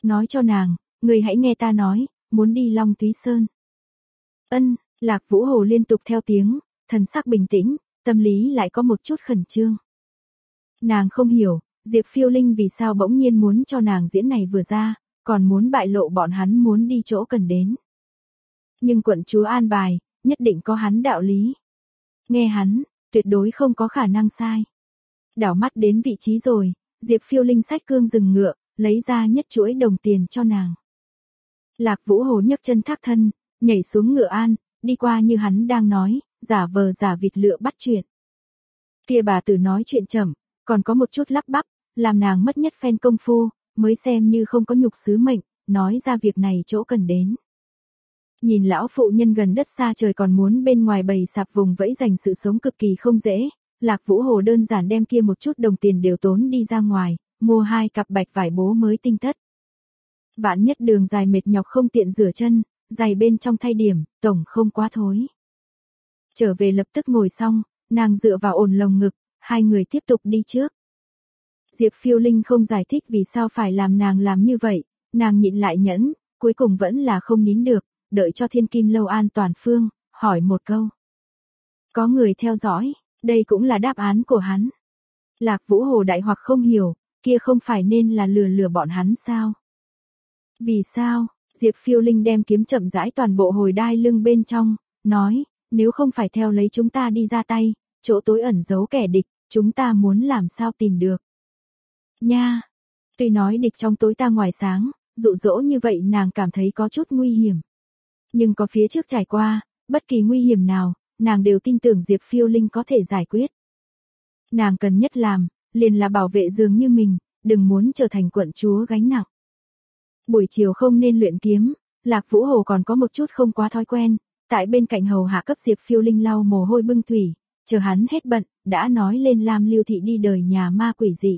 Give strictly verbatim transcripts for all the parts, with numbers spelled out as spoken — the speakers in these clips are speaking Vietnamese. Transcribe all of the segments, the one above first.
nói cho nàng, người hãy nghe ta nói, muốn đi Long Túy Sơn. Ân, Lạc Vũ Hồ liên tục theo tiếng, thần sắc bình tĩnh, tâm lý lại có một chút khẩn trương. Nàng không hiểu, Diệp Phiêu Linh vì sao bỗng nhiên muốn cho nàng diễn này vừa ra, còn muốn bại lộ bọn hắn muốn đi chỗ cần đến. Nhưng quận chúa an bài, nhất định có hắn đạo lý. Nghe hắn, tuyệt đối không có khả năng sai. Đảo mắt đến vị trí rồi, Diệp Phiêu Linh xách cương dừng ngựa, lấy ra nhất chuỗi đồng tiền cho nàng. Lạc Vũ Hồ nhấc chân thác thân, nhảy xuống ngựa an, đi qua như hắn đang nói, giả vờ giả vịt lựa bắt chuyện. Kia bà tử nói chuyện chậm, còn có một chút lắp bắp, làm nàng mất nhất phen công phu, mới xem như không có nhục sứ mệnh, nói ra việc này chỗ cần đến. Nhìn lão phụ nhân gần đất xa trời còn muốn bên ngoài bày sạp vùng vẫy giành sự sống cực kỳ không dễ, Lạc Vũ Hồ đơn giản đem kia một chút đồng tiền đều tốn đi ra ngoài, mua hai cặp bạch vải bố mới tinh tất. Vạn nhất đường dài mệt nhọc không tiện rửa chân, giày bên trong thay điểm, tổng không quá thối. Trở về lập tức ngồi xong, nàng dựa vào ổn lồng ngực, hai người tiếp tục đi trước. Diệp Phiêu Linh không giải thích vì sao phải làm nàng làm như vậy, nàng nhịn lại nhẫn, cuối cùng vẫn là không nín được, đợi cho Thiên Kim Lâu an toàn phương, hỏi một câu. Có người theo dõi, đây cũng là đáp án của hắn. Lạc Vũ Hồ đại hoặc không hiểu, kia không phải nên là lừa lừa bọn hắn sao? Vì sao? Diệp Phiêu Linh đem kiếm chậm rãi toàn bộ hồi đai lưng bên trong, nói, nếu không phải theo lấy chúng ta đi ra tay, chỗ tối ẩn giấu kẻ địch, chúng ta muốn làm sao tìm được. Nha! Tuy nói địch trong tối ta ngoài sáng, dụ dỗ như vậy nàng cảm thấy có chút nguy hiểm. Nhưng có phía trước trải qua, bất kỳ nguy hiểm nào, nàng đều tin tưởng Diệp Phiêu Linh có thể giải quyết. Nàng cần nhất làm, liền là bảo vệ dường như mình, đừng muốn trở thành quận chúa gánh nặng. Buổi chiều không nên luyện kiếm, Lạc Vũ Hồ còn có một chút không quá thói quen, tại bên cạnh hầu hạ cấp Diệp Phiêu Linh lau mồ hôi bưng thủy, chờ hắn hết bận, đã nói lên Lam Lưu Thị đi đời nhà ma quỷ dị.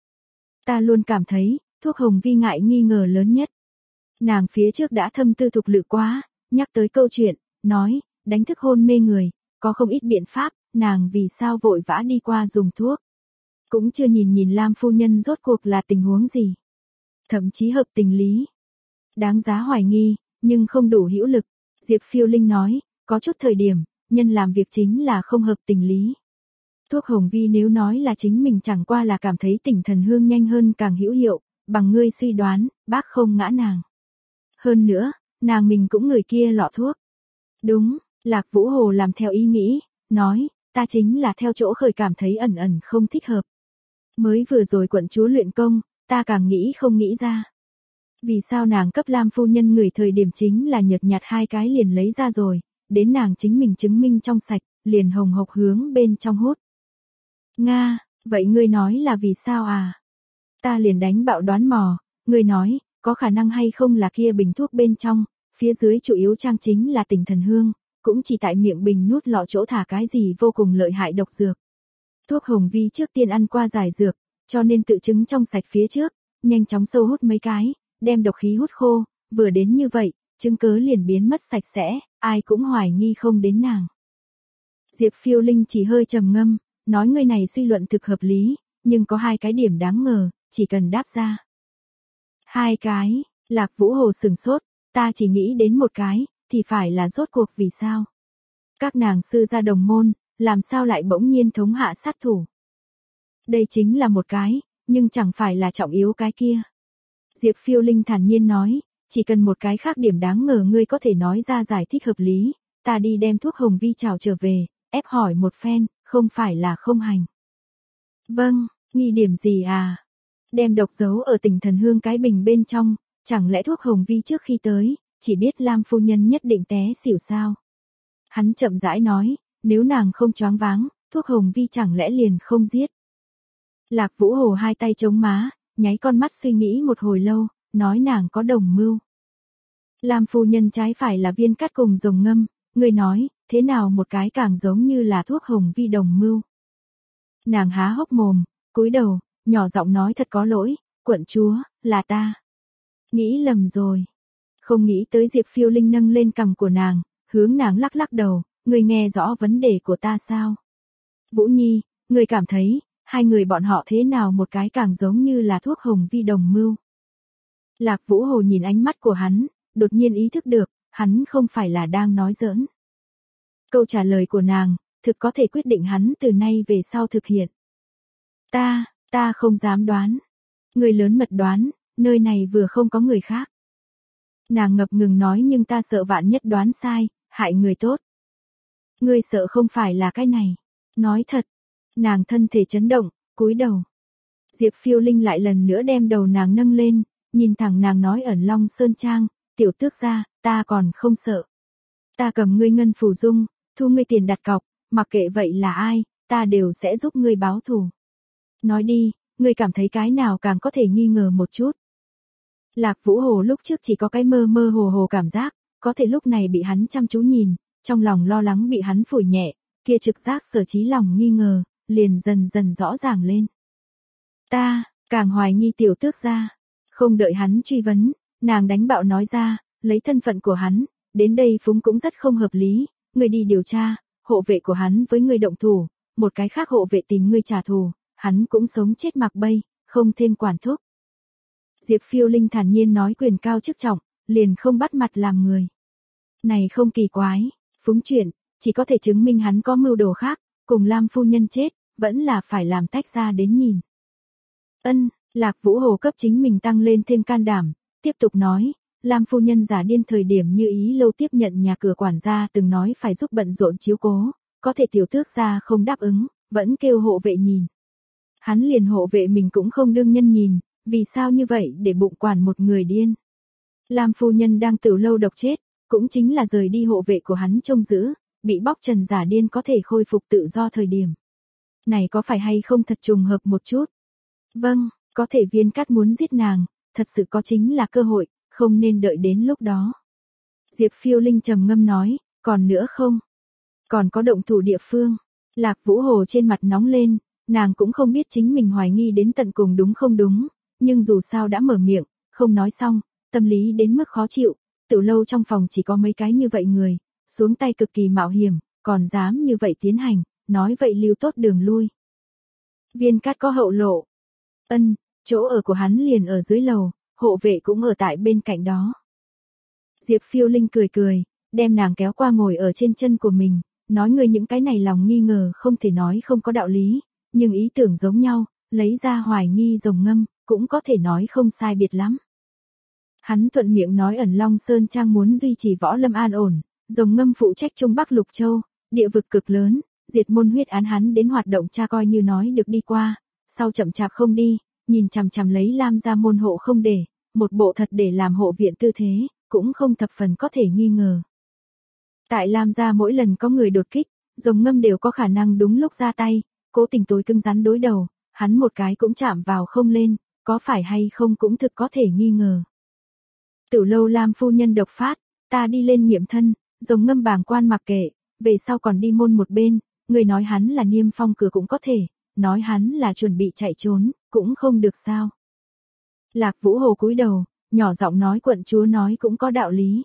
Ta luôn cảm thấy, thuốc hồng vi ngại nghi ngờ lớn nhất. Nàng phía trước đã thâm tư thục lự quá, nhắc tới câu chuyện, nói, đánh thức hôn mê người, có không ít biện pháp, nàng vì sao vội vã đi qua dùng thuốc. Cũng chưa nhìn nhìn Lam phu nhân rốt cuộc là tình huống gì. Thậm chí hợp tình lý. Đáng giá hoài nghi, nhưng không đủ hữu lực. Diệp Phiêu Linh nói, có chút thời điểm, nhân làm việc chính là không hợp tình lý. Thuốc hồng vi nếu nói là chính mình chẳng qua là cảm thấy tỉnh thần hương nhanh hơn càng hữu hiệu, bằng ngươi suy đoán, bác không ngã nàng. Hơn nữa, nàng mình cũng người kia lọ thuốc. Đúng, Lạc Vũ Hồ làm theo ý nghĩ, nói, ta chính là theo chỗ khởi cảm thấy ẩn ẩn không thích hợp. Mới vừa rồi quận chúa luyện công, ta càng nghĩ không nghĩ ra. Vì sao nàng cấp Lam phu nhân người thời điểm chính là nhợt nhạt hai cái liền lấy ra rồi, đến nàng chính mình chứng minh trong sạch, liền hồng hộc hướng bên trong hút. Nga, vậy ngươi nói là vì sao à? Ta liền đánh bạo đoán mò, ngươi nói, có khả năng hay không là kia bình thuốc bên trong, phía dưới chủ yếu trang chính là tỉnh thần hương, cũng chỉ tại miệng bình nút lọ chỗ thả cái gì vô cùng lợi hại độc dược. Thuốc hồng vi trước tiên ăn qua giải dược, cho nên tự chứng trong sạch phía trước, nhanh chóng sâu hút mấy cái, đem độc khí hút khô, vừa đến như vậy, chứng cớ liền biến mất sạch sẽ, ai cũng hoài nghi không đến nàng. Diệp Phiêu Linh chỉ hơi trầm ngâm, nói người này suy luận thực hợp lý, nhưng có hai cái điểm đáng ngờ, chỉ cần đáp ra. Hai cái, Lạc Vũ Hồ sừng sốt, ta chỉ nghĩ đến một cái, thì phải là rốt cuộc vì sao? Các nàng sư gia đồng môn, làm sao lại bỗng nhiên thống hạ sát thủ? Đây chính là một cái, nhưng chẳng phải là trọng yếu cái kia. Diệp Phiêu Linh thản nhiên nói, chỉ cần một cái khác điểm đáng ngờ ngươi có thể nói ra giải thích hợp lý, ta đi đem thuốc hồng vi trào trở về, ép hỏi một phen, không phải là không hành. Vâng, nghi điểm gì à? Đem độc giấu ở tỉnh thần hương cái bình bên trong, chẳng lẽ thuốc hồng vi trước khi tới, chỉ biết Lam phu nhân nhất định té xỉu sao? Hắn chậm rãi nói, nếu nàng không choáng váng, thuốc hồng vi chẳng lẽ liền không giết? Lạc Vũ Hồ hai tay chống má, nháy con mắt suy nghĩ một hồi lâu, nói nàng có đồng mưu. Lam phu nhân trái phải là viên cắt cùng rồng ngâm, người nói, thế nào một cái càng giống như là thuốc hồng vi đồng mưu. Nàng há hốc mồm, cúi đầu, nhỏ giọng nói thật có lỗi, quận chúa, là ta. Nghĩ lầm rồi. Không nghĩ tới Diệp Phiêu Linh nâng lên cằm của nàng, hướng nàng lắc lắc đầu, người nghe rõ vấn đề của ta sao? Vũ Nhi, người cảm thấy, hai người bọn họ thế nào một cái càng giống như là thuốc hồng vi đồng mưu. Lạc Vũ Hồ nhìn ánh mắt của hắn, đột nhiên ý thức được, hắn không phải là đang nói giỡn. Câu trả lời của nàng, thực có thể quyết định hắn từ nay về sau thực hiện. Ta, ta không dám đoán. Người lớn mật đoán, nơi này vừa không có người khác. Nàng ngập ngừng nói nhưng ta sợ vạn nhất đoán sai, hại người tốt. Ngươi sợ không phải là cái này. Nói thật. Nàng thân thể chấn động, cúi đầu. Diệp Phiêu Linh lại lần nữa đem đầu nàng nâng lên, nhìn thẳng nàng nói ẩn Long Sơn Trang, tiểu tước gia, ta còn không sợ. Ta cầm ngươi ngân phù dung, thu ngươi tiền đặt cọc, mặc kệ vậy là ai, ta đều sẽ giúp ngươi báo thù. Nói đi, ngươi cảm thấy cái nào càng có thể nghi ngờ một chút. Lạc Vũ Hồ lúc trước chỉ có cái mơ mơ hồ hồ cảm giác, có thể lúc này bị hắn chăm chú nhìn, trong lòng lo lắng bị hắn phủi nhẹ, kia trực giác sở trí lòng nghi ngờ, liền dần dần rõ ràng lên. Ta, càng hoài nghi tiểu tước gia. Không đợi hắn truy vấn, nàng đánh bạo nói ra, lấy thân phận của hắn, đến đây phúng cũng rất không hợp lý, ngươi đi điều tra, hộ vệ của hắn với ngươi động thủ, một cái khác hộ vệ tìm ngươi trả thù, hắn cũng sống chết mặc bay, không thêm quản thúc. Diệp Phiêu Linh thản nhiên nói quyền cao chức trọng, liền không bắt mặt làm người. Này không kỳ quái, phúng chuyện, chỉ có thể chứng minh hắn có mưu đồ khác, cùng Lam phu nhân chết, vẫn là phải làm tách ra đến nhìn. Ân, Lạc Vũ Hồ cấp chính mình tăng lên thêm can đảm, tiếp tục nói, Lam phu nhân giả điên thời điểm như ý lâu tiếp nhận nhà cửa quản gia từng nói phải giúp bận rộn chiếu cố, có thể tiểu tước gia không đáp ứng, vẫn kêu hộ vệ nhìn. Hắn liền hộ vệ mình cũng không đương nhân nhìn, vì sao như vậy để bụng quản một người điên. Lam phu nhân đang tiểu lâu độc chết, cũng chính là rời đi hộ vệ của hắn trông giữ, bị bóc trần giả điên có thể khôi phục tự do thời điểm. Này có phải hay không thật trùng hợp một chút? Vâng, có thể Viên Cát muốn giết nàng, thật sự có chính là cơ hội, không nên đợi đến lúc đó. Diệp Phiêu Linh trầm ngâm nói, còn nữa không? Còn có động thủ địa phương. Lạc Vũ Hồ trên mặt nóng lên, nàng cũng không biết chính mình hoài nghi đến tận cùng đúng không đúng, nhưng dù sao đã mở miệng, không nói xong, tâm lý đến mức khó chịu, tiểu lâu trong phòng chỉ có mấy cái như vậy người, xuống tay cực kỳ mạo hiểm, còn dám như vậy tiến hành, nói vậy lưu tốt đường lui. Viên Cát có hậu lộ. Ân, chỗ ở của hắn liền ở dưới lầu, hộ vệ cũng ở tại bên cạnh đó. Diệp Phiêu Linh cười cười, đem nàng kéo qua ngồi ở trên chân của mình, nói ngươi những cái này lòng nghi ngờ không thể nói không có đạo lý, nhưng ý tưởng giống nhau, lấy ra hoài nghi rồng ngâm, cũng có thể nói không sai biệt lắm. Hắn thuận miệng nói ẩn Long Sơn Trang muốn duy trì võ lâm an ổn, rồng ngâm phụ trách Trung Bắc Lục Châu, địa vực cực lớn, diệt môn huyết án hắn đến hoạt động cha coi như nói được đi qua, sau chậm chạp không đi, nhìn chằm chằm lấy Lam gia môn hộ không để, một bộ thật để làm hộ viện tư thế, cũng không thập phần có thể nghi ngờ. Tại Lam gia mỗi lần có người đột kích, rồng ngâm đều có khả năng đúng lúc ra tay, cố tình tối cứng rắn đối đầu, hắn một cái cũng chạm vào không lên, có phải hay không cũng thực có thể nghi ngờ. Tiểu lâu Lam phu nhân độc phát, ta đi lên nghiệm thân, rồng ngâm bàng quan mặc kệ, về sau còn đi môn một bên, người nói hắn là niêm phong cửa cũng có thể, nói hắn là chuẩn bị chạy trốn, cũng không được sao. Lạc Vũ Hồ cúi đầu, nhỏ giọng nói quận chúa nói cũng có đạo lý.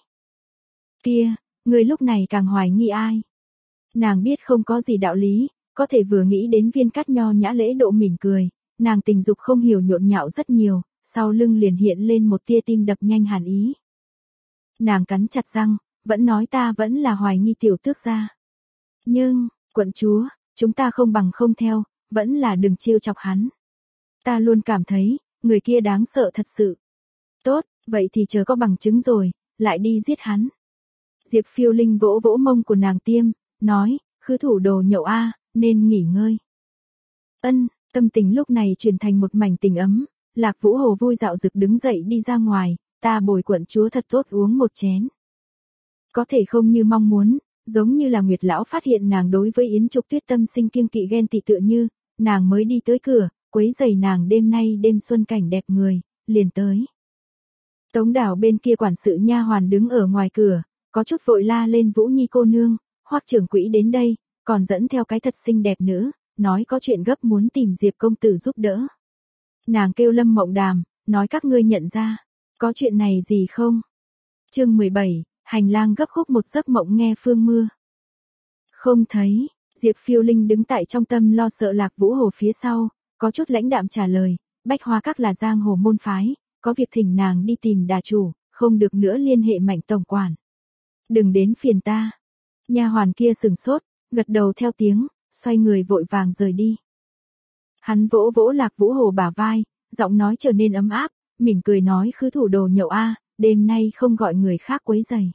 Kia, người lúc này càng hoài nghi ai? Nàng biết không có gì đạo lý, có thể vừa nghĩ đến Viên Cát nho nhã lễ độ mỉm cười, nàng tình dục không hiểu nhộn nhạo rất nhiều, sau lưng liền hiện lên một tia tim đập nhanh hàn ý. Nàng cắn chặt răng, vẫn nói ta vẫn là hoài nghi tiểu tước gia. Nhưng, quận chúa, chúng ta không bằng không theo, vẫn là đừng trêu chọc hắn. Ta luôn cảm thấy, người kia đáng sợ thật sự. Tốt, vậy thì chờ có bằng chứng rồi, lại đi giết hắn. Diệp Phiêu Linh vỗ vỗ mông của nàng tiêm, nói, khứ thủ đồ nhậu a, nên nghỉ ngơi. Ân, tâm tình lúc này chuyển thành một mảnh tình ấm, Lạc Vũ Hồ vui dạo dực đứng dậy đi ra ngoài, ta bồi quận chúa thật tốt uống một chén. Có thể không như mong muốn, giống như là Nguyệt lão phát hiện nàng đối với Yến Trục Tuyết tâm sinh kiêng kỵ ghen tị tựa như, nàng mới đi tới cửa, quấy rầy nàng đêm nay đêm xuân cảnh đẹp người, liền tới. Tống đảo bên kia quản sự nha hoàn đứng ở ngoài cửa, có chút vội la lên Vũ Nhi cô nương, Hoắc trưởng quỹ đến đây, còn dẫn theo cái thật xinh đẹp nữ, nói có chuyện gấp muốn tìm Diệp công tử giúp đỡ. Nàng kêu Lâm Mộng Đàm, nói các ngươi nhận ra, có chuyện này gì không? Chương mười bảy, hành lang gấp khúc một giấc mộng nghe phương mưa. Không thấy, Diệp Phiêu Linh đứng tại trong tâm lo sợ Lạc Vũ Hồ phía sau, có chút lãnh đạm trả lời, Bách Hoa Các là giang hồ môn phái, có việc thỉnh nàng đi tìm đà chủ, không được nữa liên hệ Mạnh tổng quản. Đừng đến phiền ta. Nha hoàn kia sừng sốt, gật đầu theo tiếng, xoay người vội vàng rời đi. Hắn vỗ vỗ Lạc Vũ Hồ bả vai, giọng nói trở nên ấm áp, mỉm cười nói khứ thủ đồ nhậu a, đêm nay không gọi người khác quấy rầy.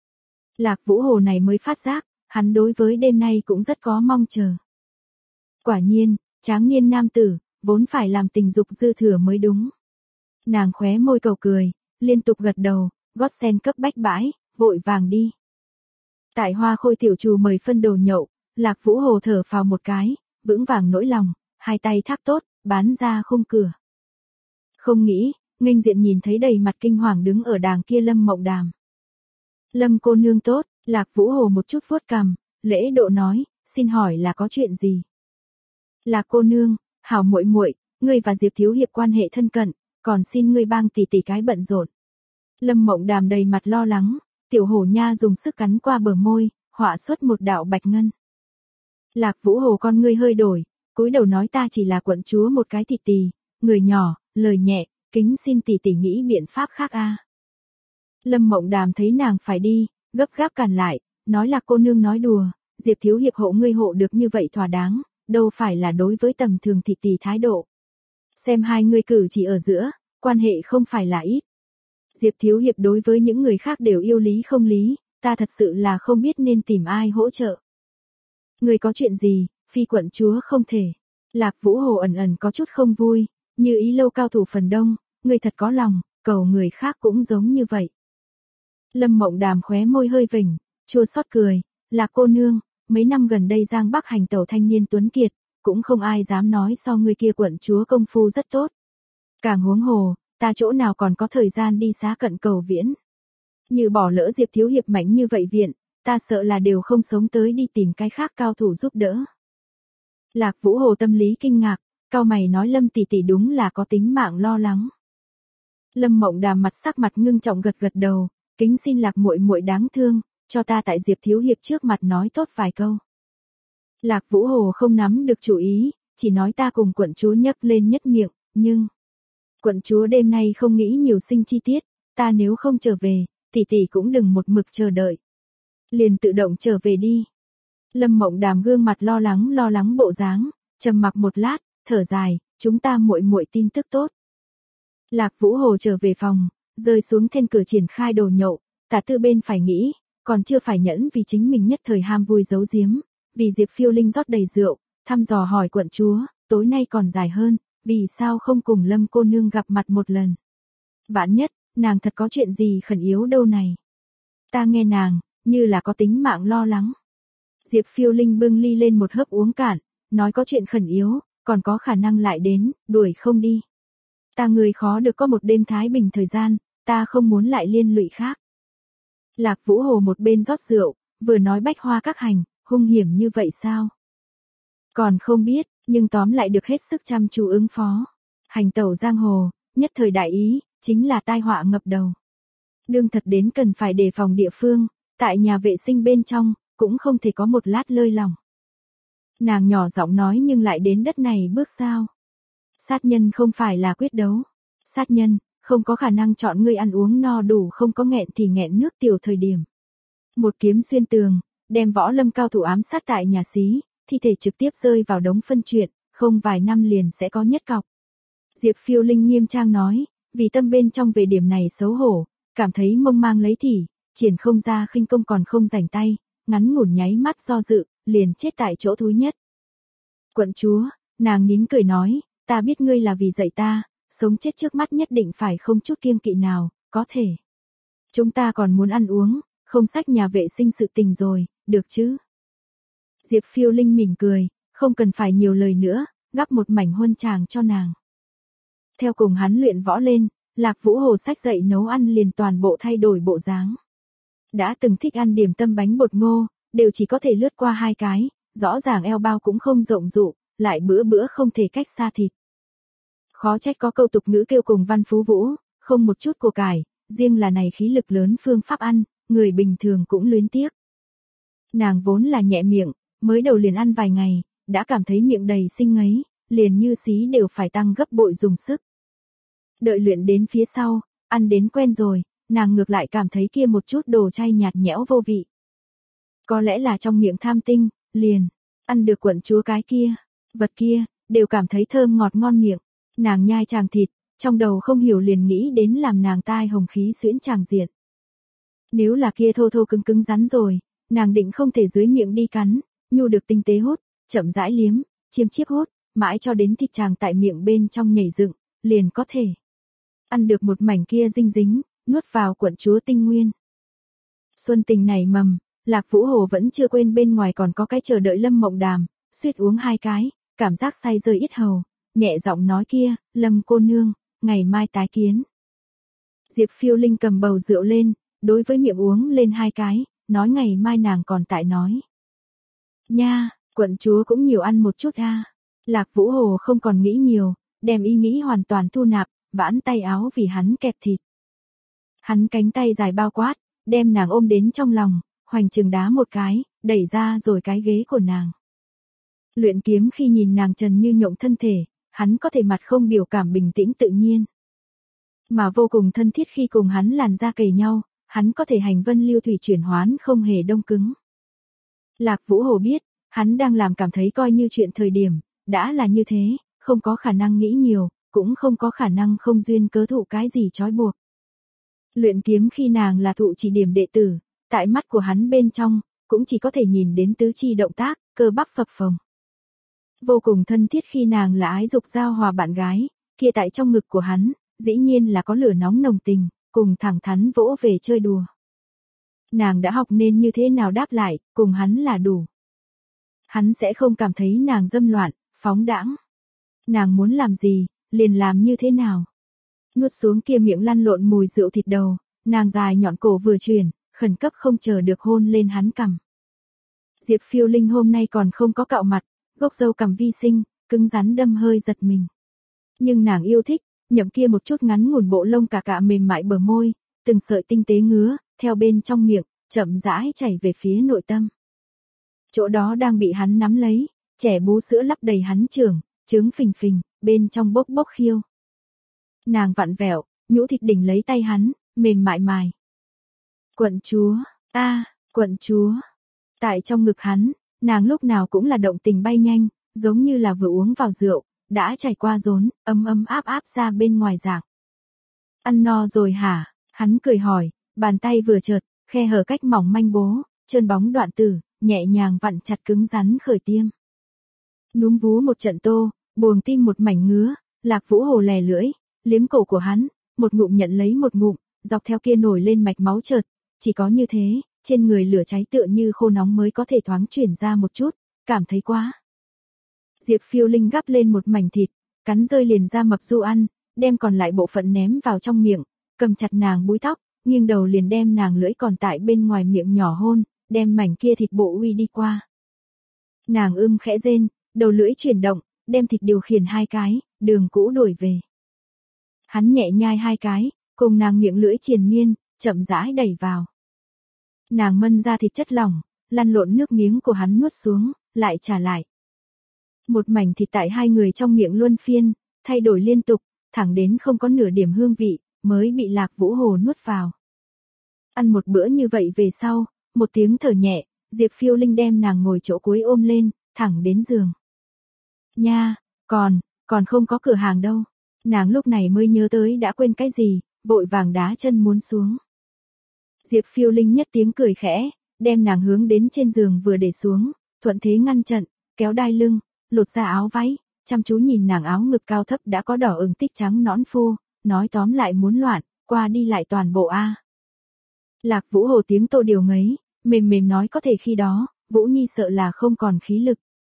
Lạc Vũ Hồ này mới phát giác, hắn đối với đêm nay cũng rất có mong chờ. Quả nhiên, tráng niên nam tử, vốn phải làm tình dục dư thừa mới đúng. Nàng khóe môi cầu cười, liên tục gật đầu, gót sen cấp bách bãi, vội vàng đi. Tại Hoa Khôi tiểu trù mời phân đồ nhậu, Lạc Vũ Hồ thở phào một cái, vững vàng nỗi lòng, hai tay thác tốt, bán ra khung cửa. Không nghĩ, nghênh diện nhìn thấy đầy mặt kinh hoàng đứng ở đàng kia Lâm Mộng Đàm. Lâm cô nương tốt, Lạc Vũ Hồ một chút vuốt cằm, lễ độ nói, xin hỏi là có chuyện gì? Lạc cô nương, hảo muội muội, ngươi và Diệp thiếu hiệp quan hệ thân cận, còn xin ngươi bang tỷ tỷ cái bận rộn. Lâm Mộng Đàm đầy mặt lo lắng, tiểu hổ nha dùng sức cắn qua bờ môi, họa xuất một đạo bạch ngân. Lạc Vũ Hồ con ngươi hơi đổi, cúi đầu nói ta chỉ là quận chúa một cái tỷ tỷ, người nhỏ, lời nhẹ, kính xin tỷ tỷ nghĩ biện pháp khác a. Lâm Mộng Đàm thấy nàng phải đi, gấp gáp cản lại, nói là cô nương nói đùa, Diệp thiếu hiệp hộ ngươi hộ được như vậy thỏa đáng, đâu phải là đối với tầm thường tỷ tỷ thái độ. Xem hai người cử chỉ ở giữa, quan hệ không phải là ít. Diệp thiếu hiệp đối với những người khác đều yêu lý không lý, ta thật sự là không biết nên tìm ai hỗ trợ. Người có chuyện gì, phi quận chúa không thể. Lạc Vũ Hồ ẩn ẩn có chút không vui, như ý lâu cao thủ phần đông, người thật có lòng, cầu người khác cũng giống như vậy. Lâm Mộng Đàm khóe môi hơi vỉnh, chua xót cười, Lạc cô nương, mấy năm gần đây Giang Bắc hành tẩu thanh niên tuấn kiệt, cũng không ai dám nói so người kia quận chúa công phu rất tốt. Càng huống hồ, ta chỗ nào còn có thời gian đi xá cận cầu viễn. Như bỏ lỡ Diệp thiếu hiệp mạnh như vậy viện, ta sợ là đều không sống tới đi tìm cái khác cao thủ giúp đỡ. Lạc Vũ Hồ tâm lý kinh ngạc, cao mày nói Lâm tỷ tỷ đúng là có tính mạng lo lắng. Lâm Mộng Đàm mặt sắc mặt ngưng trọng gật gật đầu, kính xin Lạc muội muội đáng thương, cho ta tại Diệp thiếu hiệp trước mặt nói tốt vài câu. Lạc Vũ Hồ không nắm được chủ ý, chỉ nói ta cùng quận chúa nhấc lên nhất miệng, nhưng quận chúa đêm nay không nghĩ nhiều sinh chi tiết, ta nếu không trở về, tỷ tỷ cũng đừng một mực chờ đợi. Liền tự động trở về đi. Lâm Mộng Đàm gương mặt lo lắng lo lắng bộ dáng, trầm mặc một lát, thở dài, chúng ta muội muội tin tức tốt. Lạc Vũ Hồ trở về phòng, rơi xuống then cửa triển khai đồ nhậu, Tả Tư bên phải nghĩ, còn chưa phải nhẫn vì chính mình nhất thời ham vui giấu giếm, vì Diệp Phiêu Linh rót đầy rượu, thăm dò hỏi quận chúa, tối nay còn dài hơn, vì sao không cùng Lâm cô nương gặp mặt một lần. Vạn nhất, nàng thật có chuyện gì khẩn yếu đâu này. Ta nghe nàng, như là có tính mạng lo lắng. Diệp Phiêu Linh bưng ly lên một hớp uống cạn, nói có chuyện khẩn yếu, còn có khả năng lại đến, đuổi không đi. Ta người khó được có một đêm thái bình thời gian, ta không muốn lại liên lụy khác. Lạc Vũ Hồ một bên rót rượu, vừa nói bách hoa các hành, hung hiểm như vậy sao? Còn không biết, nhưng tóm lại được hết sức chăm chú ứng phó. Hành tẩu giang hồ, nhất thời đại ý, chính là tai họa ngập đầu. Đương thật đến cần phải đề phòng địa phương, tại nhà vệ sinh bên trong, cũng không thể có một lát lơi lòng. Nàng nhỏ giọng nói nhưng lại đến đất này bước sao. Sát nhân không phải là quyết đấu. Sát nhân, không có khả năng chọn người ăn uống no đủ không có nghẹn thì nghẹn nước tiểu thời điểm. Một kiếm xuyên tường, đem võ lâm cao thủ ám sát tại nhà xí, thi thể trực tiếp rơi vào đống phân truyện, không vài năm liền sẽ có nhất cọc. Diệp Phiêu Linh nghiêm trang nói, vì tâm bên trong về điểm này xấu hổ, cảm thấy mông mang lấy thỉ, triển không ra khinh công còn không rảnh tay, ngắn ngủn nháy mắt do dự, liền chết tại chỗ thúi nhất. Quận chúa, nàng nín cười nói, ta biết ngươi là vì dạy ta, sống chết trước mắt nhất định phải không chút kiêng kỵ nào, có thể. Chúng ta còn muốn ăn uống, không xách nhà vệ sinh sự tình rồi, được chứ? Diệp Phiêu Linh mỉm cười, không cần phải nhiều lời nữa, gắp một mảnh huân tràng cho nàng. Theo cùng hắn luyện võ lên, Lạc Vũ Hồ xách dậy nấu ăn liền toàn bộ thay đổi bộ dáng. Đã từng thích ăn điểm tâm bánh bột ngô, đều chỉ có thể lướt qua hai cái, rõ ràng eo bao cũng không rộng rụ, lại bữa bữa không thể cách xa thịt. Khó trách có câu tục ngữ kêu cùng văn phú vũ, không một chút của cải, riêng là này khí lực lớn phương pháp ăn, người bình thường cũng luyến tiếc. Nàng vốn là nhẹ miệng, mới đầu liền ăn vài ngày, đã cảm thấy miệng đầy sinh ngấy, liền như xí đều phải tăng gấp bội dùng sức. Đợi luyện đến phía sau, ăn đến quen rồi, nàng ngược lại cảm thấy kia một chút đồ chay nhạt nhẽo vô vị. Có lẽ là trong miệng tham tinh, liền, ăn được quận chúa cái kia, vật kia, đều cảm thấy thơm ngọt ngon miệng. Nàng nhai chàng thịt, trong đầu không hiểu liền nghĩ đến làm nàng tai hồng khí xuyễn chàng diện. Nếu là kia thô thô cứng cứng rắn rồi, nàng định không thể dưới miệng đi cắn, nhu được tinh tế hút, chậm rãi liếm, chiêm chiếp hút, mãi cho đến thịt chàng tại miệng bên trong nhảy dựng, liền có thể ăn được một mảnh kia dinh dính, nuốt vào quận chúa tinh nguyên. Xuân tình nảy mầm, Lạc Vũ Hồ vẫn chưa quên bên ngoài còn có cái chờ đợi Lâm Mộng Đàm, suýt uống hai cái, cảm giác say rơi ít hầu, nhẹ giọng nói kia, Lâm cô nương, ngày mai tái kiến. Diệp Phiêu Linh cầm bầu rượu lên, đối với miệng uống lên hai cái, nói ngày mai nàng còn tại nói. Nha, quận chúa cũng nhiều ăn một chút a. Lạc Vũ Hồ không còn nghĩ nhiều, đem ý nghĩ hoàn toàn thu nạp, vãn tay áo vì hắn kẹp thịt. Hắn cánh tay dài bao quát, đem nàng ôm đến trong lòng, hoành trừng đá một cái, đẩy ra rồi cái ghế của nàng. Luyện kiếm khi nhìn nàng trần như nhộng thân thể, hắn có thể mặt không biểu cảm bình tĩnh tự nhiên. Mà vô cùng thân thiết khi cùng hắn làn da kề nhau, hắn có thể hành vân lưu thủy chuyển hoán không hề đông cứng. Lạc Vũ Hồ biết, hắn đang làm cảm thấy coi như chuyện thời điểm, đã là như thế, không có khả năng nghĩ nhiều, cũng không có khả năng không duyên cớ thụ cái gì trói buộc. Luyện kiếm khi nàng là thụ chỉ điểm đệ tử, tại mắt của hắn bên trong, cũng chỉ có thể nhìn đến tứ chi động tác, cơ bắp phập phồng. Vô cùng thân thiết khi nàng là ái dục giao hòa bạn gái, kia tại trong ngực của hắn, dĩ nhiên là có lửa nóng nồng tình, cùng thẳng thắn vỗ về chơi đùa. Nàng đã học nên như thế nào đáp lại, cùng hắn là đủ. Hắn sẽ không cảm thấy nàng dâm loạn, phóng đãng. Nàng muốn làm gì, liền làm như thế nào. Nuốt xuống kia miệng lăn lộn mùi rượu thịt đầu, nàng dài nhọn cổ vừa chuyển, khẩn cấp không chờ được hôn lên hắn cằm. Diệp Phiêu Linh hôm nay còn không có cạo mặt, gốc râu cằm vi sinh, cứng rắn đâm hơi giật mình. Nhưng nàng yêu thích, nhậm kia một chút ngắn ngủn bộ lông cả cả mềm mại bờ môi, từng sợi tinh tế ngứa, theo bên trong miệng, chậm rãi chảy về phía nội tâm. Chỗ đó đang bị hắn nắm lấy, trẻ bú sữa lắp đầy hắn trưởng, trứng phình phình, bên trong bốc bốc khiêu. Nàng vặn vẹo, nhũ thịt đỉnh lấy tay hắn, mềm mại mài. Quận chúa, a, quận chúa. Tại trong ngực hắn, nàng lúc nào cũng là động tình bay nhanh, giống như là vừa uống vào rượu, đã trải qua rốn, ấm ấm áp áp ra bên ngoài dạng. Ăn no rồi hả? Hắn cười hỏi, bàn tay vừa chợt, khe hở cách mỏng manh bố, trơn bóng đoạn tử, nhẹ nhàng vặn chặt cứng rắn khởi tiêm. Núm vú một trận tô, buồng tim một mảnh ngứa, Lạc Vũ Hồ lè lưỡi, liếm cổ của hắn, một ngụm nhận lấy một ngụm, dọc theo kia nổi lên mạch máu chợt, chỉ có như thế, trên người lửa cháy tựa như khô nóng mới có thể thoáng chuyển ra một chút, cảm thấy quá. Diệp Phiêu Linh gắp lên một mảnh thịt, cắn rơi liền ra mập du ăn, đem còn lại bộ phận ném vào trong miệng, cầm chặt nàng búi tóc, nghiêng đầu liền đem nàng lưỡi còn tại bên ngoài miệng nhỏ hôn, đem mảnh kia thịt bộ uy đi qua. Nàng ưm khẽ rên, đầu lưỡi chuyển động, đem thịt điều khiển hai cái, đường cũ đổi về. Hắn nhẹ nhai hai cái, cùng nàng miệng lưỡi triền miên, chậm rãi đẩy vào. Nàng mân ra thịt chất lỏng, lăn lộn nước miếng của hắn nuốt xuống, lại trả lại. Một mảnh thịt tại hai người trong miệng luân phiên, thay đổi liên tục, thẳng đến không có nửa điểm hương vị, mới bị Lạc Vũ Hồ nuốt vào. Ăn một bữa như vậy về sau, một tiếng thở nhẹ, Diệp Phiêu Linh đem nàng ngồi chỗ cuối ôm lên, thẳng đến giường. Nha, còn, còn không có cửa hàng đâu. Nàng lúc này mới nhớ tới đã quên cái gì, vội vàng đá chân muốn xuống. Diệp Phiêu Linh nhất tiếng cười khẽ, đem nàng hướng đến trên giường vừa để xuống, thuận thế ngăn trận, kéo đai lưng, lột ra áo váy, chăm chú nhìn nàng áo ngực cao thấp đã có đỏ ửng tích trắng nõn phô, nói tóm lại muốn loạn, qua đi lại toàn bộ a. Lạc Vũ Hồ tiếng tô điều ngấy, mềm mềm nói có thể khi đó, Vũ Nhi sợ là không còn khí lực.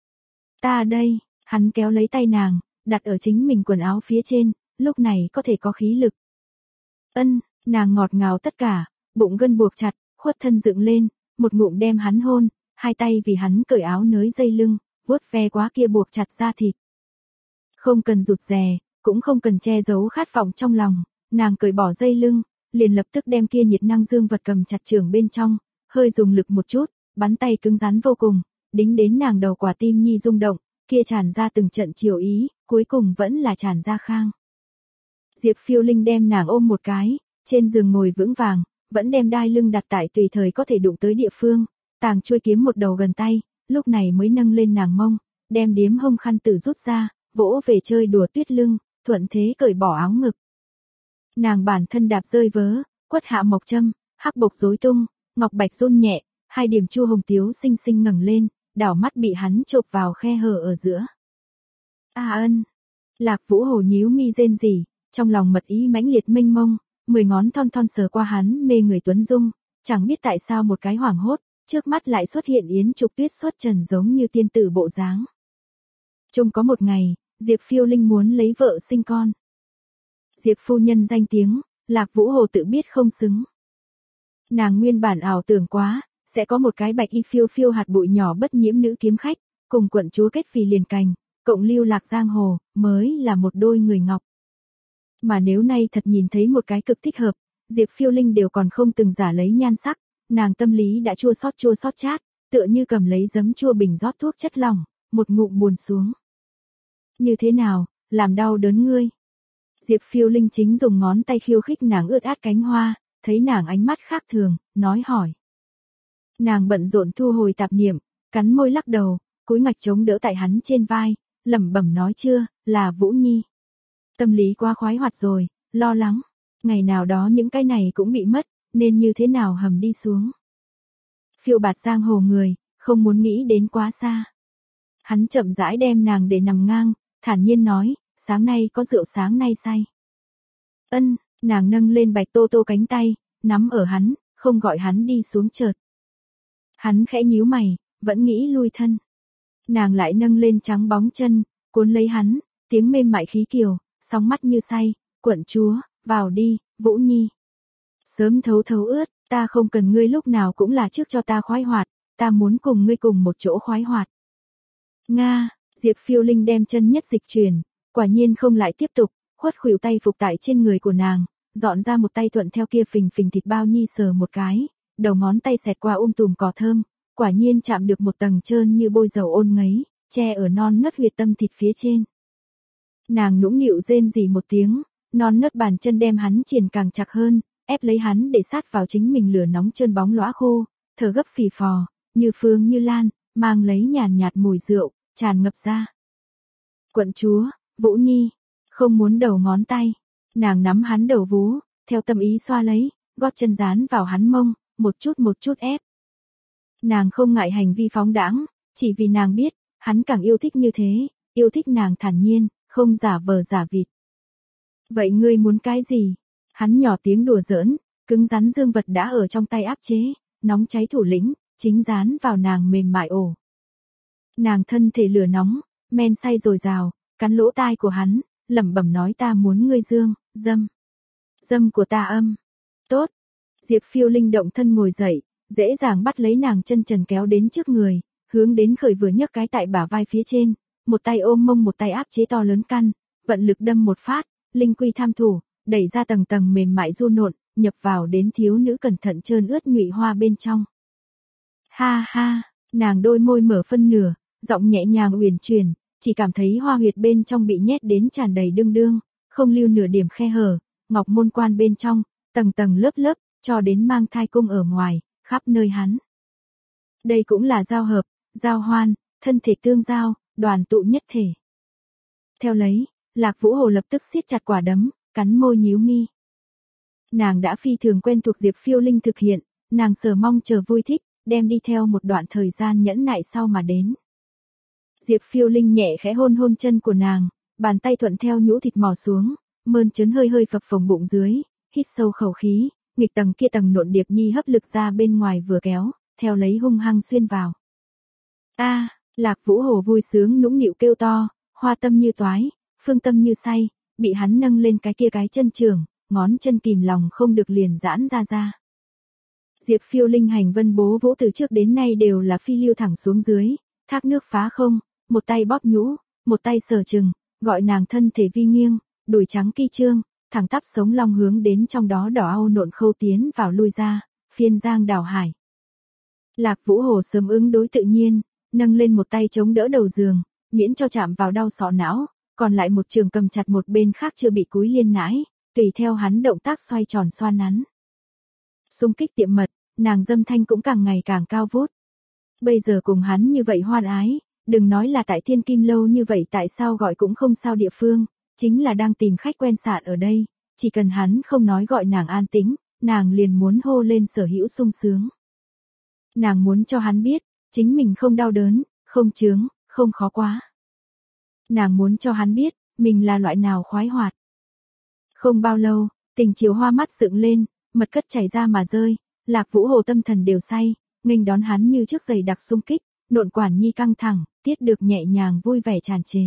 Ta đây, hắn kéo lấy tay nàng, đặt ở chính mình quần áo phía trên, lúc này có thể có khí lực. Ân, nàng ngọt ngào tất cả, bụng gân buộc chặt, khuất thân dựng lên, một ngụm đem hắn hôn, hai tay vì hắn cởi áo nới dây lưng, vuốt ve quá kia buộc chặt da thịt. Không cần rụt rè, cũng không cần che giấu khát vọng trong lòng, nàng cởi bỏ dây lưng, liền lập tức đem kia nhiệt năng dương vật cầm chặt trường bên trong, hơi dùng lực một chút, bắn tay cứng rắn vô cùng, đính đến nàng đầu quả tim nhi rung động, kia tràn ra từng trận chiều ý, cuối cùng vẫn là tràn ra khang. Diệp Phiêu Linh đem nàng ôm một cái, trên giường ngồi vững vàng, vẫn đem đai lưng đặt tại tùy thời có thể đụng tới địa phương, tàng chuôi kiếm một đầu gần tay, lúc này mới nâng lên nàng mông, đem điếm hông khăn tử rút ra, vỗ về chơi đùa tuyết lưng, thuận thế cởi bỏ áo ngực. Nàng bản thân đạp rơi vớ, quất hạ mộc châm, hắc bộc rối tung, ngọc bạch run nhẹ, hai điểm chu hồng tiếu xinh xinh ngẩng lên, đảo mắt bị hắn chộp vào khe hở ở giữa. A ân. Lạc Vũ Hồ nhíu mi rên rỉ, trong lòng mật ý mãnh liệt mênh mông, mười ngón thon thon sờ qua hắn mê người tuấn dung, chẳng biết tại sao một cái hoảng hốt, trước mắt lại xuất hiện Yến Trục Tuyết xuất trần giống như tiên tử bộ dáng. Trông có một ngày, Diệp Phiêu Linh muốn lấy vợ sinh con. Diệp phu nhân danh tiếng, Lạc Vũ Hồ tự biết không xứng. Nàng nguyên bản ảo tưởng quá, sẽ có một cái bạch y phiêu phiêu hạt bụi nhỏ bất nhiễm nữ kiếm khách, cùng quận chúa kết vì liền cành, cộng lưu lạc giang hồ, mới là một đôi người ngọc. Mà nếu nay thật nhìn thấy một cái cực thích hợp, Diệp Phiêu Linh đều còn không từng giả lấy nhan sắc, nàng tâm lý đã chua xót chua xót chát, tựa như cầm lấy giấm chua bình rót thuốc chất lỏng, một ngụm buồn xuống. Như thế nào, làm đau đớn ngươi? Diệp Phiêu Linh chính dùng ngón tay khiêu khích nàng ướt át cánh hoa, thấy nàng ánh mắt khác thường, nói hỏi. Nàng bận rộn thu hồi tạp niệm, cắn môi lắc đầu, cúi ngạch chống đỡ tại hắn trên vai, lẩm bẩm nói chưa, là Vũ Nhi. Tâm lý quá khoái hoạt rồi, lo lắng, ngày nào đó những cái này cũng bị mất, nên như thế nào hầm đi xuống. Phiêu bạt giang hồ người, không muốn nghĩ đến quá xa. Hắn chậm rãi đem nàng để nằm ngang, thản nhiên nói, sáng nay có rượu sáng nay say. Ân, nàng nâng lên bạch tô tô cánh tay, nắm ở hắn, không gọi hắn đi xuống chợt. Hắn khẽ nhíu mày, vẫn nghĩ lui thân. Nàng lại nâng lên trắng bóng chân, cuốn lấy hắn, tiếng mềm mại khí kiều, sóng mắt như say, quận chúa, vào đi, Vũ Nhi. Sớm thấu thấu ướt, ta không cần ngươi lúc nào cũng là trước cho ta khoái hoạt, ta muốn cùng ngươi cùng một chỗ khoái hoạt. Nga, Diệp Phiêu Linh đem chân nhất dịch chuyển, quả nhiên không lại tiếp tục, khuất khuỷu tay phục tại trên người của nàng, dọn ra một tay thuận theo kia phình phình thịt bao nhi sờ một cái, đầu ngón tay xẹt qua um tùm cỏ thơm, quả nhiên chạm được một tầng trơn như bôi dầu ôn ngấy, che ở non nớt huyệt tâm thịt phía trên. Nàng nũng nịu rên rỉ một tiếng, non nớt bàn chân đem hắn triền càng chặt hơn, ép lấy hắn để sát vào chính mình lửa nóng trơn bóng lõa khô, thở gấp phì phò, như phương như lan, mang lấy nhàn nhạt mùi rượu, tràn ngập ra. Quận chúa, Vũ Nhi, không muốn đầu ngón tay, nàng nắm hắn đầu vú, theo tâm ý xoa lấy, gót chân dán vào hắn mông, một chút một chút ép. Nàng không ngại hành vi phóng đãng, chỉ vì nàng biết, hắn càng yêu thích như thế, yêu thích nàng thản nhiên, không giả vờ giả vịt. Vậy ngươi muốn cái gì? Hắn nhỏ tiếng đùa giỡn, cứng rắn dương vật đã ở trong tay áp chế, nóng cháy thủ lĩnh, chính dán vào nàng mềm mại ổ. Nàng thân thể lửa nóng, men say dồi dào, cắn lỗ tai của hắn, lẩm bẩm nói ta muốn ngươi dương, dâm. Dâm của ta âm. Tốt. Diệp Phiêu Linh động thân ngồi dậy, dễ dàng bắt lấy nàng chân trần kéo đến trước người, hướng đến khởi vừa nhấc cái tại bả vai phía trên, một tay ôm mông một tay áp chế to lớn căn, vận lực đâm một phát, linh quy tham thủ, đẩy ra tầng tầng mềm mại ru nộn, nhập vào đến thiếu nữ cẩn thận trơn ướt nhụy hoa bên trong. Ha ha, nàng đôi môi mở phân nửa, giọng nhẹ nhàng uyển chuyển, chỉ cảm thấy hoa huyệt bên trong bị nhét đến tràn đầy đương đương, không lưu nửa điểm khe hở, ngọc môn quan bên trong, tầng tầng lớp lớp, cho đến mang thai cung ở ngoài, khắp nơi hắn. Đây cũng là giao hợp, giao hoan, thân thể tương giao, đoàn tụ nhất thể. Theo lấy, Lạc Vũ Hồ lập tức siết chặt quả đấm, cắn môi nhíu mi. Nàng đã phi thường quen thuộc Diệp Phiêu Linh thực hiện, nàng sờ mong chờ vui thích, đem đi theo một đoạn thời gian nhẫn nại sau mà đến. Diệp Phiêu Linh nhẹ khẽ hôn hôn chân của nàng, bàn tay thuận theo nhũ thịt mò xuống, mơn trớn hơi hơi phập phồng bụng dưới, hít sâu khẩu khí, nghịch tầng kia tầng nộn điệp nhi hấp lực ra bên ngoài vừa kéo, theo lấy hung hăng xuyên vào. A, Lạc Vũ Hồ vui sướng nũng nịu kêu to, hoa tâm như toái, phương tâm như say, bị hắn nâng lên cái kia cái chân trường, ngón chân kìm lòng không được liền giãn ra ra. Diệp Phiêu Linh hành vân bố vỗ từ trước đến nay đều là phi lưu thẳng xuống dưới, thác nước phá không, một tay bóp nhũ, một tay sờ chừng, gọi nàng thân thể vi nghiêng, đùi trắng kỳ trương, thẳng tắp sống long hướng đến trong đó đỏ au nộn khâu tiến vào lui ra, phiên giang đảo hải. Lạc Vũ Hồ sớm ứng đối tự nhiên, nâng lên một tay chống đỡ đầu giường, miễn cho chạm vào đau sọ não, còn lại một trường cầm chặt một bên khác chưa bị cúi liên nãi, tùy theo hắn động tác xoay tròn xoa nắn. Xung kích tiệm mật, nàng dâm thanh cũng càng ngày càng cao vút. Bây giờ cùng hắn như vậy hoan ái, đừng nói là tại Thiên Kim Lâu như vậy tại sao gọi cũng không sao địa phương, chính là đang tìm khách quen sạn ở đây, chỉ cần hắn không nói gọi nàng an tĩnh, nàng liền muốn hô lên sở hữu sung sướng. Nàng muốn cho hắn biết, chính mình không đau đớn, không chướng, không khó quá. Nàng muốn cho hắn biết, mình là loại nào khoái hoạt. Không bao lâu, Tình Chiều hoa mắt dựng lên, mật cất chảy ra mà rơi, Lạc Vũ Hồ tâm thần đều say, nghênh đón hắn như trước giày đặc xung kích, nộn quản nhi căng thẳng, tiết được nhẹ nhàng vui vẻ tràn trề.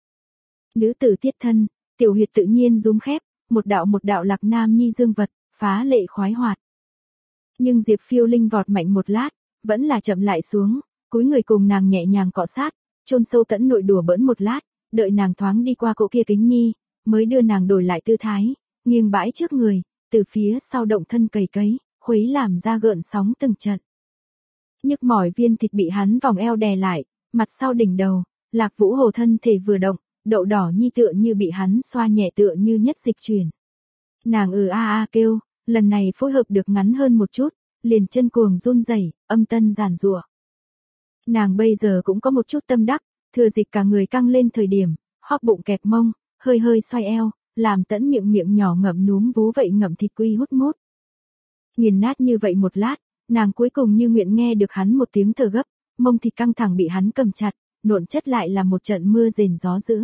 Nữ tử tiết thân, tiểu huyệt tự nhiên rúm khép, một đạo một đạo lạc nam nhi dương vật, phá lệ khoái hoạt. Nhưng Diệp Phiêu Linh vọt mạnh một lát, vẫn là chậm lại xuống, cúi người cùng nàng nhẹ nhàng cọ sát, chôn sâu tẫn nội đùa bỡn một lát, đợi nàng thoáng đi qua cỗ kia kính nhi, mới đưa nàng đổi lại tư thái, nghiêng bãi trước người, từ phía sau động thân cầy cấy, khuấy làm ra gợn sóng từng trận. Nhức mỏi viên thịt bị hắn vòng eo đè lại, mặt sau đỉnh đầu, Lạc Vũ Hồ thân thể vừa động, đậu đỏ nhi tựa như bị hắn xoa nhẹ tựa như nhất dịch chuyển. Nàng ừ a a kêu, lần này phối hợp được ngắn hơn một chút, liền chân cuồng run rẩy, âm tân giàn giụa. Nàng bây giờ cũng có một chút tâm đắc, thừa dịp cả người căng lên thời điểm, hóp bụng kẹp mông, hơi hơi xoay eo, làm tẫn miệng miệng nhỏ ngậm núm vú vậy ngậm thịt quy hút mút. Nghiền nát như vậy một lát, nàng cuối cùng như nguyện nghe được hắn một tiếng thở gấp, mông thịt căng thẳng bị hắn cầm chặt, nộn chất lại là một trận mưa rền gió dữ.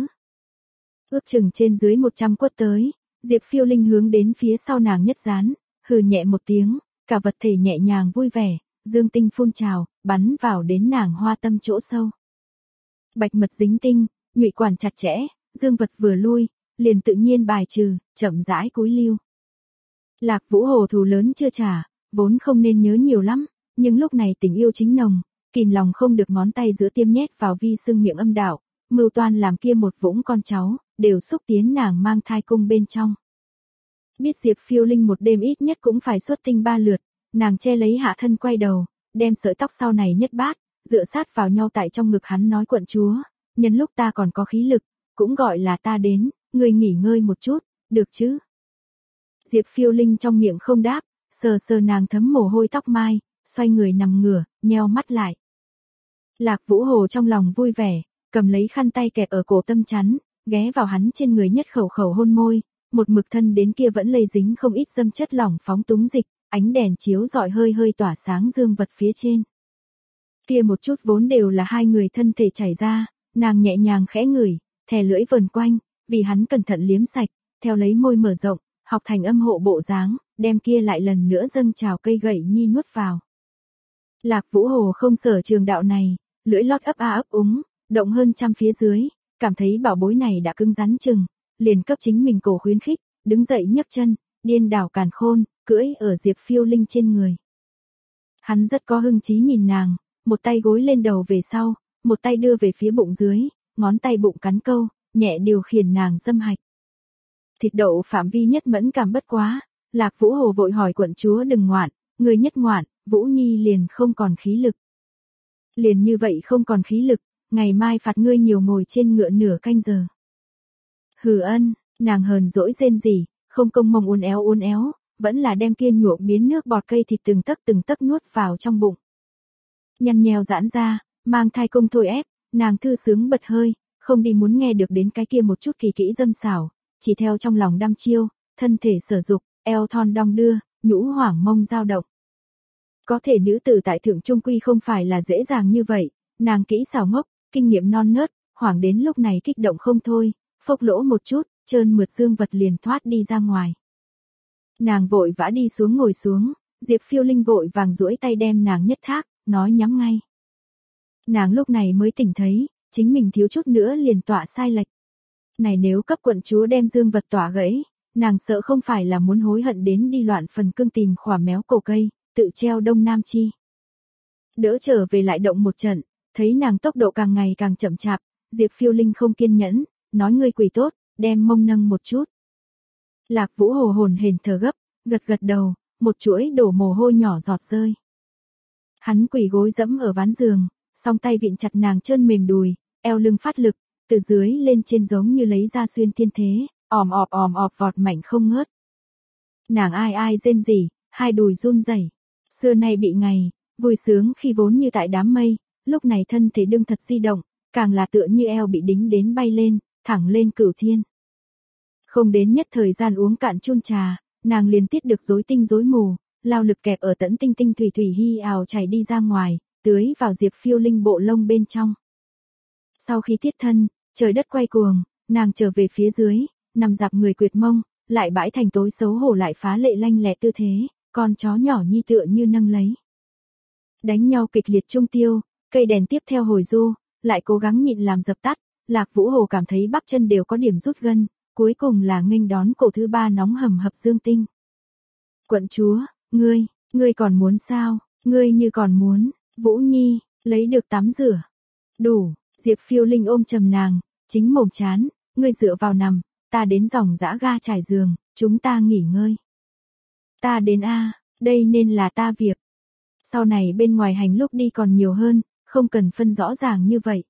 Ước chừng trên dưới một trăm quất tới, Diệp Phiêu Linh hướng đến phía sau nàng nhất dán, hừ nhẹ một tiếng, cả vật thể nhẹ nhàng vui vẻ, dương tinh phun trào, bắn vào đến nàng hoa tâm chỗ sâu. Bạch mật dính tinh, nhụy quản chặt chẽ, dương vật vừa lui, liền tự nhiên bài trừ, chậm rãi cúi lưu. Lạc Vũ Hồ thù lớn chưa trả, vốn không nên nhớ nhiều lắm, nhưng lúc này tình yêu chính nồng, kìm lòng không được ngón tay giữa tiêm nhét vào vi xương miệng âm đạo, mưu toan làm kia một vũng con cháu, đều xúc tiến nàng mang thai cung bên trong. Biết Diệp Phiêu Linh một đêm ít nhất cũng phải xuất tinh ba lượt, nàng che lấy hạ thân quay đầu, đem sợi tóc sau này nhất bát, dựa sát vào nhau tại trong ngực hắn nói quận chúa, nhân lúc ta còn có khí lực, cũng gọi là ta đến, người nghỉ ngơi một chút, được chứ? Diệp Phiêu Linh trong miệng không đáp, sờ sờ nàng thấm mồ hôi tóc mai, xoay người nằm ngửa, nheo mắt lại. Lạc Vũ Hồ trong lòng vui vẻ, cầm lấy khăn tay kẹp ở cổ tâm chắn, ghé vào hắn trên người nhất khẩu khẩu hôn môi, một mực thân đến kia vẫn lây dính không ít dâm chất lỏng phóng túng dịch, ánh đèn chiếu rọi hơi hơi tỏa sáng dương vật phía trên. Kia một chút vốn đều là hai người thân thể chảy ra, nàng nhẹ nhàng khẽ ngửi, thè lưỡi vờn quanh, vì hắn cẩn thận liếm sạch, theo lấy môi mở rộng, học thành âm hộ bộ dáng, đem kia lại lần nữa dâng trào cây gậy nhi nuốt vào. Lạc Vũ Hồ không sở trường đạo này, lưỡi lót ấp a ấp úng, động hơn trăm phía dưới, cảm thấy bảo bối này đã cứng rắn chừng, liền cấp chính mình cổ khuyến khích, đứng dậy nhấc chân, điên đảo càn khôn, cưỡi ở Diệp Phiêu Linh trên người. Hắn rất có hưng trí nhìn nàng, một tay gối lên đầu về sau, một tay đưa về phía bụng dưới, ngón tay bụng cắn câu, nhẹ điều khiển nàng dâm hạch. Thịt đậu phạm vi nhất mẫn cảm bất quá, Lạc Vũ Hồ vội hỏi quận chúa đừng ngoạn, người nhất ngoạn, Vũ Nhi liền không còn khí lực. Liền như vậy không còn khí lực, ngày mai phạt ngươi nhiều ngồi trên ngựa nửa canh giờ. Hừ ân, nàng hờn dỗi rên rỉ, không công mông uốn éo uốn éo, vẫn là đem kia nhuộm biến nước bọt cây thịt từng tấc từng tấc nuốt vào trong bụng. Nhăn nheo giãn ra, mang thai công thôi ép, nàng thư sướng bật hơi, không đi muốn nghe được đến cái kia một chút kỳ kỹ dâm xảo, chỉ theo trong lòng đăm chiêu, thân thể sở dục, eo thon đong đưa, nhũ hoảng mông dao động. Có thể nữ tử tại thượng trung quy không phải là dễ dàng như vậy, nàng kỹ xảo ngốc, kinh nghiệm non nớt, hoảng đến lúc này kích động không thôi, phốc lỗ một chút, trơn mượt dương vật liền thoát đi ra ngoài. Nàng vội vã đi xuống ngồi xuống, Diệp Phiêu Linh vội vàng duỗi tay đem nàng nhất thác, nói nhắm ngay. Nàng lúc này mới tỉnh thấy, chính mình thiếu chút nữa liền tọa sai lệch. Này nếu cấp quận chúa đem dương vật tọa gãy, nàng sợ không phải là muốn hối hận đến đi loạn phần cương tìm khỏa méo cổ cây, tự treo đông nam chi. Đỡ trở về lại động một trận, thấy nàng tốc độ càng ngày càng chậm chạp, Diệp Phiêu Linh không kiên nhẫn, nói ngươi quỳ tốt, đem mông nâng một chút. Lạc Vũ Hồ hồn hển thở gấp, gật gật đầu, một chuỗi đổ mồ hôi nhỏ giọt rơi. Hắn quỳ gối dẫm ở ván giường, song tay vịn chặt nàng chân mềm đùi, eo lưng phát lực, từ dưới lên trên giống như lấy ra xuyên thiên thế, òm ọp òm ọp vọt mạnh không ngớt. Nàng ai ai rên rỉ, hai đùi run rẩy. Xưa nay bị ngày, vui sướng khi vốn như tại đám mây, lúc này thân thể đương thật di động, càng là tựa như eo bị đính đến bay lên, thẳng lên cửu thiên. Không đến nhất thời gian uống cạn chun trà, nàng liền tiết được rối tinh rối mù, lao lực kẹp ở tẫn tinh tinh thủy thủy hy ào chảy đi ra ngoài, tưới vào Diệp Phiêu Linh bộ lông bên trong. Sau khi tiết thân, trời đất quay cuồng, nàng trở về phía dưới, nằm dạp người quyệt mông, lại bãi thành tối xấu hổ lại phá lệ lanh lẹ tư thế, con chó nhỏ nhi tựa như nâng lấy. Đánh nhau kịch liệt trung tiêu, cây đèn tiếp theo hồi du, lại cố gắng nhịn làm dập tắt, Lạc Vũ Hồ cảm thấy bắp chân đều có điểm rút gân, cuối cùng là nghênh đón cổ thứ ba nóng hầm hập Dương Tinh. Quận chúa, ngươi, ngươi còn muốn sao, ngươi như còn muốn, Vũ Nhi, lấy được tắm rửa. Đủ, Diệp Phiêu Linh ôm trầm nàng, chính mồm chán, ngươi dựa vào nằm, ta đến dòng dã ga trải giường, chúng ta nghỉ ngơi. Ta đến a, đây nên là ta việc. Sau này bên ngoài hành lúc đi còn nhiều hơn, không cần phân rõ ràng như vậy.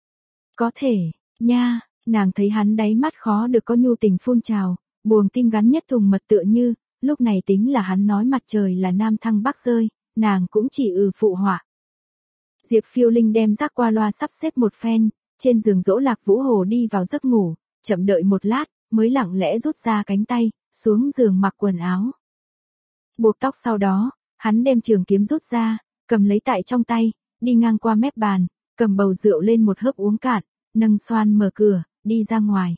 Có thể, nha, nàng thấy hắn đáy mắt khó được có nhu tình phun trào, buồng tim gắn nhất thùng mật tựa như, lúc này tính là hắn nói mặt trời là nam thăng bắc rơi, nàng cũng chỉ ừ phụ họa. Diệp Phiêu Linh đem rác qua loa sắp xếp một phen, trên giường dỗ Lạc Vũ Hồ đi vào giấc ngủ, chậm đợi một lát, mới lặng lẽ rút ra cánh tay, xuống giường mặc quần áo. Buộc tóc sau đó, hắn đem trường kiếm rút ra, cầm lấy tại trong tay, đi ngang qua mép bàn, cầm bầu rượu lên một hớp uống cạn, nâng xoan mở cửa, đi ra ngoài.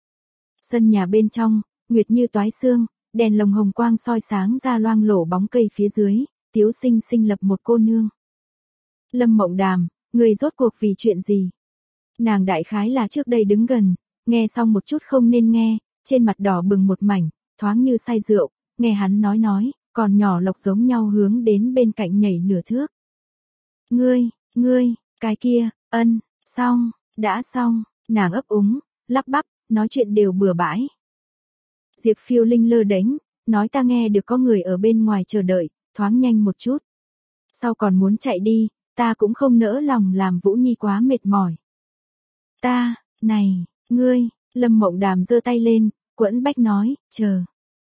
Sân nhà bên trong, nguyệt như toái xương, đèn lồng hồng quang soi sáng ra loang lổ bóng cây phía dưới, Tiếu Sinh Sinh lập một cô nương. Lâm Mộng Đàm, người rốt cuộc vì chuyện gì? Nàng đại khái là trước đây đứng gần, nghe xong một chút không nên nghe, trên mặt đỏ bừng một mảnh, thoáng như say rượu, nghe hắn nói nói, còn nhỏ lộc giống nhau hướng đến bên cạnh nhảy nửa thước. Ngươi, ngươi, cái kia, ân, xong, đã xong, nàng ấp úng, lắp bắp, nói chuyện đều bừa bãi. Diệp Phiêu Linh lơ đánh, nói ta nghe được có người ở bên ngoài chờ đợi, thoáng nhanh một chút. Sau còn muốn chạy đi, ta cũng không nỡ lòng làm Vũ Nhi quá mệt mỏi. Ta, này, ngươi, Lâm Mộng Đàm giơ tay lên, quẫn bách nói, chờ.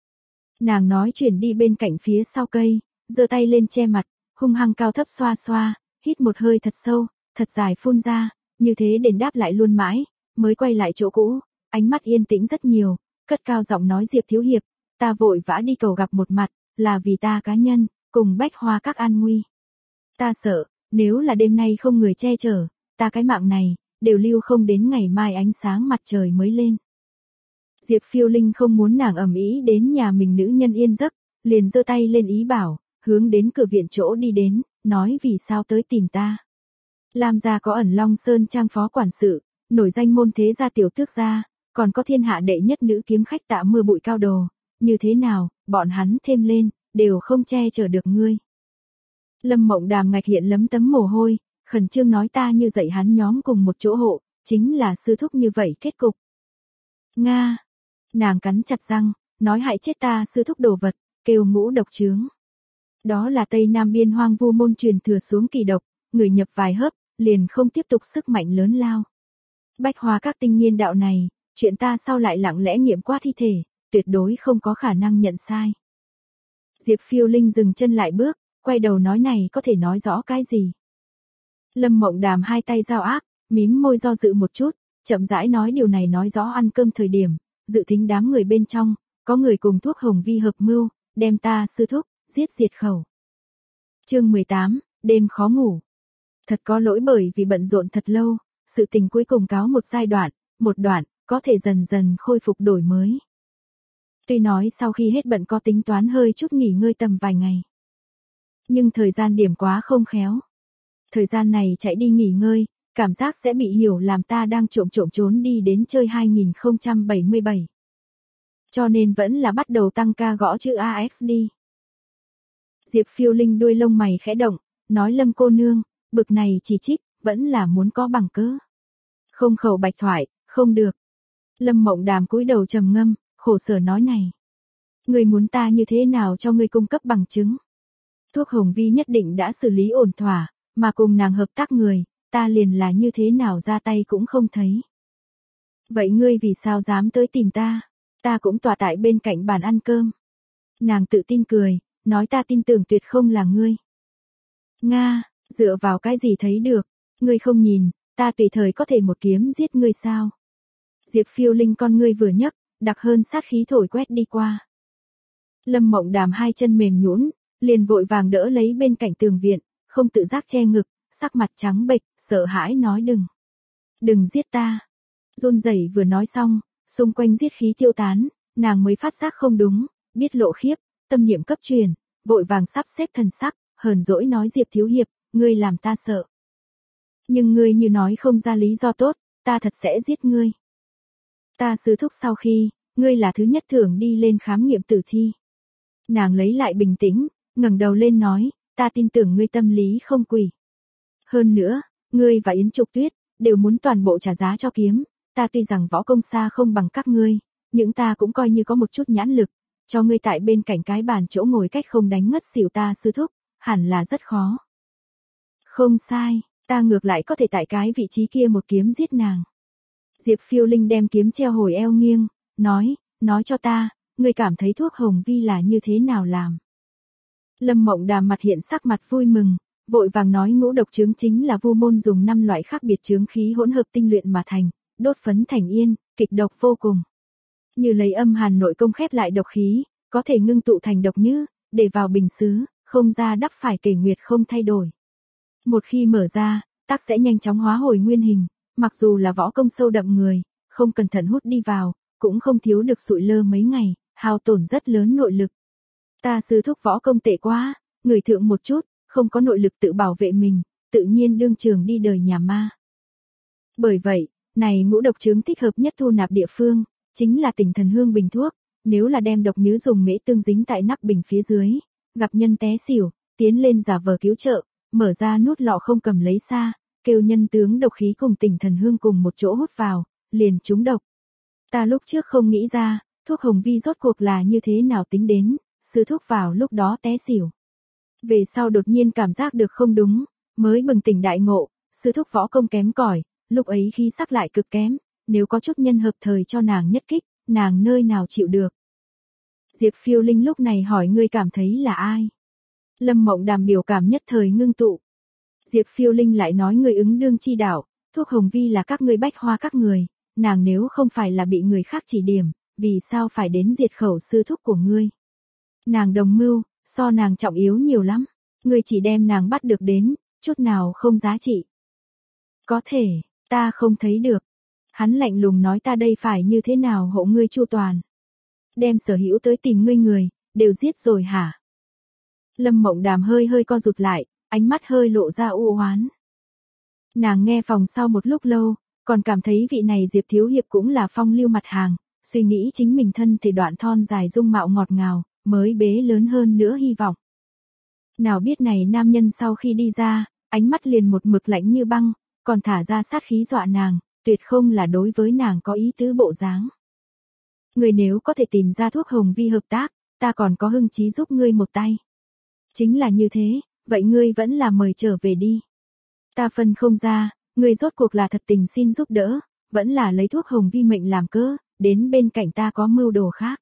Nàng nói chuyển đi bên cạnh phía sau cây, giơ tay lên che mặt, hung hăng cao thấp xoa xoa, hít một hơi thật sâu, thật dài phun ra, như thế đền đáp lại luôn mãi, mới quay lại chỗ cũ, ánh mắt yên tĩnh rất nhiều, cất cao giọng nói Diệp thiếu hiệp, ta vội vã đi cầu gặp một mặt, là vì ta cá nhân, cùng Bách Hoa các an nguy. Ta sợ, nếu là đêm nay không người che chở, ta cái mạng này, đều lưu không đến ngày mai ánh sáng mặt trời mới lên. Diệp Phiêu Linh không muốn nàng ầm ĩ đến nhà mình nữ nhân yên giấc, liền giơ tay lên ý bảo, hướng đến cửa viện chỗ đi đến, nói vì sao tới tìm ta. Lam gia có ẩn Long Sơn trang phó quản sự, nổi danh môn thế gia tiểu tước gia, còn có thiên hạ đệ nhất nữ kiếm khách Tạ Mưa Bụi Cao Đồ, như thế nào, bọn hắn thêm lên, đều không che chở được ngươi. Lâm Mộng Đàm ngạch hiện lấm tấm mồ hôi, khẩn trương nói ta như dạy hắn nhóm cùng một chỗ hộ, chính là sư thúc như vậy kết cục. Nga, nàng cắn chặt răng, nói hại chết ta sư thúc đồ vật, kêu ngũ độc chướng. Đó là Tây Nam biên hoang vu môn truyền thừa xuống kỳ độc, người nhập vài hớp, liền không tiếp tục sức mạnh lớn lao. Bách Hoa các tinh nghiên đạo này, chuyện ta sau lại lặng lẽ nghiệm qua thi thể, tuyệt đối không có khả năng nhận sai. Diệp Phiêu Linh dừng chân lại bước, quay đầu nói này có thể nói rõ cái gì. Lâm Mộng Đàm hai tay giao áp, mím môi do dự một chút, chậm rãi nói điều này nói rõ ăn cơm thời điểm, dự thính đám người bên trong, có người cùng thuốc hồng vi hợp mưu, đem ta sư thúc, giết diệt khẩu. Chương mười tám, đêm khó ngủ. Thật có lỗi bởi vì bận rộn thật lâu, sự tình cuối cùng cáo một giai đoạn, một đoạn, có thể dần dần khôi phục đổi mới. Tuy nói sau khi hết bận có tính toán hơi chút nghỉ ngơi tầm vài ngày. Nhưng thời gian điểm quá không khéo. Thời gian này chạy đi nghỉ ngơi, cảm giác sẽ bị hiểu làm ta đang trộm trộm trốn đi đến chơi hai nghìn không trăm bảy mươi bảy. Cho nên vẫn là bắt đầu tăng ca gõ chữ a ích đi. Diệp Phiêu Linh đuôi lông mày khẽ động, nói Lâm cô nương, bực này chỉ trích, vẫn là muốn có bằng cớ. Không khẩu bạch thoại, không được. Lâm Mộng Đàm cúi đầu trầm ngâm, khổ sở nói này. Người muốn ta như thế nào cho ngươi cung cấp bằng chứng? Thuốc hồng vi nhất định đã xử lý ổn thỏa, mà cùng nàng hợp tác người, ta liền là như thế nào ra tay cũng không thấy. Vậy ngươi vì sao dám tới tìm ta? Ta cũng tọa tại bên cạnh bàn ăn cơm. Nàng tự tin cười, nói ta tin tưởng tuyệt không là ngươi. Nga, dựa vào cái gì thấy được, ngươi không nhìn, ta tùy thời có thể một kiếm giết ngươi sao? Diệp Phiêu Linh con ngươi vừa nhấc, đặc hơn sát khí thổi quét đi qua. Lâm Mộng Đàm hai chân mềm nhũn, liền vội vàng đỡ lấy bên cạnh tường viện, không tự giác che ngực, sắc mặt trắng bệch, sợ hãi nói đừng. Đừng giết ta. Run rẩy vừa nói xong, xung quanh giết khí tiêu tán, nàng mới phát giác không đúng, biết lộ khiếp, tâm niệm cấp truyền, vội vàng sắp xếp thần sắc, hờn dỗi nói Diệp thiếu hiệp, ngươi làm ta sợ. Nhưng ngươi như nói không ra lý do tốt, ta thật sẽ giết ngươi. Ta sư thúc sau khi, ngươi là thứ nhất thưởng đi lên khám nghiệm tử thi. Nàng lấy lại bình tĩnh, ngẩng đầu lên nói, ta tin tưởng ngươi tâm lý không quỷ. Hơn nữa, ngươi và Yến Trục Tuyết, đều muốn toàn bộ trả giá cho kiếm, ta tuy rằng võ công xa không bằng các ngươi, nhưng ta cũng coi như có một chút nhãn lực, cho ngươi tại bên cạnh cái bàn chỗ ngồi cách không đánh ngất xỉu ta sư thúc, hẳn là rất khó. Không sai, ta ngược lại có thể tại cái vị trí kia một kiếm giết nàng. Diệp Phiêu Linh đem kiếm treo hồi eo nghiêng, nói, nói cho ta, ngươi cảm thấy thuốc hồng vi là như thế nào làm. Lâm Mộng Đàm mặt hiện sắc mặt vui mừng, vội vàng nói ngũ độc chướng chính là Vu môn dùng năm loại khác biệt chướng khí hỗn hợp tinh luyện mà thành, đốt phấn thành yên, kịch độc vô cùng. Như lấy âm hàn nội công khép lại độc khí, có thể ngưng tụ thành độc như, để vào bình sứ, không ra đắp phải kể nguyệt không thay đổi. Một khi mở ra, tác sẽ nhanh chóng hóa hồi nguyên hình, mặc dù là võ công sâu đậm người, không cẩn thận hút đi vào, cũng không thiếu được sụi lơ mấy ngày, hao tổn rất lớn nội lực. Ta sư thúc võ công tệ quá, người thượng một chút, không có nội lực tự bảo vệ mình, tự nhiên đương trường đi đời nhà ma. Bởi vậy, này ngũ độc chướng thích hợp nhất thu nạp địa phương, chính là Tỉnh Thần Hương bình thuốc, nếu là đem độc nhứ dùng mễ tương dính tại nắp bình phía dưới, gặp nhân té xỉu, tiến lên giả vờ cứu trợ, mở ra nút lọ không cầm lấy xa, kêu nhân tướng độc khí cùng Tỉnh Thần Hương cùng một chỗ hút vào, liền trúng độc. Ta lúc trước không nghĩ ra, thuốc hồng vi rốt cuộc là như thế nào tính đến, sư thúc vào lúc đó té xỉu. Về sau đột nhiên cảm giác được không đúng, mới bừng tỉnh đại ngộ, sư thúc võ công kém cỏi, lúc ấy khí sắc lại cực kém, nếu có chút nhân hợp thời cho nàng nhất kích, nàng nơi nào chịu được. Diệp Phiêu Linh lúc này hỏi ngươi cảm thấy là ai? Lâm Mộng Đàm biểu cảm nhất thời ngưng tụ. Diệp Phiêu Linh lại nói người ứng đương chi đạo, thuốc hồng vi là các ngươi bách hoa các người, nàng nếu không phải là bị người khác chỉ điểm, vì sao phải đến diệt khẩu sư thúc của ngươi? Nàng đồng mưu, so nàng trọng yếu nhiều lắm, ngươi chỉ đem nàng bắt được đến, chút nào không giá trị. Có thể, ta không thấy được. Hắn lạnh lùng nói ta đây phải như thế nào hộ ngươi chu toàn. Đem sở hữu tới tìm ngươi người, đều giết rồi hả? Lâm Mộng Đàm hơi hơi co rụt lại, ánh mắt hơi lộ ra u oán. Nàng nghe phòng sau một lúc lâu, còn cảm thấy vị này Diệp thiếu hiệp cũng là phong lưu mặt hàng, suy nghĩ chính mình thân thể đoạn thon dài dung mạo ngọt ngào, mới bế lớn hơn nữa hy vọng. Nào biết này nam nhân sau khi đi ra, ánh mắt liền một mực lạnh như băng, còn thả ra sát khí dọa nàng, tuyệt không là đối với nàng có ý tứ bộ dáng. Người nếu có thể tìm ra thuốc hồng vi hợp tác, ta còn có hưng chí giúp ngươi một tay. Chính là như thế, vậy ngươi vẫn là mời trở về đi. Ta phân không ra, ngươi rốt cuộc là thật tình xin giúp đỡ, vẫn là lấy thuốc hồng vi mệnh làm cớ, đến bên cạnh ta có mưu đồ khác.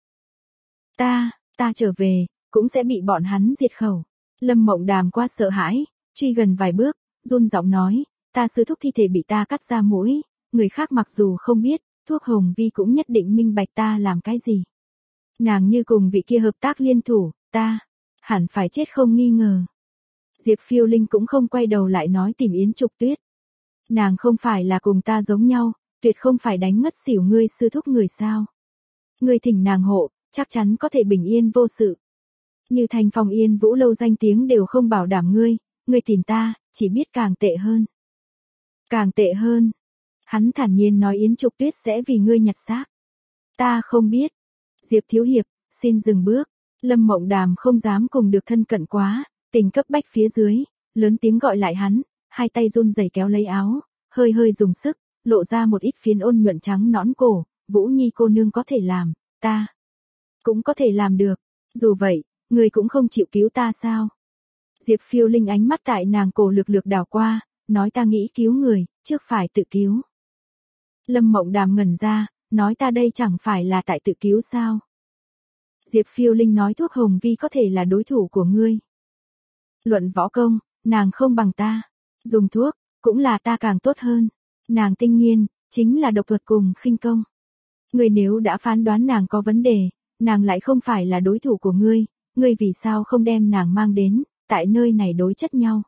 Ta, ta trở về, cũng sẽ bị bọn hắn diệt khẩu. Lâm Mộng Đàm qua sợ hãi, truy gần vài bước, run giọng nói, ta sư thúc thi thể bị ta cắt ra mũi, người khác mặc dù không biết, thuốc hồng vi cũng nhất định minh bạch ta làm cái gì. Nàng như cùng vị kia hợp tác liên thủ, ta, hẳn phải chết không nghi ngờ. Diệp Phiêu Linh cũng không quay đầu lại nói tìm Yến Trục Tuyết. Nàng không phải là cùng ta giống nhau, tuyệt không phải đánh ngất xỉu ngươi sư thúc người sao. Ngươi thỉnh nàng hộ, chắc chắn có thể bình yên vô sự. Như thành phòng Yên Vũ lâu danh tiếng đều không bảo đảm ngươi, ngươi tìm ta, chỉ biết càng tệ hơn. Càng tệ hơn. Hắn thản nhiên nói Yến Trục Tuyết sẽ vì ngươi nhặt xác. Ta không biết. Diệp thiếu hiệp, xin dừng bước. Lâm Mộng Đàm không dám cùng được thân cận quá, tình cấp bách phía dưới, lớn tiếng gọi lại hắn, hai tay run rẩy kéo lấy áo, hơi hơi dùng sức, lộ ra một ít phiến ôn nhuận trắng nõn cổ, Vũ Nhi cô nương có thể làm, ta cũng có thể làm được, dù vậy, người cũng không chịu cứu ta sao? Diệp Phiêu Linh ánh mắt tại nàng cổ lược lược đảo qua, nói ta nghĩ cứu người, trước phải tự cứu. Lâm Mộng Đàm ngẩn ra, nói ta đây chẳng phải là tại tự cứu sao? Diệp Phiêu Linh nói thuốc hồng vi có thể là đối thủ của ngươi. Luận võ công, nàng không bằng ta. Dùng thuốc, cũng là ta càng tốt hơn. Nàng tinh nghiên, chính là độc thuật cùng khinh công. Ngươi nếu đã phán đoán nàng có vấn đề, nàng lại không phải là đối thủ của ngươi, ngươi vì sao không đem nàng mang đến, tại nơi này đối chất nhau.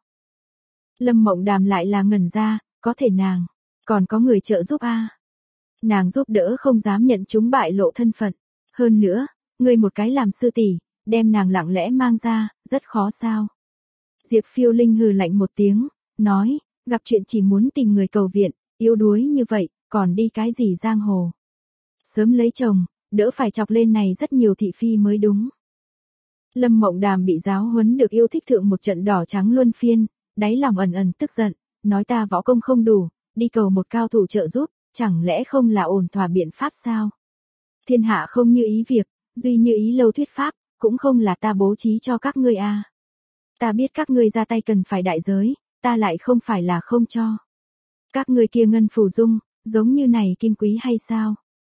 Lâm Mộng Đàm lại là ngẩn ra, có thể nàng, còn có người trợ giúp a. À. Nàng giúp đỡ không dám nhận chúng bại lộ thân phận. Hơn nữa, ngươi một cái làm sư tỷ, đem nàng lặng lẽ mang ra, rất khó sao. Diệp Phiêu Linh hừ lạnh một tiếng, nói, gặp chuyện chỉ muốn tìm người cầu viện, yếu đuối như vậy, còn đi cái gì giang hồ. Sớm lấy chồng, đỡ phải chọc lên này rất nhiều thị phi mới đúng. Lâm Mộng Đàm bị giáo huấn được yêu thích thượng một trận đỏ trắng luân phiên, đáy lòng ẩn ẩn tức giận, nói ta võ công không đủ, đi cầu một cao thủ trợ giúp, chẳng lẽ không là ổn thỏa biện pháp sao? Thiên hạ không như ý việc, duy như ý lâu thuyết pháp, cũng không là ta bố trí cho các ngươi a. À. Ta biết các ngươi ra tay cần phải đại giới, ta lại không phải là không cho. Các ngươi kia ngân phù dung, giống như này kim quý hay sao?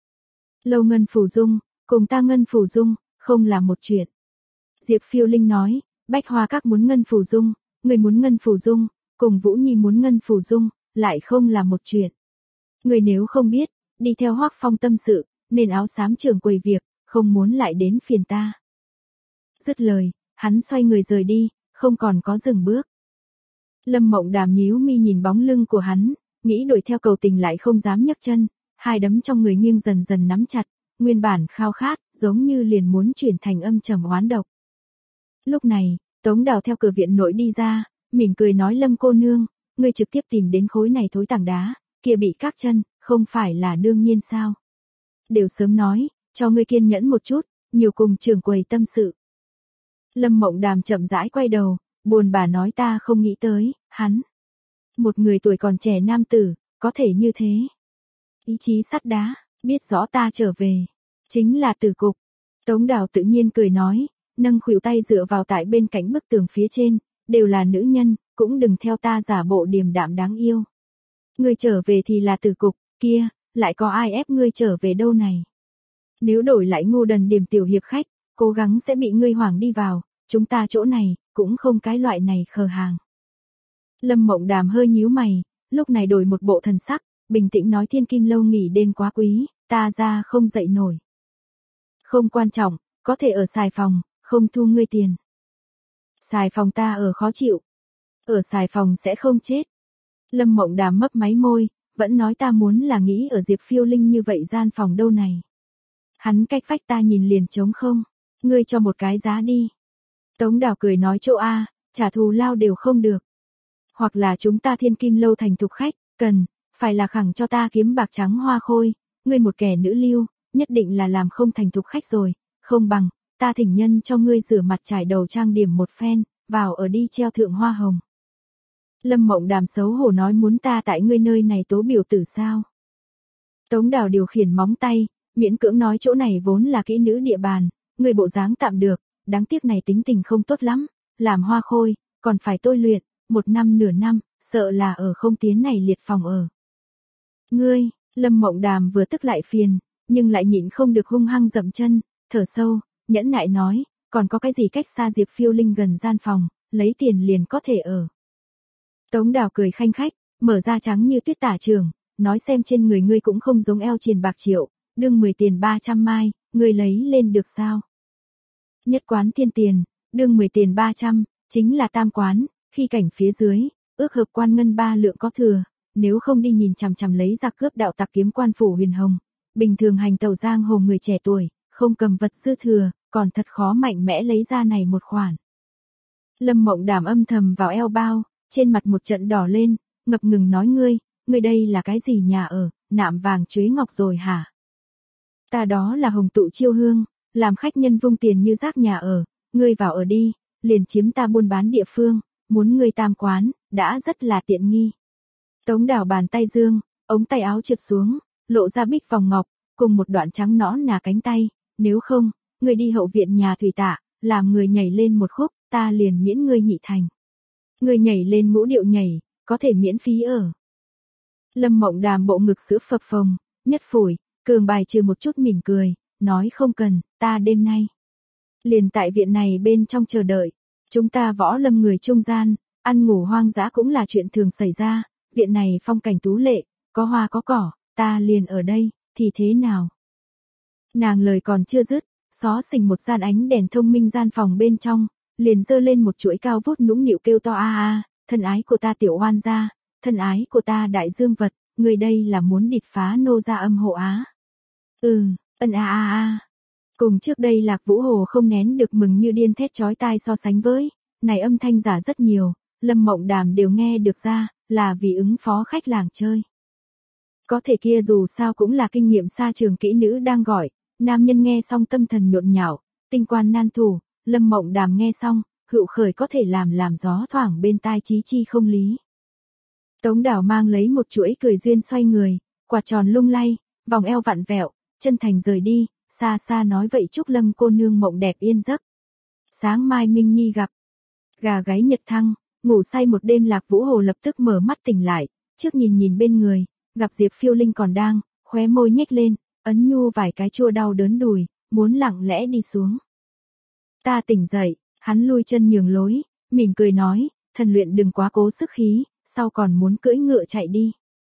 Lâu ngân phù dung, cùng ta ngân phù dung, không là một chuyện. Diệp Phiêu Linh nói, Bách Hoa Các muốn ngân phù dung, người muốn ngân phù dung, cùng Vũ Nhi muốn ngân phù dung, lại không là một chuyện. Người nếu không biết, đi theo Hoắc Phong tâm sự, nên áo xám trưởng quầy việc, không muốn lại đến phiền ta. Dứt lời, hắn xoay người rời đi, không còn có dừng bước. Lâm Mộng Đàm nhíu mi nhìn bóng lưng của hắn, nghĩ đuổi theo cầu tình lại không dám nhấc chân, hai đấm trong người nghiêng dần dần nắm chặt, nguyên bản khao khát, giống như liền muốn chuyển thành âm trầm oán độc. Lúc này, Tống Đào theo cửa viện nội đi ra, mỉm cười nói Lâm cô nương, ngươi trực tiếp tìm đến khối này thối tảng đá, kia bị các chân, không phải là đương nhiên sao? Đều sớm nói, cho ngươi kiên nhẫn một chút, nhiều cùng trưởng quầy tâm sự. Lâm Mộng Đàm chậm rãi quay đầu, buồn bã nói ta không nghĩ tới, hắn. Một người tuổi còn trẻ nam tử, có thể như thế. Ý chí sắt đá, biết rõ ta trở về, chính là Tử Cục. Tống Đào tự nhiên cười nói, nâng khuỷu tay dựa vào tại bên cạnh bức tường phía trên, đều là nữ nhân, cũng đừng theo ta giả bộ điềm đạm đáng yêu. Ngươi trở về thì là Tử Cục, kia, lại có ai ép ngươi trở về đâu này. Nếu đổi lại Ngô Đần điểm tiểu hiệp khách, cố gắng sẽ bị ngươi hoảng đi vào, chúng ta chỗ này, cũng không cái loại này khờ hàng. Lâm Mộng Đàm hơi nhíu mày, lúc này đổi một bộ thần sắc, bình tĩnh nói Thiên Kim lâu nghỉ đêm quá quý, ta ra không dậy nổi. Không quan trọng, có thể ở xài phòng, không thu ngươi tiền. Xài phòng ta ở khó chịu. Ở xài phòng sẽ không chết. Lâm Mộng Đàm mấp máy môi, vẫn nói ta muốn là nghĩ ở Diệp Phiêu Linh như vậy gian phòng đâu này. Hắn cách vách ta nhìn liền trống không, ngươi cho một cái giá đi. Tống Đào cười nói chỗ A, trả thù lao đều không được. Hoặc là chúng ta Thiên Kim lâu thành thục khách, cần, phải là khẳng cho ta kiếm bạc trắng hoa khôi, ngươi một kẻ nữ lưu, nhất định là làm không thành thục khách rồi, không bằng, ta thỉnh nhân cho ngươi rửa mặt trải đầu trang điểm một phen, vào ở đi treo thượng hoa hồng. Lâm Mộng Đàm xấu hổ nói muốn ta tại ngươi nơi này tố biểu tử sao. Tống Đào điều khiển móng tay, miễn cưỡng nói chỗ này vốn là kỹ nữ địa bàn, người bộ dáng tạm được, đáng tiếc này tính tình không tốt lắm, làm hoa khôi, còn phải tôi luyện, một năm nửa năm, sợ là ở không tiến này liệt phòng ở. Ngươi, Lâm Mộng Đàm vừa tức lại phiền, nhưng lại nhịn không được hung hăng dậm chân, thở sâu, nhẫn nại nói, còn có cái gì cách xa Diệp Phiêu Linh gần gian phòng, lấy tiền liền có thể ở. Tống Đào cười khanh khách, mở ra trắng như tuyết tả trường, nói xem trên người ngươi cũng không giống eo triền bạc triệu, đương mười tiền ba trăm mai, ngươi lấy lên được sao? Nhất quán thiên tiền, đương mười tiền ba trăm, chính là tam quán, khi cảnh phía dưới, ước hợp quan ngân ba lượng có thừa, nếu không đi nhìn chằm chằm lấy giặc cướp đạo tặc kiếm quan phủ huyền hồng, bình thường hành tàu giang hồ người trẻ tuổi, không cầm vật dư thừa, còn thật khó mạnh mẽ lấy ra này một khoản. Lâm Mộng Đàm âm thầm vào eo bao, trên mặt một trận đỏ lên, ngập ngừng nói ngươi, ngươi đây là cái gì nhà ở, nạm vàng chuế ngọc rồi hả? Ta đó là hồng tụ chiêu hương, làm khách nhân vung tiền như rác nhà ở, ngươi vào ở đi, liền chiếm ta buôn bán địa phương, muốn ngươi tam quán, đã rất là tiện nghi. Tống Đào bàn tay dương, ống tay áo trượt xuống, lộ ra bích vòng ngọc, cùng một đoạn trắng nõn nà cánh tay, nếu không, ngươi đi hậu viện nhà thủy tạ, làm người nhảy lên một khúc, ta liền miễn ngươi nhị thành. Ngươi nhảy lên ngũ điệu nhảy, có thể miễn phí ở. Lâm Mộng Đàm bộ ngực sữa phập phồng, nhất phủi, cường bài trừ một chút mỉm cười, nói không cần, ta đêm nay liền tại viện này bên trong chờ đợi. Chúng ta võ lâm người trung gian, ăn ngủ hoang dã cũng là chuyện thường xảy ra, viện này phong cảnh tú lệ, có hoa có cỏ, ta liền ở đây, thì thế nào? Nàng lời còn chưa dứt, xó xỉnh một gian ánh đèn thông minh gian phòng bên trong, liền giơ lên một chuỗi cao vút nũng nịu kêu to a a, thân ái của ta tiểu oan gia, thân ái của ta đại dương vật, người đây là muốn địch phá nô gia âm hộ á. Ừ, ân a a a. Cùng trước đây Lạc Vũ Hồ không nén được mừng như điên thét chói tai so sánh với, này âm thanh giả rất nhiều, Lâm Mộng Đàm đều nghe được ra, là vì ứng phó khách làng chơi. Có thể kia dù sao cũng là kinh nghiệm xa trường kỹ nữ đang gọi, nam nhân nghe xong tâm thần nhộn nhạo, tinh quan nan thủ, Lâm Mộng Đàm nghe xong, hữu khởi có thể làm làm gió thoảng bên tai chí chi không lý. Tống Đảo mang lấy một chuỗi cười duyên xoay người, quạt tròn lung lay, vòng eo vặn vẹo, chân thành rời đi, xa xa nói vậy chúc Lâm cô nương mộng đẹp yên giấc. Sáng mai Minh Nhi gặp, gà gáy nhật thăng, ngủ say một đêm Lạc Vũ Hồ lập tức mở mắt tỉnh lại, trước nhìn nhìn bên người, gặp Diệp Phiêu Linh còn đang, khóe môi nhếch lên, ấn nhu vài cái chua đau đớn đùi, muốn lặng lẽ đi xuống. Ta tỉnh dậy, hắn lui chân nhường lối, mỉm cười nói, thần luyện đừng quá cố sức khí, sau còn muốn cưỡi ngựa chạy đi.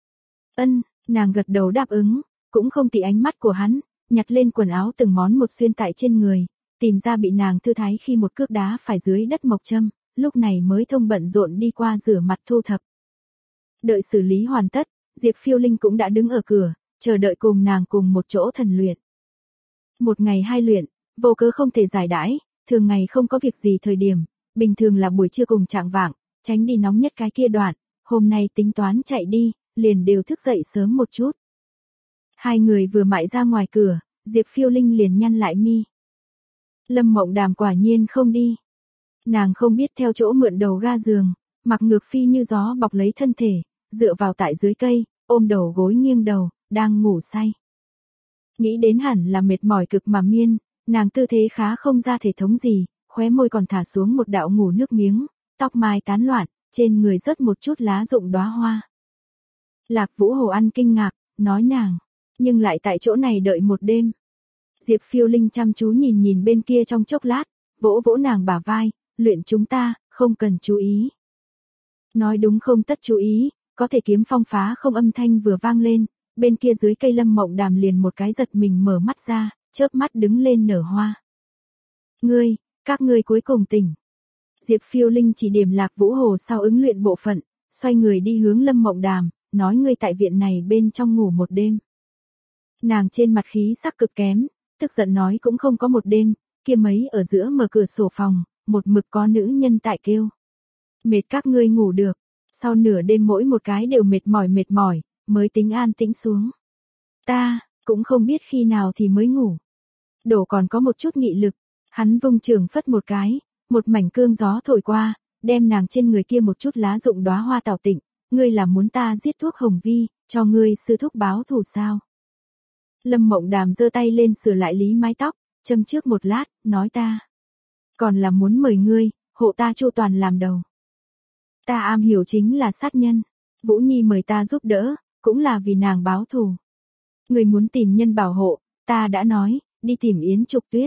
Ân, nàng gật đầu đáp ứng, cũng không tị ánh mắt của hắn, nhặt lên quần áo từng món một xuyên tại trên người, tìm ra bị nàng thư thái khi một cước đá phải dưới đất mộc châm, lúc này mới thông bận rộn đi qua rửa mặt thu thập. Đợi xử lý hoàn tất, Diệp Phiêu Linh cũng đã đứng ở cửa, chờ đợi cùng nàng cùng một chỗ thần luyện. Một ngày hai luyện, vô cớ không thể giải đãi, thường ngày không có việc gì thời điểm, bình thường là buổi trưa cùng trạng vạng, tránh đi nóng nhất cái kia đoạn, hôm nay tính toán chạy đi, liền đều thức dậy sớm một chút. Hai người vừa mãi ra ngoài cửa, Diệp Phiêu Linh liền nhăn lại mi. Lâm Mộng Đàm quả nhiên không đi. Nàng không biết theo chỗ mượn đầu ga giường, mặc ngược phi như gió bọc lấy thân thể, dựa vào tại dưới cây, ôm đầu gối nghiêng đầu, đang ngủ say. Nghĩ đến hẳn là mệt mỏi cực mà miên, nàng tư thế khá không ra thể thống gì, khóe môi còn thả xuống một đạo ngủ nước miếng, tóc mai tán loạn, trên người rớt một chút lá rụng đóa hoa. Lạc Vũ Hồ ăn kinh ngạc, nói nàng, nhưng lại tại chỗ này đợi một đêm. Diệp Phiêu Linh chăm chú nhìn nhìn bên kia trong chốc lát, vỗ vỗ nàng bả vai, luyện chúng ta, không cần chú ý. Nói đúng không tất chú ý, có thể kiếm phong phá không âm thanh vừa vang lên, bên kia dưới cây Lâm Mộng Đàm liền một cái giật mình mở mắt ra, chớp mắt đứng lên nở hoa. Ngươi, các ngươi cuối cùng tỉnh. Diệp Phiêu Linh chỉ điểm Lạc Vũ Hồ sau ứng luyện bộ phận, xoay người đi hướng Lâm Mộng Đàm, nói ngươi tại viện này bên trong ngủ một đêm. Nàng trên mặt khí sắc cực kém, tức giận nói cũng không có một đêm, kia mấy ở giữa mở cửa sổ phòng, một mực có nữ nhân tại kêu. Mệt các ngươi ngủ được, sau nửa đêm mỗi một cái đều mệt mỏi mệt mỏi, mới tính an tĩnh xuống. Ta, cũng không biết khi nào thì mới ngủ. Đổ còn có một chút nghị lực, hắn vung trường phất một cái, một mảnh cương gió thổi qua, đem nàng trên người kia một chút lá rụng đóa hoa tảo tịnh, ngươi là muốn ta giết thuốc hồng vi, cho ngươi sư thúc báo thù sao? Lâm Mộng Đàm giơ tay lên sửa lại lý mái tóc, châm trước một lát, nói ta. Còn là muốn mời ngươi, hộ ta chu toàn làm đầu. Ta am hiểu chính là sát nhân, Vũ Nhi mời ta giúp đỡ, cũng là vì nàng báo thù. Ngươi muốn tìm nhân bảo hộ, ta đã nói, đi tìm Yến Trục Tuyết.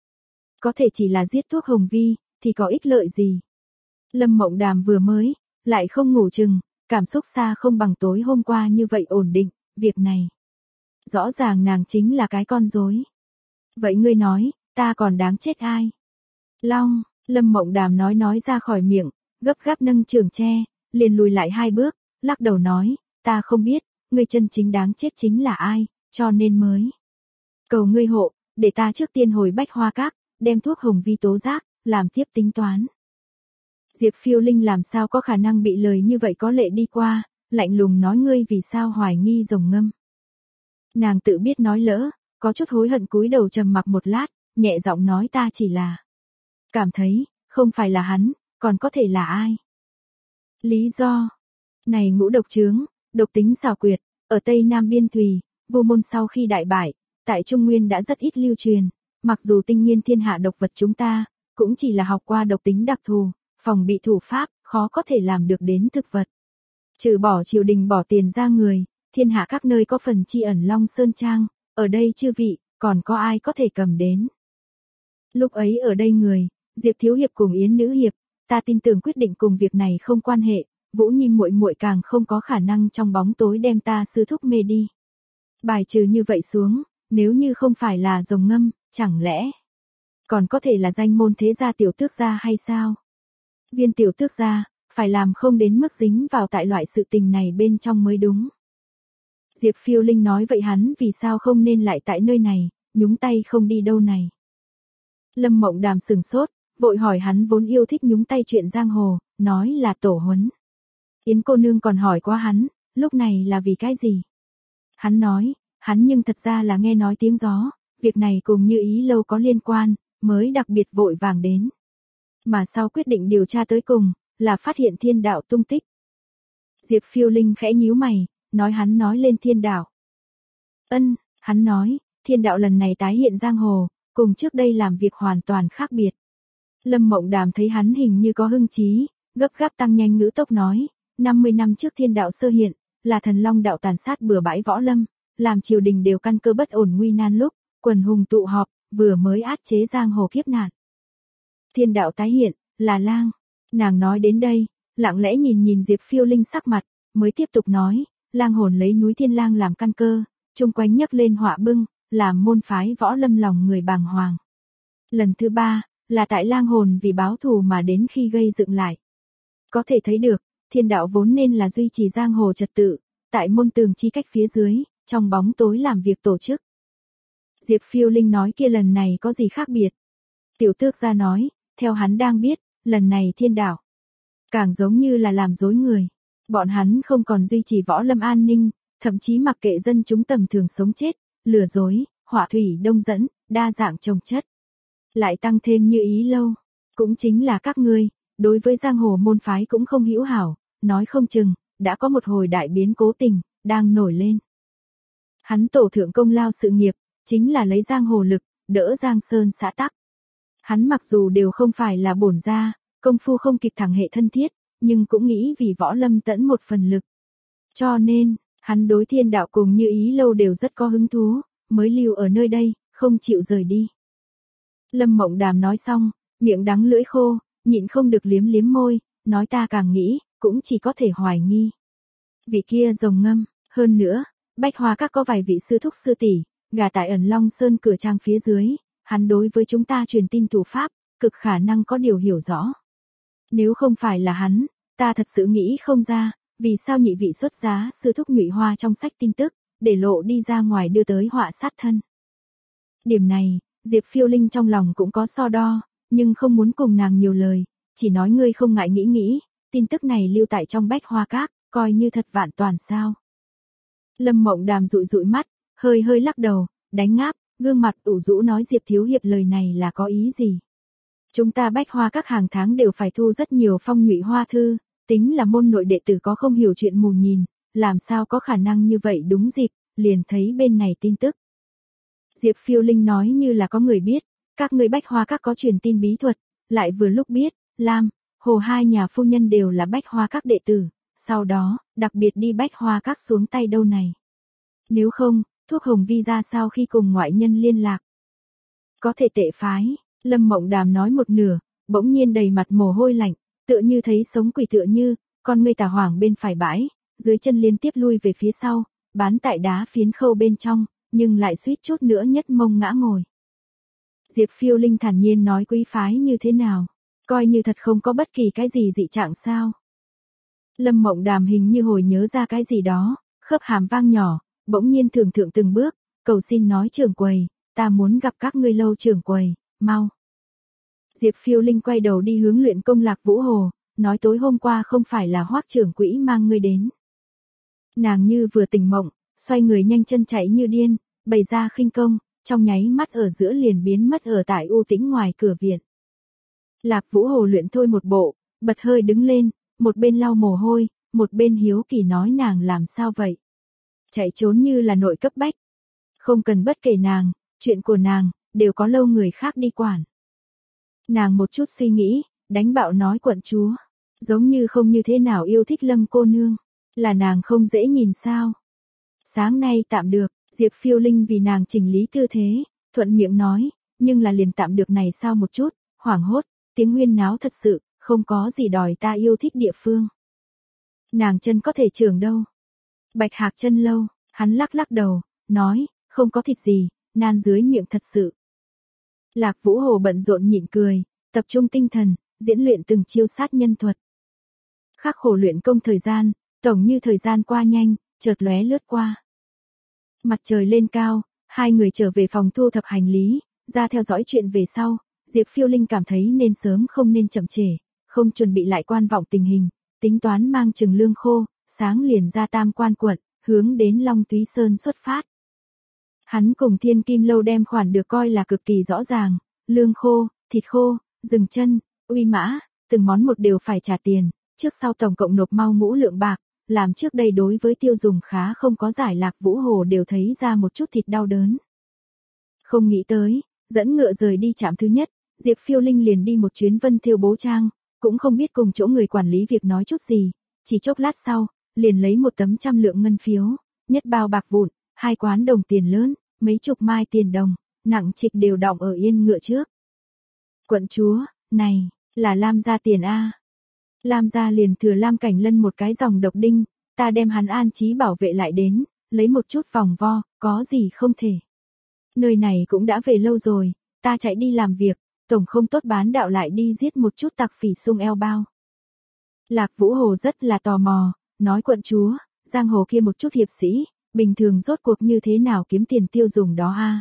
Có thể chỉ là giết thuốc hồng vi, thì có ích lợi gì? Lâm Mộng Đàm vừa mới, lại không ngủ chừng, cảm xúc xa không bằng tối hôm qua như vậy ổn định, việc này. Rõ ràng nàng chính là cái con rối. Vậy ngươi nói, ta còn đáng chết ai? Long, Lâm Mộng Đàm nói nói ra khỏi miệng, gấp gáp nâng trường tre, liền lùi lại hai bước, lắc đầu nói, ta không biết, ngươi chân chính đáng chết chính là ai, cho nên mới. Cầu ngươi hộ, để ta trước tiên hồi Bách Hoa Các, đem thuốc hồng vi tố giác, làm tiếp tính toán. Diệp Phiêu Linh làm sao có khả năng bị lời như vậy có lệ đi qua, lạnh lùng nói ngươi vì sao hoài nghi rồng ngâm. Nàng tự biết nói lỡ, có chút hối hận cúi đầu trầm mặc một lát, nhẹ giọng nói ta chỉ là cảm thấy, không phải là hắn, còn có thể là ai. Lý do, này ngũ độc chướng, độc tính xảo quyệt, ở Tây Nam Biên Thùy, vô môn sau khi đại bại, tại Trung Nguyên đã rất ít lưu truyền, mặc dù tinh nghiên thiên hạ độc vật chúng ta, cũng chỉ là học qua độc tính đặc thù, phòng bị thủ pháp, khó có thể làm được đến thực vật. Trừ bỏ triều đình bỏ tiền ra người, thiên hạ các nơi có phần tri ẩn Long Sơn Trang, ở đây chư vị, còn có ai có thể cầm đến. Lúc ấy ở đây người, Diệp Thiếu Hiệp cùng Yến Nữ Hiệp, ta tin tưởng quyết định cùng việc này không quan hệ, Vũ Nhi muội muội càng không có khả năng trong bóng tối đem ta sư thúc mê đi. Bài trừ như vậy xuống, nếu như không phải là rồng ngâm, chẳng lẽ còn có thể là danh môn thế gia tiểu tước gia hay sao? Viên tiểu tước gia, phải làm không đến mức dính vào tại loại sự tình này bên trong mới đúng. Diệp Phiêu Linh nói vậy hắn vì sao không nên lại tại nơi này, nhúng tay không đi đâu này. Lâm Mộng Đàm sừng sốt, vội hỏi hắn vốn yêu thích nhúng tay chuyện giang hồ, nói là tổ huấn. Yến cô nương còn hỏi qua hắn, lúc này là vì cái gì? Hắn nói, hắn nhưng thật ra là nghe nói tiếng gió, việc này cùng Như Ý lâu có liên quan, mới đặc biệt vội vàng đến. Mà sau quyết định điều tra tới cùng, là phát hiện thiên đạo tung tích. Diệp Phiêu Linh khẽ nhíu mày, nói hắn nói lên thiên đạo. Ân, hắn nói, thiên đạo lần này tái hiện giang hồ, cùng trước đây làm việc hoàn toàn khác biệt. Lâm Mộng Đàm thấy hắn hình như có hưng trí, gấp gáp tăng nhanh ngữ tốc nói, năm mươi năm trước thiên đạo sơ hiện, là thần long đạo tàn sát bừa bãi võ lâm, làm triều đình đều căn cơ bất ổn nguy nan lúc, quần hùng tụ họp, vừa mới át chế giang hồ kiếp nạn. Thiên đạo tái hiện, là lang. Nàng nói đến đây, lặng lẽ nhìn nhìn Diệp Phiêu Linh sắc mặt, mới tiếp tục nói, lang hồn lấy núi Thiên Lang làm căn cơ, chung quanh nhấc lên họa bưng, làm môn phái võ lâm lòng người bàng hoàng. Lần thứ ba, là tại lang hồn vì báo thù mà đến khi gây dựng lại. Có thể thấy được, thiên đạo vốn nên là duy trì giang hồ trật tự, tại môn tường chi cách phía dưới, trong bóng tối làm việc tổ chức. Diệp Phiêu Linh nói kia lần này có gì khác biệt? Tiểu tước gia nói, theo hắn đang biết, lần này thiên đạo càng giống như là làm dối người. Bọn hắn không còn duy trì võ lâm an ninh, thậm chí mặc kệ dân chúng tầm thường sống chết, lừa dối, họa thủy đông dẫn, đa dạng trồng chất. Lại tăng thêm Như Ý lâu, cũng chính là các ngươi, đối với giang hồ môn phái cũng không hữu hảo, nói không chừng, đã có một hồi đại biến cố tình, đang nổi lên. Hắn tổ thượng công lao sự nghiệp, chính là lấy giang hồ lực, đỡ Giang Sơn xã tắc. Hắn mặc dù đều không phải là bổn gia, công phu không kịp thẳng hệ thân thiết, nhưng cũng nghĩ vì võ lâm tẫn một phần lực. Cho nên, hắn đối thiên đạo cùng Như Ý lâu đều rất có hứng thú, mới lưu ở nơi đây, không chịu rời đi. Lâm Mộng Đàm nói xong, miệng đắng lưỡi khô, nhịn không được liếm liếm môi, nói ta càng nghĩ, cũng chỉ có thể hoài nghi. Vị kia rồng ngâm, hơn nữa, Bách Hoa Các có vài vị sư thúc sư tỷ, gà tại ẩn Long Sơn cửa trang phía dưới, hắn đối với chúng ta truyền tin thủ pháp, cực khả năng có điều hiểu rõ. Nếu không phải là hắn, ta thật sự nghĩ không ra, vì sao nhị vị xuất giá sư thúc Nhụy Hoa trong sách tin tức, để lộ đi ra ngoài đưa tới họa sát thân. Điểm này, Diệp Phiêu Linh trong lòng cũng có so đo, nhưng không muốn cùng nàng nhiều lời, chỉ nói ngươi không ngại nghĩ nghĩ, tin tức này lưu tại trong Bách Hoa Các, coi như thật vạn toàn sao. Lâm Mộng Đàm dụi dụi mắt, hơi hơi lắc đầu, đánh ngáp, gương mặt ủ rũ nói Diệp Thiếu Hiệp lời này là có ý gì. Chúng ta Bách Hoa Các hàng tháng đều phải thu rất nhiều phong nhụy hoa thư, tính là môn nội đệ tử có không hiểu chuyện mù nhìn, làm sao có khả năng như vậy đúng dịp, liền thấy bên này tin tức. Diệp Phiêu Linh nói như là có người biết, các người Bách Hoa Các có truyền tin bí thuật, lại vừa lúc biết, Lam, Hồ hai nhà phu nhân đều là Bách Hoa Các đệ tử, sau đó, đặc biệt đi Bách Hoa Các xuống tay đâu này. Nếu không, thuốc hồng vi ra sao khi cùng ngoại nhân liên lạc. Có thể tệ phái, Lâm Mộng Đàm nói một nửa, bỗng nhiên đầy mặt mồ hôi lạnh, tựa như thấy sống quỷ tựa như, con ngươi tà hoảng bên phải bãi, dưới chân liên tiếp lui về phía sau, bán tại đá phiến khâu bên trong, nhưng lại suýt chút nữa nhất mông ngã ngồi. Diệp Phiêu Linh thản nhiên nói quý phái như thế nào, coi như thật không có bất kỳ cái gì dị trạng sao. Lâm Mộng Đàm hình như hồi nhớ ra cái gì đó, khớp hàm vang nhỏ, bỗng nhiên thường thượng từng bước, cầu xin nói trưởng quầy, ta muốn gặp các ngươi lâu trưởng quầy, mau. Diệp Phiêu Linh quay đầu đi hướng luyện công Lạc Vũ Hồ, nói tối hôm qua không phải là Hoắc trưởng quỹ mang ngươi đến. Nàng như vừa tỉnh mộng, xoay người nhanh chân chạy như điên, bày ra khinh công, trong nháy mắt ở giữa liền biến mất ở tại u tĩnh ngoài cửa viện. Lạc Vũ Hồ luyện thôi một bộ, bật hơi đứng lên, một bên lau mồ hôi, một bên hiếu kỳ nói nàng làm sao vậy. Chạy trốn như là nội cấp bách. Không cần bất kể nàng, chuyện của nàng, đều có lâu người khác đi quản. Nàng một chút suy nghĩ, đánh bạo nói quận chúa, giống như không như thế nào yêu thích Lâm cô nương. Là nàng không dễ nhìn sao? Sáng nay tạm được, Diệp Phiêu Linh vì nàng chỉnh lý tư thế, thuận miệng nói, nhưng là liền tạm được này sao một chút, hoảng hốt, tiếng huyên náo thật sự, không có gì đòi ta yêu thích địa phương. Nàng chân có thể trưởng đâu? Bạch Hạc chân lâu, hắn lắc lắc đầu, nói, không có thịt gì, nan dưới miệng thật sự. Lạc Vũ Hồ bận rộn nhịn cười, tập trung tinh thần, diễn luyện từng chiêu sát nhân thuật. Khắc khổ luyện công thời gian, tổng như thời gian qua nhanh, chợt lóe lướt qua. Mặt trời lên cao, hai người trở về phòng thu thập hành lý, ra theo dõi chuyện về sau, Diệp Phiêu Linh cảm thấy nên sớm không nên chậm trễ, không chuẩn bị lại quan vọng tình hình, tính toán mang chừng lương khô, sáng liền ra Tam Quan quận, hướng đến Long Túy Sơn xuất phát. Hắn cùng Thiên Kim Lâu đem khoản được coi là cực kỳ rõ ràng, lương khô, thịt khô, rừng chân, uy mã, từng món một đều phải trả tiền, trước sau tổng cộng nộp mau ngũ lượng bạc, làm trước đây đối với tiêu dùng khá không có giải. Lạc Vũ Hồ đều thấy ra một chút thịt đau đớn. Không nghĩ tới, dẫn ngựa rời đi trạm thứ nhất, Diệp Phiêu Linh liền đi một chuyến Vân Thiêu Bố Trang, cũng không biết cùng chỗ người quản lý việc nói chút gì, chỉ chốc lát sau, liền lấy một tấm trăm lượng ngân phiếu, nhất bao bạc vụn, hai quán đồng tiền lớn, mấy chục mai tiền đồng, nặng trịch đều đọng ở yên ngựa trước. Quận chúa, này, là Lam gia tiền a. Lam gia liền thừa Lam Cảnh Lân một cái dòng độc đinh, ta đem hắn an trí bảo vệ lại đến, lấy một chút vòng vo, có gì không thể. Nơi này cũng đã về lâu rồi, ta chạy đi làm việc, tổng không tốt bán đạo lại đi giết một chút tặc phỉ sung eo bao. Lạc Vũ Hồ rất là tò mò, nói quận chúa, giang hồ kia một chút hiệp sĩ, bình thường rốt cuộc như thế nào kiếm tiền tiêu dùng đó a?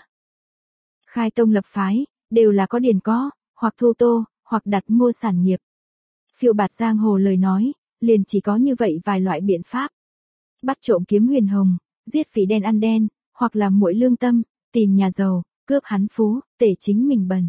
Khai tông lập phái, đều là có điền có, hoặc thu tô, hoặc đặt mua sản nghiệp. Phiêu bạt giang hồ lời nói, liền chỉ có như vậy vài loại biện pháp. Bắt trộm kiếm huyền hồng, giết phỉ đen ăn đen, hoặc là muội lương tâm, tìm nhà giàu, cướp hắn phú, tể chính mình bần.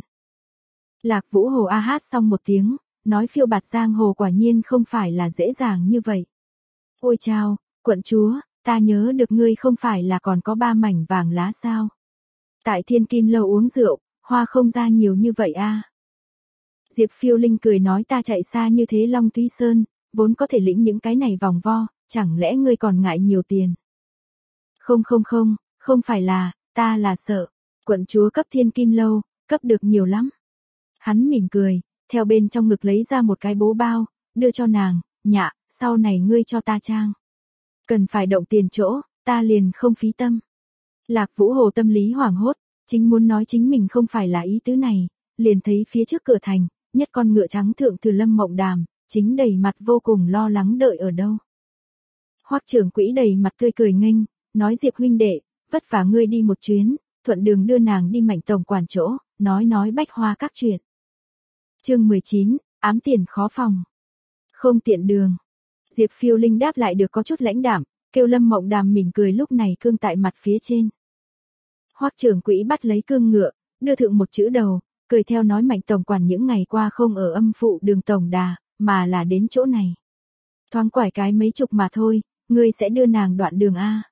Lạc Vũ Hồ a hát xong một tiếng, nói phiêu bạt giang hồ quả nhiên không phải là dễ dàng như vậy. Ôi chao, quận chúa, ta nhớ được ngươi không phải là còn có ba mảnh vàng lá sao? Tại Thiên Kim Lâu uống rượu, hoa không ra nhiều như vậy a. Diệp Phiêu Linh cười nói ta chạy xa như thế Long Túy Sơn, vốn có thể lĩnh những cái này vòng vo, chẳng lẽ ngươi còn ngại nhiều tiền? Không không không, không phải là, ta là sợ, quận chúa cấp Thiên Kim Lâu, cấp được nhiều lắm. Hắn mỉm cười, theo bên trong ngực lấy ra một cái bố bao, đưa cho nàng, nhạ, sau này ngươi cho ta trang. Cần phải động tiền chỗ, ta liền không phí tâm. Lạc Vũ Hồ tâm lý hoảng hốt, chính muốn nói chính mình không phải là ý tứ này, liền thấy phía trước cửa thành, nhất con ngựa trắng thượng Từ Lâm Mộng Đàm, chính đầy mặt vô cùng lo lắng đợi ở đâu. Hoắc trưởng quỹ đầy mặt tươi cười nghênh, nói Diệp huynh đệ, vất vả ngươi đi một chuyến, thuận đường đưa nàng đi Mạnh tổng quản chỗ, nói nói bách hoa các chuyện. Chương mười chín, ám tiền khó phòng. Không tiện đường. Diệp Phiêu Linh đáp lại được có chút lãnh đạm, kêu Lâm Mộng Đàm mỉm cười lúc này cương tại mặt phía trên. Hoắc trưởng quỹ bắt lấy cương ngựa, đưa thượng một chữ đầu, cười theo nói Mạnh tổng quản những ngày qua không ở âm phụ đường tổng đà, mà là đến chỗ này. Thoáng quải cái mấy chục mà thôi, ngươi sẽ đưa nàng đoạn đường a.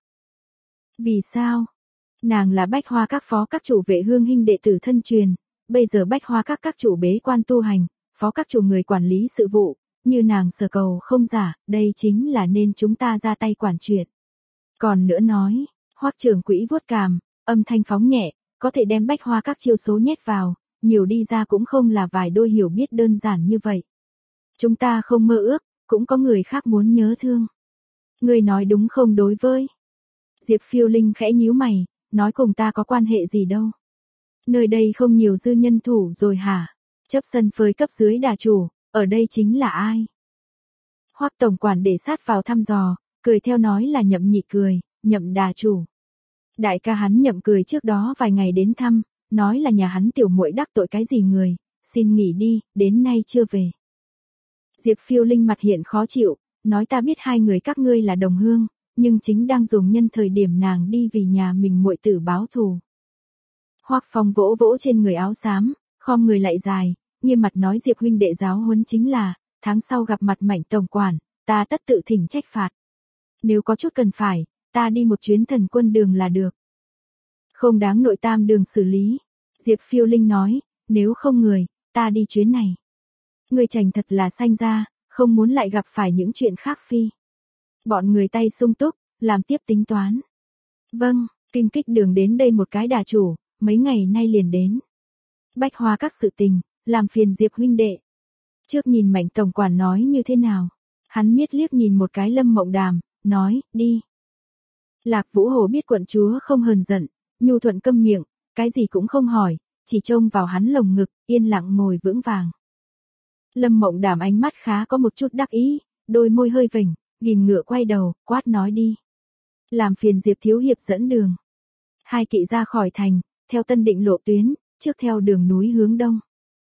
Vì sao? Nàng là bách hoa các phó các chủ vệ hương huynh đệ tử thân truyền, bây giờ bách hoa các các chủ bế quan tu hành, phó các chủ người quản lý sự vụ, như nàng sở cầu không giả, đây chính là nên chúng ta ra tay quản chuyện. Còn nữa nói, Hoắc trưởng quỹ vuốt cằm, âm thanh phóng nhẹ, có thể đem bách hoa các chiêu số nhét vào, nhiều đi ra cũng không là vài đôi hiểu biết đơn giản như vậy. Chúng ta không mơ ước, cũng có người khác muốn nhớ thương. Người nói đúng không đối với? Diệp Phiêu Linh khẽ nhíu mày, nói cùng ta có quan hệ gì đâu. Nơi đây không nhiều dư nhân thủ rồi hả? Chấp sân phơi cấp dưới đà chủ, ở đây chính là ai? Hoắc tổng quản để sát vào thăm dò, cười theo nói là Nhậm Nhị cười, Nhậm đà chủ. Đại ca hắn Nhậm cười trước đó vài ngày đến thăm, nói là nhà hắn tiểu muội đắc tội cái gì người, xin nghỉ đi, đến nay chưa về. Diệp Phiêu Linh mặt hiện khó chịu, nói ta biết hai người các ngươi là đồng hương, nhưng chính đang dùng nhân thời điểm nàng đi vì nhà mình muội tử báo thù. Hoắc Phong vỗ vỗ trên người áo xám, khom người lại dài, nghiêm mặt nói Diệp huynh đệ giáo huấn chính là, tháng sau gặp mặt Mạnh tổng quản, ta tất tự thỉnh trách phạt. Nếu có chút cần phải, ta đi một chuyến Thần Quân đường là được. Không đáng nội tam đường xử lý. Diệp Phiêu Linh nói, nếu không người, ta đi chuyến này. Người chành thật là sanh ra, không muốn lại gặp phải những chuyện khác phi. Bọn người tay sung túc, làm tiếp tính toán. Vâng, Kinh Kích Đường đến đây một cái đà chủ, mấy ngày nay liền đến. Bách Hoa các sự tình, làm phiền Diệp huynh đệ. Trước nhìn Mạnh tổng quản nói như thế nào. Hắn miết liếc nhìn một cái Lâm Mộng Đàm, nói, đi. Lạc Vũ Hồ biết quận chúa không hờn giận, nhu thuận câm miệng, cái gì cũng không hỏi, chỉ trông vào hắn lồng ngực, yên lặng ngồi vững vàng. Lâm Mộng Đàm ánh mắt khá có một chút đắc ý, đôi môi hơi vểnh, ghim ngựa quay đầu, quát nói đi. Làm phiền Diệp thiếu hiệp dẫn đường. Hai kỵ ra khỏi thành, theo Tân Định lộ tuyến, trước theo đường núi hướng đông.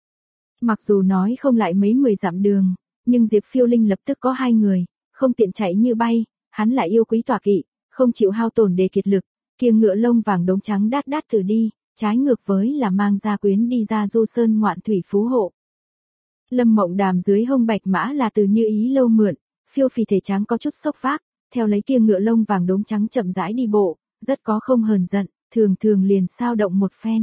Mặc dù nói không lại mấy mười dặm đường, nhưng Diệp Phiêu Linh lập tức có hai người, không tiện chạy như bay, hắn lại yêu quý tọa kỵ, không chịu hao tổn để kiệt lực, kiêng ngựa lông vàng đốm trắng đát đát từ đi, trái ngược với là mang gia quyến đi ra du sơn ngoạn thủy phú hộ. Lâm Mộng Đàm dưới hông bạch mã là từ Như Ý lâu mượn, phiêu phì thể trắng có chút sốc vác, theo lấy kiêng ngựa lông vàng đốm trắng chậm rãi đi bộ, rất có không hờn giận, thường thường liền sao động một phen.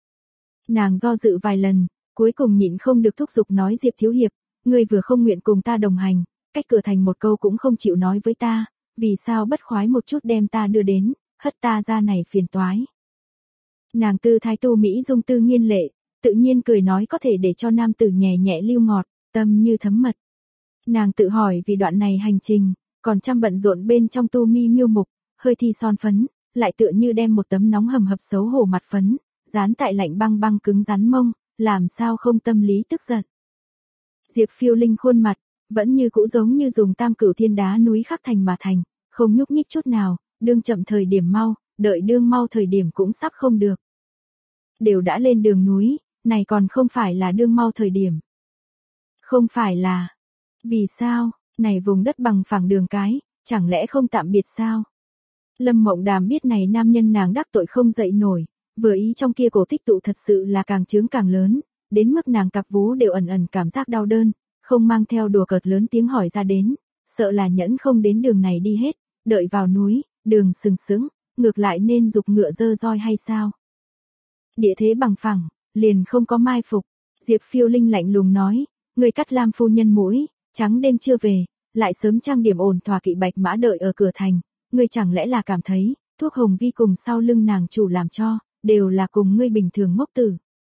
Nàng do dự vài lần, cuối cùng nhịn không được thúc giục nói Diệp thiếu hiệp, ngươi vừa không nguyện cùng ta đồng hành, cách cửa thành một câu cũng không chịu nói với ta, vì sao bất khoái một chút đem ta đưa đến, hất ta ra này phiền toái. Nàng tư thái tu Mỹ dung tư nghiên lệ, tự nhiên cười nói có thể để cho nam tử nhẹ nhẹ lưu ngọt, tâm như thấm mật. Nàng tự hỏi vì đoạn này hành trình, còn chăm bận rộn bên trong tu mi miêu mục, hơi thi son phấn, lại tựa như đem một tấm nóng hầm hập xấu hổ mặt phấn, dán tại lạnh băng băng cứng rắn mông, làm sao không tâm lý tức giận. Diệp Phiêu Linh khuôn mặt, vẫn như cũ giống như dùng tam cửu thiên đá núi khắc thành mà thành, không nhúc nhích chút nào, đương chậm thời điểm mau, đợi đương mau thời điểm cũng sắp không được. Đều đã lên đường núi, này còn không phải là đương mau thời điểm. Không phải là. Vì sao, này vùng đất bằng phẳng đường cái, chẳng lẽ không tạm biệt sao? Lâm Mộng Đàm biết này nam nhân nàng đắc tội không dậy nổi, vừa ý trong kia cổ tích tụ thật sự là càng chướng càng lớn, đến mức nàng cặp vú đều ẩn ẩn cảm giác đau đơn, không mang theo đùa cợt lớn tiếng hỏi ra đến, sợ là nhẫn không đến đường này đi hết, đợi vào núi, đường sừng sững, ngược lại nên dục ngựa dơ roi hay sao? Địa thế bằng phẳng, liền không có mai phục, Diệp Phiêu Linh lạnh lùng nói, người cắt Lam phu nhân mũi, trắng đêm chưa về, lại sớm trang điểm ổn thỏa kỵ bạch mã đợi ở cửa thành, ngươi chẳng lẽ là cảm thấy, thuốc hồng vi cùng sau lưng nàng chủ làm cho, đều là cùng ngươi bình thường ngốc tử.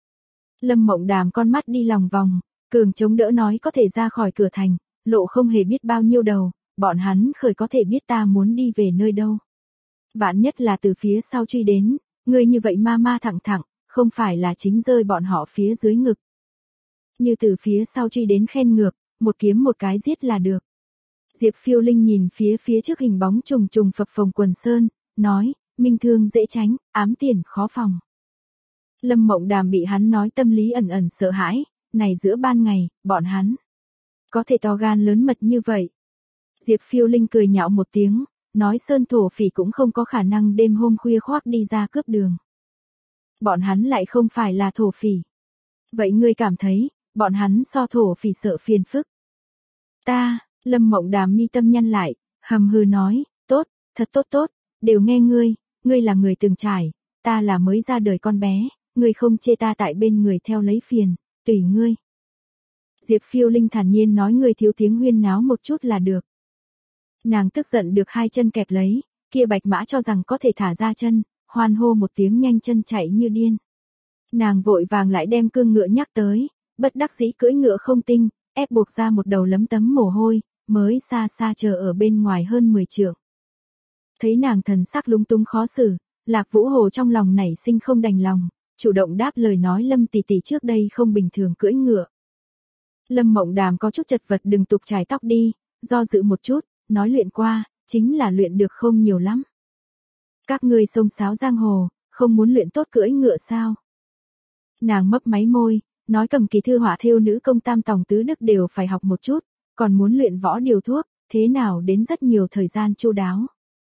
Lâm Mộng Đàm con mắt đi lòng vòng, cường chống đỡ nói có thể ra khỏi cửa thành, lộ không hề biết bao nhiêu đầu, bọn hắn khởi có thể biết ta muốn đi về nơi đâu. Vạn nhất là từ phía sau truy đến, ngươi như vậy ma ma thẳng thẳng, không phải là chính rơi bọn họ phía dưới ngực. Như từ phía sau truy đến khen ngược, một kiếm một cái giết là được. Diệp Phiêu Linh nhìn phía phía trước hình bóng trùng trùng phập phồng quần sơn, nói, minh thương dễ tránh, ám tiền khó phòng. Lâm Mộng Đàm bị hắn nói tâm lý ẩn ẩn sợ hãi, này giữa ban ngày, bọn hắn có thể to gan lớn mật như vậy. Diệp Phiêu Linh cười nhạo một tiếng, nói sơn thổ phỉ cũng không có khả năng đêm hôm khuya khoác đi ra cướp đường. Bọn hắn lại không phải là thổ phỉ. Vậy ngươi cảm thấy, bọn hắn so thổ phỉ sợ phiền phức. Ta, Lâm Mộng Đàm mi tâm nhăn lại, hầm hừ nói, tốt, thật tốt tốt, đều nghe ngươi, ngươi là người từng trải, ta là mới ra đời con bé, ngươi không chê ta tại bên người theo lấy phiền, tùy ngươi. Diệp Phiêu Linh thản nhiên nói ngươi thiếu tiếng huyên náo một chút là được. Nàng tức giận được hai chân kẹp lấy, kia bạch mã cho rằng có thể thả ra chân, hoan hô một tiếng nhanh chân chạy như điên. Nàng vội vàng lại đem cương ngựa nhắc tới, bất đắc dĩ cưỡi ngựa không tinh, ép buộc ra một đầu lấm tấm mồ hôi, mới xa xa chờ ở bên ngoài hơn mười trượng. Thấy nàng thần sắc lúng túng khó xử, Lạc Vũ Hồ trong lòng nảy sinh không đành lòng, chủ động đáp lời nói Lâm tỷ tỷ trước đây không bình thường cưỡi ngựa. Lâm Mộng Đàm có chút chật vật đừng tục chải tóc đi, do dự một chút, nói luyện qua, chính là luyện được không nhiều lắm. Các ngươi xông xáo giang hồ, không muốn luyện tốt cưỡi ngựa sao? Nàng mấp máy môi, nói cầm kỳ thư họa thêu nữ công tam tòng tứ đức đều phải học một chút, còn muốn luyện võ điều thuốc, thế nào đến rất nhiều thời gian chu đáo.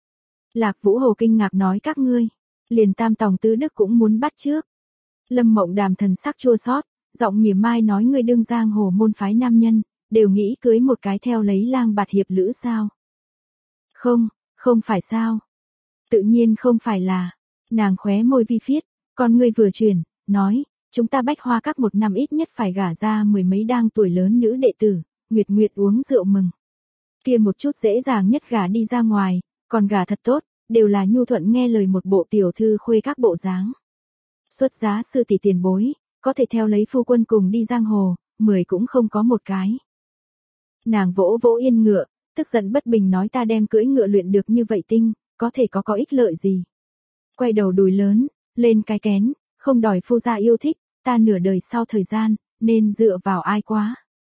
Lạc Vũ Hồ kinh ngạc nói các ngươi, liền tam tòng tứ đức cũng muốn bắt trước. Lâm Mộng Đàm thần sắc chua xót, giọng mỉa mai nói ngươi đương giang hồ môn phái nam nhân, đều nghĩ cưới một cái theo lấy lang bạt hiệp lữ sao? Không, không phải sao? Tự nhiên không phải là. Nàng khóe môi vi phiết, con ngươi vừa chuyển, nói, chúng ta Bách Hoa các một năm ít nhất phải gả ra mười mấy đang tuổi lớn nữ đệ tử, nguyệt nguyệt uống rượu mừng. Kia một chút dễ dàng nhất gả đi ra ngoài, còn gả thật tốt, đều là nhu thuận nghe lời một bộ tiểu thư khuê các bộ dáng. Xuất giá sư tỷ tiền bối, có thể theo lấy phu quân cùng đi giang hồ, mười cũng không có một cái. Nàng vỗ vỗ yên ngựa, tức giận bất bình nói ta đem cưỡi ngựa luyện được như vậy tinh, có thể có có ích lợi gì. Quay đầu đùi lớn, lên cái kén, không đòi phu gia yêu thích, ta nửa đời sau thời gian, nên dựa vào ai quá.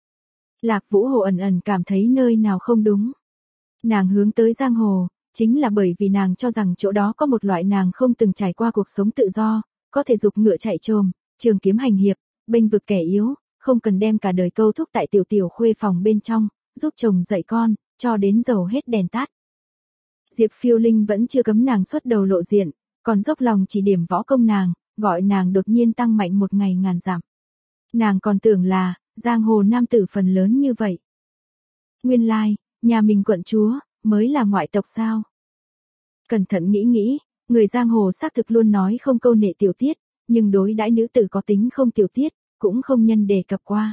Lạc Vũ Hồ ẩn ẩn cảm thấy nơi nào không đúng. Nàng hướng tới giang hồ, chính là bởi vì nàng cho rằng chỗ đó có một loại nàng không từng trải qua cuộc sống tự do, có thể dục ngựa chạy trồm, trường kiếm hành hiệp, bênh vực kẻ yếu, không cần đem cả đời câu thúc tại tiểu tiểu khuê phòng bên trong, giúp chồng dạy con, cho đến dầu hết đèn tắt. Diệp Phiêu Linh vẫn chưa cấm nàng xuất đầu lộ diện, còn dốc lòng chỉ điểm võ công nàng, gọi nàng đột nhiên tăng mạnh một ngày ngàn dặm. Nàng còn tưởng là, giang hồ nam tử phần lớn như vậy. Nguyên lai, nhà mình quận chúa, mới là ngoại tộc sao? Cẩn thận nghĩ nghĩ, người giang hồ xác thực luôn nói không câu nệ tiểu tiết, nhưng đối đãi nữ tử có tính không tiểu tiết, cũng không nhân đề cập qua.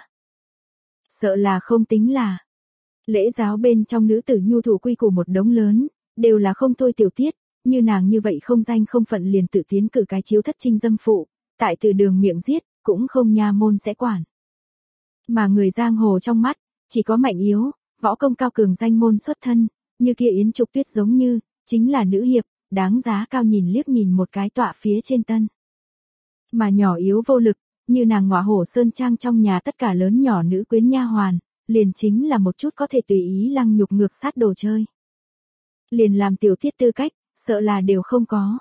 Sợ là không tính là. Lễ giáo bên trong nữ tử nhu thủ quy củ một đống lớn, đều là không thôi tiểu tiết, như nàng như vậy không danh không phận liền tự tiến cử cái chiếu thất trinh dâm phụ, tại từ đường miệng giết, cũng không nha môn sẽ quản. Mà người giang hồ trong mắt, chỉ có mạnh yếu, võ công cao cường danh môn xuất thân, như kia Yến Trục Tuyết giống như, chính là nữ hiệp, đáng giá cao nhìn liếc nhìn một cái tọa phía trên tân. Mà nhỏ yếu vô lực, như nàng Ngọa Hổ Sơn Trang trong nhà tất cả lớn nhỏ nữ quyến nha hoàn, liền chính là một chút có thể tùy ý lăng nhục ngược sát đồ chơi. Liền làm tiểu tiết tư cách, sợ là đều không có.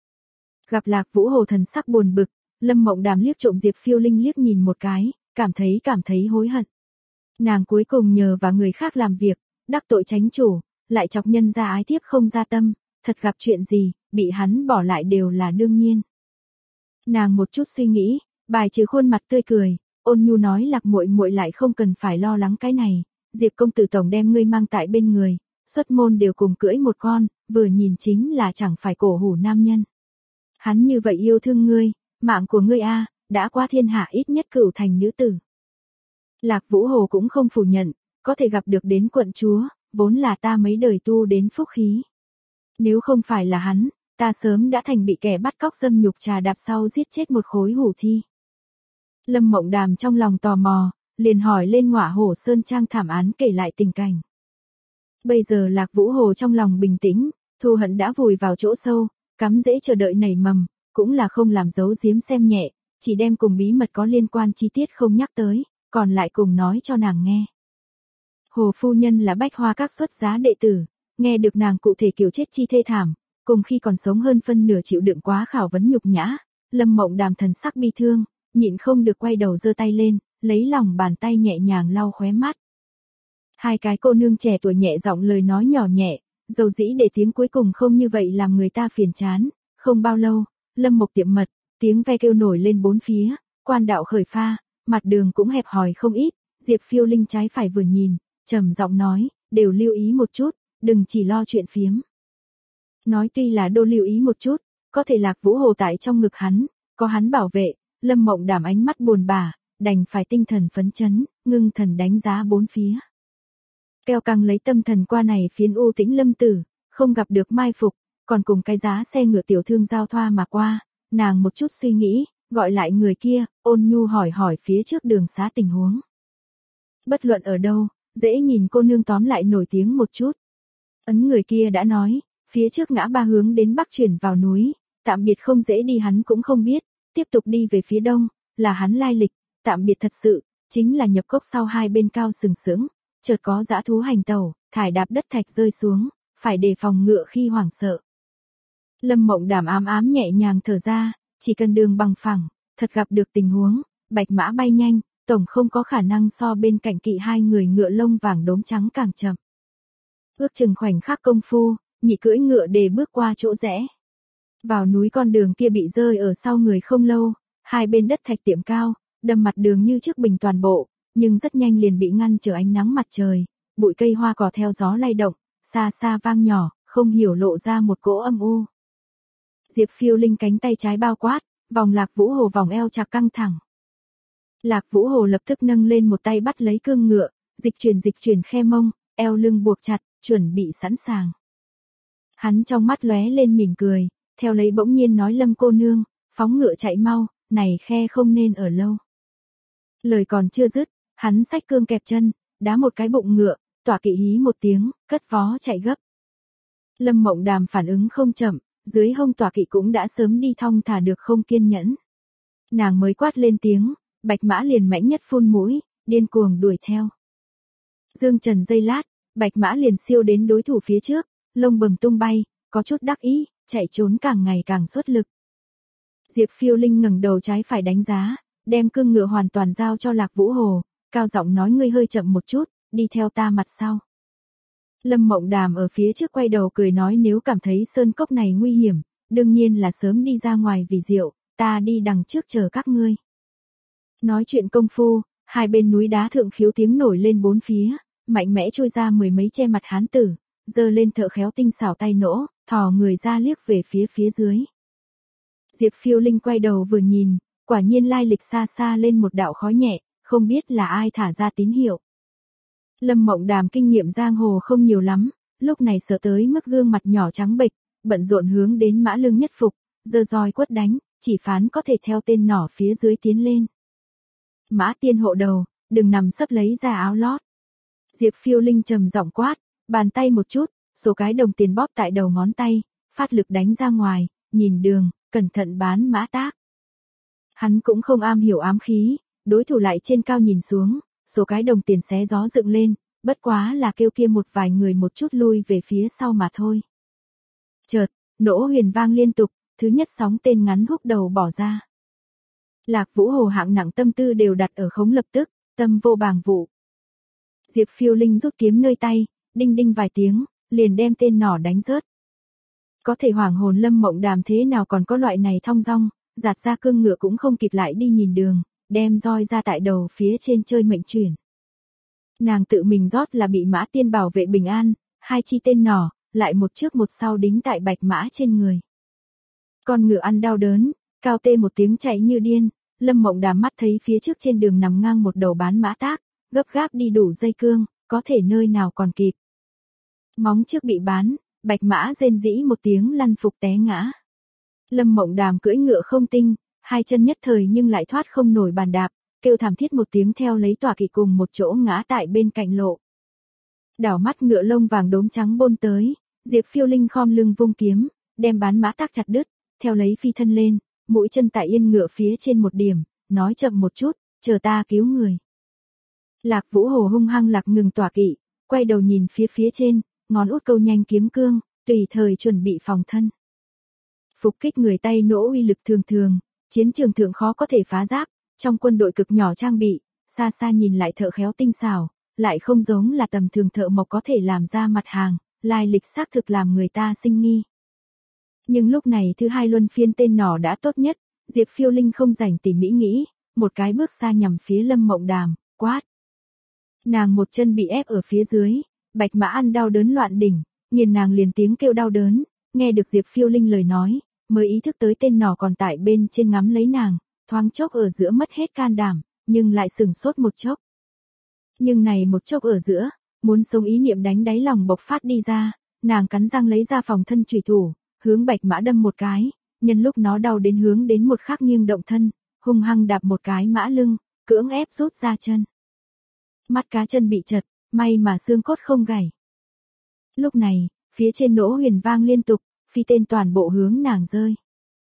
Gặp Lạc Vũ Hồ thần sắc buồn bực, Lâm Mộng Đàm liếc trộm Diệp Phiêu Linh liếc nhìn một cái, cảm thấy cảm thấy hối hận. Nàng cuối cùng nhờ và người khác làm việc, đắc tội chánh chủ, lại chọc nhân ra ái thiếp không ra tâm, thật gặp chuyện gì, bị hắn bỏ lại đều là đương nhiên. Nàng một chút suy nghĩ, bài trừ khuôn mặt tươi cười, ôn nhu nói Lạc muội muội lại không cần phải lo lắng cái này, Diệp công tử tổng đem ngươi mang tại bên người, xuất môn đều cùng cưỡi một con, vừa nhìn chính là chẳng phải cổ hủ nam nhân. Hắn như vậy yêu thương ngươi, mạng của ngươi a, đã qua thiên hạ ít nhất cửu thành nữ tử. Lạc Vũ Hồ cũng không phủ nhận, có thể gặp được đến quận chúa, vốn là ta mấy đời tu đến phúc khí. Nếu không phải là hắn, ta sớm đã thành bị kẻ bắt cóc dâm nhục trà đạp sau giết chết một khối hủ thi. Lâm Mộng Đàm trong lòng tò mò, liền hỏi lên Ngọa Hổ Sơn Trang thảm án kể lại tình cảnh. Bây giờ Lạc Vũ Hồ trong lòng bình tĩnh, thù hận đã vùi vào chỗ sâu, cắm dễ chờ đợi nảy mầm, cũng là không làm giấu giếm xem nhẹ, chỉ đem cùng bí mật có liên quan chi tiết không nhắc tới, còn lại cùng nói cho nàng nghe. Hồ phu nhân là Bách Hoa các xuất giá đệ tử, nghe được nàng cụ thể kiểu chết chi thê thảm, cùng khi còn sống hơn phân nửa chịu đựng quá khảo vấn nhục nhã, Lâm Mộng Đàm thần sắc bi thương, nhịn không được quay đầu giơ tay lên, lấy lòng bàn tay nhẹ nhàng lau khóe mắt. Hai cái cô nương trẻ tuổi nhẹ giọng lời nói nhỏ nhẹ, dầu dĩ để tiếng cuối cùng không như vậy làm người ta phiền chán, không bao lâu, Lâm Mộc tiệm mật, tiếng ve kêu nổi lên bốn phía, quan đạo khởi pha, mặt đường cũng hẹp hòi không ít, Diệp Phiêu Linh trái phải vừa nhìn, trầm giọng nói, đều lưu ý một chút, đừng chỉ lo chuyện phiếm. Nói tuy là đô lưu ý một chút, có thể Lạc Vũ Hồ tại trong ngực hắn, có hắn bảo vệ, Lâm Mộng Đàm ánh mắt buồn bã, đành phải tinh thần phấn chấn, ngưng thần đánh giá bốn phía. Keo căng lấy tâm thần qua này phiến u tĩnh lâm tử, không gặp được mai phục, còn cùng cái giá xe ngựa tiểu thương giao thoa mà qua, nàng một chút suy nghĩ, gọi lại người kia, ôn nhu hỏi hỏi phía trước đường xá tình huống. Bất luận ở đâu, dễ nhìn cô nương tóm lại nổi tiếng một chút. Ấn người kia đã nói, phía trước ngã ba hướng đến bắc chuyển vào núi, tạm biệt không dễ đi hắn cũng không biết, tiếp tục đi về phía đông, là hắn lai lịch, tạm biệt thật sự, chính là nhập cốc sau hai bên cao sừng sững, chợt có dã thú hành tẩu, thải đạp đất thạch rơi xuống, phải đề phòng ngựa khi hoảng sợ. Lâm Mộng Đàm ám ám nhẹ nhàng thở ra, chỉ cần đường bằng phẳng, thật gặp được tình huống, bạch mã bay nhanh, tổng không có khả năng so bên cạnh kỵ hai người ngựa lông vàng đốm trắng càng chậm. Ước chừng khoảnh khắc công phu, nhị cưỡi ngựa để bước qua chỗ rẽ. Vào núi con đường kia bị rơi ở sau người không lâu, hai bên đất thạch tiệm cao, đâm mặt đường như trước bình toàn bộ, nhưng rất nhanh liền bị ngăn trở ánh nắng mặt trời, bụi cây hoa cỏ theo gió lay động, xa xa vang nhỏ, không hiểu lộ ra một cỗ âm u. Diệp Phiêu Linh cánh tay trái bao quát, vòng Lạc Vũ Hồ vòng eo chặt căng thẳng. Lạc Vũ Hồ lập tức nâng lên một tay bắt lấy cương ngựa, dịch chuyển dịch chuyển khe mông, eo lưng buộc chặt, chuẩn bị sẵn sàng. Hắn trong mắt lóe lên mỉm cười, theo lấy bỗng nhiên nói Lâm cô nương, phóng ngựa chạy mau, này khe không nên ở lâu. Lời còn chưa dứt, hắn xách cương kẹp chân, đá một cái bụng ngựa, tỏa kỵ hí một tiếng, cất vó chạy gấp. Lâm Mộng Đàm phản ứng không chậm, dưới hông tỏa kỵ cũng đã sớm đi thong thả được không kiên nhẫn. Nàng mới quát lên tiếng, bạch mã liền mãnh nhất phun mũi, điên cuồng đuổi theo. Dương trần giây lát, bạch mã liền siêu đến đối thủ phía trước, lông bầm tung bay, có chút đắc ý, chạy trốn càng ngày càng xuất lực. Diệp Phiêu Linh ngẩng đầu trái phải đánh giá, đem cương ngựa hoàn toàn giao cho Lạc Vũ Hồ, cao giọng nói ngươi hơi chậm một chút, đi theo ta mặt sau. Lâm Mộng Đàm ở phía trước quay đầu cười nói nếu cảm thấy sơn cốc này nguy hiểm, đương nhiên là sớm đi ra ngoài vì rượu, ta đi đằng trước chờ các ngươi. Nói chuyện công phu, hai bên núi đá thượng khiếu tiếng nổi lên bốn phía, mạnh mẽ trôi ra mười mấy che mặt hán tử, giơ lên thợ khéo tinh xảo tay nỗ, thò người ra liếc về phía phía dưới. Diệp Phiêu Linh quay đầu vừa nhìn, quả nhiên lai lịch xa xa lên một đạo khói nhẹ, không biết là ai thả ra tín hiệu. Lâm Mộng Đàm kinh nghiệm giang hồ không nhiều lắm, lúc này sợ tới mức gương mặt nhỏ trắng bệch, bận rộn hướng đến mã lưng nhất phục, giơ roi quất đánh, chỉ phán có thể theo tên nỏ phía dưới tiến lên. Mã tiên hộ đầu, đừng nằm sấp lấy ra áo lót. Diệp Phiêu Linh trầm giọng quát, bàn tay một chút, số cái đồng tiền bóp tại đầu ngón tay, phát lực đánh ra ngoài, nhìn đường, cẩn thận bán mã tác. Hắn cũng không am hiểu ám khí, đối thủ lại trên cao nhìn xuống, số cái đồng tiền xé gió dựng lên, bất quá là kêu kia một vài người một chút lui về phía sau mà thôi. Chợt, nỗ huyền vang liên tục, thứ nhất sóng tên ngắn húc đầu bỏ ra. Lạc Vũ Hồ hạng nặng tâm tư đều đặt ở khống lập tức, tâm vô bàng vụ. Diệp Phiêu Linh rút kiếm nơi tay, đinh đinh vài tiếng, liền đem tên nỏ đánh rớt. Có thể hoàng hồn Lâm Mộng Đàm thế nào còn có loại này thong dong, giạt ra cương ngựa cũng không kịp lại đi nhìn đường, đem roi ra tại đầu phía trên chơi mệnh chuyển. Nàng tự mình rót là bị mã tiên bảo vệ bình an, hai chi tên nỏ, lại một trước một sau đính tại bạch mã trên người. Con ngựa ăn đau đớn, cao tê một tiếng chạy như điên, Lâm Mộng Đàm mắt thấy phía trước trên đường nằm ngang một đầu bán mã tác, gấp gáp đi đủ dây cương, có thể nơi nào còn kịp. Móng trước bị bán, bạch mã rên rĩ một tiếng lăn phục té ngã. Lâm Mộng Đàm cưỡi ngựa không tinh, hai chân nhất thời nhưng lại thoát không nổi bàn đạp, kêu thảm thiết một tiếng theo lấy tỏa kỵ cùng một chỗ ngã tại bên cạnh lộ. Đảo mắt ngựa lông vàng đốm trắng bôn tới, Diệp Phiêu Linh khom lưng vung kiếm, đem bán mã tác chặt đứt, theo lấy phi thân lên, mũi chân tại yên ngựa phía trên một điểm, nói chậm một chút, chờ ta cứu người. Lạc Vũ Hồ hung hăng lạc ngừng tỏa kỵ, quay đầu nhìn phía phía trên, ngón út câu nhanh kiếm cương, tùy thời chuẩn bị phòng thân. Phục kích người tay nỗ uy lực thường thường, chiến trường thượng khó có thể phá giáp, trong quân đội cực nhỏ trang bị, xa xa nhìn lại thợ khéo tinh xảo, lại không giống là tầm thường thợ mộc có thể làm ra mặt hàng, lai lịch xác thực làm người ta sinh nghi. Nhưng lúc này thứ hai luân phiên tên nỏ đã tốt nhất, Diệp Phiêu Linh không rảnh tỉ mỉ nghĩ, một cái bước xa nhằm phía Lâm Mộng Đàm, quát. Nàng một chân bị ép ở phía dưới, bạch mã ăn đau đớn loạn đỉnh, nghiền nàng liền tiếng kêu đau đớn, nghe được Diệp Phiêu Linh lời nói, mới ý thức tới tên nỏ còn tại bên trên ngắm lấy nàng, thoáng chốc ở giữa mất hết can đảm, nhưng lại sừng sốt một chốc. Nhưng này một chốc ở giữa, muốn sống ý niệm đánh đáy lòng bộc phát đi ra, nàng cắn răng lấy ra phòng thân chủy thủ, hướng bạch mã đâm một cái, nhân lúc nó đau đến hướng đến một khắc nghiêng động thân, hung hăng đạp một cái mã lưng, cưỡng ép rút ra chân. Mắt cá chân bị chật, may mà xương cốt không gãy. Lúc này, phía trên nỗ huyền vang liên tục, phi tên toàn bộ hướng nàng rơi.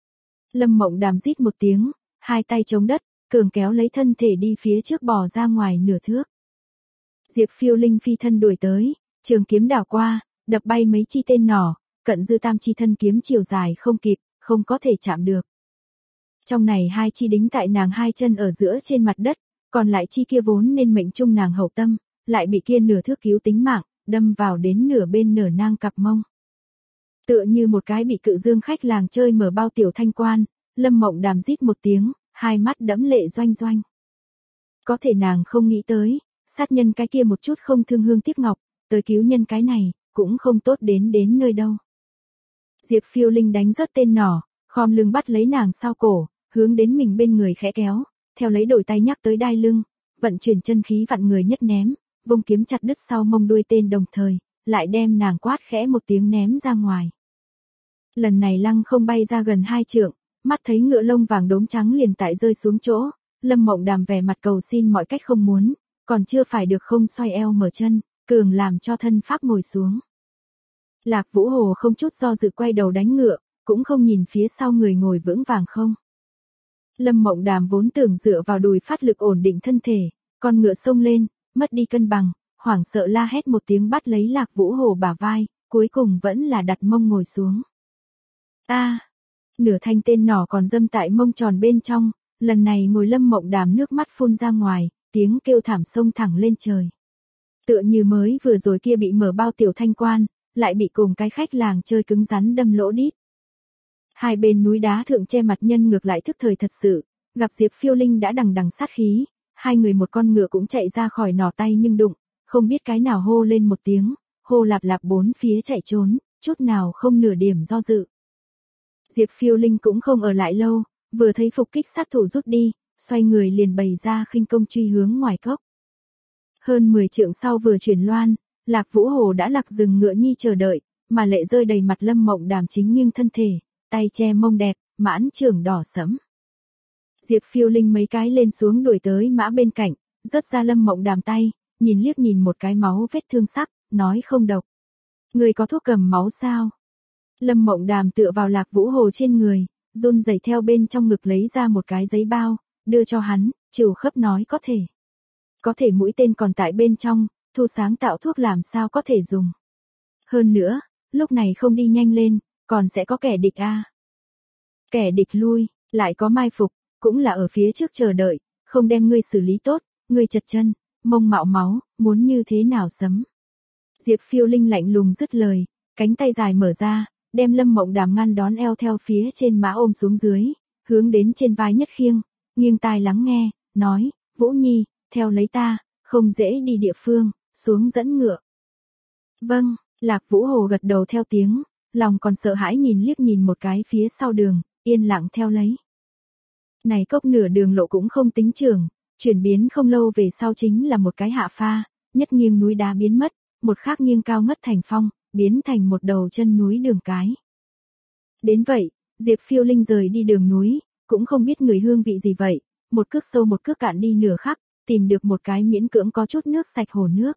Lâm Mộng Đàm rít một tiếng, hai tay chống đất, cường kéo lấy thân thể đi phía trước bò ra ngoài nửa thước. Diệp Phiêu Linh phi thân đuổi tới, trường kiếm đảo qua, đập bay mấy chi tên nỏ, cận dư tam chi thân kiếm chiều dài không kịp, không có thể chạm được. Trong này hai chi đính tại nàng hai chân ở giữa trên mặt đất, còn lại chi kia vốn nên mệnh trung nàng hậu tâm, lại bị kia nửa thước cứu tính mạng, đâm vào đến nửa bên nửa nang cặp mông. Tựa như một cái bị cự dương khách làng chơi mở bao tiểu thanh quan, Lâm Mộng Đàm rít một tiếng, hai mắt đẫm lệ doanh doanh. Có thể nàng không nghĩ tới, sát nhân cái kia một chút không thương hương tiếc ngọc, tới cứu nhân cái này, cũng không tốt đến đến nơi đâu. Diệp Phiêu Linh đánh rớt tên nỏ, khom lưng bắt lấy nàng sau cổ, hướng đến mình bên người khẽ kéo, theo lấy đổi tay nhắc tới đai lưng, vận chuyển chân khí vặn người nhất ném, vung kiếm chặt đứt sau mông đuôi tên đồng thời, lại đem nàng quát khẽ một tiếng ném ra ngoài. Lần này lăng không bay ra gần hai trượng, mắt thấy ngựa lông vàng đốm trắng liền tại rơi xuống chỗ, Lâm Mộng Đàm vẻ mặt cầu xin mọi cách không muốn, còn chưa phải được không xoay eo mở chân, cường làm cho thân pháp ngồi xuống. Lạc Vũ Hồ không chút do dự quay đầu đánh ngựa, cũng không nhìn phía sau người ngồi vững vàng không. Lâm Mộng Đàm vốn tưởng dựa vào đùi phát lực ổn định thân thể, con ngựa xông lên, mất đi cân bằng, hoảng sợ la hét một tiếng bắt lấy Lạc Vũ Hồ bả vai, cuối cùng vẫn là đặt mông ngồi xuống. A, à, nửa thanh tên nỏ còn dâm tại mông tròn bên trong, lần này ngồi Lâm Mộng Đàm nước mắt phun ra ngoài, tiếng kêu thảm sông thẳng lên trời. Tựa như mới vừa rồi kia bị mở bao tiểu thanh quan, lại bị cùng cái khách làng chơi cứng rắn đâm lỗ đít. Hai bên núi đá thượng che mặt nhân ngược lại thức thời thật sự, gặp Diệp Phiêu Linh đã đằng đằng sát khí, hai người một con ngựa cũng chạy ra khỏi nỏ tay nhưng đụng, không biết cái nào hô lên một tiếng, hô lạp lạp bốn phía chạy trốn, chút nào không nửa điểm do dự. Diệp Phiêu Linh cũng không ở lại lâu, vừa thấy phục kích sát thủ rút đi, xoay người liền bày ra khinh công truy hướng ngoài cốc. Hơn mười trượng sau vừa chuyển loan, Lạc Vũ Hồ đã lạc dừng ngựa nhi chờ đợi, mà lệ rơi đầy mặt Lâm Mộng Đàm chính nghiêng thân thể, tay che mông đẹp, mãn trường đỏ sẫm. Diệp Phiêu Linh mấy cái lên xuống đuổi tới mã bên cạnh, rớt ra Lâm Mộng Đàm tay, nhìn liếc nhìn một cái máu vết thương sắc, nói không độc. Người có thuốc cầm máu sao? Lâm Mộng Đàm tựa vào Lạc Vũ Hồ trên người, run rẩy theo bên trong ngực lấy ra một cái giấy bao, đưa cho hắn, trừ khớp nói có thể. Có thể mũi tên còn tại bên trong, Thu sáng tạo thuốc làm sao có thể dùng. Hơn nữa, lúc này không đi nhanh lên, còn sẽ có kẻ địch a. À. Kẻ địch lui, lại có mai phục, cũng là ở phía trước chờ đợi, không đem ngươi xử lý tốt, ngươi chật chân, mông mạo máu, muốn như thế nào sấm. Diệp Phiêu Linh lạnh lùng dứt lời, cánh tay dài mở ra, đem Lâm Mộng Đàm ngăn đón eo theo phía trên mã ôm xuống dưới, hướng đến trên vai nhất khiêng, nghiêng tai lắng nghe, nói, Vũ Nhi, theo lấy ta, không dễ đi địa phương, xuống dẫn ngựa. Vâng, Lạc Vũ Hồ gật đầu theo tiếng, lòng còn sợ hãi nhìn liếc nhìn một cái phía sau đường, yên lặng theo lấy. Này cốc nửa đường lộ cũng không tính trường, chuyển biến không lâu về sau chính là một cái hạ pha, nhất nghiêng núi đá biến mất, một khác nghiêng cao ngất thành phong, biến thành một đầu chân núi đường cái. Đến vậy, Diệp Phiêu Linh rời đi đường núi, cũng không biết người hương vị gì vậy, một cước sâu một cước cạn đi nửa khắc, tìm được một cái miễn cưỡng có chút nước sạch hồ nước.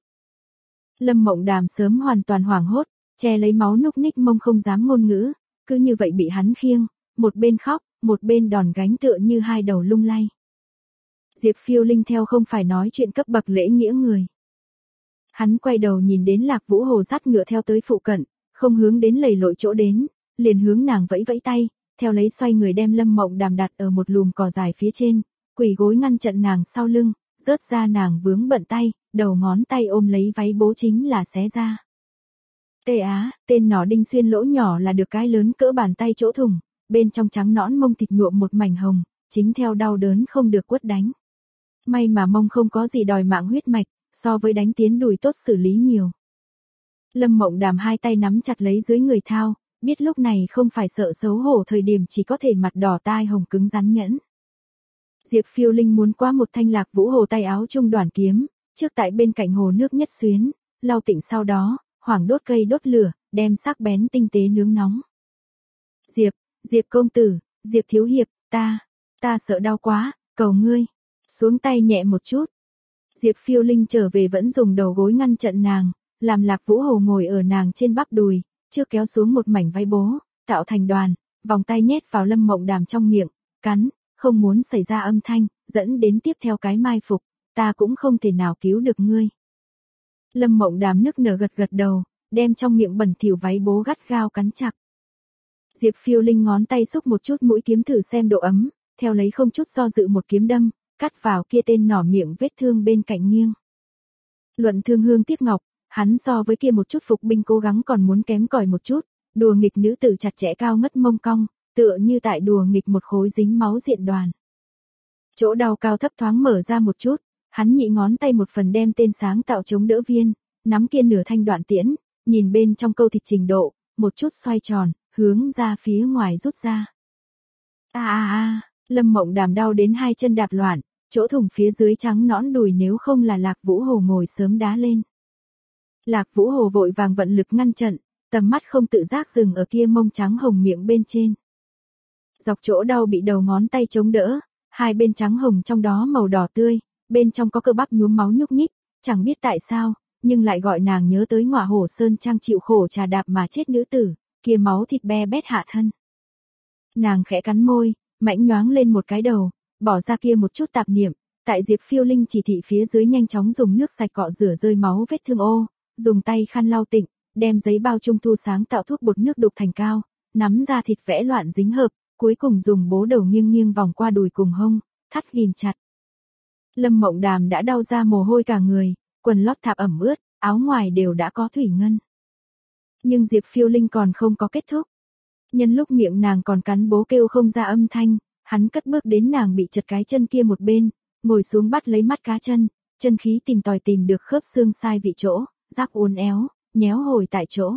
Lâm Mộng Đàm sớm hoàn toàn hoảng hốt, che lấy máu núc ních mông không dám ngôn ngữ, cứ như vậy bị hắn khiêng, một bên khóc, một bên đòn gánh tựa như hai đầu lung lay. Diệp Phiêu Linh theo không phải nói chuyện cấp bậc lễ nghĩa người. Hắn quay đầu nhìn đến Lạc Vũ Hồ dắt ngựa theo tới phụ cận, không hướng đến lầy lội chỗ đến, liền hướng nàng vẫy vẫy tay, theo lấy xoay người đem Lâm Mộng Đàm đặt ở một lùm cỏ dài phía trên, quỳ gối ngăn chặn nàng sau lưng, rớt ra nàng vướng bận tay, đầu ngón tay ôm lấy váy bố chính là xé ra. Tê á, tên nỏ đinh xuyên lỗ nhỏ là được cái lớn cỡ bàn tay chỗ thủng, bên trong trắng nõn mông thịt nhuộm một mảnh hồng, chính theo đau đớn không được quất đánh. May mà mông không có gì đòi mạng huyết mạch, so với đánh tiến đùi tốt xử lý nhiều. Lâm Mộng Đàm hai tay nắm chặt lấy dưới người thao, biết lúc này không phải sợ xấu hổ thời điểm chỉ có thể mặt đỏ tai hồng cứng rắn nhẫn. Diệp Phiêu Linh muốn qua một thanh Lạc Vũ Hồ tay áo trung đoàn kiếm, trước tại bên cạnh hồ nước nhất xuyến, lau tịnh sau đó, hoảng đốt cây đốt lửa, đem sắc bén tinh tế nướng nóng. Diệp, Diệp công tử, Diệp thiếu hiệp, ta, ta sợ đau quá, cầu ngươi, xuống tay nhẹ một chút. Diệp Phiêu Linh trở về vẫn dùng đầu gối ngăn chặn nàng, làm Lạc Vũ Hồ ngồi ở nàng trên bắp đùi, trước kéo xuống một mảnh váy bố, tạo thành đoàn, vòng tay nhét vào Lâm Mộng Đàm trong miệng, cắn, không muốn xảy ra âm thanh, dẫn đến tiếp theo cái mai phục, ta cũng không thể nào cứu được ngươi. Lâm Mộng Đàm nức nở gật gật đầu, đem trong miệng bẩn thỉu váy bố gắt gao cắn chặt. Diệp Phiêu Linh ngón tay xúc một chút mũi kiếm thử xem độ ấm, theo lấy không chút do dự một kiếm đâm, cắt vào kia tên nỏ miệng vết thương bên cạnh nghiêng. Luận thương hương tiếc ngọc, hắn so với kia một chút phục binh cố gắng còn muốn kém cỏi một chút, đùa nghịch nữ tử chặt chẽ cao ngất mông cong, tựa như tại đùa nghịch một khối dính máu diện đoàn. Chỗ đau cao thấp thoáng mở ra một chút, hắn nhị ngón tay một phần đem tên sáng tạo chống đỡ viên, nắm kia nửa thanh đoạn tiễn, nhìn bên trong câu thịt trình độ, một chút xoay tròn, hướng ra phía ngoài rút ra. A a a, Lâm Mộng Đàm đau đến hai chân đạp loạn, chỗ thùng phía dưới trắng nõn đùi nếu không là Lạc Vũ Hồ ngồi sớm đá lên. Lạc Vũ Hồ vội vàng vận lực ngăn trận, tầm mắt không tự giác dừng ở kia mông trắng hồng miệng bên trên. Dọc chỗ đau bị đầu ngón tay chống đỡ, hai bên trắng hồng trong đó màu đỏ tươi, bên trong có cơ bắp nhuốm máu nhúc nhích, chẳng biết tại sao, nhưng lại gọi nàng nhớ tới Ngọa Hổ Sơn Trang chịu khổ trà đạp mà chết nữ tử, kia máu thịt be bét hạ thân. Nàng khẽ cắn môi, mãnh nhoáng lên một cái đầu, bỏ ra kia một chút tạp niệm, tại Diệp Phiêu Linh chỉ thị phía dưới nhanh chóng dùng nước sạch cọ rửa rơi máu vết thương ô, dùng tay khăn lau tịnh, đem giấy bao trung thu sáng tạo thuốc bột nước đục thành cao, nắm ra thịt vẽ loạn dính hợp, cuối cùng dùng bố đầu nghiêng nghiêng vòng qua đùi cùng hông, thắt ghim chặt. Lâm Mộng Đàm đã đau ra mồ hôi cả người, quần lót thạp ẩm ướt, áo ngoài đều đã có thủy ngân. Nhưng Diệp Phiêu Linh còn không có kết thúc. Nhân lúc miệng nàng còn cắn bố kêu không ra âm thanh, hắn cất bước đến nàng bị chật cái chân kia một bên, ngồi xuống bắt lấy mắt cá chân, chân khí tìm tòi tìm được khớp xương sai vị chỗ, giác uốn éo, nhéo hồi tại chỗ.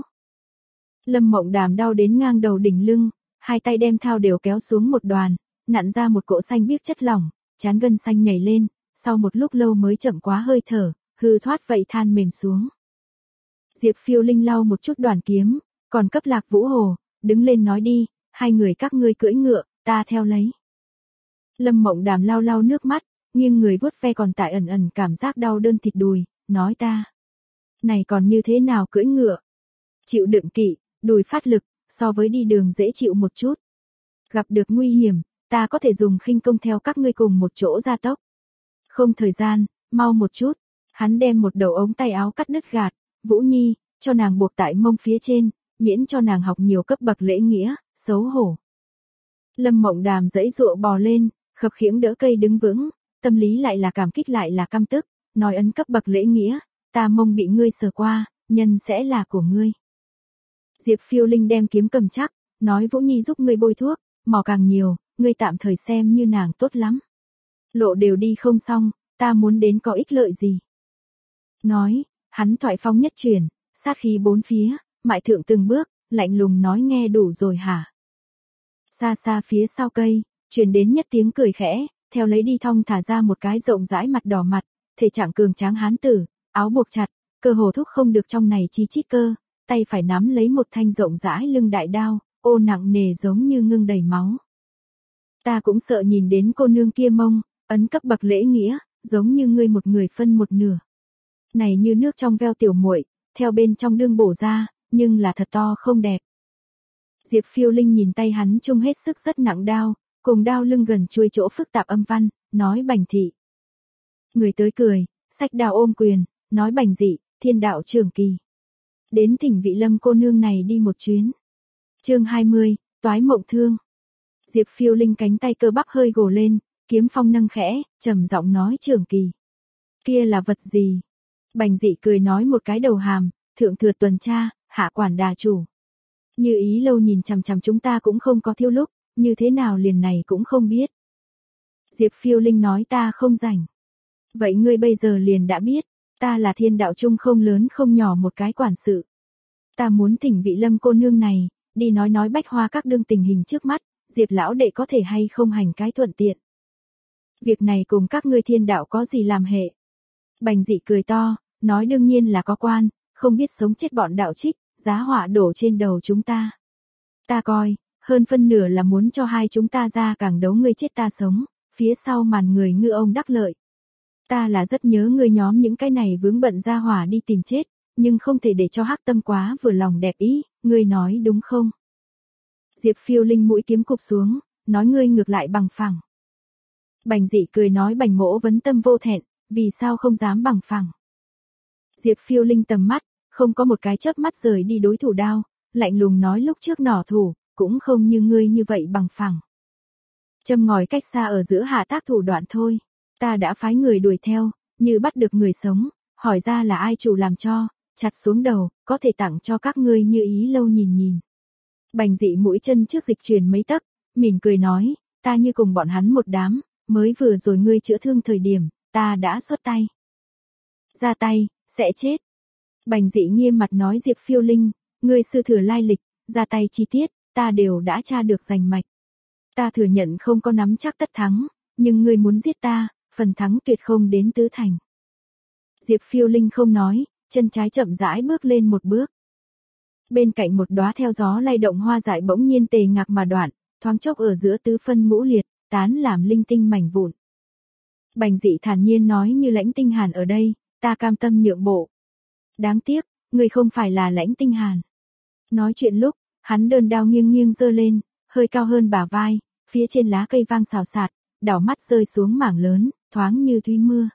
Lâm Mộng Đàm đau đến ngang đầu đỉnh lưng, hai tay đem thao đều kéo xuống một đoàn, nặn ra một cỗ xanh biếc chất lỏng, chán gân xanh nhảy lên, sau một lúc lâu mới chậm quá hơi thở, hư thoát vậy than mềm xuống. Diệp Phiêu Linh lau một chút đoàn kiếm, còn cấp Lạc Vũ Hồ, đứng lên nói đi, hai người các ngươi cưỡi ngựa, ta theo lấy. Lâm Mộng Đàm lau lau nước mắt, nghiêng người vuốt ve còn tại ẩn ẩn cảm giác đau đơn thịt đùi, nói ta. Này còn như thế nào cưỡi ngựa? Chịu đựng kỵ, đùi phát lực, so với đi đường dễ chịu một chút. Gặp được nguy hiểm, ta có thể dùng khinh công theo các ngươi cùng một chỗ gia tốc. Không thời gian, mau một chút. Hắn đem một đầu ống tay áo cắt đứt gạt, Vũ Nhi, cho nàng buộc tại mông phía trên, miễn cho nàng học nhiều cấp bậc lễ nghĩa, xấu hổ. Lâm Mộng Đàm dãy dụa bò lên, khập khiễng đỡ cây đứng vững, tâm lý lại là cảm kích lại là căm tức, nói ấn cấp bậc lễ nghĩa, ta mông bị ngươi sờ qua, nhân sẽ là của ngươi. Diệp Phiêu Linh đem kiếm cầm chắc, nói Vũ Nhi giúp ngươi bôi thuốc, mò càng nhiều, ngươi tạm thời xem như nàng tốt lắm. Lộ đều đi không xong, ta muốn đến có ích lợi gì. Nói, hắn thoại phong nhất chuyển, sát khí bốn phía, mại thượng từng bước, lạnh lùng nói nghe đủ rồi hả. Xa xa phía sau cây, truyền đến nhất tiếng cười khẽ, theo lấy đi thong thả ra một cái rộng rãi mặt đỏ mặt, thể trạng cường tráng hán tử, áo buộc chặt, cơ hồ thúc không được trong này chi chít cơ, tay phải nắm lấy một thanh rộng rãi lưng đại đao, ô nặng nề giống như ngưng đầy máu. Ta cũng sợ nhìn đến cô nương kia mông, ấn cấp bậc lễ nghĩa, giống như ngươi một người phân một nửa. Này như nước trong veo tiểu muội, theo bên trong đương bổ ra, nhưng là thật to không đẹp. Diệp Phiêu Linh nhìn tay hắn chung hết sức rất nặng đao, cùng đao lưng gần chuôi chỗ phức tạp âm văn, nói Bành thị. Người tới cười, sách đao ôm quyền, nói Bành dị, thiên đạo trường kỳ. Đến thỉnh vị Lâm cô nương này đi một chuyến. Chương hai mươi, toái mộng thương. Diệp Phiêu Linh cánh tay cơ bắp hơi gồ lên, kiếm phong nâng khẽ, trầm giọng nói trường kỳ. Kia là vật gì? Bành dị cười nói một cái đầu hàm, thượng thừa tuần tra, hạ quản đà chủ. Như ý lâu nhìn chằm chằm chúng ta cũng không có thiêu lúc, như thế nào liền này cũng không biết. Diệp Phiêu Linh nói ta không rảnh. Vậy ngươi bây giờ liền đã biết, ta là thiên đạo trung không lớn không nhỏ một cái quản sự. Ta muốn thỉnh vị Lâm cô nương này, đi nói nói bách hoa các đương tình hình trước mắt, Diệp lão đệ có thể hay không hành cái thuận tiện. Việc này cùng các ngươi thiên đạo có gì làm hệ. Bành dị cười to, nói đương nhiên là có quan, không biết sống chết bọn đạo trích, giá họa đổ trên đầu chúng ta. Ta coi, hơn phân nửa là muốn cho hai chúng ta ra càng đấu ngươi chết ta sống, phía sau màn người ngư ông đắc lợi. Ta là rất nhớ ngươi nhóm những cái này vướng bận ra hỏa đi tìm chết, nhưng không thể để cho hắc tâm quá vừa lòng đẹp ý, ngươi nói đúng không? Diệp Phiêu Linh mũi kiếm cụp xuống, nói ngươi ngược lại bằng phẳng. Bành dị cười nói Bành mỗ vấn tâm vô thẹn, vì sao không dám bằng phẳng. Diệp Phiêu Linh tầm mắt, không có một cái chớp mắt rời đi đối thủ đao, lạnh lùng nói lúc trước nỏ thủ, cũng không như ngươi như vậy bằng phẳng. Châm ngòi cách xa ở giữa hạ tác thủ đoạn thôi, ta đã phái người đuổi theo, như bắt được người sống, hỏi ra là ai chủ làm cho, chặt xuống đầu, có thể tặng cho các ngươi như ý lâu nhìn nhìn. Bành dị mũi chân trước dịch chuyển mấy tấc, mỉm cười nói, ta như cùng bọn hắn một đám, mới vừa rồi ngươi chữa thương thời điểm, ta đã xuất tay. Ra tay, sẽ chết. Bành dị nghiêm mặt nói Diệp Phiêu Linh, ngươi sư thừa lai lịch, ra tay chi tiết, ta đều đã tra được rành mạch. Ta thừa nhận không có nắm chắc tất thắng, nhưng ngươi muốn giết ta, phần thắng tuyệt không đến tứ thành. Diệp Phiêu Linh không nói, chân trái chậm rãi bước lên một bước. Bên cạnh một đóa theo gió lay động hoa dại bỗng nhiên tề ngạc mà đoạn, thoáng chốc ở giữa tứ phân ngũ liệt, tán làm linh tinh mảnh vụn. Bành Dị thản nhiên nói như Lãnh Tinh Hàn ở đây, ta cam tâm nhượng bộ. Đáng tiếc, người không phải là Lãnh Tinh Hàn. Nói chuyện lúc, hắn đơn đao nghiêng nghiêng giơ lên, hơi cao hơn bả vai, phía trên lá cây vang xào xạc, đảo mắt rơi xuống mảng lớn, thoáng như thúy mưa.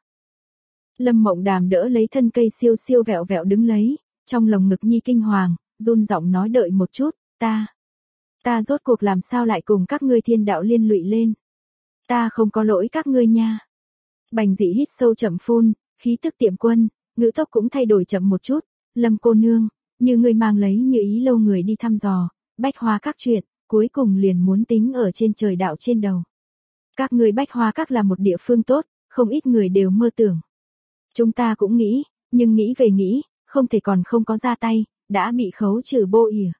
Lâm Mộng Đàm đỡ lấy thân cây siêu siêu vẹo vẹo đứng lấy, trong lồng ngực nhi kinh hoàng, run giọng nói đợi một chút, ta, ta rốt cuộc làm sao lại cùng các ngươi thiên đạo liên lụy lên. Ta không có lỗi các ngươi nha. Bành Dị hít sâu chậm phun, khí tức tiệm quân, ngữ tốc cũng thay đổi chậm một chút, Lâm cô nương, như ngươi mang lấy như ý lâu người đi thăm dò, bách hoa các chuyện, cuối cùng liền muốn tính ở trên trời đạo trên đầu. Các ngươi bách hoa các là một địa phương tốt, không ít người đều mơ tưởng. Chúng ta cũng nghĩ, nhưng nghĩ về nghĩ, không thể còn không có ra tay, đã bị khấu trừ bô ỉa.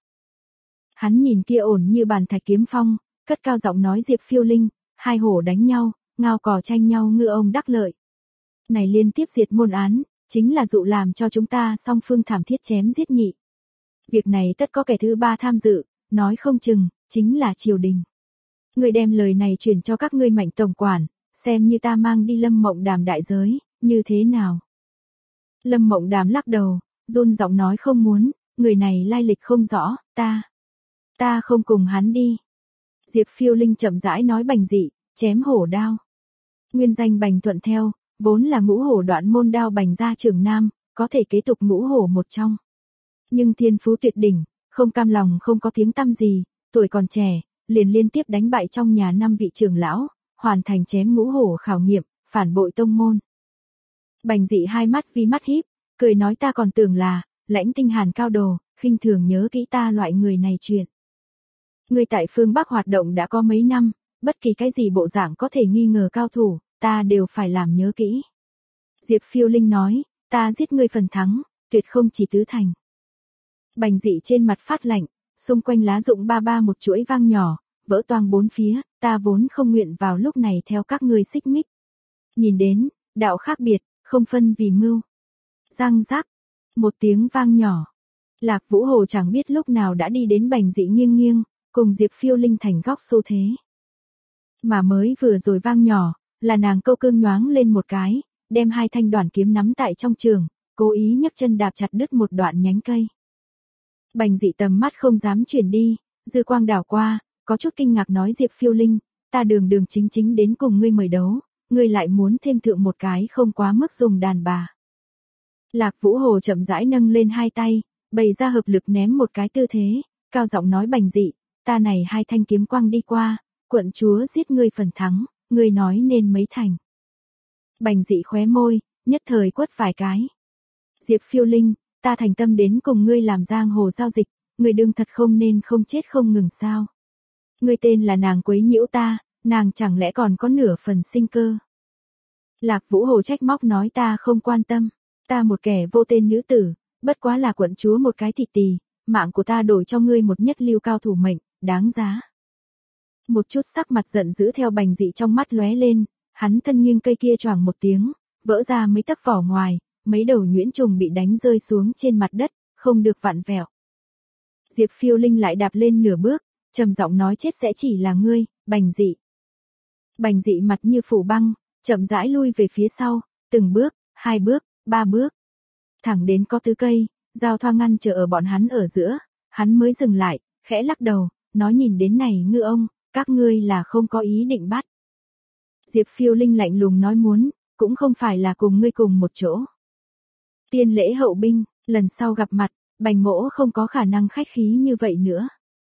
Hắn nhìn kia ổn như bàn thạch kiếm phong, cất cao giọng nói Diệp Phiêu Linh, hai hổ đánh nhau, ngao cò tranh nhau ngư ông đắc lợi. Này liên tiếp diệt môn án, chính là dụ làm cho chúng ta song phương thảm thiết chém giết nhị. Việc này tất có kẻ thứ ba tham dự, nói không chừng, chính là triều đình. Người đem lời này truyền cho các ngươi Mạnh tổng quản, xem như ta mang đi Lâm Mộng Đàm đại giới, như thế nào. Lâm Mộng Đàm lắc đầu, run giọng nói không muốn, người này lai lịch không rõ, ta, ta không cùng hắn đi. Diệp Phiêu Linh chậm rãi nói Bành Dị, chém hổ đao. Nguyên danh Bành Thuận Theo, vốn là ngũ hổ đoạn môn đao Bành gia trưởng nam, có thể kế tục ngũ hổ một trong. Nhưng thiên phú tuyệt đỉnh, không cam lòng không có tiếng tăm gì, tuổi còn trẻ, liền liên tiếp đánh bại trong nhà năm vị trưởng lão, hoàn thành chém ngũ hổ khảo nghiệm, phản bội tông môn. Bành Dị hai mắt vi mắt híp, cười nói ta còn tưởng là, Lãnh Tinh Hàn cao đồ, khinh thường nhớ kỹ ta loại người này chuyện. Người tại phương Bắc hoạt động đã có mấy năm, bất kỳ cái gì bộ dạng có thể nghi ngờ cao thủ, ta đều phải làm nhớ kỹ. Diệp Phiêu Linh nói, ta giết ngươi phần thắng, tuyệt không chỉ tứ thành. Bành Dị trên mặt phát lạnh, xung quanh lá rụng ba ba một chuỗi vang nhỏ, vỡ toang bốn phía, ta vốn không nguyện vào lúc này theo các ngươi xích mích. Nhìn đến, đạo khác biệt, không phân vì mưu. Răng rắc, một tiếng vang nhỏ. Lạc Vũ Hồ chẳng biết lúc nào đã đi đến Bành Dị nghiêng nghiêng, cùng Diệp Phiêu Linh thành góc xu thế. Mà mới vừa rồi vang nhỏ, là nàng câu cương nhoáng lên một cái, đem hai thanh đoản kiếm nắm tại trong trường, cố ý nhấc chân đạp chặt đứt một đoạn nhánh cây. Bành Dị tầm mắt không dám chuyển đi, dư quang đảo qua, có chút kinh ngạc nói Diệp Phiêu Linh, ta đường đường chính chính đến cùng ngươi mời đấu, ngươi lại muốn thêm thượng một cái không quá mức dùng đàn bà. Lạc Vũ Hồ chậm rãi nâng lên hai tay, bày ra hợp lực ném một cái tư thế, cao giọng nói Bành Dị, ta này hai thanh kiếm quang đi qua, quận chúa giết ngươi phần thắng, ngươi nói nên mấy thành. Bành Dị khóe môi, nhất thời quất vài cái. Diệp Phiêu Linh, ta thành tâm đến cùng ngươi làm giang hồ giao dịch, ngươi đương thật không nên không chết không ngừng sao. Ngươi tên là nàng quấy nhiễu ta, nàng chẳng lẽ còn có nửa phần sinh cơ. Lạc Vũ Hồ trách móc nói ta không quan tâm, ta một kẻ vô tên nữ tử, bất quá là quận chúa một cái thịt tì, mạng của ta đổi cho ngươi một nhất lưu cao thủ mệnh, đáng giá. Một chút sắc mặt giận dữ theo Bành Dị trong mắt lóe lên, hắn thân nghiêng cây kia choàng một tiếng, vỡ ra mấy tấc vỏ ngoài, mấy đầu nhuyễn trùng bị đánh rơi xuống trên mặt đất, không được vặn vẹo. Diệp Phiêu Linh lại đạp lên nửa bước, trầm giọng nói chết sẽ chỉ là ngươi, Bành Dị. Bành Dị mặt như phủ băng, chậm rãi lui về phía sau, từng bước, hai bước, ba bước. Thẳng đến có tứ cây, giao thoa ngăn trở ở bọn hắn ở giữa, hắn mới dừng lại, khẽ lắc đầu, nói nhìn đến này ngư ông, các ngươi là không có ý định bắt. Diệp Phiêu Linh lạnh lùng nói muốn, cũng không phải là cùng ngươi cùng một chỗ. Tiên lễ hậu binh, lần sau gặp mặt, Bành mỗ không có khả năng khách khí như vậy nữa.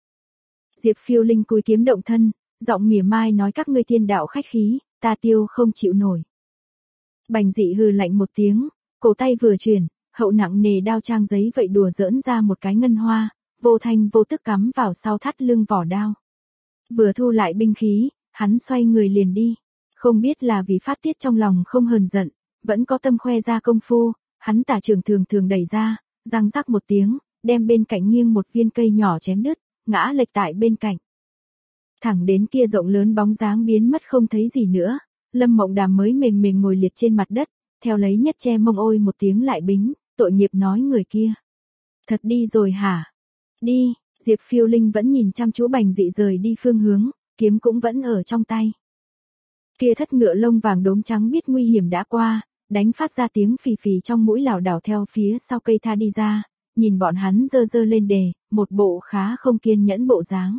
Diệp Phiêu Linh cúi kiếm động thân, giọng mỉa mai nói các ngươi thiên đạo khách khí, ta tiêu không chịu nổi. Bành Dị hừ lạnh một tiếng, cổ tay vừa chuyển, hậu nặng nề đao trang giấy vậy đùa giỡn ra một cái ngân hoa, vô thanh vô tức cắm vào sau thắt lưng vỏ đao. Vừa thu lại binh khí, hắn xoay người liền đi, không biết là vì phát tiết trong lòng không hờn giận, vẫn có tâm khoe ra công phu, hắn tả trường thường thường đẩy ra, răng rắc một tiếng, đem bên cạnh nghiêng một viên cây nhỏ chém đứt, ngã lệch tại bên cạnh. Thẳng đến kia rộng lớn bóng dáng biến mất không thấy gì nữa, Lâm Mộng Đàm mới mềm mềm ngồi liệt trên mặt đất, theo lấy nhất che mông ôi một tiếng lại bính, tội nghiệp nói người kia. Thật đi rồi hả? Đi, Diệp Phiêu Linh vẫn nhìn chăm chú Bành Dị rời đi phương hướng, kiếm cũng vẫn ở trong tay. Kia thất ngựa lông vàng đốm trắng biết nguy hiểm đã qua, đánh phát ra tiếng phì phì trong mũi lảo đảo theo phía sau cây tha đi ra, nhìn bọn hắn dơ dơ lên đề, một bộ khá không kiên nhẫn bộ dáng.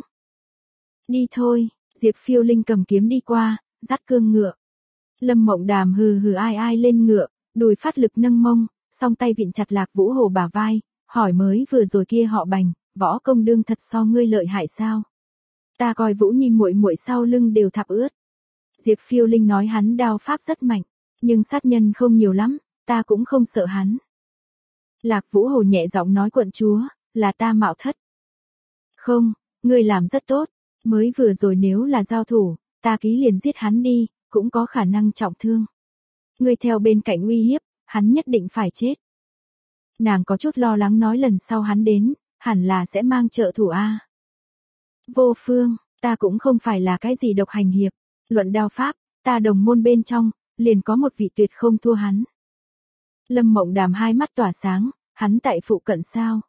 Đi thôi, Diệp Phiêu Linh cầm kiếm đi qua, dắt cương ngựa. Lâm Mộng Đàm hừ hừ ai ai lên ngựa, đùi phát lực nâng mông, song tay vịn chặt Lạc Vũ Hồ bả vai, hỏi mới vừa rồi kia họ Bành, võ công đương thật so ngươi lợi hại sao? Ta coi Vũ Nhi muội muội sau lưng đều thạp ướt. Diệp Phiêu Linh nói hắn đao pháp rất mạnh, nhưng sát nhân không nhiều lắm, ta cũng không sợ hắn. Lạc Vũ Hồ nhẹ giọng nói quận chúa, là ta mạo thất. Không, ngươi làm rất tốt, mới vừa rồi nếu là giao thủ, ta ký liền giết hắn đi, cũng có khả năng trọng thương. Ngươi theo bên cạnh uy hiếp, hắn nhất định phải chết. Nàng có chút lo lắng nói lần sau hắn đến, hẳn là sẽ mang trợ thủ a. Vô Phương, ta cũng không phải là cái gì độc hành hiệp, luận đao pháp, ta đồng môn bên trong, liền có một vị tuyệt không thua hắn. Lâm Mộng Đàm hai mắt tỏa sáng, hắn tại phụ cận sao?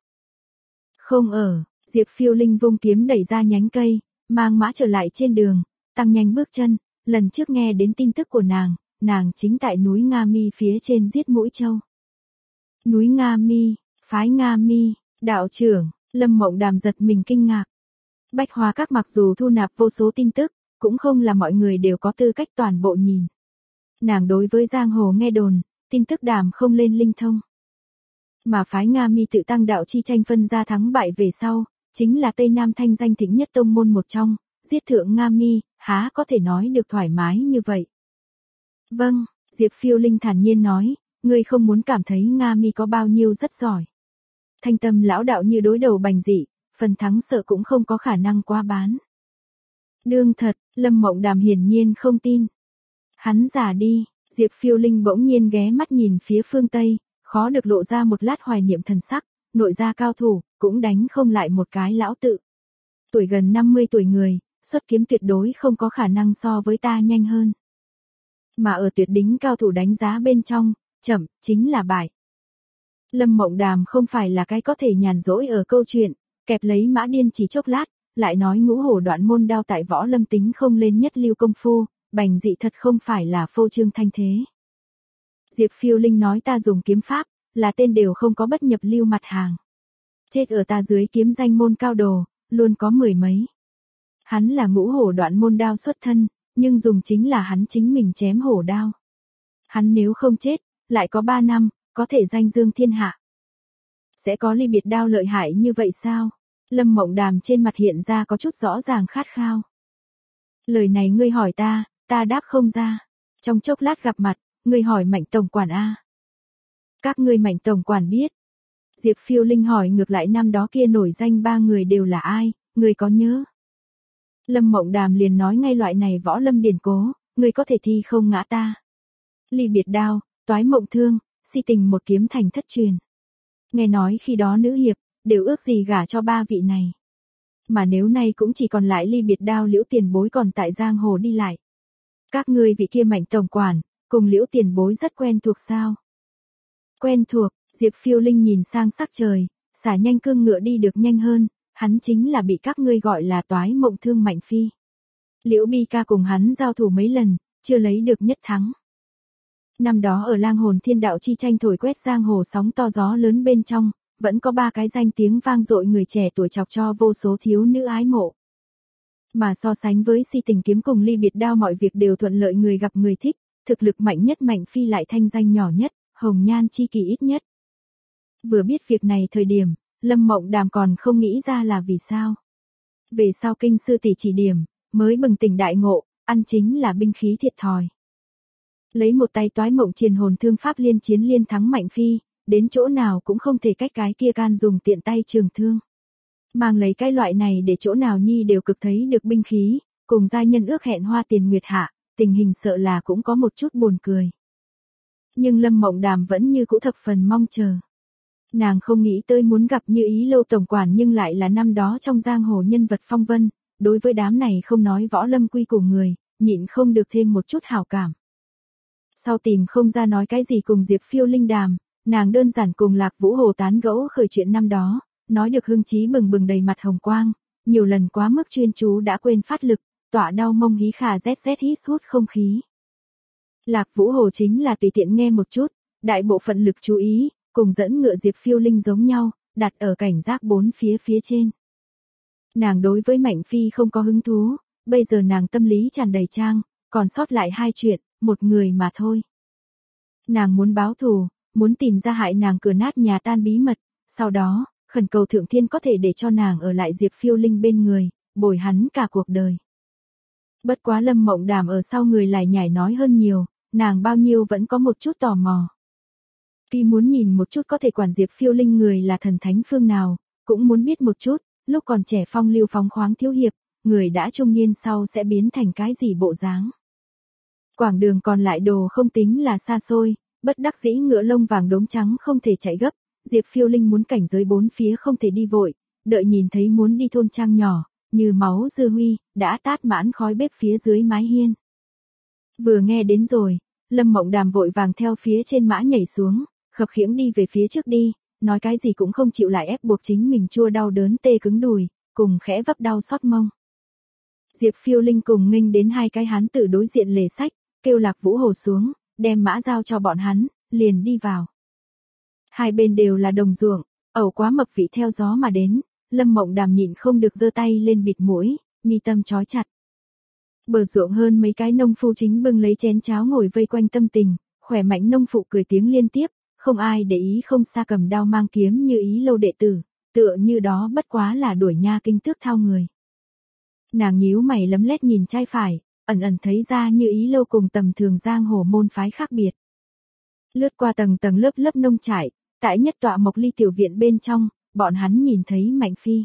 Không ở, Diệp Phiêu Linh vung kiếm đẩy ra nhánh cây, mang mã trở lại trên đường, tăng nhanh bước chân, lần trước nghe đến tin tức của nàng, nàng chính tại núi Nga Mi phía trên giết mũi trâu. Núi Nga Mi, phái Nga Mi, đạo trưởng, Lâm Mộng Đàm giật mình kinh ngạc. Bách Hoa Các mặc dù thu nạp vô số tin tức, cũng không là mọi người đều có tư cách toàn bộ nhìn. Nàng đối với giang hồ nghe đồn, tin tức đàm không lên linh thông. Mà phái Nga Mi tự tăng đạo chi tranh phân ra thắng bại về sau, chính là Tây Nam thanh danh thịnh nhất tông môn một trong, giết thượng Nga Mi, há có thể nói được thoải mái như vậy. Vâng, Diệp Phiêu Linh thản nhiên nói, ngươi không muốn cảm thấy Nga Mi có bao nhiêu rất giỏi. Thanh Tâm lão đạo như đối đầu Bành Dị, phần thắng sợ cũng không có khả năng qua bán. Đương thật, Lâm Mộng Đàm hiển nhiên không tin. Hắn giả đi, Diệp Phiêu Linh bỗng nhiên ghé mắt nhìn phía phương Tây, khó được lộ ra một lát hoài niệm thần sắc, nội gia cao thủ, cũng đánh không lại một cái lão tự. Tuổi gần năm mươi tuổi người, xuất kiếm tuyệt đối không có khả năng so với ta nhanh hơn. Mà ở tuyệt đỉnh cao thủ đánh giá bên trong, chậm, chính là bại. Lâm Mộng Đàm không phải là cái có thể nhàn rỗi ở câu chuyện, kẹp lấy mã điên chỉ chốc lát, lại nói ngũ hổ đoạn môn đao tại võ lâm tính không lên nhất lưu công phu, Bành Dị thật không phải là phô trương thanh thế. Diệp Phiêu Linh nói ta dùng kiếm pháp, là tên đều không có bất nhập lưu mặt hàng. Chết ở ta dưới kiếm danh môn cao đồ, luôn có mười mấy. Hắn là ngũ hổ đoạn môn đao xuất thân, nhưng dùng chính là hắn chính mình chém hổ đao. Hắn nếu không chết, lại có ba năm, có thể danh dương thiên hạ. Sẽ có ly biệt đao lợi hại như vậy sao? Lâm Mộng Đàm trên mặt hiện ra có chút rõ ràng khát khao. Lời này ngươi hỏi ta, ta đáp không ra. Trong chốc lát gặp mặt, ngươi hỏi Mạnh tổng quản a. Các ngươi Mạnh tổng quản biết. Diệp Phiêu Linh hỏi ngược lại năm đó kia nổi danh ba người đều là ai, ngươi có nhớ? Lâm Mộng Đàm liền nói ngay loại này võ lâm điển cố, ngươi có thể thi không ngã ta. Ly biệt đao, toái mộng thương, si tình một kiếm thành thất truyền. Nghe nói khi đó nữ hiệp, đều ước gì gả cho ba vị này. Mà nếu nay cũng chỉ còn lại ly biệt đao Liễu tiền bối còn tại giang hồ đi lại. Các ngươi vị kia Mạnh tổng quản, cùng Liễu tiền bối rất quen thuộc sao? Quen thuộc, Diệp Phiêu Linh nhìn sang sắc trời, xả nhanh cương ngựa đi được nhanh hơn, hắn chính là bị các ngươi gọi là toái mộng thương Mạnh phi. Liễu Bi ca cùng hắn giao thủ mấy lần, chưa lấy được nhất thắng. Năm đó ở Lang Hồn Thiên Đạo chi tranh thổi quét giang hồ sóng to gió lớn bên trong, vẫn có ba cái danh tiếng vang dội người trẻ tuổi chọc cho vô số thiếu nữ ái mộ. Mà so sánh với si tình kiếm cùng ly biệt đao mọi việc đều thuận lợi người gặp người thích, thực lực mạnh nhất Mạnh phi lại thanh danh nhỏ nhất, hồng nhan chi kỳ ít nhất. Vừa biết việc này thời điểm, Lâm Mộng Đàm còn không nghĩ ra là vì sao. Về sau kinh sư tỷ chỉ điểm, mới bừng tỉnh đại ngộ, ăn chính là binh khí thiệt thòi. Lấy một tay toái mộng triền hồn thương pháp liên chiến liên thắng Mạnh phi, đến chỗ nào cũng không thể cách cái kia can dùng tiện tay trường thương. Mang lấy cái loại này để chỗ nào nhi đều cực thấy được binh khí, cùng giai nhân ước hẹn hoa tiền nguyệt hạ, tình hình sợ là cũng có một chút buồn cười. Nhưng Lâm Mộng Đàm vẫn như cũ thập phần mong chờ. Nàng không nghĩ tới muốn gặp Như Ý Lâu tổng quản nhưng lại là năm đó trong giang hồ nhân vật phong vân, đối với đám này không nói võ lâm quy củ người, nhịn không được thêm một chút hảo cảm. Sau tìm không ra nói cái gì cùng Diệp Phiêu Linh đàm, nàng đơn giản cùng Lạc Vũ Hồ tán gẫu khởi chuyện năm đó, nói được hưng chí bừng bừng đầy mặt hồng quang, nhiều lần quá mức chuyên chú đã quên phát lực, tọa đau mông hí khà zz hít hút không khí. Lạc Vũ Hồ chính là tùy tiện nghe một chút, đại bộ phận lực chú ý, cùng dẫn ngựa Diệp Phiêu Linh giống nhau, đặt ở cảnh giác bốn phía phía trên. Nàng đối với Mạnh Phi không có hứng thú, bây giờ nàng tâm lý tràn đầy trang, còn sót lại hai chuyện, một người mà thôi. Nàng muốn báo thù, muốn tìm ra hại nàng cửa nát nhà tan bí mật, sau đó, khẩn cầu Thượng Thiên có thể để cho nàng ở lại Diệp Phiêu Linh bên người, bồi hắn cả cuộc đời. Bất quá Lâm Mộng Đàm ở sau người lại nhảy nói hơn nhiều, nàng bao nhiêu vẫn có một chút tò mò. Kỳ muốn nhìn một chút có thể quản Diệp Phiêu Linh người là thần thánh phương nào, cũng muốn biết một chút, lúc còn trẻ phong lưu phóng khoáng thiếu hiệp, người đã trung niên sau sẽ biến thành cái gì bộ dáng. Quảng đường còn lại đồ không tính là xa xôi, bất đắc dĩ ngựa lông vàng đốm trắng không thể chạy gấp, Diệp Phiêu Linh muốn cảnh giới bốn phía không thể đi vội, đợi nhìn thấy muốn đi thôn trang nhỏ, như máu dư huy, đã tát mãn khói bếp phía dưới mái hiên. Vừa nghe đến rồi, Lâm Mộng Đàm vội vàng theo phía trên mã nhảy xuống, khập khiễng đi về phía trước đi, nói cái gì cũng không chịu lại ép buộc chính mình chua đau đớn tê cứng đùi, cùng khẽ vấp đau xót mông. Diệp Phiêu Linh cùng nghênh đến hai cái hán tử đối diện lề sách, kêu Lạc Vũ Hồ xuống, đem mã giao cho bọn hắn, liền đi vào. Hai bên đều là đồng ruộng, ẩu quá mập vị theo gió mà đến, Lâm Mộng Đàm nhịn không được giơ tay lên bịt mũi, mi tâm trói chặt. Bờ ruộng hơn mấy cái nông phu chính bưng lấy chén cháo ngồi vây quanh tâm tình, khỏe mạnh nông phụ cười tiếng liên tiếp, không ai để ý không xa cầm đao mang kiếm như Ý Lâu đệ tử, tựa như đó bất quá là đuổi nha kinh tước thao người. Nàng nhíu mày lấm lét nhìn trai phải, ẩn ẩn thấy ra như Ý Lâu cùng tầm thường giang hồ môn phái khác biệt. Lướt qua tầng tầng lớp lớp nông trại, tại nhất tọa Mộc Ly tiểu viện bên trong, bọn hắn nhìn thấy Mạnh Phi.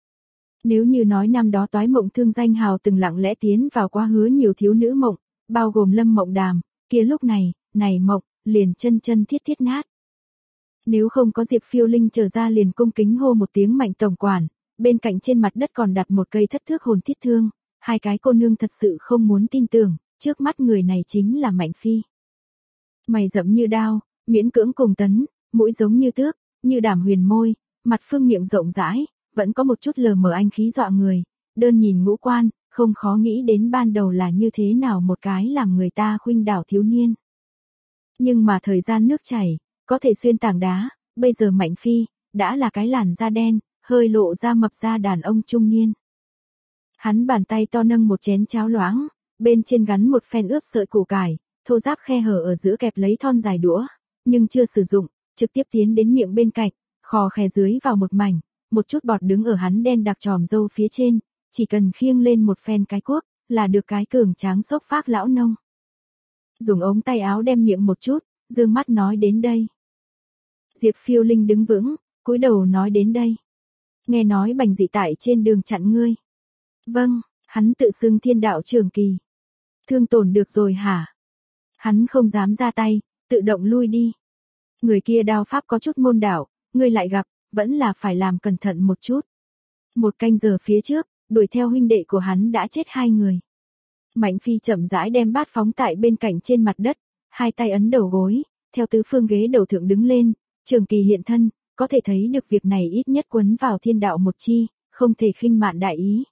Nếu như nói năm đó Toái Mộng Thương danh hào từng lặng lẽ tiến vào quá hứa nhiều thiếu nữ mộng, bao gồm Lâm Mộng Đàm, kia lúc này, này mộng, liền chân chân thiết thiết nát. Nếu không có Diệp Phiêu Linh trở ra liền cung kính hô một tiếng Mạnh tổng quản, bên cạnh trên mặt đất còn đặt một cây thất thước hồn thiết thương, hai cái cô nương thật sự không muốn tin tưởng, trước mắt người này chính là Mạnh Phi. Mày rậm như đao, miễn cưỡng cùng tấn, mũi giống như tước, như đảm huyền môi, mặt phương miệng rộng rãi, vẫn có một chút lờ mờ anh khí dọa người, đơn nhìn ngũ quan, không khó nghĩ đến ban đầu là như thế nào một cái làm người ta khuynh đảo thiếu niên. Nhưng mà thời gian nước chảy, có thể xuyên tảng đá, bây giờ Mạnh Phi, đã là cái làn da đen, hơi lộ ra mập da đàn ông trung niên. Hắn bàn tay to nâng một chén cháo loãng, bên trên gắn một phen ướp sợi củ cải, thô ráp khe hở ở giữa kẹp lấy thon dài đũa, nhưng chưa sử dụng, trực tiếp tiến đến miệng bên cạnh, khò khè dưới vào một mảnh, một chút bọt đứng ở hắn đen đặc tròm râu phía trên, chỉ cần khiêng lên một phen cái cuốc, là được cái cường tráng sốc phác lão nông. Dùng ống tay áo đem miệng một chút, dương mắt nói đến đây. Diệp Phiêu Linh đứng vững, cúi đầu nói đến đây. Nghe nói Bành Dị tại trên đường chặn ngươi. Vâng, hắn tự xưng Thiên Đạo Trường Kỳ. Thương tổn được rồi hả? Hắn không dám ra tay, tự động lui đi. Người kia đao pháp có chút môn đạo, ngươi lại gặp, vẫn là phải làm cẩn thận một chút. Một canh giờ phía trước, đuổi theo huynh đệ của hắn đã chết hai người. Mạnh Phi chậm rãi đem bát phóng tại bên cạnh trên mặt đất, hai tay ấn đầu gối, theo tứ phương ghế đầu thượng đứng lên, Trường Kỳ hiện thân, có thể thấy được việc này ít nhất quấn vào thiên đạo một chi, không thể khinh mạn đại ý.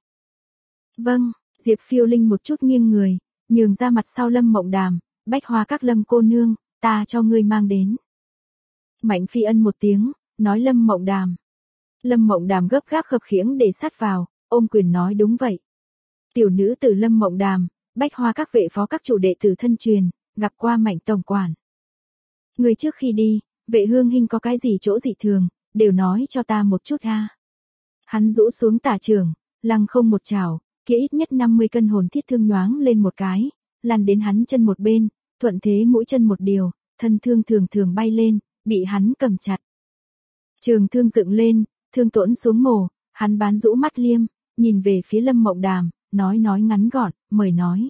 Vâng, Diệp Phiêu Linh một chút nghiêng người, nhường ra mặt sau Lâm Mộng Đàm, Bách Hoa các Lâm cô nương, ta cho ngươi mang đến. Mạnh Phi ân một tiếng, nói Lâm Mộng Đàm. Lâm Mộng Đàm gấp gáp khập khiễng để sát vào, ôm quyền nói đúng vậy. Tiểu nữ tử Lâm Mộng Đàm, Bách Hoa các vệ phó các chủ đệ tử thân truyền, gặp qua Mạnh tổng quản. Người trước khi đi, vệ hương hình có cái gì chỗ dị thường, đều nói cho ta một chút ha. Hắn rũ xuống tả trường, lăng không một chảo, kia ít nhất năm mươi cân hồn thiết thương nhoáng lên một cái, lăn đến hắn chân một bên, thuận thế mũi chân một điều, thân thương thường thường bay lên, bị hắn cầm chặt. Trường thương dựng lên, thương tổn xuống mồ, hắn bán rũ mắt liêm, nhìn về phía Lâm Mộng Đàm, nói nói ngắn gọn, mời nói.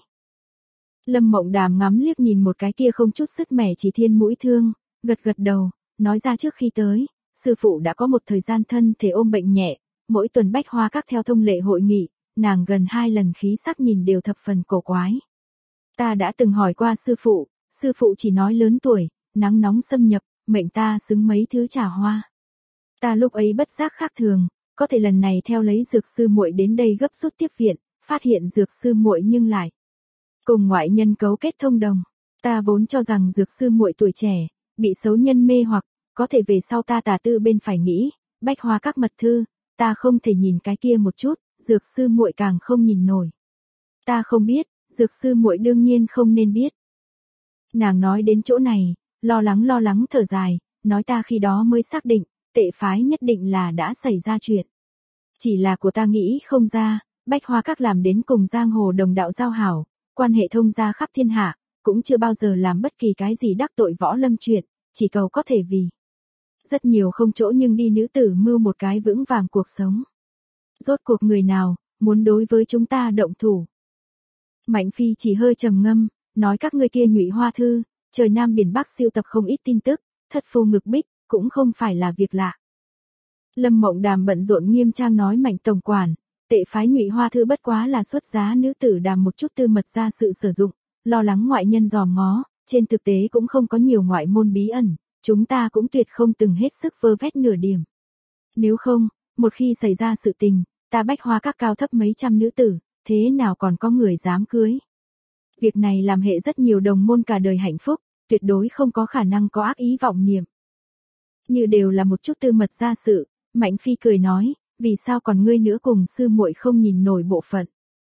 Lâm Mộng Đàm ngắm liếc nhìn một cái kia không chút sức mẻ chỉ thiên mũi thương, gật gật đầu, nói ra trước khi tới, sư phụ đã có một thời gian thân thể ôm bệnh nhẹ, mỗi tuần Bách Hoa các theo thông lệ hội nghị, nàng gần hai lần khí sắc nhìn đều thập phần cổ quái, Ta đã từng hỏi qua sư phụ, sư phụ chỉ nói lớn tuổi, nắng nóng xâm nhập, mệnh ta xứng mấy thứ trà hoa. Ta lúc ấy bất giác khác thường, có thể lần này theo lấy dược sư muội đến đây gấp rút tiếp viện, phát hiện dược sư muội nhưng lại cùng ngoại nhân cấu kết thông đồng. Ta vốn cho rằng dược sư muội tuổi trẻ, bị xấu nhân mê hoặc, có thể về sau ta tà tư bên phải nghĩ, bách hoa các mật thư, ta không thể nhìn cái kia một chút, dược sư muội càng không nhìn nổi. Ta không biết, dược sư muội đương nhiên không nên biết. Nàng nói đến chỗ này, lo lắng lo lắng thở dài, nói ta khi đó mới xác định, tệ phái nhất định là đã xảy ra chuyện. Chỉ là của ta nghĩ không ra, bách hoa các làm đến cùng giang hồ đồng đạo giao hảo, quan hệ thông gia khắp thiên hạ, cũng chưa bao giờ làm bất kỳ cái gì đắc tội võ lâm chuyện, chỉ cầu có thể vì rất nhiều không chỗ nhưng đi nữ tử mưu một cái vững vàng cuộc sống. Rốt cuộc người nào, muốn đối với chúng ta động thủ. Mạnh Phi chỉ hơi trầm ngâm, nói các ngươi kia Nhụy Hoa Thư, trời Nam biển Bắc siêu tập không ít tin tức, thất phu ngực bích, cũng không phải là việc lạ. Lâm Mộng Đàm bận rộn nghiêm trang nói Mạnh tổng quản, tệ phái Nhụy Hoa Thư bất quá là xuất giá nữ tử đàm một chút tư mật ra sự sử dụng, lo lắng ngoại nhân dòm ngó, trên thực tế cũng không có nhiều ngoại môn bí ẩn, chúng ta cũng tuyệt không từng hết sức vơ vét nửa điểm. Nếu không, một khi xảy ra sự tình, ta bách hoa các cao thấp mấy trăm nữ tử, thế nào còn có người dám cưới. Việc này làm hệ rất nhiều đồng môn cả đời hạnh phúc, tuyệt đối không có khả năng có ác ý vọng niệm. Như đều là một chút tư mật ra sự, Mạnh Phi cười nói, vì sao còn ngươi nữa cùng sư muội không nhìn nổi bộ phận.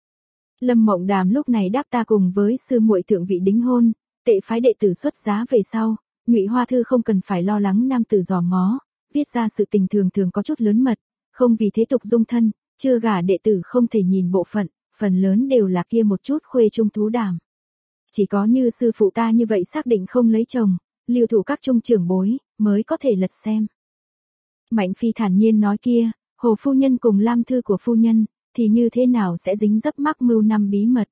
Lâm Mộng Đàm lúc này đáp ta cùng với sư muội thượng vị đính hôn, tệ phái đệ tử xuất giá về sau, Nhụy Hoa Thư không cần phải lo lắng nam tử dòm ngó, viết ra sự tình thường thường có chút lớn mật, không vì thế tục dung thân, chưa gả đệ tử không thể nhìn bộ phận, phần lớn đều là kia một chút khuê trung thú đàm. Chỉ có như sư phụ ta như vậy xác định không lấy chồng, lưu thủ các trung trưởng bối, mới có thể lật xem. Mạnh Phi thản nhiên nói kia, Hồ phu nhân cùng Lam thư của phu nhân, thì như thế nào sẽ dính dấp mắc mưu năm bí mật.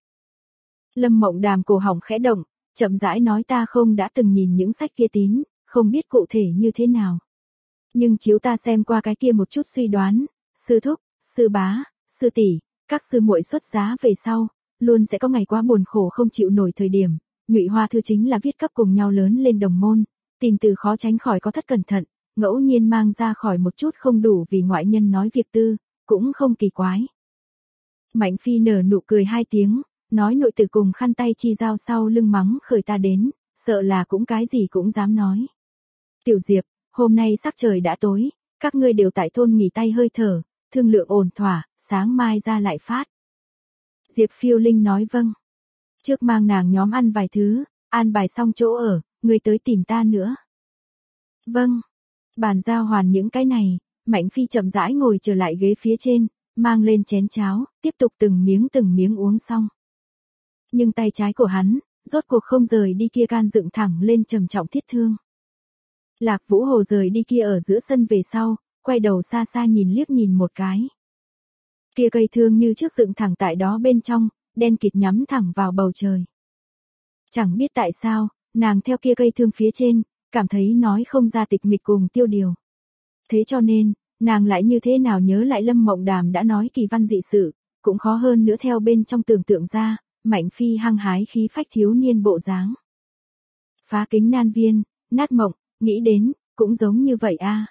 Lâm Mộng Đàm cổ họng khẽ động, chậm rãi nói ta không đã từng nhìn những sách kia tín, không biết cụ thể như thế nào. Nhưng chiếu ta xem qua cái kia một chút suy đoán, sư thúc, sư bá, sư tỷ, các sư muội xuất giá về sau, luôn sẽ có ngày quá buồn khổ không chịu nổi thời điểm, Nhụy Hoa Thư chính là viết cấp cùng nhau lớn lên đồng môn, tìm từ khó tránh khỏi có thất cẩn thận, ngẫu nhiên mang ra khỏi một chút không đủ vì ngoại nhân nói việc tư, cũng không kỳ quái. Mạnh Phi nở nụ cười hai tiếng, nói nội tử cùng khăn tay chi giao sau lưng mắng khởi ta đến, sợ là cũng cái gì cũng dám nói. Tiểu Diệp, hôm nay sắc trời đã tối, các ngươi đều tại thôn nghỉ tay hơi thở, thương lượng ổn thỏa, sáng mai ra lại phát. Diệp Phiêu Linh nói vâng. Trước mang nàng nhóm ăn vài thứ, an bài xong chỗ ở, người tới tìm ta nữa. Vâng. Bàn giao hoàn những cái này, Mạnh Phi chậm rãi ngồi trở lại ghế phía trên, mang lên chén cháo, tiếp tục từng miếng từng miếng uống xong. Nhưng tay trái của hắn, rốt cuộc không rời đi kia can dựng thẳng lên trầm trọng thiết thương. Lạc Vũ Hồ rời đi kia ở giữa sân về sau, quay đầu xa xa nhìn liếc nhìn một cái. Kia cây thương như trước dựng thẳng tại đó bên trong, đen kịt nhắm thẳng vào bầu trời. Chẳng biết tại sao, nàng theo kia cây thương phía trên, cảm thấy nói không ra tịch mịch cùng tiêu điều. Thế cho nên, nàng lại như thế nào nhớ lại Lâm Mộng Đàm đã nói kỳ văn dị sự, cũng khó hơn nữa theo bên trong tưởng tượng ra, Mạnh Phi hăng hái khí phách thiếu niên bộ dáng. Phá kính nan viên, nát mộng, nghĩ đến, cũng giống như vậy a.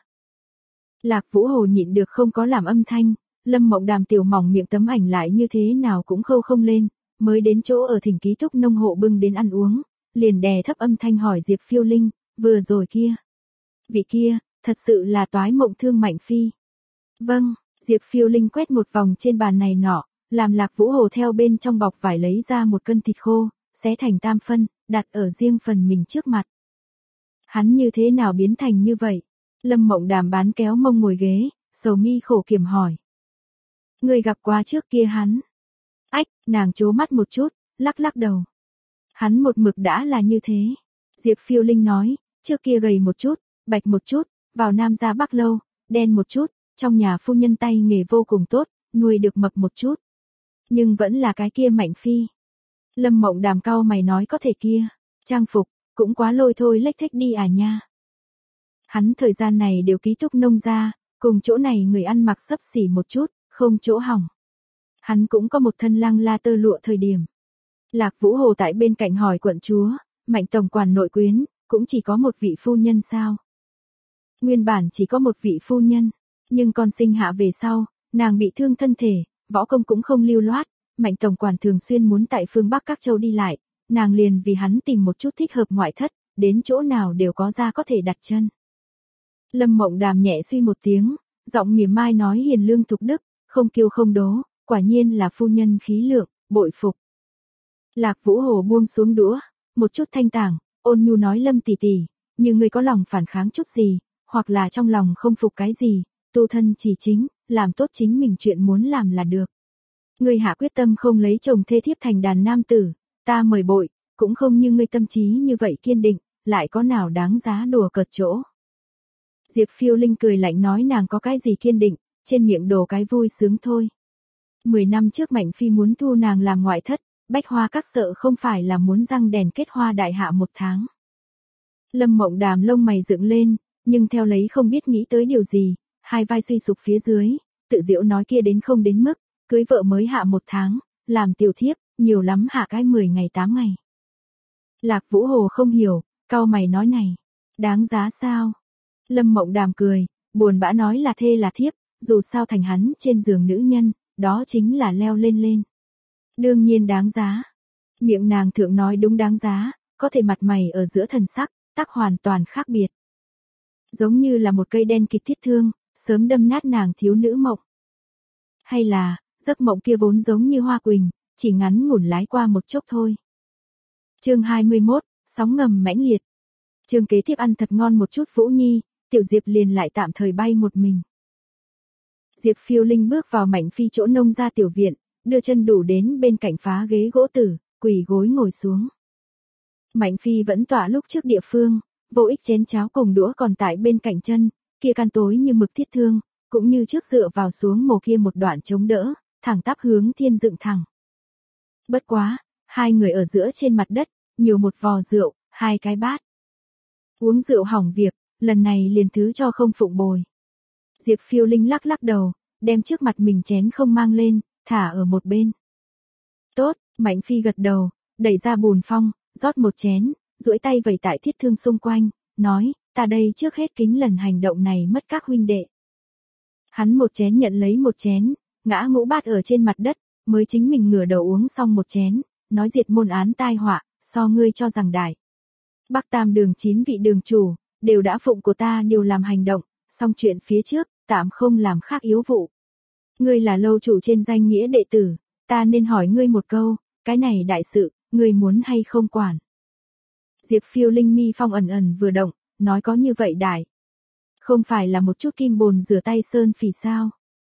Lạc Vũ Hồ nhịn được không có làm âm thanh, Lâm Mộng Đàm tiểu mỏng miệng tấm ảnh lại như thế nào cũng khâu không lên, mới đến chỗ ở thỉnh ký túc nông hộ bưng đến ăn uống, liền đè thấp âm thanh hỏi Diệp Phiêu Linh, vừa rồi kia. Vị kia, thật sự là toái mộng thương Mạnh Phi. Vâng, Diệp Phiêu Linh quét một vòng trên bàn này nọ, làm Lạc Vũ Hồ theo bên trong bọc vải lấy ra một cân thịt khô, xé thành tam phân, đặt ở riêng phần mình trước mặt. Hắn như thế nào biến thành như vậy? Lâm Mộng Đàm bán kéo mông ngồi ghế, sầu mi khổ kiểm hỏi. Người gặp qua trước kia hắn. Ách, nàng trố mắt một chút, lắc lắc đầu. Hắn một mực đã là như thế. Diệp Phiêu Linh nói, trước kia gầy một chút, bạch một chút, vào Nam ra Bắc lâu, đen một chút, trong nhà phu nhân tay nghề vô cùng tốt, nuôi được mập một chút. Nhưng vẫn là cái kia Mạnh Phi. Lâm Mộng Đàm cau mày nói có thể kia, trang phục, cũng quá lôi thôi lếch thếch đi à nha. Hắn thời gian này đều ký túc nông gia, cùng chỗ này người ăn mặc xấp xỉ một chút, không chỗ hỏng. Hắn cũng có một thân lăng la tơ lụa thời điểm. Lạc Vũ Hồ tại bên cạnh hỏi quận chúa, Mạnh tổng quản nội quyến, cũng chỉ có một vị phu nhân sao? Nguyên bản chỉ có một vị phu nhân, nhưng con sinh hạ về sau, nàng bị thương thân thể, võ công cũng không lưu loát, Mạnh tổng quản thường xuyên muốn tại phương Bắc các châu đi lại, nàng liền vì hắn tìm một chút thích hợp ngoại thất, đến chỗ nào đều có ra có thể đặt chân. Lâm Mộng Đàm nhẹ suy một tiếng, giọng mỉa mai nói hiền lương thục đức, không kiêu không đố, quả nhiên là phu nhân khí lượng, bội phục. Lạc Vũ Hồ buông xuống đũa, một chút thanh tảng, ôn nhu nói Lâm tỷ tỷ, như ngươi có lòng phản kháng chút gì, hoặc là trong lòng không phục cái gì, tu thân chỉ chính, làm tốt chính mình chuyện muốn làm là được. Ngươi hạ quyết tâm không lấy chồng thê thiếp thành đàn nam tử, ta mời bội, cũng không như ngươi tâm trí như vậy kiên định, lại có nào đáng giá đùa cợt chỗ. Diệp Phiêu Linh cười lạnh nói nàng có cái gì kiên định, trên miệng đồ cái vui sướng thôi. Mười năm trước Mạnh Phi muốn thu nàng làm ngoại thất, Bách Hoa các sợ không phải là muốn răng đèn kết hoa đại hạ một tháng. Lâm Mộng Đàm lông mày dựng lên, nhưng theo lấy không biết nghĩ tới điều gì, hai vai suy sụp phía dưới, tự diễu nói kia đến không đến mức, cưới vợ mới hạ một tháng, làm tiểu thiếp, nhiều lắm hạ cái mười ngày tám ngày. Lạc Vũ Hồ không hiểu, cau mày nói này, đáng giá sao? Lâm Mộng Đàm cười, buồn bã nói là thê là thiếp, dù sao thành hắn trên giường nữ nhân, đó chính là leo lên lên. Đương nhiên đáng giá. Miệng nàng thượng nói đúng đáng giá, có thể mặt mày ở giữa thần sắc, tắc hoàn toàn khác biệt. Giống như là một cây đen kịt thiết thương, sớm đâm nát nàng thiếu nữ mộng. Hay là, giấc mộng kia vốn giống như hoa quỳnh, chỉ ngắn ngủn lái qua một chốc thôi. Chương hai mươi mốt, sóng ngầm mãnh liệt. Chương kế tiếp ăn thật ngon một chút Vũ Nhi, Tiểu Diệp liền lại tạm thời bay một mình. Diệp Phiêu Linh bước vào Mạnh Phi chỗ nông gia tiểu viện, đưa chân đủ đến bên cạnh phá ghế gỗ tử, quỳ gối ngồi xuống. Mạnh Phi vẫn tỏa lúc trước địa phương, vô ích chén cháo cùng đũa còn tại bên cạnh chân, kia can tối như mực thiết thương, cũng như trước dựa vào xuống mồ kia một đoạn chống đỡ, thẳng tắp hướng thiên dựng thẳng. Bất quá, hai người ở giữa trên mặt đất, nhiều một vò rượu, hai cái bát. Uống rượu hỏng việc, lần này liền thứ cho không phụng bồi. Diệp Phiêu Linh lắc lắc đầu, đem trước mặt mình chén không mang lên, thả ở một bên. Tốt, Mạnh Phi gật đầu, đẩy ra bùn phong, rót một chén, duỗi tay vẩy tại thiết thương xung quanh, nói, ta đây trước hết kính lần hành động này mất các huynh đệ. Hắn một chén nhận lấy một chén, ngã ngũ bát ở trên mặt đất, mới chính mình ngửa đầu uống xong một chén, nói diệt môn án tai họa, so ngươi cho rằng đại. Bắc Tam đường chín vị đường chủ, đều đã phụng của ta điều làm hành động, xong chuyện phía trước, tạm không làm khác yếu vụ. Ngươi là lâu chủ trên danh nghĩa đệ tử, ta nên hỏi ngươi một câu, cái này đại sự, ngươi muốn hay không quản. Diệp Phiêu Linh mi phong ẩn ẩn vừa động, nói có như vậy đại. Không phải là một chút kim bồn rửa tay sơn phỉ sao.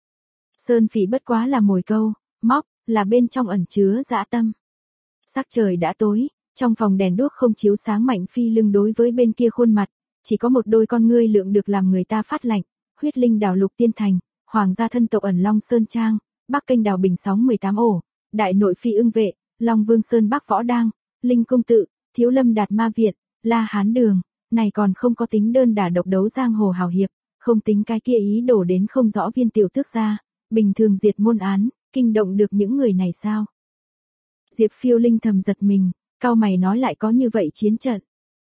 Sơn phỉ bất quá là mồi câu, móc, là bên trong ẩn chứa dã tâm. Sắc trời đã tối, trong phòng đèn đuốc không chiếu sáng Mạnh Phi lưng đối với bên kia khuôn mặt, chỉ có một đôi con ngươi lượng được làm người ta phát lạnh, huyết linh đào lục tiên thành, hoàng gia thân tộc ẩn Long Sơn Trang, Bắc Kênh đào bình sóng mười tám ổ, đại nội phi ưng vệ, Long Vương Sơn Bắc Võ Đang, Linh Công Tự, Thiếu Lâm Đạt Ma Viện, La Hán Đường, này còn không có tính đơn đả độc đấu giang hồ hào hiệp, không tính cái kia ý đổ đến không rõ viên tiểu tước gia, bình thường diệt môn án, kinh động được những người này sao? Diệp Phiêu Linh thầm giật mình, cau mày nói lại có như vậy chiến trận.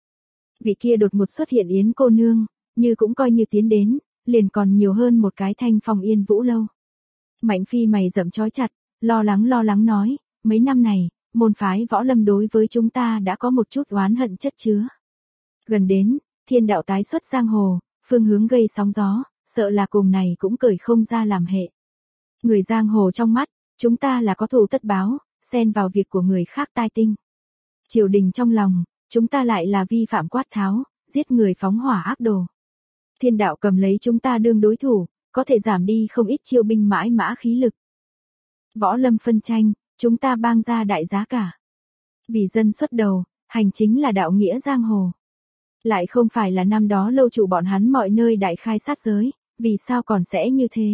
Vị kia đột ngột xuất hiện Yến cô nương, như cũng coi như tiến đến, liền còn nhiều hơn một cái Thanh Phong Yên Vũ lâu. Mạnh Phi mày rậm chói chặt, lo lắng lo lắng nói, mấy năm này, môn phái võ lâm đối với chúng ta đã có một chút oán hận chất chứa. Gần đến, thiên đạo tái xuất giang hồ, phương hướng gây sóng gió, sợ là cùng này cũng cởi không ra làm hệ. Người giang hồ trong mắt, chúng ta là có thù tất báo, xen vào việc của người khác tai tinh. Triều đình trong lòng, chúng ta lại là vi phạm quát tháo, giết người phóng hỏa ác đồ. Thiên đạo cầm lấy chúng ta đương đối thủ, có thể giảm đi không ít chiêu binh mãi mã khí lực. Võ lâm phân tranh, chúng ta bang ra đại giá cả. Vì dân xuất đầu, hành chính là đạo nghĩa giang hồ. Lại không phải là năm đó lâu chủ bọn hắn mọi nơi đại khai sát giới, vì sao còn sẽ như thế?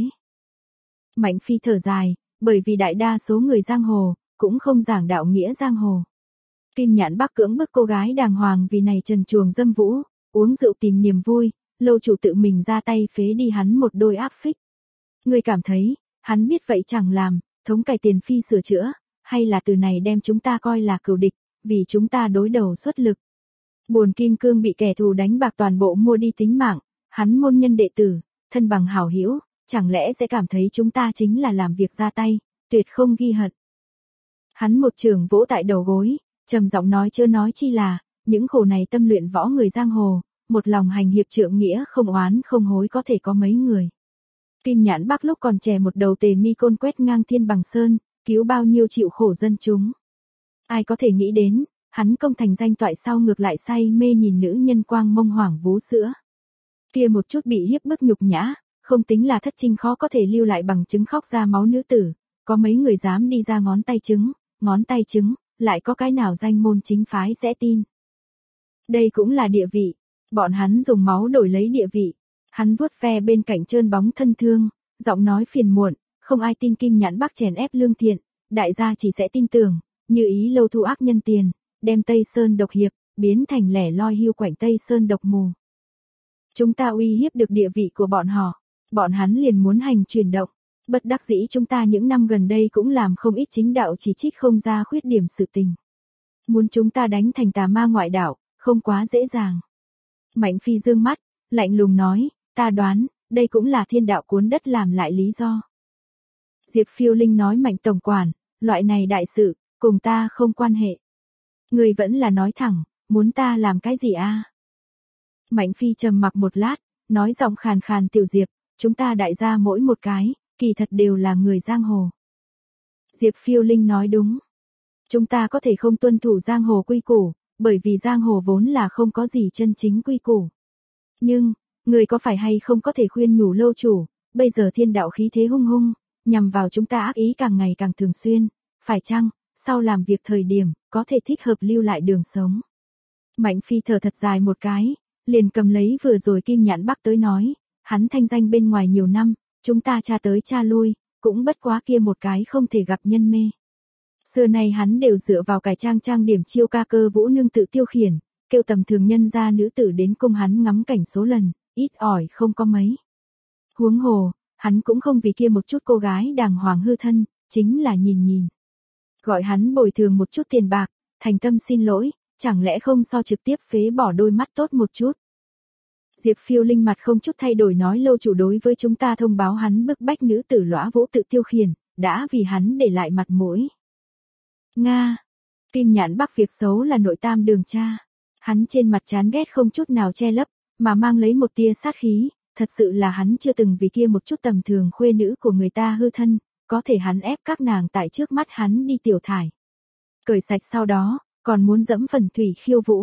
Mạnh Phi thở dài, bởi vì đại đa số người giang hồ, cũng không giảng đạo nghĩa giang hồ. Kim Nhãn Bắc cưỡng bức cô gái đàng hoàng vì này trần truồng dâm vũ, uống rượu tìm niềm vui, lâu chủ tự mình ra tay phế đi hắn một đôi áp phích. Người cảm thấy, hắn biết vậy chẳng làm, thống cải tiền phi sửa chữa, hay là từ này đem chúng ta coi là cừu địch, vì chúng ta đối đầu xuất lực. Buồn kim cương bị kẻ thù đánh bạc toàn bộ mua đi tính mạng, hắn môn nhân đệ tử, thân bằng hảo hữu, chẳng lẽ sẽ cảm thấy chúng ta chính là làm việc ra tay, tuyệt không ghi hận. Hắn một trường vỗ tại đầu gối, trầm giọng nói chưa nói chi là, những khổ này tâm luyện võ người giang hồ, một lòng hành hiệp trượng nghĩa không oán không hối có thể có mấy người. Kim Nhãn Bắc lúc còn trẻ một đầu tề mi côn quét ngang thiên bằng sơn, cứu bao nhiêu chịu khổ dân chúng. Ai có thể nghĩ đến, hắn công thành danh toại sau ngược lại say mê nhìn nữ nhân quang mông hoảng vú sữa. Kia một chút bị hiếp bức nhục nhã, không tính là thất trinh khó có thể lưu lại bằng chứng khóc ra máu nữ tử, có mấy người dám đi ra ngón tay chứng, ngón tay chứng, lại có cái nào danh môn chính phái sẽ tin. Đây cũng là địa vị, bọn hắn dùng máu đổi lấy địa vị. Hắn vuốt ve bên cạnh trơn bóng thân thương, giọng nói phiền muộn, không ai tin Kim Nhãn Bắc chèn ép lương thiện, đại gia chỉ sẽ tin tưởng, như ý lâu thu ác nhân tiền, đem Tây Sơn độc hiệp, biến thành lẻ loi hưu quạnh Tây Sơn độc mù. Chúng ta uy hiếp được địa vị của bọn họ, bọn hắn liền muốn hành chuyển động, bất đắc dĩ chúng ta những năm gần đây cũng làm không ít chính đạo chỉ trích không ra khuyết điểm sự tình. Muốn chúng ta đánh thành tà ma ngoại đạo, không quá dễ dàng. Mạnh Phi dương mắt, lạnh lùng nói, ta đoán, đây cũng là thiên đạo cuốn đất làm lại lý do. Diệp Phiêu Linh nói Mạnh tổng quản, loại này đại sự, cùng ta không quan hệ. Người vẫn là nói thẳng, muốn ta làm cái gì a? Mạnh Phi trầm mặc một lát, nói giọng khàn khàn Tiểu Diệp, chúng ta đại gia mỗi một cái, kỳ thật đều là người giang hồ. Diệp Phiêu Linh nói đúng. Chúng ta có thể không tuân thủ giang hồ quy củ, bởi vì giang hồ vốn là không có gì chân chính quy củ. Nhưng, người có phải hay không có thể khuyên nhủ lâu chủ, bây giờ thiên đạo khí thế hung hung, nhằm vào chúng ta ác ý càng ngày càng thường xuyên, phải chăng, sau làm việc thời điểm, có thể thích hợp lưu lại đường sống. Mạnh Phi thở thật dài một cái, liền cầm lấy vừa rồi Kim Nhãn Bắc tới nói, hắn thanh danh bên ngoài nhiều năm, chúng ta tra tới tra lui, cũng bất quá kia một cái không thể gặp nhân mê. Xưa nay hắn đều dựa vào cải trang trang điểm chiêu ca cơ vũ nương tự tiêu khiển, kêu tầm thường nhân gia nữ tử đến cung hắn ngắm cảnh số lần, ít ỏi không có mấy. Huống hồ, hắn cũng không vì kia một chút cô gái đàng hoàng hư thân, chính là nhìn nhìn. Gọi hắn bồi thường một chút tiền bạc, thành tâm xin lỗi, chẳng lẽ không so trực tiếp phế bỏ đôi mắt tốt một chút. Diệp Phiêu Linh mặt không chút thay đổi nói lâu chủ đối với chúng ta thông báo hắn bức bách nữ tử lõa vũ tự tiêu khiển, đã vì hắn để lại mặt mũi. Nga. Kim Nhãn Bắc việc xấu là nội tam đường cha. Hắn trên mặt chán ghét không chút nào che lấp, mà mang lấy một tia sát khí, thật sự là hắn chưa từng vì kia một chút tầm thường khuê nữ của người ta hư thân, có thể hắn ép các nàng tại trước mắt hắn đi tiểu thải. Cởi sạch sau đó, còn muốn dẫm phần thủy khiêu vũ.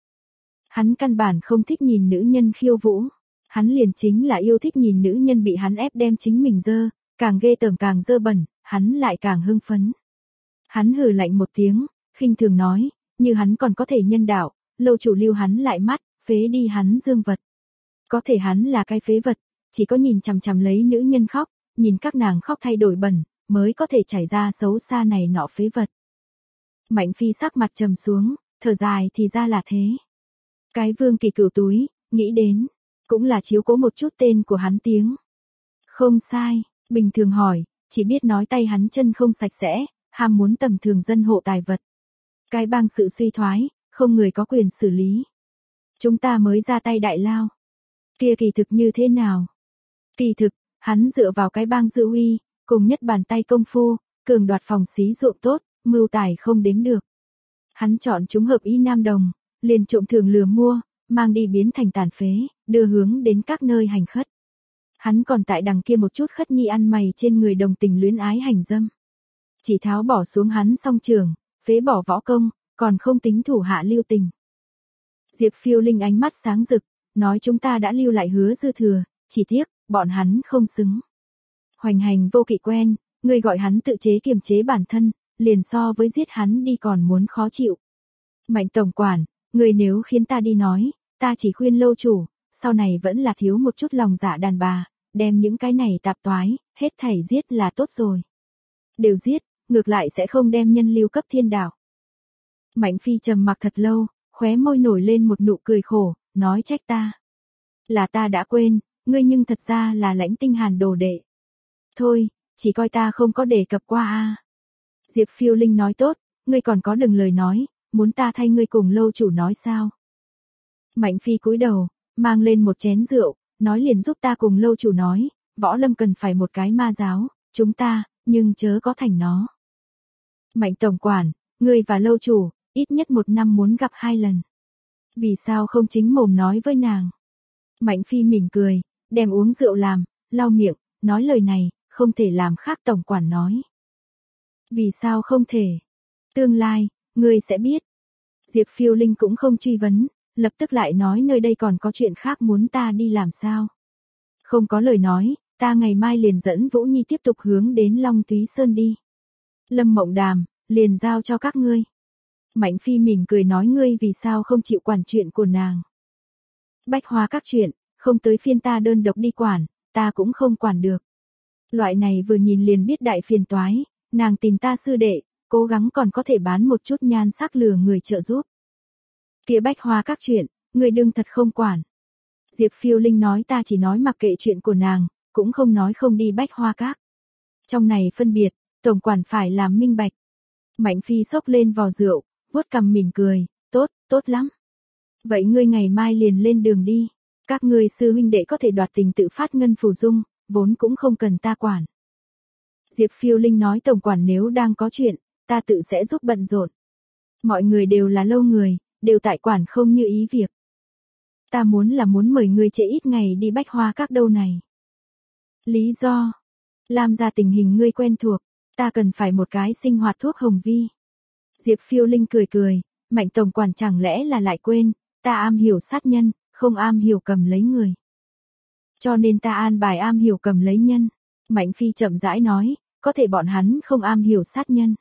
Hắn căn bản không thích nhìn nữ nhân khiêu vũ, hắn liền chính là yêu thích nhìn nữ nhân bị hắn ép đem chính mình dơ, càng ghê tởm càng dơ bẩn, hắn lại càng hưng phấn. Hắn hừ lạnh một tiếng, khinh thường nói, như hắn còn có thể nhân đạo, lâu chủ lưu hắn lại mắt, phế đi hắn dương vật. Có thể hắn là cái phế vật, chỉ có nhìn chằm chằm lấy nữ nhân khóc, nhìn các nàng khóc thay đổi bẩn, mới có thể trải ra xấu xa này nọ phế vật. Mạnh Phi sắc mặt trầm xuống, thở dài thì ra là thế. Cái Vương Kỳ cửu túi, nghĩ đến, cũng là chiếu cố một chút tên của hắn tiếng. Không sai, bình thường hỏi, chỉ biết nói tay hắn chân không sạch sẽ, ham muốn tầm thường dân hộ tài vật. Cái bang sự suy thoái, không người có quyền xử lý. Chúng ta mới ra tay đại lao. Kia kỳ thực như thế nào? Kỳ thực, hắn dựa vào cái bang dự uy, cùng nhất bàn tay công phu, cường đoạt phòng xí ruộng tốt, mưu tài không đếm được. Hắn chọn chúng hợp ý nam đồng, liền trộm thường lừa mua, mang đi biến thành tàn phế, đưa hướng đến các nơi hành khất. Hắn còn tại đằng kia một chút khất nhi ăn mày trên người đồng tình luyến ái hành dâm. Chỉ tháo bỏ xuống hắn song trường, phế bỏ võ công, còn không tính thủ hạ lưu tình. Diệp Phiêu Linh ánh mắt sáng rực, nói chúng ta đã lưu lại hứa dư thừa, chỉ tiếc, bọn hắn không xứng. Hoành hành vô kỵ quen, người gọi hắn tự chế kiềm chế bản thân, liền so với giết hắn đi còn muốn khó chịu. Mạnh tổng quản, người nếu khiến ta đi nói, ta chỉ khuyên lâu chủ, sau này vẫn là thiếu một chút lòng dạ đàn bà, đem những cái này tạp toái, hết thảy giết là tốt rồi. Đều giết, ngược lại sẽ không đem nhân lưu cấp thiên đạo. Mạnh Phi trầm mặc thật lâu, khóe môi nổi lên một nụ cười khổ, nói trách ta. Là ta đã quên, ngươi nhưng thật ra là Lãnh Tinh Hàn đồ đệ. Thôi, chỉ coi ta không có đề cập qua a. Diệp Phiêu Linh nói tốt, ngươi còn có đừng lời nói, muốn ta thay ngươi cùng lâu chủ nói sao? Mạnh Phi cúi đầu, mang lên một chén rượu, nói liền giúp ta cùng lâu chủ nói, võ lâm cần phải một cái ma giáo, chúng ta, nhưng chớ có thành nó. Mạnh tổng quản, ngươi và lâu chủ, ít nhất một năm muốn gặp hai lần. Vì sao không chính mồm nói với nàng? Mạnh Phi mỉm cười, đem uống rượu làm, lau miệng, nói lời này, không thể làm khác tổng quản nói. Vì sao không thể? Tương lai, ngươi sẽ biết. Diệp Phiêu Linh cũng không truy vấn, lập tức lại nói nơi đây còn có chuyện khác muốn ta đi làm sao? Không có lời nói, ta ngày mai liền dẫn Vũ Nhi tiếp tục hướng đến Long Túy Sơn đi. Lâm Mộng Đàm, liền giao cho các ngươi. Mạnh Phi mỉm cười nói ngươi vì sao không chịu quản chuyện của nàng. Bách Hoa các chuyện, không tới phiên ta đơn độc đi quản, ta cũng không quản được. Loại này vừa nhìn liền biết đại phiền toái, nàng tìm ta sư đệ, cố gắng còn có thể bán một chút nhan sắc lừa người trợ giúp. Kia Bách Hoa các chuyện, người đương thật không quản. Diệp Phiêu Linh nói ta chỉ nói mặc kệ chuyện của nàng, cũng không nói không đi Bách Hoa các. Trong này phân biệt, tổng quản phải làm minh bạch. Mạnh Phi xốc lên vò rượu, vuốt cằm mỉm cười, tốt, tốt lắm. Vậy ngươi ngày mai liền lên đường đi, các ngươi sư huynh đệ có thể đoạt tình tự phát ngân phù dung, vốn cũng không cần ta quản. Diệp Phiêu Linh nói tổng quản nếu đang có chuyện, ta tự sẽ giúp bận rộn. Mọi người đều là lâu người, đều tại quản không như ý việc. Ta muốn là muốn mời ngươi trễ ít ngày đi Bách Hoa các đâu này. Lý do, làm ra tình hình ngươi quen thuộc, ta cần phải một cái sinh hoạt thuốc hồng vi. Diệp Phiêu Linh cười cười, Mạnh tổng quản chẳng lẽ là lại quên, ta am hiểu sát nhân, không am hiểu cầm lấy người. Cho nên ta an bài am hiểu cầm lấy nhân. Mạnh Phi chậm rãi nói, có thể bọn hắn không am hiểu sát nhân.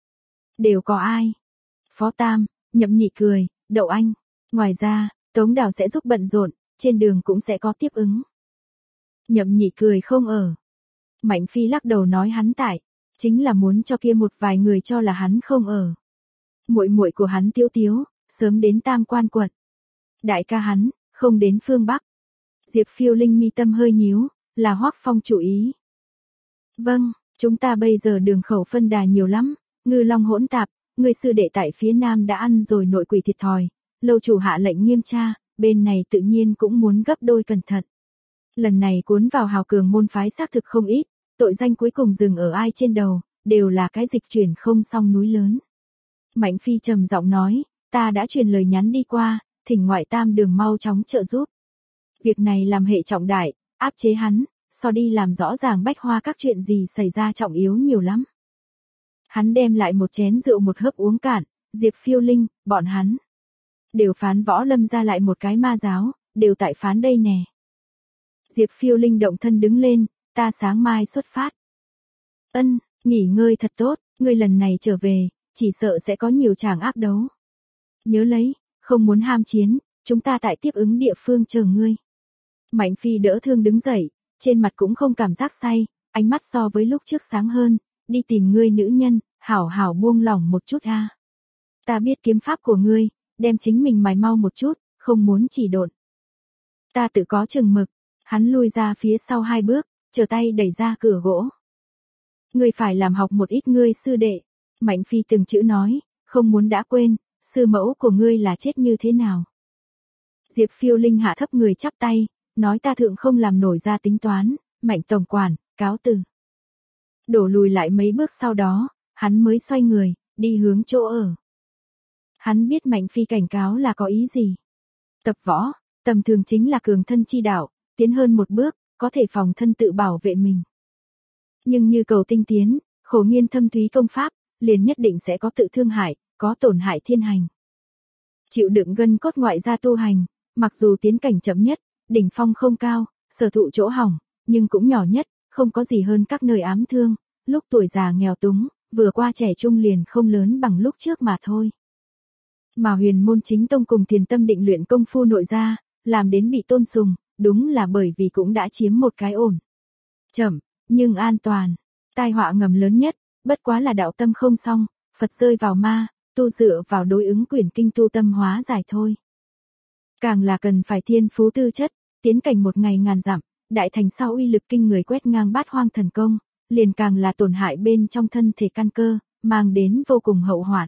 Đều có ai? Phó Tam, Nhậm Nhị cười, Đậu Anh. Ngoài ra, Tống Đào sẽ giúp bận rộn, trên đường cũng sẽ có tiếp ứng. Nhậm Nhị cười không ở. Mạnh Phi lắc đầu nói hắn tại, chính là muốn cho kia một vài người cho là hắn không ở. Muội muội của hắn Tiếu Tiếu, sớm đến Tam Quan quận. Đại ca hắn, không đến phương Bắc. Diệp Phiêu Linh mi tâm hơi nhíu, là Hoắc Phong chủ ý. Vâng, chúng ta bây giờ đường khẩu phân đà nhiều lắm, ngư long hỗn tạp, người sư đệ tại phía nam đã ăn rồi nội quỷ thiệt thòi, lâu chủ hạ lệnh nghiêm tra, bên này tự nhiên cũng muốn gấp đôi cẩn thận. Lần này cuốn vào hào cường môn phái xác thực không ít, tội danh cuối cùng dừng ở ai trên đầu, đều là cái dịch chuyển không xong núi lớn. Mạnh Phi trầm giọng nói, ta đã truyền lời nhắn đi qua, thỉnh ngoại tam đường mau chóng trợ giúp. Việc này làm hệ trọng đại, áp chế hắn, so đi làm rõ ràng Bách Hoa các chuyện gì xảy ra trọng yếu nhiều lắm. Hắn đem lại một chén rượu một hớp uống cạn, Diệp Phiêu Linh, bọn hắn. Đều phán võ lâm ra lại một cái ma giáo, đều tại phán đây nè. Diệp Phiêu Linh động thân đứng lên, ta sáng mai xuất phát. Ân, nghỉ ngơi thật tốt, ngươi lần này trở về, chỉ sợ sẽ có nhiều tràng ác đấu. Nhớ lấy, không muốn ham chiến, chúng ta tại tiếp ứng địa phương chờ ngươi. Mạnh Phi đỡ thương đứng dậy, trên mặt cũng không cảm giác say, ánh mắt so với lúc trước sáng hơn, đi tìm ngươi nữ nhân, hảo hảo buông lỏng một chút a. Ta biết kiếm pháp của ngươi, đem chính mình mài mau một chút, không muốn chỉ độn. Ta tự có chừng mực, hắn lui ra phía sau hai bước, trở tay đẩy ra cửa gỗ. Ngươi phải làm học một ít ngươi sư đệ, Mạnh Phi từng chữ nói, không muốn đã quên, sư mẫu của ngươi là chết như thế nào. Diệp Phiêu Linh hạ thấp người chắp tay, nói ta thượng không làm nổi ra tính toán, Mạnh tổng quản, cáo từ. Đổ lùi lại mấy bước sau đó, hắn mới xoay người, đi hướng chỗ ở. Hắn biết Mạnh Phi cảnh cáo là có ý gì. Tập võ, tầm thường chính là cường thân chi đạo, tiến hơn một bước, có thể phòng thân tự bảo vệ mình. Nhưng như cầu tinh tiến, khổ nghiên thâm thúy công pháp, liền nhất định sẽ có tự thương hại, có tổn hại thiên hành. Chịu đựng gân cốt ngoại gia tu hành, mặc dù tiến cảnh chậm nhất, đỉnh phong không cao, sở thụ chỗ hỏng, nhưng cũng nhỏ nhất, không có gì hơn các nơi ám thương, lúc tuổi già nghèo túng, vừa qua trẻ trung liền không lớn bằng lúc trước mà thôi. Mà huyền môn chính tông cùng thiền tâm định luyện công phu nội gia, làm đến bị tôn sùng, đúng là bởi vì cũng đã chiếm một cái ổn. Chậm, nhưng an toàn. Tai họa ngầm lớn nhất, bất quá là đạo tâm không xong, Phật rơi vào ma, tu dựa vào đối ứng quyển kinh tu tâm hóa giải thôi. Càng là cần phải thiên phú tư chất, tiến cảnh một ngày ngàn dặm, đại thành sau uy lực kinh người quét ngang bát hoang thần công, liền càng là tổn hại bên trong thân thể căn cơ, mang đến vô cùng hậu hoạn.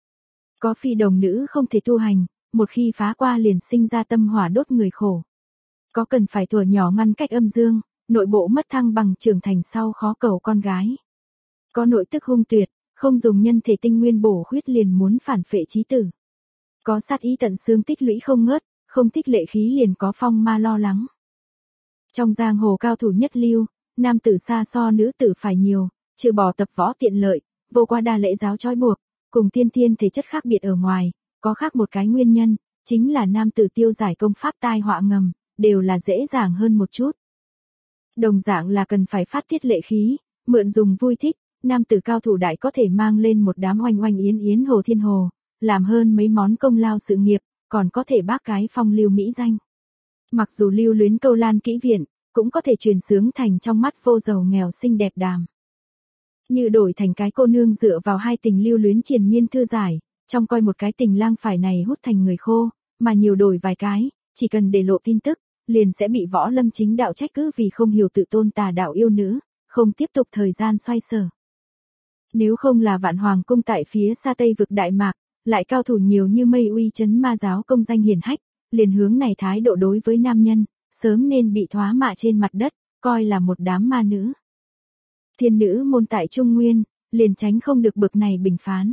Có phi đồng nữ không thể tu hành, một khi phá qua liền sinh ra tâm hỏa đốt người khổ. Có cần phải thuở nhỏ ngăn cách âm dương, nội bộ mất thăng bằng trưởng thành sau khó cầu con gái. Có nội tức hung tuyệt, không dùng nhân thể tinh nguyên bổ khuyết liền muốn phản phệ chí tử. Có sát ý tận xương tích lũy không ngớt, không tích lệ khí liền có phong ma lo lắng. Trong giang hồ cao thủ nhất lưu, nam tử xa so nữ tử phải nhiều, trừ bỏ tập võ tiện lợi, vô qua đa lễ giáo trói buộc, cùng tiên tiên thể chất khác biệt ở ngoài, có khác một cái nguyên nhân, chính là nam tử tiêu giải công pháp tai họa ngầm, đều là dễ dàng hơn một chút. Đồng dạng là cần phải phát tiết lệ khí, mượn dùng vui thích, nam tử cao thủ đại có thể mang lên một đám oanh oanh yến yến hồ thiên hồ, làm hơn mấy món công lao sự nghiệp, còn có thể bác cái phong lưu mỹ danh. Mặc dù lưu luyến câu lan kỹ viện, cũng có thể truyền sướng thành trong mắt vô giàu nghèo xinh đẹp đàm. Như đổi thành cái cô nương dựa vào hai tình lưu luyến triền miên thư giải, trong coi một cái tình lang phải này hút thành người khô, mà nhiều đổi vài cái, chỉ cần để lộ tin tức, liền sẽ bị võ lâm chính đạo trách cứ vì không hiểu tự tôn tà đạo yêu nữ, không tiếp tục thời gian xoay sở. Nếu không là Vạn Hoàng cung tại phía xa Tây vực Đại Mạc, lại cao thủ nhiều như mây uy chấn ma giáo công danh hiển hách, liền hướng này thái độ đối với nam nhân, sớm nên bị thoá mạ trên mặt đất, coi là một đám ma nữ. Thiên nữ môn tại Trung Nguyên, liền tránh không được bực này bình phán.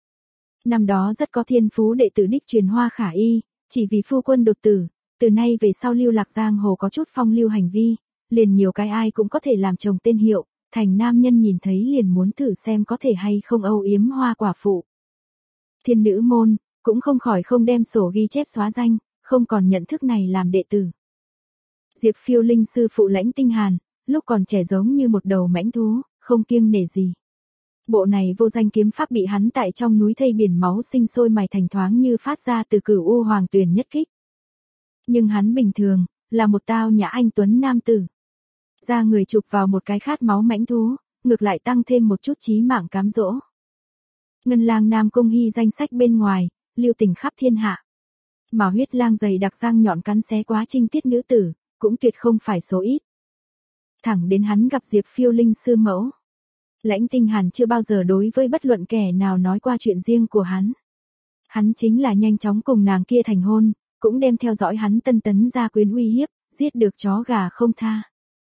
Năm đó rất có thiên phú đệ tử đích truyền Hoa Khả Y, chỉ vì phu quân đột tử, từ nay về sau lưu lạc giang hồ có chút phong lưu hành vi, liền nhiều cái ai cũng có thể làm chồng tên hiệu, thành nam nhân nhìn thấy liền muốn thử xem có thể hay không âu yếm hoa quả phụ. Thiên nữ môn, cũng không khỏi không đem sổ ghi chép xóa danh, không còn nhận thức này làm đệ tử. Diệp Phiêu Linh sư phụ Lãnh Tinh Hàn, lúc còn trẻ giống như một đầu mãnh thú, không kiêng nể gì. Bộ này vô danh kiếm pháp bị hắn tại trong núi thây biển máu sinh sôi mài thành thoáng như phát ra từ Cửu U Hoàng Tuyền nhất kích. Nhưng hắn bình thường, là một tao nhã anh tuấn nam tử. Ra người chụp vào một cái khát máu mãnh thú, ngược lại tăng thêm một chút chí mạng cám dỗ. Ngân lang Nam Cung Hy danh sách bên ngoài, lưu tình khắp thiên hạ. Mà huyết lang dày đặc răng nhọn cắn xé quá trinh tiết nữ tử, cũng tuyệt không phải số ít. Thẳng đến hắn gặp Diệp Phiêu Linh sư mẫu. Lãnh Tinh Hàn chưa bao giờ đối với bất luận kẻ nào nói qua chuyện riêng của hắn. Hắn chính là nhanh chóng cùng nàng kia thành hôn, cũng đem theo dõi hắn tân tấn gia quyến uy hiếp, giết được chó gà không tha.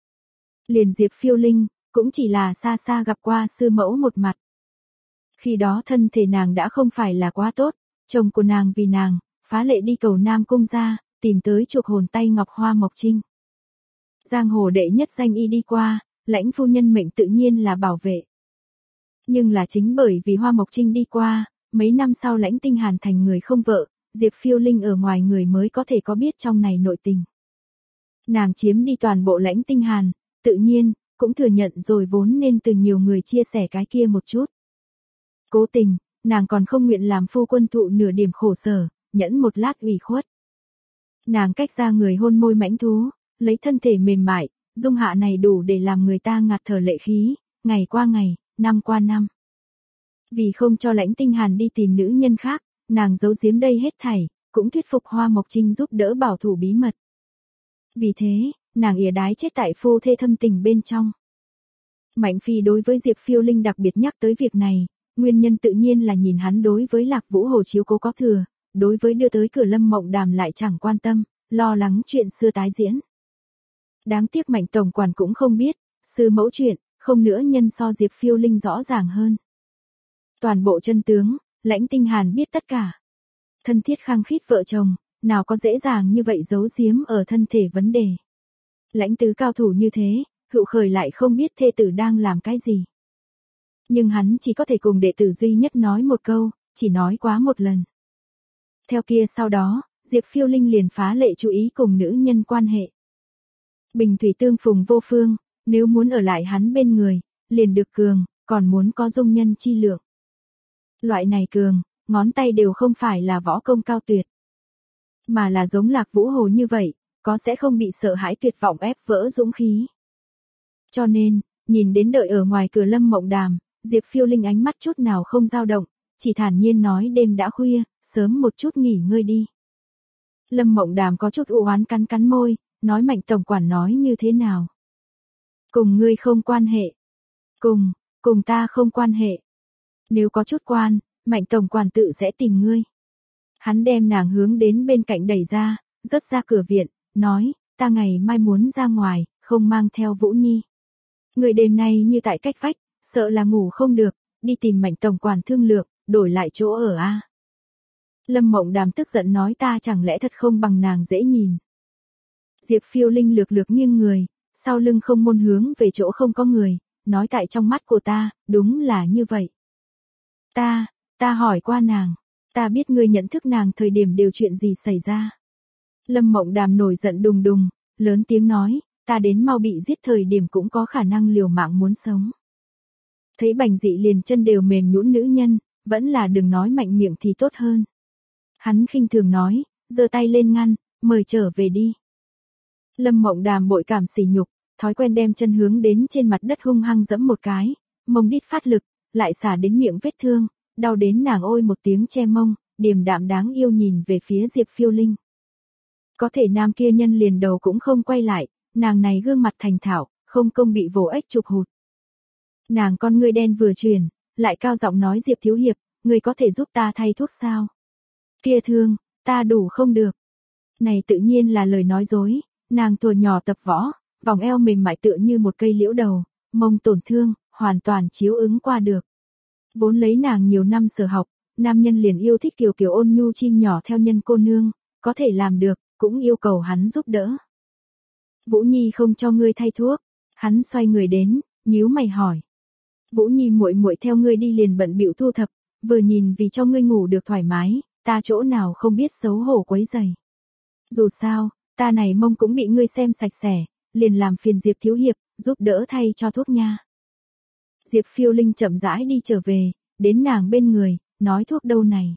Liền Diệp Phiêu Linh, cũng chỉ là xa xa gặp qua sư mẫu một mặt. Khi đó thân thể nàng đã không phải là quá tốt, chồng của nàng vì nàng, phá lệ đi cầu Nam Cung ra, tìm tới chuộc hồn tay Ngọc Hoa Mộc Trinh. Giang hồ đệ nhất danh y đi qua, Lãnh phu nhân mệnh tự nhiên là bảo vệ. Nhưng là chính bởi vì Hoa Mộc Trinh đi qua, mấy năm sau Lãnh Tinh Hàn thành người không vợ, Diệp Phiêu Linh ở ngoài người mới có thể có biết trong này nội tình. Nàng chiếm đi toàn bộ Lãnh Tinh Hàn, tự nhiên, cũng thừa nhận rồi vốn nên từ nhiều người chia sẻ cái kia một chút. Cố tình, nàng còn không nguyện làm phu quân thụ nửa điểm khổ sở, nhẫn một lát ủy khuất. Nàng cách ra người hôn môi mãnh thú, lấy thân thể mềm mại, dung hạ này đủ để làm người ta ngạt thở lệ khí, ngày qua ngày, năm qua năm. Vì không cho Lãnh Tinh Hàn đi tìm nữ nhân khác, nàng giấu giếm đây hết thảy, cũng thuyết phục Hoa Mộc Trinh giúp đỡ bảo thủ bí mật. Vì thế, nàng ỉa đái chết tại phu thê thâm tình bên trong. Mạnh Phi đối với Diệp Phiêu Linh đặc biệt nhắc tới việc này, nguyên nhân tự nhiên là nhìn hắn đối với Lạc Vũ Hồ chiếu cố có thừa, đối với đưa tới Cửa Lâm Mộng Đàm lại chẳng quan tâm, lo lắng chuyện xưa tái diễn. Đáng tiếc Mạnh tổng quản cũng không biết, sư mẫu chuyện, không nữa nhân so Diệp Phiêu Linh rõ ràng hơn. Toàn bộ chân tướng, Lãnh Tinh Hàn biết tất cả. Thân thiết khăng khít vợ chồng, nào có dễ dàng như vậy giấu giếm ở thân thể vấn đề. Lãnh tứ cao thủ như thế, Hựu Khởi lại không biết thê tử đang làm cái gì. Nhưng hắn chỉ có thể cùng đệ tử duy nhất nói một câu, chỉ nói quá một lần. Theo kia sau đó, Diệp Phiêu Linh liền phá lệ chú ý cùng nữ nhân quan hệ. Bình thủy tương phùng vô phương, nếu muốn ở lại hắn bên người, liền được cường, còn muốn có dung nhân chi lượng. Loại này cường, ngón tay đều không phải là võ công cao tuyệt, mà là giống Lạc Vũ Hồ như vậy, có sẽ không bị sợ hãi tuyệt vọng ép vỡ dũng khí. Cho nên, nhìn đến đợi ở ngoài Cửa Lâm Mộng Đàm, Diệp Phiêu Linh ánh mắt chút nào không dao động, chỉ thản nhiên nói đêm đã khuya, sớm một chút nghỉ ngơi đi. Lâm Mộng Đàm có chút u oán cắn cắn môi, nói Mạnh tổng quản nói như thế nào? Cùng ngươi không quan hệ. Cùng, cùng ta không quan hệ. Nếu có chút quan, Mạnh tổng quản tự sẽ tìm ngươi. Hắn đem nàng hướng đến bên cạnh đẩy ra, rớt ra cửa viện, nói, ta ngày mai muốn ra ngoài, không mang theo Vũ Nhi. Người đêm nay như tại cách vách, sợ là ngủ không được, đi tìm Mạnh tổng quản thương lượng, đổi lại chỗ ở a. Lâm Mộng Đàm tức giận nói ta chẳng lẽ thật không bằng nàng dễ nhìn. Diệp Phiêu Linh lược lược nghiêng người, sau lưng không môn hướng về chỗ không có người, nói tại trong mắt của ta, đúng là như vậy. Ta, ta hỏi qua nàng, ta biết ngươi nhận thức nàng thời điểm đều chuyện gì xảy ra. Lâm Mộng Đàm nổi giận đùng đùng, lớn tiếng nói, ta đến mau bị giết thời điểm cũng có khả năng liều mạng muốn sống. Thấy Bành Dị liền chân đều mềm nhũn nữ nhân, vẫn là đừng nói mạnh miệng thì tốt hơn. Hắn khinh thường nói, giơ tay lên ngăn, mời trở về đi. Lâm Mộng Đàm bội cảm sỉ nhục, thói quen đem chân hướng đến trên mặt đất hung hăng giẫm một cái, mông đít phát lực, lại xả đến miệng vết thương, đau đến nàng ôi một tiếng che mông, điềm đạm đáng yêu nhìn về phía Diệp Phiêu Linh. Có thể nam kia nhân liền đầu cũng không quay lại, nàng này gương mặt thành thạo, không công bị vồ ếch chụp hụt. Nàng con ngươi đen vừa chuyển, lại cao giọng nói Diệp thiếu hiệp, người có thể giúp ta thay thuốc sao? Kia thương, ta đủ không được. Này tự nhiên là lời nói dối, nàng thuở nhỏ tập võ, vòng eo mềm mại tựa như một cây liễu đầu, mông tổn thương, hoàn toàn chiếu ứng qua được. Vốn lấy nàng nhiều năm sở học, nam nhân liền yêu thích kiều kiều ôn nhu chim nhỏ theo nhân cô nương, có thể làm được, cũng yêu cầu hắn giúp đỡ. Vũ Nhi không cho ngươi thay thuốc, hắn xoay người đến, nhíu mày hỏi. Vũ Nhi muội muội theo ngươi đi liền bận bịu thu thập, vừa nhìn vì cho ngươi ngủ được thoải mái, ta chỗ nào không biết xấu hổ quấy rầy. Dù sao, ta này mông cũng bị ngươi xem sạch sẽ, liền làm phiền Diệp thiếu hiệp, giúp đỡ thay cho thuốc nha. Diệp Phiêu Linh chậm rãi đi trở về, đến nàng bên người, nói thuốc đâu này.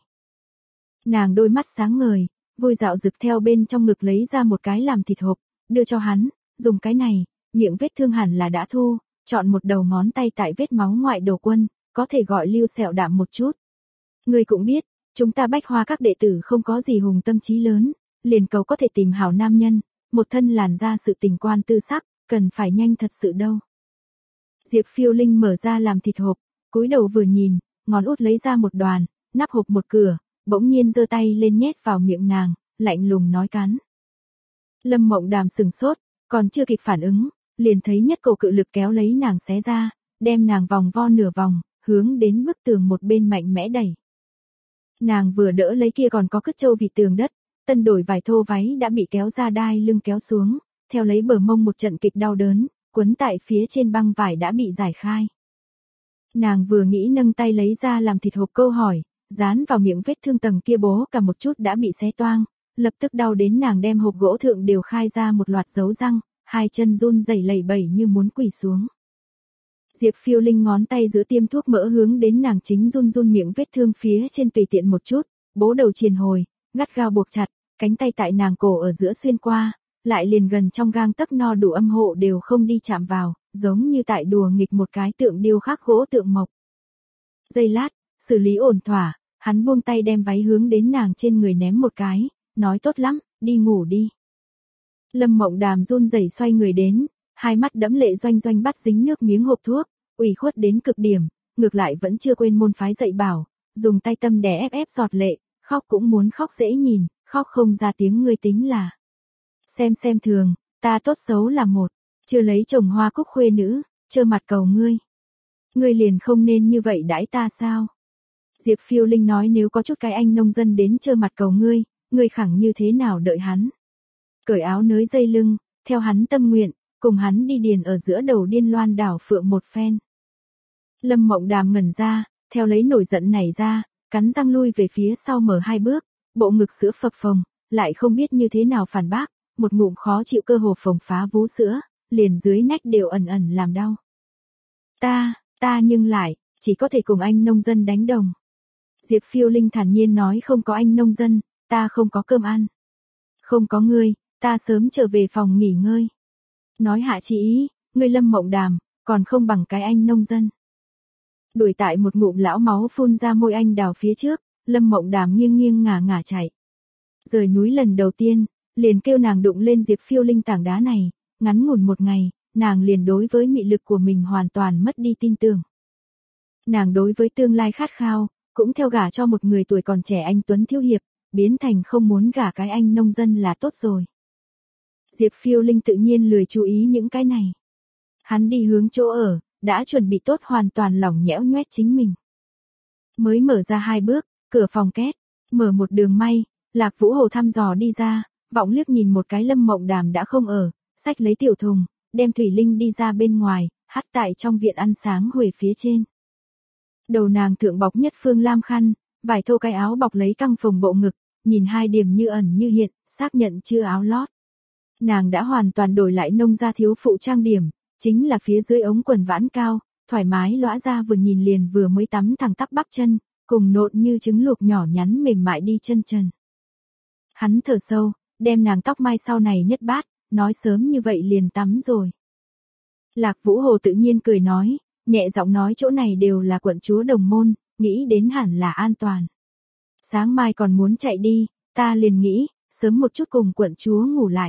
Nàng đôi mắt sáng ngời, vui dạo rực theo bên trong ngực lấy ra một cái làm thịt hộp, đưa cho hắn, dùng cái này, miệng vết thương hẳn là đã thu, chọn một đầu ngón tay tại vết máu ngoại đầu quân, có thể gọi lưu sẹo đạm một chút. Ngươi cũng biết, chúng ta Bách Hoa các đệ tử không có gì hùng tâm trí lớn, liền cầu có thể tìm hảo nam nhân, một thân làn ra sự tình quan tư sắc, cần phải nhanh thật sự đâu. Diệp Phiêu Linh mở ra làm thịt hộp, cúi đầu vừa nhìn, ngón út lấy ra một đoàn, nắp hộp một cửa, bỗng nhiên giơ tay lên nhét vào miệng nàng, lạnh lùng nói cắn. Lâm Mộng Đàm sừng sốt, còn chưa kịp phản ứng, liền thấy nhất cổ cự lực kéo lấy nàng xé ra, đem nàng vòng vo nửa vòng, hướng đến bức tường một bên mạnh mẽ đẩy. Nàng vừa đỡ lấy kia còn có cứt trâu vịt tường đất, tân đổi vải thô váy đã bị kéo ra đai lưng kéo xuống, theo lấy bờ mông một trận kịch đau đớn, quấn tại phía trên băng vải đã bị giải khai. Nàng vừa nghĩ nâng tay lấy ra làm thịt hộp câu hỏi, dán vào miệng vết thương tầng kia bố cả một chút đã bị xé toang, lập tức đau đến nàng đem hộp gỗ thượng đều khai ra một loạt dấu răng, hai chân run rẩy lẩy bẩy như muốn quỳ xuống. Diệp Phiêu Linh ngón tay giữa tiêm thuốc mỡ hướng đến nàng chính run run miệng vết thương phía trên tùy tiện một chút, bố đầu triền hồi, gắt gao buộc chặt, cánh tay tại nàng cổ ở giữa xuyên qua, lại liền gần trong gang tấc no đủ âm hộ đều không đi chạm vào, giống như tại đùa nghịch một cái tượng điêu khắc gỗ tượng mộc. Giây lát, xử lý ổn thỏa, hắn buông tay đem váy hướng đến nàng trên người ném một cái, nói tốt lắm, đi ngủ đi. Lâm Mộng Đàm run rẩy xoay người đến, hai mắt đẫm lệ doanh doanh bắt dính nước miếng hộp thuốc, ủy khuất đến cực điểm, ngược lại vẫn chưa quên môn phái dạy bảo, dùng tay tâm đè ép ép giọt lệ, khóc cũng muốn khóc dễ nhìn, khóc không ra tiếng ngươi tính là. Xem xem thường, ta tốt xấu là một, chưa lấy chồng hoa cúc khuê nữ, trơ mặt cầu ngươi. Ngươi liền không nên như vậy đãi ta sao? Diệp Phiêu Linh nói nếu có chút cái anh nông dân đến trơ mặt cầu ngươi, ngươi khẳng như thế nào đợi hắn. Cởi áo nới dây lưng, theo hắn tâm nguyện, cùng hắn đi điền ở giữa đầu điên loan đảo phượng một phen. Lâm Mộng Đàm ngẩn ra, theo lấy nổi giận nảy ra, cắn răng lui về phía sau mở hai bước, bộ ngực sữa phập phồng, lại không biết như thế nào phản bác, một ngụm khó chịu cơ hồ phồng phá vú sữa, liền dưới nách đều ẩn ẩn làm đau. Ta, ta nhưng lại, chỉ có thể cùng anh nông dân đánh đồng. Diệp Phiêu Linh thản nhiên nói không có anh nông dân, ta không có cơm ăn. Không có ngươi, ta sớm trở về phòng nghỉ ngơi. Nói hạ chỉ ý, ngươi Lâm Mộng Đàm, còn không bằng cái anh nông dân. Đuổi tại một ngụm lão máu phun ra môi anh đào phía trước, Lâm Mộng Đàm nghiêng nghiêng ngả ngả chạy. Rời núi lần đầu tiên, liền kêu nàng đụng lên Diệp Phiêu Linh tảng đá này, ngắn ngủn một ngày, nàng liền đối với mị lực của mình hoàn toàn mất đi tin tưởng. Nàng đối với tương lai khát khao, cũng theo gả cho một người tuổi còn trẻ anh tuấn thiếu hiệp, biến thành không muốn gả cái anh nông dân là tốt rồi. Diệp Phiêu Linh tự nhiên lười chú ý những cái này. Hắn đi hướng chỗ ở, đã chuẩn bị tốt hoàn toàn lỏng nhẽo nhoét chính mình. Mới mở ra hai bước, cửa phòng két, mở một đường may, Lạc Vũ Hồ thăm dò đi ra, vọng liếc nhìn một cái Lâm Mộng Đàm đã không ở, xách lấy tiểu thùng, đem Thủy Linh đi ra bên ngoài, hắt tại trong viện ăn sáng huề phía trên. Đầu nàng thượng bọc nhất phương lam khăn, vải thô cái áo bọc lấy căng phồng bộ ngực, nhìn hai điểm như ẩn như hiện, xác nhận chưa áo lót. Nàng đã hoàn toàn đổi lại nông gia thiếu phụ trang điểm, chính là phía dưới ống quần vãn cao, thoải mái lõa ra vừa nhìn liền vừa mới tắm thẳng tắp bắp chân, cùng nộn như trứng luộc nhỏ nhắn mềm mại đi chân trần. Hắn thở sâu, đem nàng tóc mai sau này nhất bát, nói sớm như vậy liền tắm rồi. Lạc Vũ Hồ tự nhiên cười nói, nhẹ giọng nói chỗ này đều là quận chúa đồng môn, nghĩ đến hẳn là an toàn. Sáng mai còn muốn chạy đi, ta liền nghĩ, sớm một chút cùng quận chúa ngủ lại.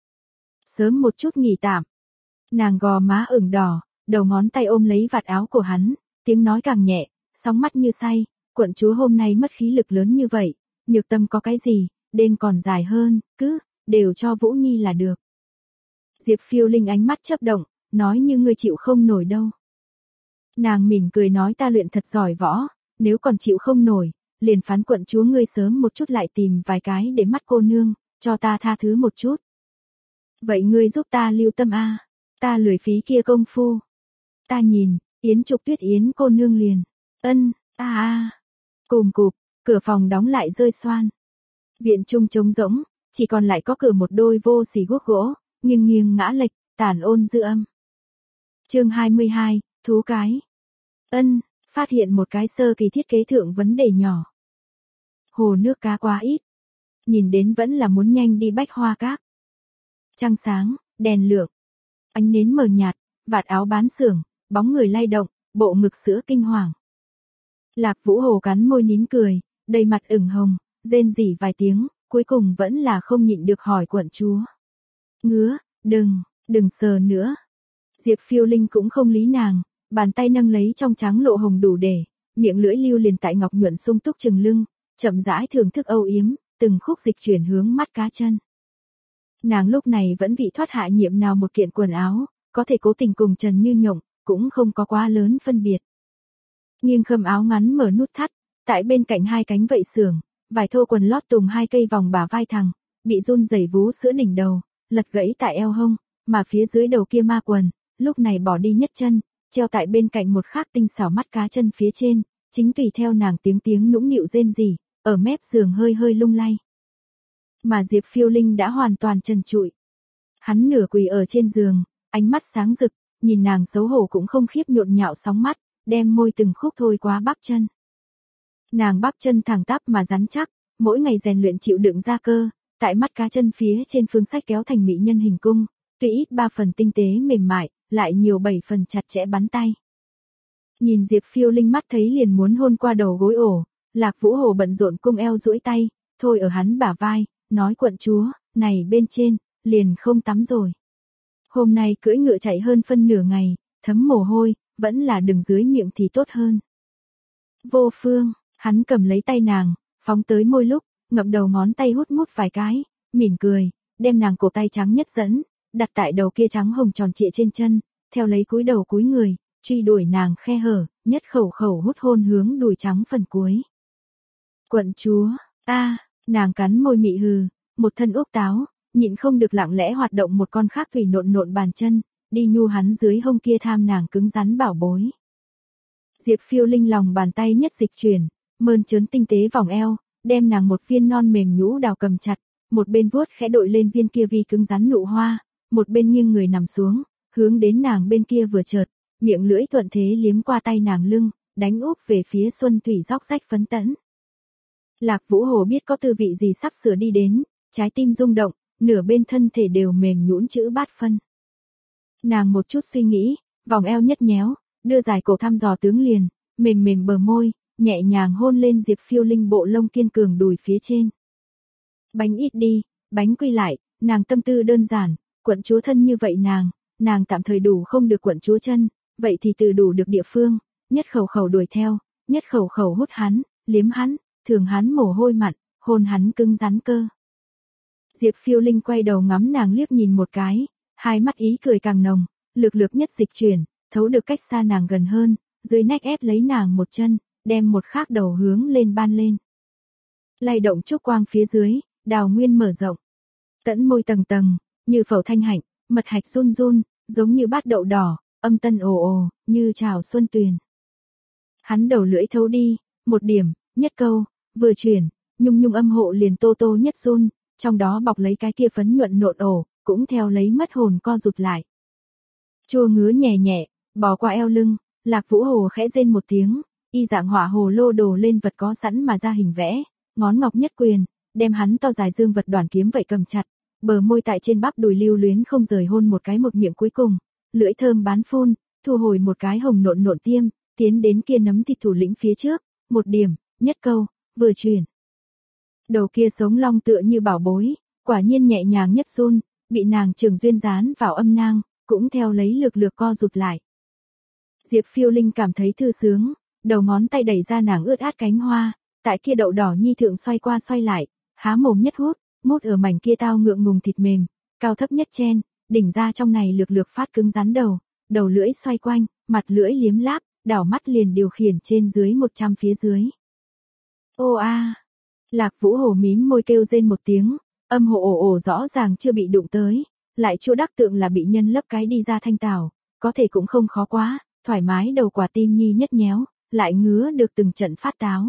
Sớm một chút nghỉ tạm. Nàng gò má ửng đỏ, đầu ngón tay ôm lấy vạt áo của hắn, tiếng nói càng nhẹ, sóng mắt như say, quận chúa hôm nay mất khí lực lớn như vậy, nhược tâm có cái gì, đêm còn dài hơn, cứ, đều cho Vũ Nhi là được. Diệp Phiêu Linh ánh mắt chớp động, nói như ngươi chịu không nổi đâu. Nàng mỉm cười nói ta luyện thật giỏi võ, nếu còn chịu không nổi, liền phán quận chúa ngươi sớm một chút lại tìm vài cái để mắt cô nương, cho ta tha thứ một chút. Vậy ngươi giúp ta lưu tâm a, ta lười phí kia công phu. Ta nhìn, Yến Trục Tuyết Yến cô nương liền, ân, a a, cùm cụp, cửa phòng đóng lại rơi xoan. Viện trung trống rỗng, chỉ còn lại có cửa một đôi vô xỉ guốc gỗ, nghiêng nghiêng ngã lệch, tàn ôn dư âm. Chương hai mươi hai, thú cái. Ân, phát hiện một cái sơ kỳ thiết kế thượng vấn đề nhỏ. Hồ nước cá quá ít. Nhìn đến vẫn là muốn nhanh đi Bách Hoa Các. Trăng sáng, đèn lượng, ánh nến mờ nhạt, vạt áo bán xưởng, bóng người lay động, bộ ngực sữa kinh hoàng. Lạc Vũ Hồ cắn môi nín cười, đầy mặt ửng hồng, rên rỉ vài tiếng, cuối cùng vẫn là không nhịn được hỏi quận chúa. Ngứa, đừng, đừng sờ nữa. Diệp Phiêu Linh cũng không lý nàng, bàn tay nâng lấy trong trắng lộ hồng đủ để, miệng lưỡi lưu liền tại ngọc nhuận sung túc chừng lưng, chậm rãi thưởng thức âu yếm, từng khúc dịch chuyển hướng mắt cá chân. Nàng lúc này vẫn vị thoát hạ nhiệm nào một kiện quần áo, có thể cố tình cùng Trần Như Nhộng, cũng không có quá lớn phân biệt. Nghiêng khâm áo ngắn mở nút thắt, tại bên cạnh hai cánh vậy sườn, vải thô quần lót tùng hai cây vòng bả vai thẳng, bị run rẩy vú sữa đỉnh đầu, lật gãy tại eo hông, mà phía dưới đầu kia ma quần, lúc này bỏ đi nhất chân, treo tại bên cạnh một khác tinh xảo mắt cá chân phía trên, chính tùy theo nàng tiếng tiếng nũng nịu rên rỉ, ở mép giường hơi hơi lung lay. Mà Diệp Phiêu Linh đã hoàn toàn trần trụi. Hắn nửa quỳ ở trên giường, ánh mắt sáng rực, nhìn nàng xấu hổ cũng không khiếp nhộn nhạo sóng mắt, đem môi từng khúc thôi quá bắp chân. Nàng bắp chân thẳng tắp mà rắn chắc, mỗi ngày rèn luyện chịu đựng ra cơ, tại mắt cá chân phía trên phương sách kéo thành mỹ nhân hình cung, tuy ít ba phần tinh tế mềm mại, lại nhiều bảy phần chặt chẽ bắn tay. Nhìn Diệp Phiêu Linh mắt thấy liền muốn hôn qua đầu gối ổ, Lạc Vũ Hồ bận rộn cung eo duỗi tay, thôi ở hắn bả vai, nói quận chúa, này bên trên, liền không tắm rồi. Hôm nay cưỡi ngựa chạy hơn phân nửa ngày, thấm mồ hôi, vẫn là đừng dưới miệng thì tốt hơn. Vô phương, hắn cầm lấy tay nàng, phóng tới môi lúc, ngậm đầu ngón tay hút mút vài cái, mỉm cười, đem nàng cổ tay trắng nhất dẫn, đặt tại đầu kia trắng hồng tròn trịa trên chân, theo lấy cúi đầu cúi người, truy đuổi nàng khe hở, nhất khẩu khẩu hút hôn hướng đùi trắng phần cuối. Quận chúa, a, nàng cắn môi mị hừ, một thân ốc táo, nhịn không được lặng lẽ hoạt động một con khác thủy nộn nộn bàn chân, đi nhu hắn dưới hông kia tham nàng cứng rắn bảo bối. Diệp Phiêu Linh lòng bàn tay nhất dịch chuyển, mơn trớn tinh tế vòng eo, đem nàng một viên non mềm nhũ đào cầm chặt, một bên vuốt khẽ đội lên viên kia vi cứng rắn nụ hoa, một bên nghiêng người nằm xuống, hướng đến nàng bên kia vừa chợt, miệng lưỡi thuận thế liếm qua tay nàng lưng, đánh úp về phía xuân thủy róc rách phấn tẫn. Lạc Vũ Hồ biết có tư vị gì sắp sửa đi đến, trái tim rung động, nửa bên thân thể đều mềm nhũn chữ bát phân. Nàng một chút suy nghĩ, vòng eo nhất nhéo, đưa dài cổ thăm dò tướng liền, mềm mềm bờ môi, nhẹ nhàng hôn lên Diệp Phiêu Linh bộ lông kiên cường đùi phía trên. Bánh ít đi, bánh quy lại, nàng tâm tư đơn giản, quận chúa thân như vậy nàng, nàng tạm thời đủ không được quận chúa chân, vậy thì từ đủ được địa phương, nhất khẩu khẩu đuổi theo, nhất khẩu khẩu hút hắn, liếm hắn, thường hắn mồ hôi mặn, hôn hắn cứng rắn cơ. Diệp Phiêu Linh quay đầu ngắm nàng liếc nhìn một cái, hai mắt ý cười càng nồng, lược lược nhất dịch chuyển, thấu được cách xa nàng gần hơn, dưới nách ép lấy nàng một chân, đem một khác đầu hướng lên ban lên. Lay động trúc quang phía dưới, đào nguyên mở rộng. Tẫn môi tầng tầng, như phẩu thanh hạnh, mật hạch run run, giống như bát đậu đỏ, âm tân ồ ồ, như trào xuân tuyền. Hắn đầu lưỡi thấu đi, một điểm, nhất câu, vừa chuyển, nhung nhung âm hộ liền tô tô nhất run, trong đó bọc lấy cái kia phấn nhuận nộn ổ, cũng theo lấy mất hồn co rụt lại. Chua ngứa nhẹ nhẹ, bò qua eo lưng, Lạc Vũ Hồ khẽ rên một tiếng, y dạng hỏa hồ lô đồ lên vật có sẵn mà ra hình vẽ, ngón ngọc nhất quyền, đem hắn to dài dương vật đoản kiếm vậy cầm chặt, bờ môi tại trên bắp đùi lưu luyến không rời hôn một cái một miệng cuối cùng, lưỡi thơm bán phun, thu hồi một cái hồng nộn nộn tiêm, tiến đến kia nấm thịt thủ lĩnh phía trước, một điểm, nhất câu, vừa chuyển. Đầu kia sống long tựa như bảo bối, quả nhiên nhẹ nhàng nhất run, bị nàng trường duyên dán vào âm nang, cũng theo lấy lược lược co rụt lại. Diệp Phiêu Linh cảm thấy thư sướng, đầu ngón tay đẩy ra nàng ướt át cánh hoa, tại kia đậu đỏ nhi thượng xoay qua xoay lại, há mồm nhất hút, mút ở mảnh kia tao ngượng ngùng thịt mềm, cao thấp nhất chen, đỉnh ra trong này lược lược phát cứng rắn đầu, đầu lưỡi xoay quanh, mặt lưỡi liếm láp, đảo mắt liền điều khiển trên dưới một trăm phía dưới. Ô a, à. Lạc Vũ Hồ mím môi kêu rên một tiếng, âm hộ ồ ồ rõ ràng chưa bị đụng tới, lại chỗ đắc tượng là bị nhân lấp cái đi ra thanh tảo, có thể cũng không khó quá, thoải mái đầu quả tim nhi nhất nhéo, lại ngứa được từng trận phát táo.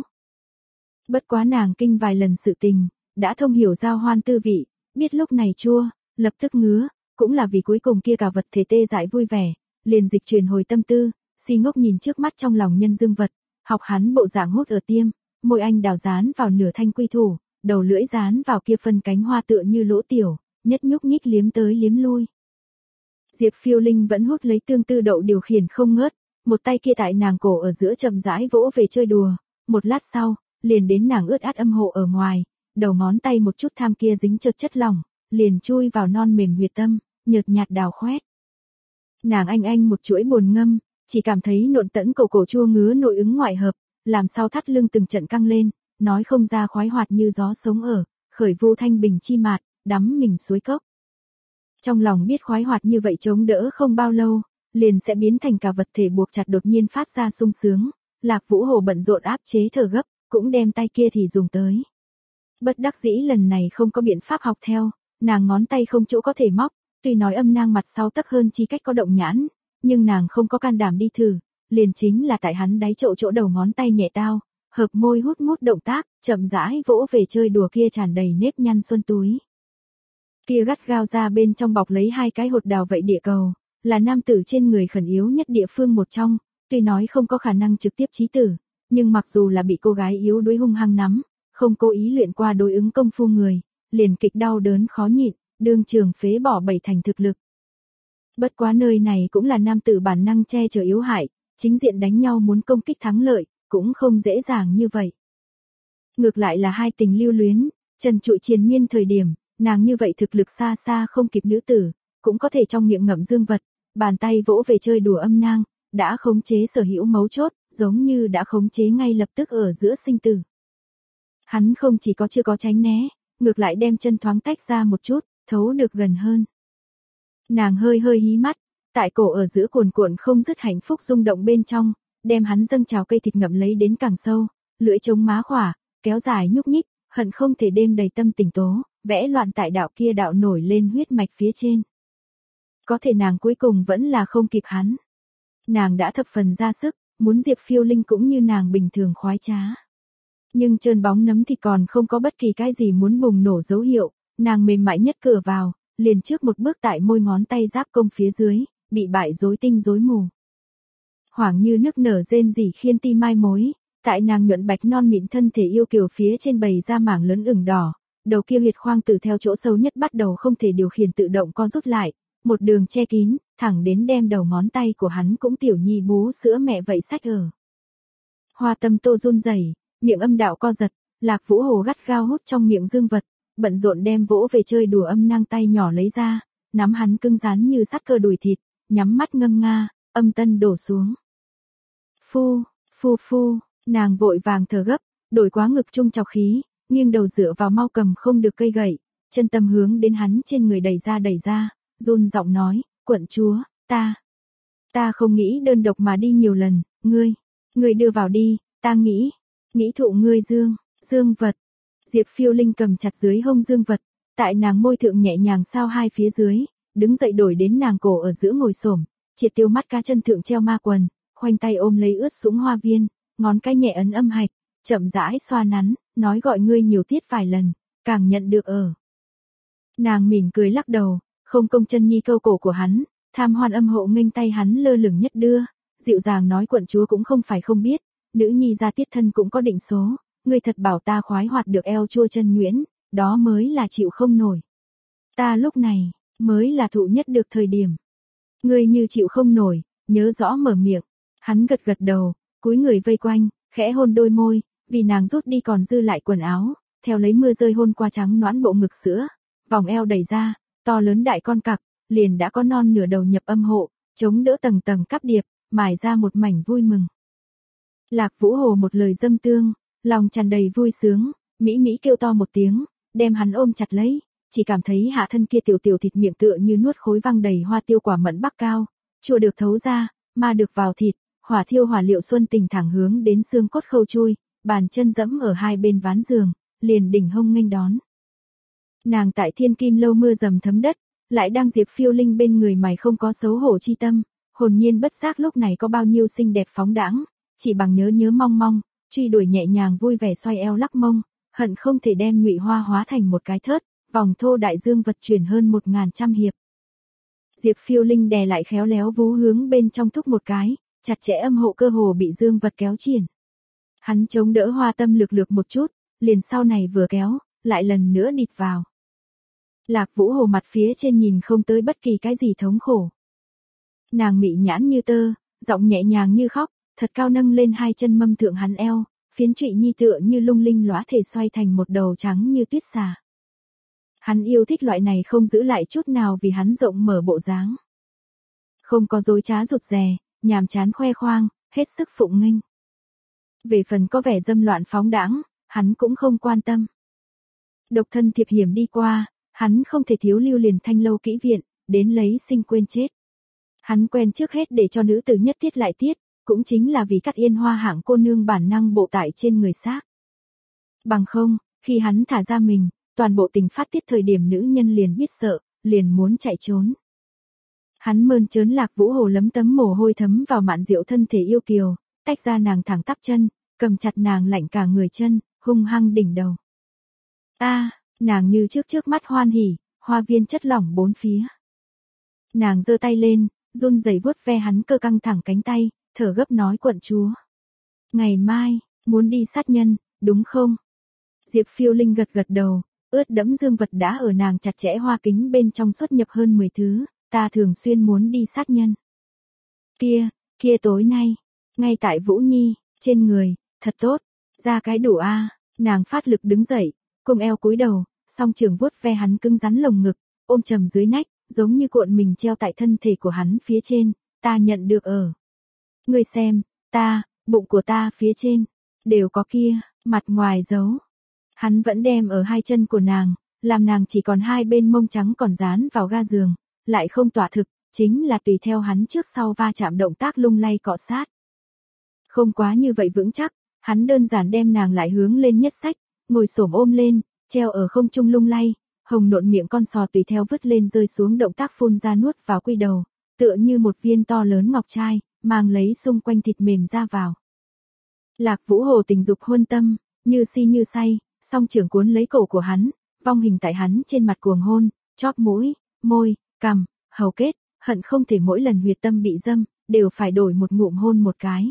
Bất quá nàng kinh vài lần sự tình, đã thông hiểu giao hoan tư vị, biết lúc này chua, lập tức ngứa, cũng là vì cuối cùng kia cả vật thể tê dại vui vẻ, liền dịch truyền hồi tâm tư, si ngốc nhìn trước mắt trong lòng nhân dương vật, học hắn bộ dạng hút ở tiêm, môi anh đào dán vào nửa thanh quy thủ, đầu lưỡi dán vào kia phân cánh hoa tựa như lỗ tiểu, nhất nhúc nhích liếm tới liếm lui. Diệp Phiêu Linh vẫn hút lấy tương tư đậu điều khiển không ngớt, một tay kia tại nàng cổ ở giữa chậm rãi vỗ về chơi đùa, một lát sau, liền đến nàng ướt át âm hộ ở ngoài, đầu ngón tay một chút tham kia dính chợt chất lỏng, liền chui vào non mềm huyệt tâm, nhợt nhạt đào khoét. Nàng anh anh một chuỗi buồn ngâm, chỉ cảm thấy nộn tẫn cổ cổ chua ngứa nội ứng ngoại hợp, làm sao thắt lưng từng trận căng lên, nói không ra khoái hoạt như gió sống ở, khởi vu thanh bình chi mạt, đắm mình suối cốc. Trong lòng biết khoái hoạt như vậy chống đỡ không bao lâu, liền sẽ biến thành cả vật thể buộc chặt đột nhiên phát ra sung sướng, Lạc Vũ Hồ bận rộn áp chế thở gấp, cũng đem tay kia thì dùng tới. Bất đắc dĩ lần này không có biện pháp học theo, nàng ngón tay không chỗ có thể móc, tuy nói âm nang mặt sau tấp hơn chi cách có động nhãn, nhưng nàng không có can đảm đi thử, liền chính là tại hắn đáy chỗ chỗ đầu ngón tay nhẹ tao, hợp môi hút mút động tác, chậm rãi vỗ về chơi đùa kia tràn đầy nếp nhăn xuân túi. Kia gắt gao ra bên trong bọc lấy hai cái hột đào vậy địa cầu, là nam tử trên người khẩn yếu nhất địa phương một trong, tuy nói không có khả năng trực tiếp chí tử, nhưng mặc dù là bị cô gái yếu đuối hung hăng nắm, không cố ý luyện qua đối ứng công phu người, liền kịch đau đớn khó nhịn, đương trường phế bỏ bảy thành thực lực. Bất quá nơi này cũng là nam tử bản năng che chở yếu hại, chính diện đánh nhau muốn công kích thắng lợi, cũng không dễ dàng như vậy. Ngược lại là hai tình lưu luyến, trần trụi triền miên thời điểm, nàng như vậy thực lực xa xa không kịp nữ tử, cũng có thể trong miệng ngậm dương vật, bàn tay vỗ về chơi đùa âm nang, đã khống chế sở hữu mấu chốt, giống như đã khống chế ngay lập tức ở giữa sinh tử. Hắn không chỉ có chưa có tránh né, ngược lại đem chân thoáng tách ra một chút, thấu được gần hơn. Nàng hơi hơi hí mắt, tại cổ ở giữa cuồn cuộn không dứt hạnh phúc rung động bên trong, đem hắn dâng trào cây thịt ngậm lấy đến càng sâu, lưỡi chống má khỏa, kéo dài nhúc nhích, hận không thể đêm đầy tâm tình tố, vẽ loạn tại đạo kia đạo nổi lên huyết mạch phía trên. Có thể nàng cuối cùng vẫn là không kịp hắn. Nàng đã thập phần ra sức, muốn Diệp Phiêu Linh cũng như nàng bình thường khoái trá. Nhưng trơn bóng nấm thịt còn không có bất kỳ cái gì muốn bùng nổ dấu hiệu, nàng mềm mại nhất cửa vào, liền trước một bước tại môi ngón tay giáp công phía dưới, bị bại rối tinh rối mù. Hoảng như nức nở rên rỉ khiên ti mai mối, tại nàng nhuận bạch non mịn thân thể yêu kiều phía trên bầy ra mảng lớn ửng đỏ, đầu kia huyệt khoang từ theo chỗ sâu nhất bắt đầu không thể điều khiển tự động co rút lại, một đường che kín, thẳng đến đem đầu ngón tay của hắn cũng tiểu nhi bú sữa mẹ vậy sách ở. Hoa tâm tô run rẩy, miệng âm đạo co giật, Lạc Vũ Hồ gắt gao hút trong miệng dương vật, bận rộn đem vỗ về chơi đùa âm nang tay nhỏ lấy ra, nắm hắn cứng rắn như sắt cơ đùi thịt, nhắm mắt ngâm nga, âm tân đổ xuống. Phu, phu phu, nàng vội vàng thở gấp, đổi quá ngực trung trọc khí, nghiêng đầu dựa vào mau cầm không được cây gậy, chân tâm hướng đến hắn trên người đẩy ra đẩy ra, run giọng nói, quận chúa, ta, ta không nghĩ đơn độc mà đi nhiều lần, ngươi, ngươi đưa vào đi, ta nghĩ, nghĩ thụ ngươi dương, dương vật. Diệp Phiêu Linh cầm chặt dưới hông dương vật, tại nàng môi thượng nhẹ nhàng sao hai phía dưới, đứng dậy đổi đến nàng cổ ở giữa ngồi xổm, triệt tiêu mắt cá chân thượng treo ma quần, khoanh tay ôm lấy ướt sũng hoa viên, ngón cái nhẹ ấn âm hạch, chậm rãi xoa nắn, nói gọi ngươi nhiều tiết vài lần, càng nhận được ở. Nàng mỉm cười lắc đầu, không công chân nhi câu cổ của hắn, tham hoan âm hộ nghênh tay hắn lơ lửng nhất đưa, dịu dàng nói quận chúa cũng không phải không biết, nữ nhi ra tiết thân cũng có định số, ngươi thật bảo ta khoái hoạt được eo chua chân nhuyễn, đó mới là chịu không nổi. Ta lúc này, mới là thụ nhất được thời điểm. Ngươi như chịu không nổi, nhớ rõ mở miệng, hắn gật gật đầu, cúi người vây quanh, khẽ hôn đôi môi, vì nàng rút đi còn dư lại quần áo, theo lấy mưa rơi hôn qua trắng nõn bộ ngực sữa, vòng eo đẩy ra, to lớn đại con cặc, liền đã có non nửa đầu nhập âm hộ, chống đỡ tầng tầng cắp điệp, mài ra một mảnh vui mừng. Lạc Vũ Hồ một lời dâm tương, lòng tràn đầy vui sướng, mỹ mỹ kêu to một tiếng, đem hắn ôm chặt lấy, chỉ cảm thấy hạ thân kia tiểu tiểu thịt miệng tựa như nuốt khối văng đầy hoa tiêu quả mẫn bắc cao, chua được thấu ra, ma được vào thịt, hỏa thiêu hỏa liệu xuân tình thẳng hướng đến xương cốt khâu chui, bàn chân dẫm ở hai bên ván giường, liền đỉnh hông nghênh đón. Nàng tại thiên kim lâu mưa dầm thấm đất, lại đang Diệp Phiêu Linh bên người mày không có xấu hổ chi tâm, hồn nhiên bất giác lúc này có bao nhiêu xinh đẹp phóng đãng, chỉ bằng nhớ nhớ mong mong, truy đuổi nhẹ nhàng vui vẻ xoay eo lắc mông, hận không thể đem Ngụy Hoa hóa thành một cái thớt, vòng thô đại dương vật chuyển hơn một ngàn trăm hiệp. Diệp Phiêu Linh đè lại khéo léo vú hướng bên trong thúc một cái, chặt chẽ âm hộ cơ hồ bị dương vật kéo triển. Hắn chống đỡ hoa tâm lược lược một chút, liền sau này vừa kéo, lại lần nữa địt vào. Lạc Vũ Hồ mặt phía trên nhìn không tới bất kỳ cái gì thống khổ. Nàng mị nhãn như tơ, giọng nhẹ nhàng như khóc, thật cao nâng lên hai chân mâm thượng hắn eo, phiến trụy nhi tựa như lung linh lóa thể xoay thành một đầu trắng như tuyết xà. Hắn yêu thích loại này không giữ lại chút nào vì hắn rộng mở bộ dáng. Không có dối trá rụt rè, nhàm chán khoe khoang, hết sức phụng nghênh. Về phần có vẻ dâm loạn phóng đãng, hắn cũng không quan tâm. Độc thân thiệp hiểm đi qua, hắn không thể thiếu lưu liền thanh lâu kỹ viện, đến lấy sinh quên chết. Hắn quen trước hết để cho nữ tử nhất tiết lại tiết, cũng chính là vì cắt yên hoa hạng cô nương bản năng bộ tại trên người xác. Bằng không, khi hắn thả ra mình, toàn bộ tình phát tiết thời điểm nữ nhân liền biết sợ, liền muốn chạy trốn. Hắn mơn trớn Lạc Vũ Hồ lấm tấm mồ hôi thấm vào mạn diệu thân thể yêu kiều, tách ra nàng thẳng tắp chân, cầm chặt nàng lạnh cả người chân, hung hăng đỉnh đầu. A, nàng như trước trước mắt hoan hỉ, hoa viên chất lỏng bốn phía. Nàng giơ tay lên, run rẩy vuốt ve hắn cơ căng thẳng cánh tay, thở gấp nói quận chúa. Ngày mai, muốn đi sát nhân, đúng không? Diệp Phiêu Linh gật gật đầu, ướt đẫm dương vật đã ở nàng chặt chẽ hoa kính bên trong xuất nhập hơn mười thứ, ta thường xuyên muốn đi sát nhân. Kia, kia tối nay, ngay tại Vũ Nhi, trên người, thật tốt, ra cái đủ a, nàng phát lực đứng dậy, cùng eo cúi đầu, song trường vuốt ve hắn cứng rắn lồng ngực, ôm trầm dưới nách, giống như cuộn mình treo tại thân thể của hắn phía trên, ta nhận được ở. Ngươi xem, ta, bụng của ta phía trên, đều có kia, mặt ngoài dấu. Hắn vẫn đem ở hai chân của nàng, làm nàng chỉ còn hai bên mông trắng còn dán vào ga giường, lại không tỏa thực, chính là tùy theo hắn trước sau va chạm động tác lung lay cọ sát. Không quá như vậy vững chắc, hắn đơn giản đem nàng lại hướng lên nhất sách, ngồi xổm ôm lên, treo ở không trung lung lay, hồng nộn miệng con sò tùy theo vứt lên rơi xuống động tác phun ra nuốt vào quy đầu, tựa như một viên to lớn ngọc trai, mang lấy xung quanh thịt mềm ra vào. Lạc Vũ Hồ tình dục huân tâm, như si như say, song trưởng cuốn lấy cổ của hắn, vong hình tại hắn trên mặt cuồng hôn, chóp mũi, môi, cằm, hầu kết, hận không thể mỗi lần huyệt tâm bị dâm, đều phải đổi một ngụm hôn một cái.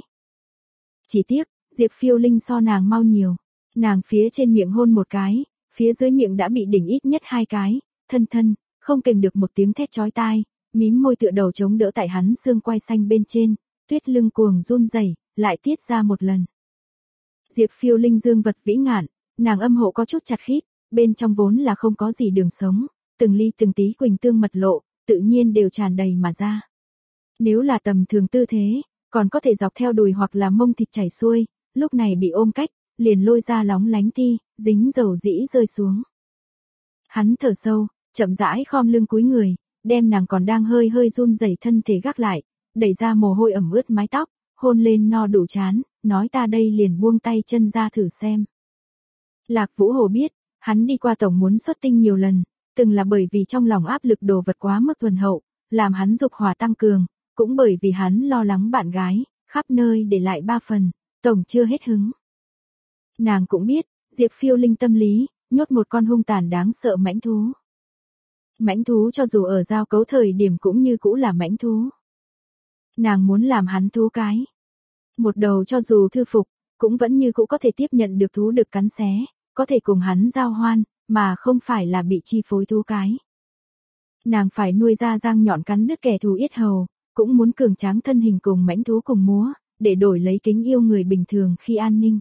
Chỉ tiếc, Diệp Phiêu Linh so nàng mau nhiều, nàng phía trên miệng hôn một cái, phía dưới miệng đã bị đỉnh ít nhất hai cái, thân thân, không kềm được một tiếng thét chói tai, mím môi tựa đầu chống đỡ tại hắn xương quai xanh bên trên, tuyết lưng cuồng run rẩy, lại tiết ra một lần. Diệp Phiêu Linh dương vật vĩ ngạn, nàng âm hộ có chút chặt khít, bên trong vốn là không có gì đường sống, từng ly từng tí quỳnh tương mật lộ, tự nhiên đều tràn đầy mà ra. Nếu là tầm thường tư thế, còn có thể dọc theo đùi hoặc là mông thịt chảy xuôi, lúc này bị ôm cách, liền lôi ra lóng lánh ti, dính dầu dĩ rơi xuống. Hắn thở sâu, chậm rãi khom lưng cúi người, đem nàng còn đang hơi hơi run rẩy thân thể gác lại, đẩy ra mồ hôi ẩm ướt mái tóc, hôn lên no đủ chán, nói ta đây liền buông tay chân ra thử xem. Lạc Vũ Hồ biết, hắn đi qua tổng muốn xuất tinh nhiều lần, từng là bởi vì trong lòng áp lực đồ vật quá mức thuần hậu, làm hắn dục hỏa tăng cường, cũng bởi vì hắn lo lắng bạn gái, khắp nơi để lại ba phần, tổng chưa hết hứng. Nàng cũng biết, Diệp Phiêu Linh tâm lý, nhốt một con hung tàn đáng sợ mãnh thú. Mãnh thú cho dù ở giao cấu thời điểm cũng như cũ là mãnh thú. Nàng muốn làm hắn thú cái. Một đầu cho dù thư phục, cũng vẫn như cũ có thể tiếp nhận được thú được cắn xé, có thể cùng hắn giao hoan, mà không phải là bị chi phối thú cái. Nàng phải nuôi ra răng nhọn cắn đứt kẻ thù yết hầu, cũng muốn cường tráng thân hình cùng mãnh thú cùng múa, để đổi lấy kính yêu người bình thường khi an ninh.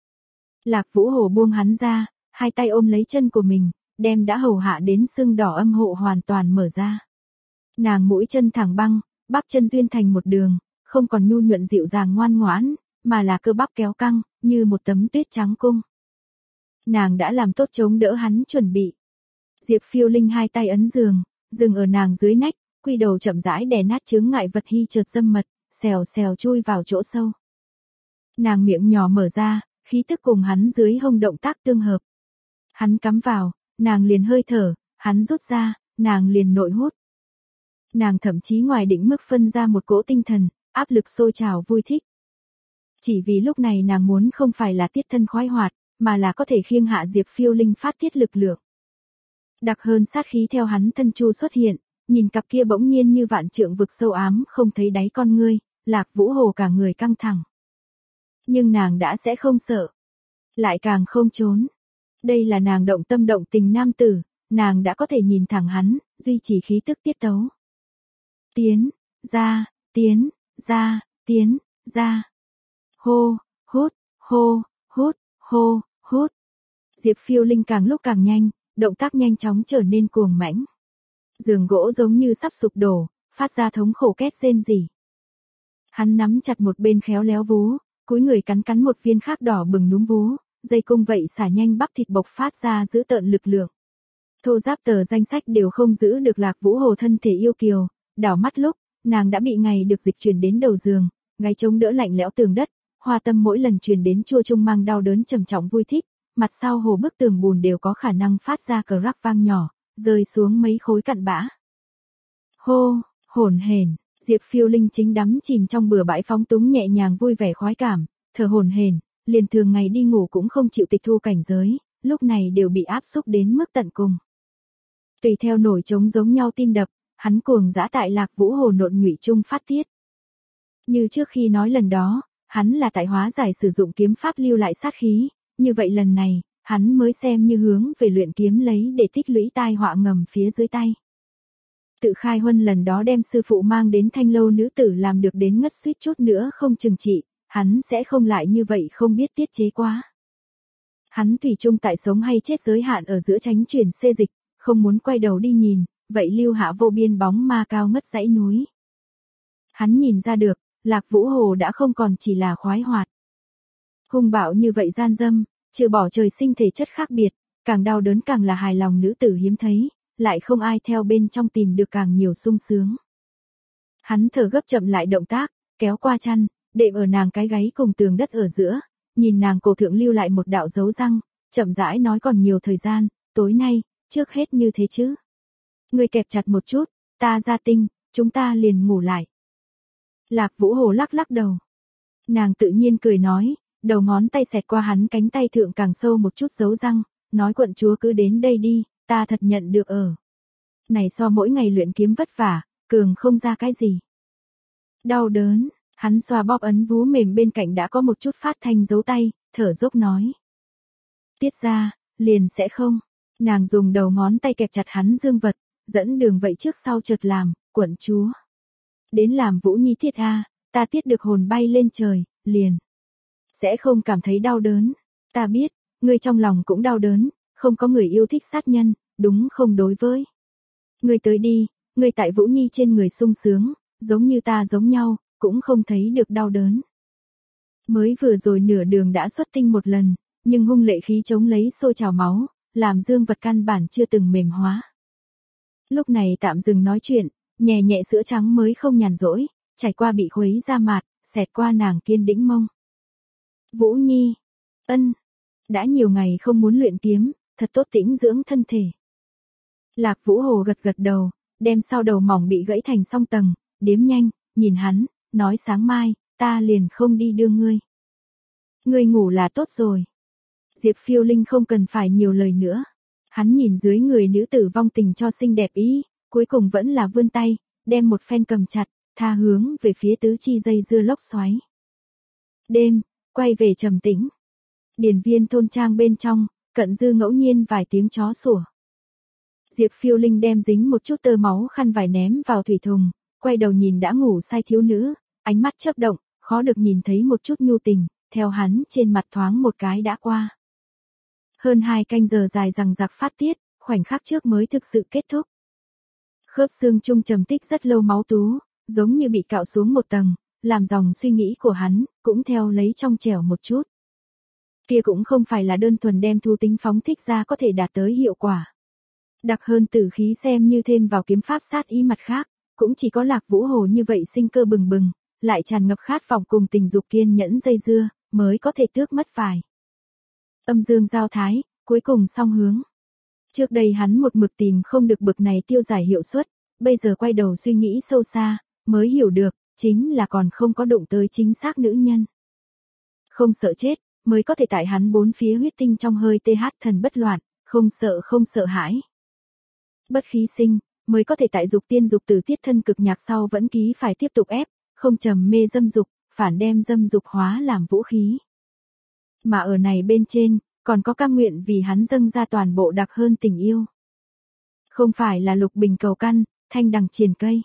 Lạc Vũ Hồ buông hắn ra, hai tay ôm lấy chân của mình, đem đã hầu hạ đến sưng đỏ âm hộ hoàn toàn mở ra. Nàng mũi chân thẳng băng, bắp chân duyên thành một đường, không còn nhu nhuận dịu dàng ngoan ngoãn, mà là cơ bắp kéo căng, như một tấm tuyết trắng cung. Nàng đã làm tốt chống đỡ hắn chuẩn bị. Diệp Phiêu Linh hai tay ấn giường, dừng ở nàng dưới nách, quy đầu chậm rãi đè nát chướng ngại vật hy chợt dâm mật, xèo xèo chui vào chỗ sâu. Nàng miệng nhỏ mở ra, khí tức cùng hắn dưới hông động tác tương hợp. Hắn cắm vào, nàng liền hơi thở, hắn rút ra, nàng liền nội hút. Nàng thậm chí ngoài định mức phân ra một cỗ tinh thần, áp lực sôi trào vui thích. Chỉ vì lúc này nàng muốn không phải là tiết thân khoái hoạt, mà là có thể khiêng hạ Diệp Phiêu Linh phát tiết lực lượng. Đặc hơn sát khí theo hắn thân chu xuất hiện, nhìn cặp kia bỗng nhiên như vạn trượng vực sâu ám không thấy đáy con ngươi, Lạc Vũ Hồ cả người căng thẳng. Nhưng nàng đã sẽ không sợ, lại càng không trốn. Đây là nàng động tâm động tình nam tử, nàng đã có thể nhìn thẳng hắn, duy trì khí tức tiết tấu. Tiến, ra, tiến, ra, tiến, ra. Hô, hút, hô, hút, hô, hút. Diệp Phiêu Linh càng lúc càng nhanh, động tác nhanh chóng trở nên cuồng mãnh. Giường gỗ giống như sắp sụp đổ, phát ra thống khổ két rên rỉ. Hắn nắm chặt một bên khéo léo vú, cúi người cắn cắn một viên khác đỏ bừng núm vú, dây cung vậy xả nhanh bắp thịt bộc phát ra giữ tợn lực lượng. Thô giáp tờ danh sách đều không giữ được Lạc Vũ Hồ thân thể yêu kiều, đảo mắt lúc, nàng đã bị ngày được dịch truyền đến đầu giường, gáy chống đỡ lạnh lẽo tường đất, hoa tâm mỗi lần truyền đến chua chung mang đau đớn trầm trọng vui thích, mặt sau hồ bức tường bùn đều có khả năng phát ra cờ rắc vang nhỏ, rơi xuống mấy khối cặn bã. Hô, hổn hển, Diệp Phiêu Linh chính đắm chìm trong bừa bãi phóng túng nhẹ nhàng vui vẻ khoái cảm, thở hổn hển, liền thường ngày đi ngủ cũng không chịu tịch thu cảnh giới, lúc này đều bị áp xúc đến mức tận cùng. Tùy theo nổi trống giống nhau tim đập, hắn cuồng dã tại Lạc Vũ Hồ nộn nhụy chung phát tiết. Như trước khi nói lần đó, hắn là tại hóa giải sử dụng kiếm pháp lưu lại sát khí, như vậy lần này, hắn mới xem như hướng về luyện kiếm lấy để tích lũy tai họa ngầm phía dưới tay. Tự khai huân lần đó đem sư phụ mang đến thanh lâu nữ tử làm được đến ngất suýt chút nữa không chừng trị, hắn sẽ không lại như vậy không biết tiết chế quá. Hắn thủy chung tại sống hay chết giới hạn ở giữa tránh chuyển xê dịch, không muốn quay đầu đi nhìn, vậy lưu hạ vô biên bóng ma cao ngất dãy núi. Hắn nhìn ra được, Lạc Vũ Hồ đã không còn chỉ là khoái hoạt. Hung bạo như vậy gian dâm, trừ bỏ trời sinh thể chất khác biệt, càng đau đớn càng là hài lòng nữ tử hiếm thấy, lại không ai theo bên trong tìm được càng nhiều sung sướng. Hắn thở gấp chậm lại động tác, kéo qua chăn, đệm ở nàng cái gáy cùng tường đất ở giữa, nhìn nàng cổ thượng lưu lại một đạo dấu răng, chậm rãi nói còn nhiều thời gian, tối nay, trước hết như thế chứ. Ngươi kẹp chặt một chút, ta ra tinh, chúng ta liền ngủ lại. Lạc Vũ Hồ lắc lắc đầu. Nàng tự nhiên cười nói, đầu ngón tay xẹt qua hắn cánh tay thượng càng sâu một chút dấu răng, nói quận chúa cứ đến đây đi, ta thật nhận được ở. Này so mỗi ngày luyện kiếm vất vả, cường không ra cái gì. Đau đớn, hắn xoa bóp ấn vú mềm bên cạnh đã có một chút phát thanh dấu tay, thở dốc nói. Tiết ra, liền sẽ không. Nàng dùng đầu ngón tay kẹp chặt hắn dương vật, dẫn đường vậy trước sau chợt làm, quận chúa. Đến làm Vũ Nhi tiết a, ta tiết được hồn bay lên trời, liền. Sẽ không cảm thấy đau đớn. Ta biết, ngươi trong lòng cũng đau đớn, không có người yêu thích sát nhân, đúng không đối với. Ngươi tới đi, ngươi tại Vũ Nhi trên người sung sướng, giống như ta giống nhau, cũng không thấy được đau đớn. Mới vừa rồi nửa đường đã xuất tinh một lần, nhưng hung lệ khí chống lấy sôi trào máu, làm dương vật căn bản chưa từng mềm hóa. Lúc này tạm dừng nói chuyện, nhẹ nhẹ sữa trắng mới không nhàn rỗi, trải qua bị khuấy ra mạt, xẹt qua nàng kiên đĩnh mông. Vũ Nhi, ân, đã nhiều ngày không muốn luyện kiếm, thật tốt tĩnh dưỡng thân thể. Lạc Vũ Hồ gật gật đầu, đem sau đầu mỏng bị gãy thành song tầng, đếm nhanh, nhìn hắn, nói sáng mai, ta liền không đi đưa ngươi. Ngươi ngủ là tốt rồi. Diệp Phiêu Linh không cần phải nhiều lời nữa. Hắn nhìn dưới người nữ tử vong tình cho xinh đẹp ý, cuối cùng vẫn là vươn tay, đem một phen cầm chặt, tha hướng về phía tứ chi dây dưa lốc xoáy. Đêm, quay về trầm tĩnh. Điền viên thôn trang bên trong, cận dư ngẫu nhiên vài tiếng chó sủa. Diệp Phiêu Linh đem dính một chút tơ máu khăn vải ném vào thủy thùng, quay đầu nhìn đã ngủ say thiếu nữ, ánh mắt chớp động, khó được nhìn thấy một chút nhu tình, theo hắn trên mặt thoáng một cái đã qua. Hơn hai canh giờ dài rằng giặc phát tiết, khoảnh khắc trước mới thực sự kết thúc. Khớp xương trung trầm tích rất lâu máu tú, giống như bị cạo xuống một tầng, làm dòng suy nghĩ của hắn, cũng theo lấy trong trẻo một chút. Kia cũng không phải là đơn thuần đem thú tính phóng thích ra có thể đạt tới hiệu quả. Đặc hơn tử khí xem như thêm vào kiếm pháp sát ý mặt khác, cũng chỉ có Lạc Vũ Hồ như vậy sinh cơ bừng bừng, lại tràn ngập khát vọng cùng tình dục kiên nhẫn dây dưa, mới có thể tước mất vài. Âm dương giao thái, cuối cùng song hướng. Trước đây hắn một mực tìm không được bực này tiêu giải hiệu suất, bây giờ quay đầu suy nghĩ sâu xa, mới hiểu được, chính là còn không có đụng tới chính xác nữ nhân. Không sợ chết, mới có thể tại hắn bốn phía huyết tinh trong hơi th thần bất loạn, không sợ không sợ hãi. Bất khí sinh, mới có thể tại dục tiên dục tử tiết thân cực nhạc sau vẫn ký phải tiếp tục ép, không trầm mê dâm dục, phản đem dâm dục hóa làm vũ khí. Mà ở này bên trên, còn có cam nguyện vì hắn dâng ra toàn bộ đặc hơn tình yêu. Không phải là lục bình cầu căn, thanh đằng triền cây.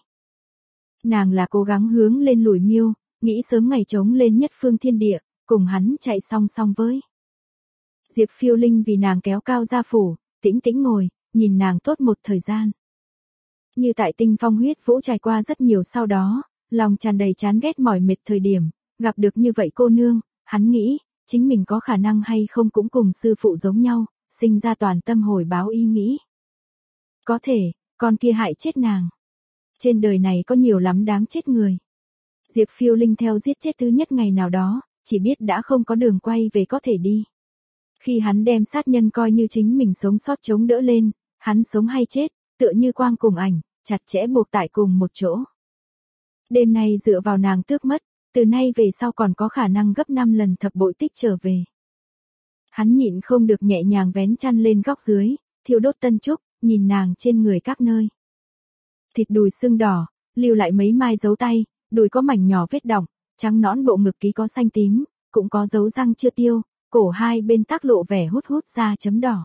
Nàng là cố gắng hướng lên lùi miêu, nghĩ sớm ngày trống lên nhất phương thiên địa, cùng hắn chạy song song với. Diệp Phiêu Linh vì nàng kéo cao gia phủ, tĩnh tĩnh ngồi, nhìn nàng tốt một thời gian. Như tại tinh phong huyết vũ trải qua rất nhiều sau đó, lòng tràn đầy chán ghét mỏi mệt thời điểm, gặp được như vậy cô nương, hắn nghĩ, chính mình có khả năng hay không cũng cùng sư phụ giống nhau, sinh ra toàn tâm hồi báo ý nghĩ. Có thể, con kia hại chết nàng. Trên đời này có nhiều lắm đáng chết người. Diệp Phiêu Linh theo giết chết thứ nhất ngày nào đó, chỉ biết đã không có đường quay về có thể đi. Khi hắn đem sát nhân coi như chính mình sống sót chống đỡ lên, hắn sống hay chết, tựa như quang cùng ảnh, chặt chẽ buộc tại cùng một chỗ. Đêm nay dựa vào nàng tước mất, từ nay về sau còn có khả năng gấp năm lần thập bội tích trở về. Hắn nhịn không được nhẹ nhàng vén chăn lên góc dưới, thiêu đốt tân trúc, nhìn nàng trên người các nơi. Thịt đùi sưng đỏ, lưu lại mấy mai dấu tay, đùi có mảnh nhỏ vết đỏng, trắng nõn bộ ngực ký có xanh tím, cũng có dấu răng chưa tiêu, cổ hai bên tác lộ vẻ hút hút ra chấm đỏ.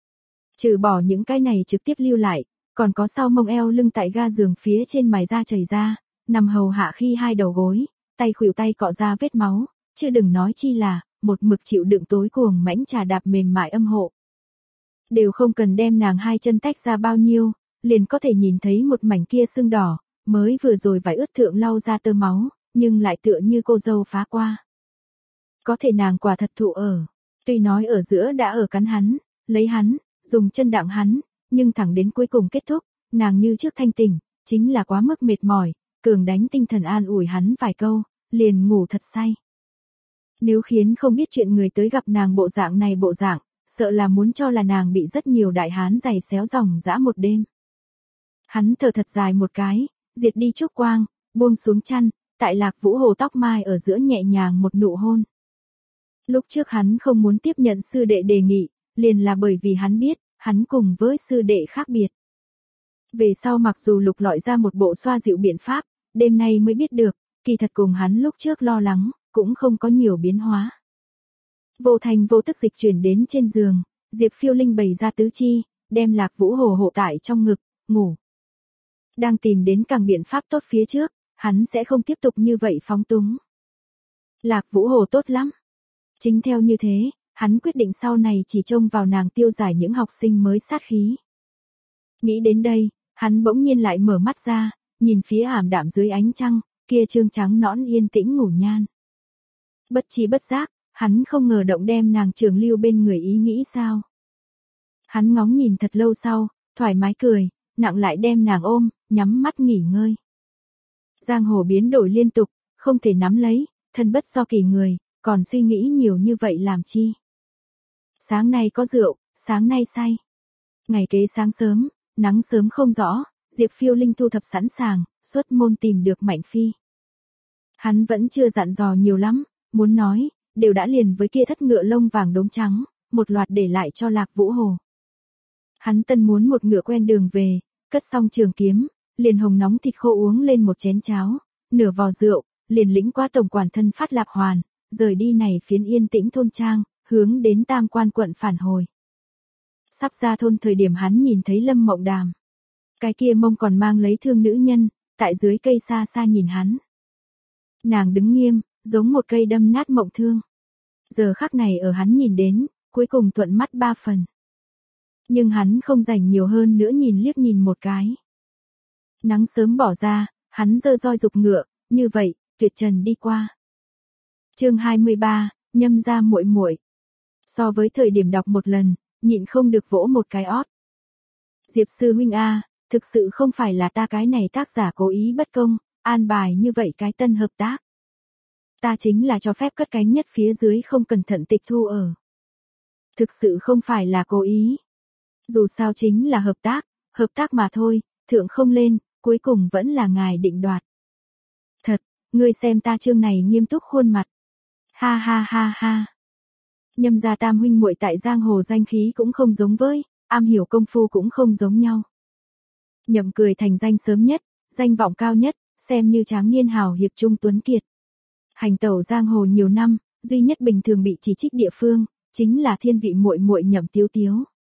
Trừ bỏ những cái này trực tiếp lưu lại, còn có sau mông eo lưng tại ga giường phía trên mài da chảy ra, nằm hầu hạ khi hai đầu gối, tay khuỷu tay cọ ra vết máu, chứ đừng nói chi là, một mực chịu đựng tối cuồng mãnh trà đạp mềm mại âm hộ. Đều không cần đem nàng hai chân tách ra bao nhiêu, liền có thể nhìn thấy một mảnh kia sưng đỏ, mới vừa rồi vải ướt thượng lau ra tơ máu, nhưng lại tựa như cô dâu phá qua. Có thể nàng quả thật thụ ở, tuy nói ở giữa đã ở cắn hắn, lấy hắn, dùng chân đặng hắn, nhưng thẳng đến cuối cùng kết thúc, nàng như trước thanh tỉnh, chính là quá mức mệt mỏi, cường đánh tinh thần an ủi hắn vài câu, liền ngủ thật say. Nếu khiến không biết chuyện người tới gặp nàng bộ dạng này bộ dạng, sợ là muốn cho là nàng bị rất nhiều đại hán giày xéo dòng dã một đêm. Hắn thở thật dài một cái, diệt đi trúc quang, buông xuống chăn, tại Lạc Vũ Hồ tóc mai ở giữa nhẹ nhàng một nụ hôn. Lúc trước hắn không muốn tiếp nhận sư đệ đề nghị, liền là bởi vì hắn biết, hắn cùng với sư đệ khác biệt. Về sau mặc dù lục lọi ra một bộ xoa dịu biện pháp, đêm nay mới biết được, kỳ thật cùng hắn lúc trước lo lắng, cũng không có nhiều biến hóa. Vô thành vô tức dịch chuyển đến trên giường, Diệp Phiêu Linh bày ra tứ chi, đem Lạc Vũ Hồ hộ tại trong ngực, ngủ. Đang tìm đến càng biện pháp tốt phía trước, hắn sẽ không tiếp tục như vậy phóng túng. Lạc Vũ Hồ tốt lắm. Chính theo như thế, hắn quyết định sau này chỉ trông vào nàng tiêu giải những học sinh mới sát khí. Nghĩ đến đây, hắn bỗng nhiên lại mở mắt ra, nhìn phía ảm đạm dưới ánh trăng, kia trương trắng nõn yên tĩnh ngủ nhan. Bất chi bất giác, hắn không ngờ động đem nàng trường lưu bên người ý nghĩ sao. Hắn ngóng nhìn thật lâu sau, thoải mái cười, nặng lại đem nàng ôm, nhắm mắt nghỉ ngơi. Giang hồ biến đổi liên tục, không thể nắm lấy, thân bất do kỳ người, còn suy nghĩ nhiều như vậy làm chi. Sáng nay có rượu, sáng nay say. Ngày kế sáng sớm, nắng sớm không rõ, Diệp Phiêu Linh thu thập sẵn sàng, xuất môn tìm được Mạnh Phi. Hắn vẫn chưa dặn dò nhiều lắm, muốn nói, đều đã liền với kia thất ngựa lông vàng đốm trắng, một loạt để lại cho Lạc Vũ Hồ. Hắn tân muốn một ngựa quen đường về, cất xong trường kiếm, liền hồng nóng thịt khô uống lên một chén cháo, nửa vò rượu, liền lĩnh qua tổng quản thân Phát Lạp Hoàn, rời đi này phiến yên tĩnh thôn trang, hướng đến Tam Quan quận phản hồi. Sắp ra thôn thời điểm hắn nhìn thấy Lâm Mộng Đàm. Cái kia mông còn mang lấy thương nữ nhân, tại dưới cây xa xa nhìn hắn. Nàng đứng nghiêm, giống một cây đâm nát mộng thương. Giờ khắc này ở hắn nhìn đến, cuối cùng thuận mắt ba phần. Nhưng hắn không rảnh nhiều hơn nữa nhìn liếc nhìn một cái. Nắng sớm bỏ ra, hắn giơ roi dục ngựa, như vậy, tuyệt trần đi qua. Chương hai mươi ba, Nhâm gia muội muội. So với thời điểm đọc một lần, nhịn không được vỗ một cái ót. Diệp sư huynh a, thực sự không phải là ta cái này tác giả cố ý bất công, an bài như vậy cái tân hợp tác. Ta chính là cho phép cất cánh nhất phía dưới không cẩn thận tịch thu ở. Thực sự không phải là cố ý. Dù sao chính là hợp tác, hợp tác mà thôi, thượng không lên, cuối cùng vẫn là ngài định đoạt. Thật, ngươi xem ta chương này nghiêm túc khuôn mặt. Ha ha ha ha. Nhâm gia tam huynh muội tại giang hồ danh khí cũng không giống với, am hiểu công phu cũng không giống nhau. Nhậm Cười thành danh sớm nhất, danh vọng cao nhất, xem như tráng niên hào hiệp trung tuấn kiệt. Hành tẩu giang hồ nhiều năm, duy nhất bình thường bị chỉ trích địa phương, chính là thiên vị muội muội Nhậm Tiếu Tiếu.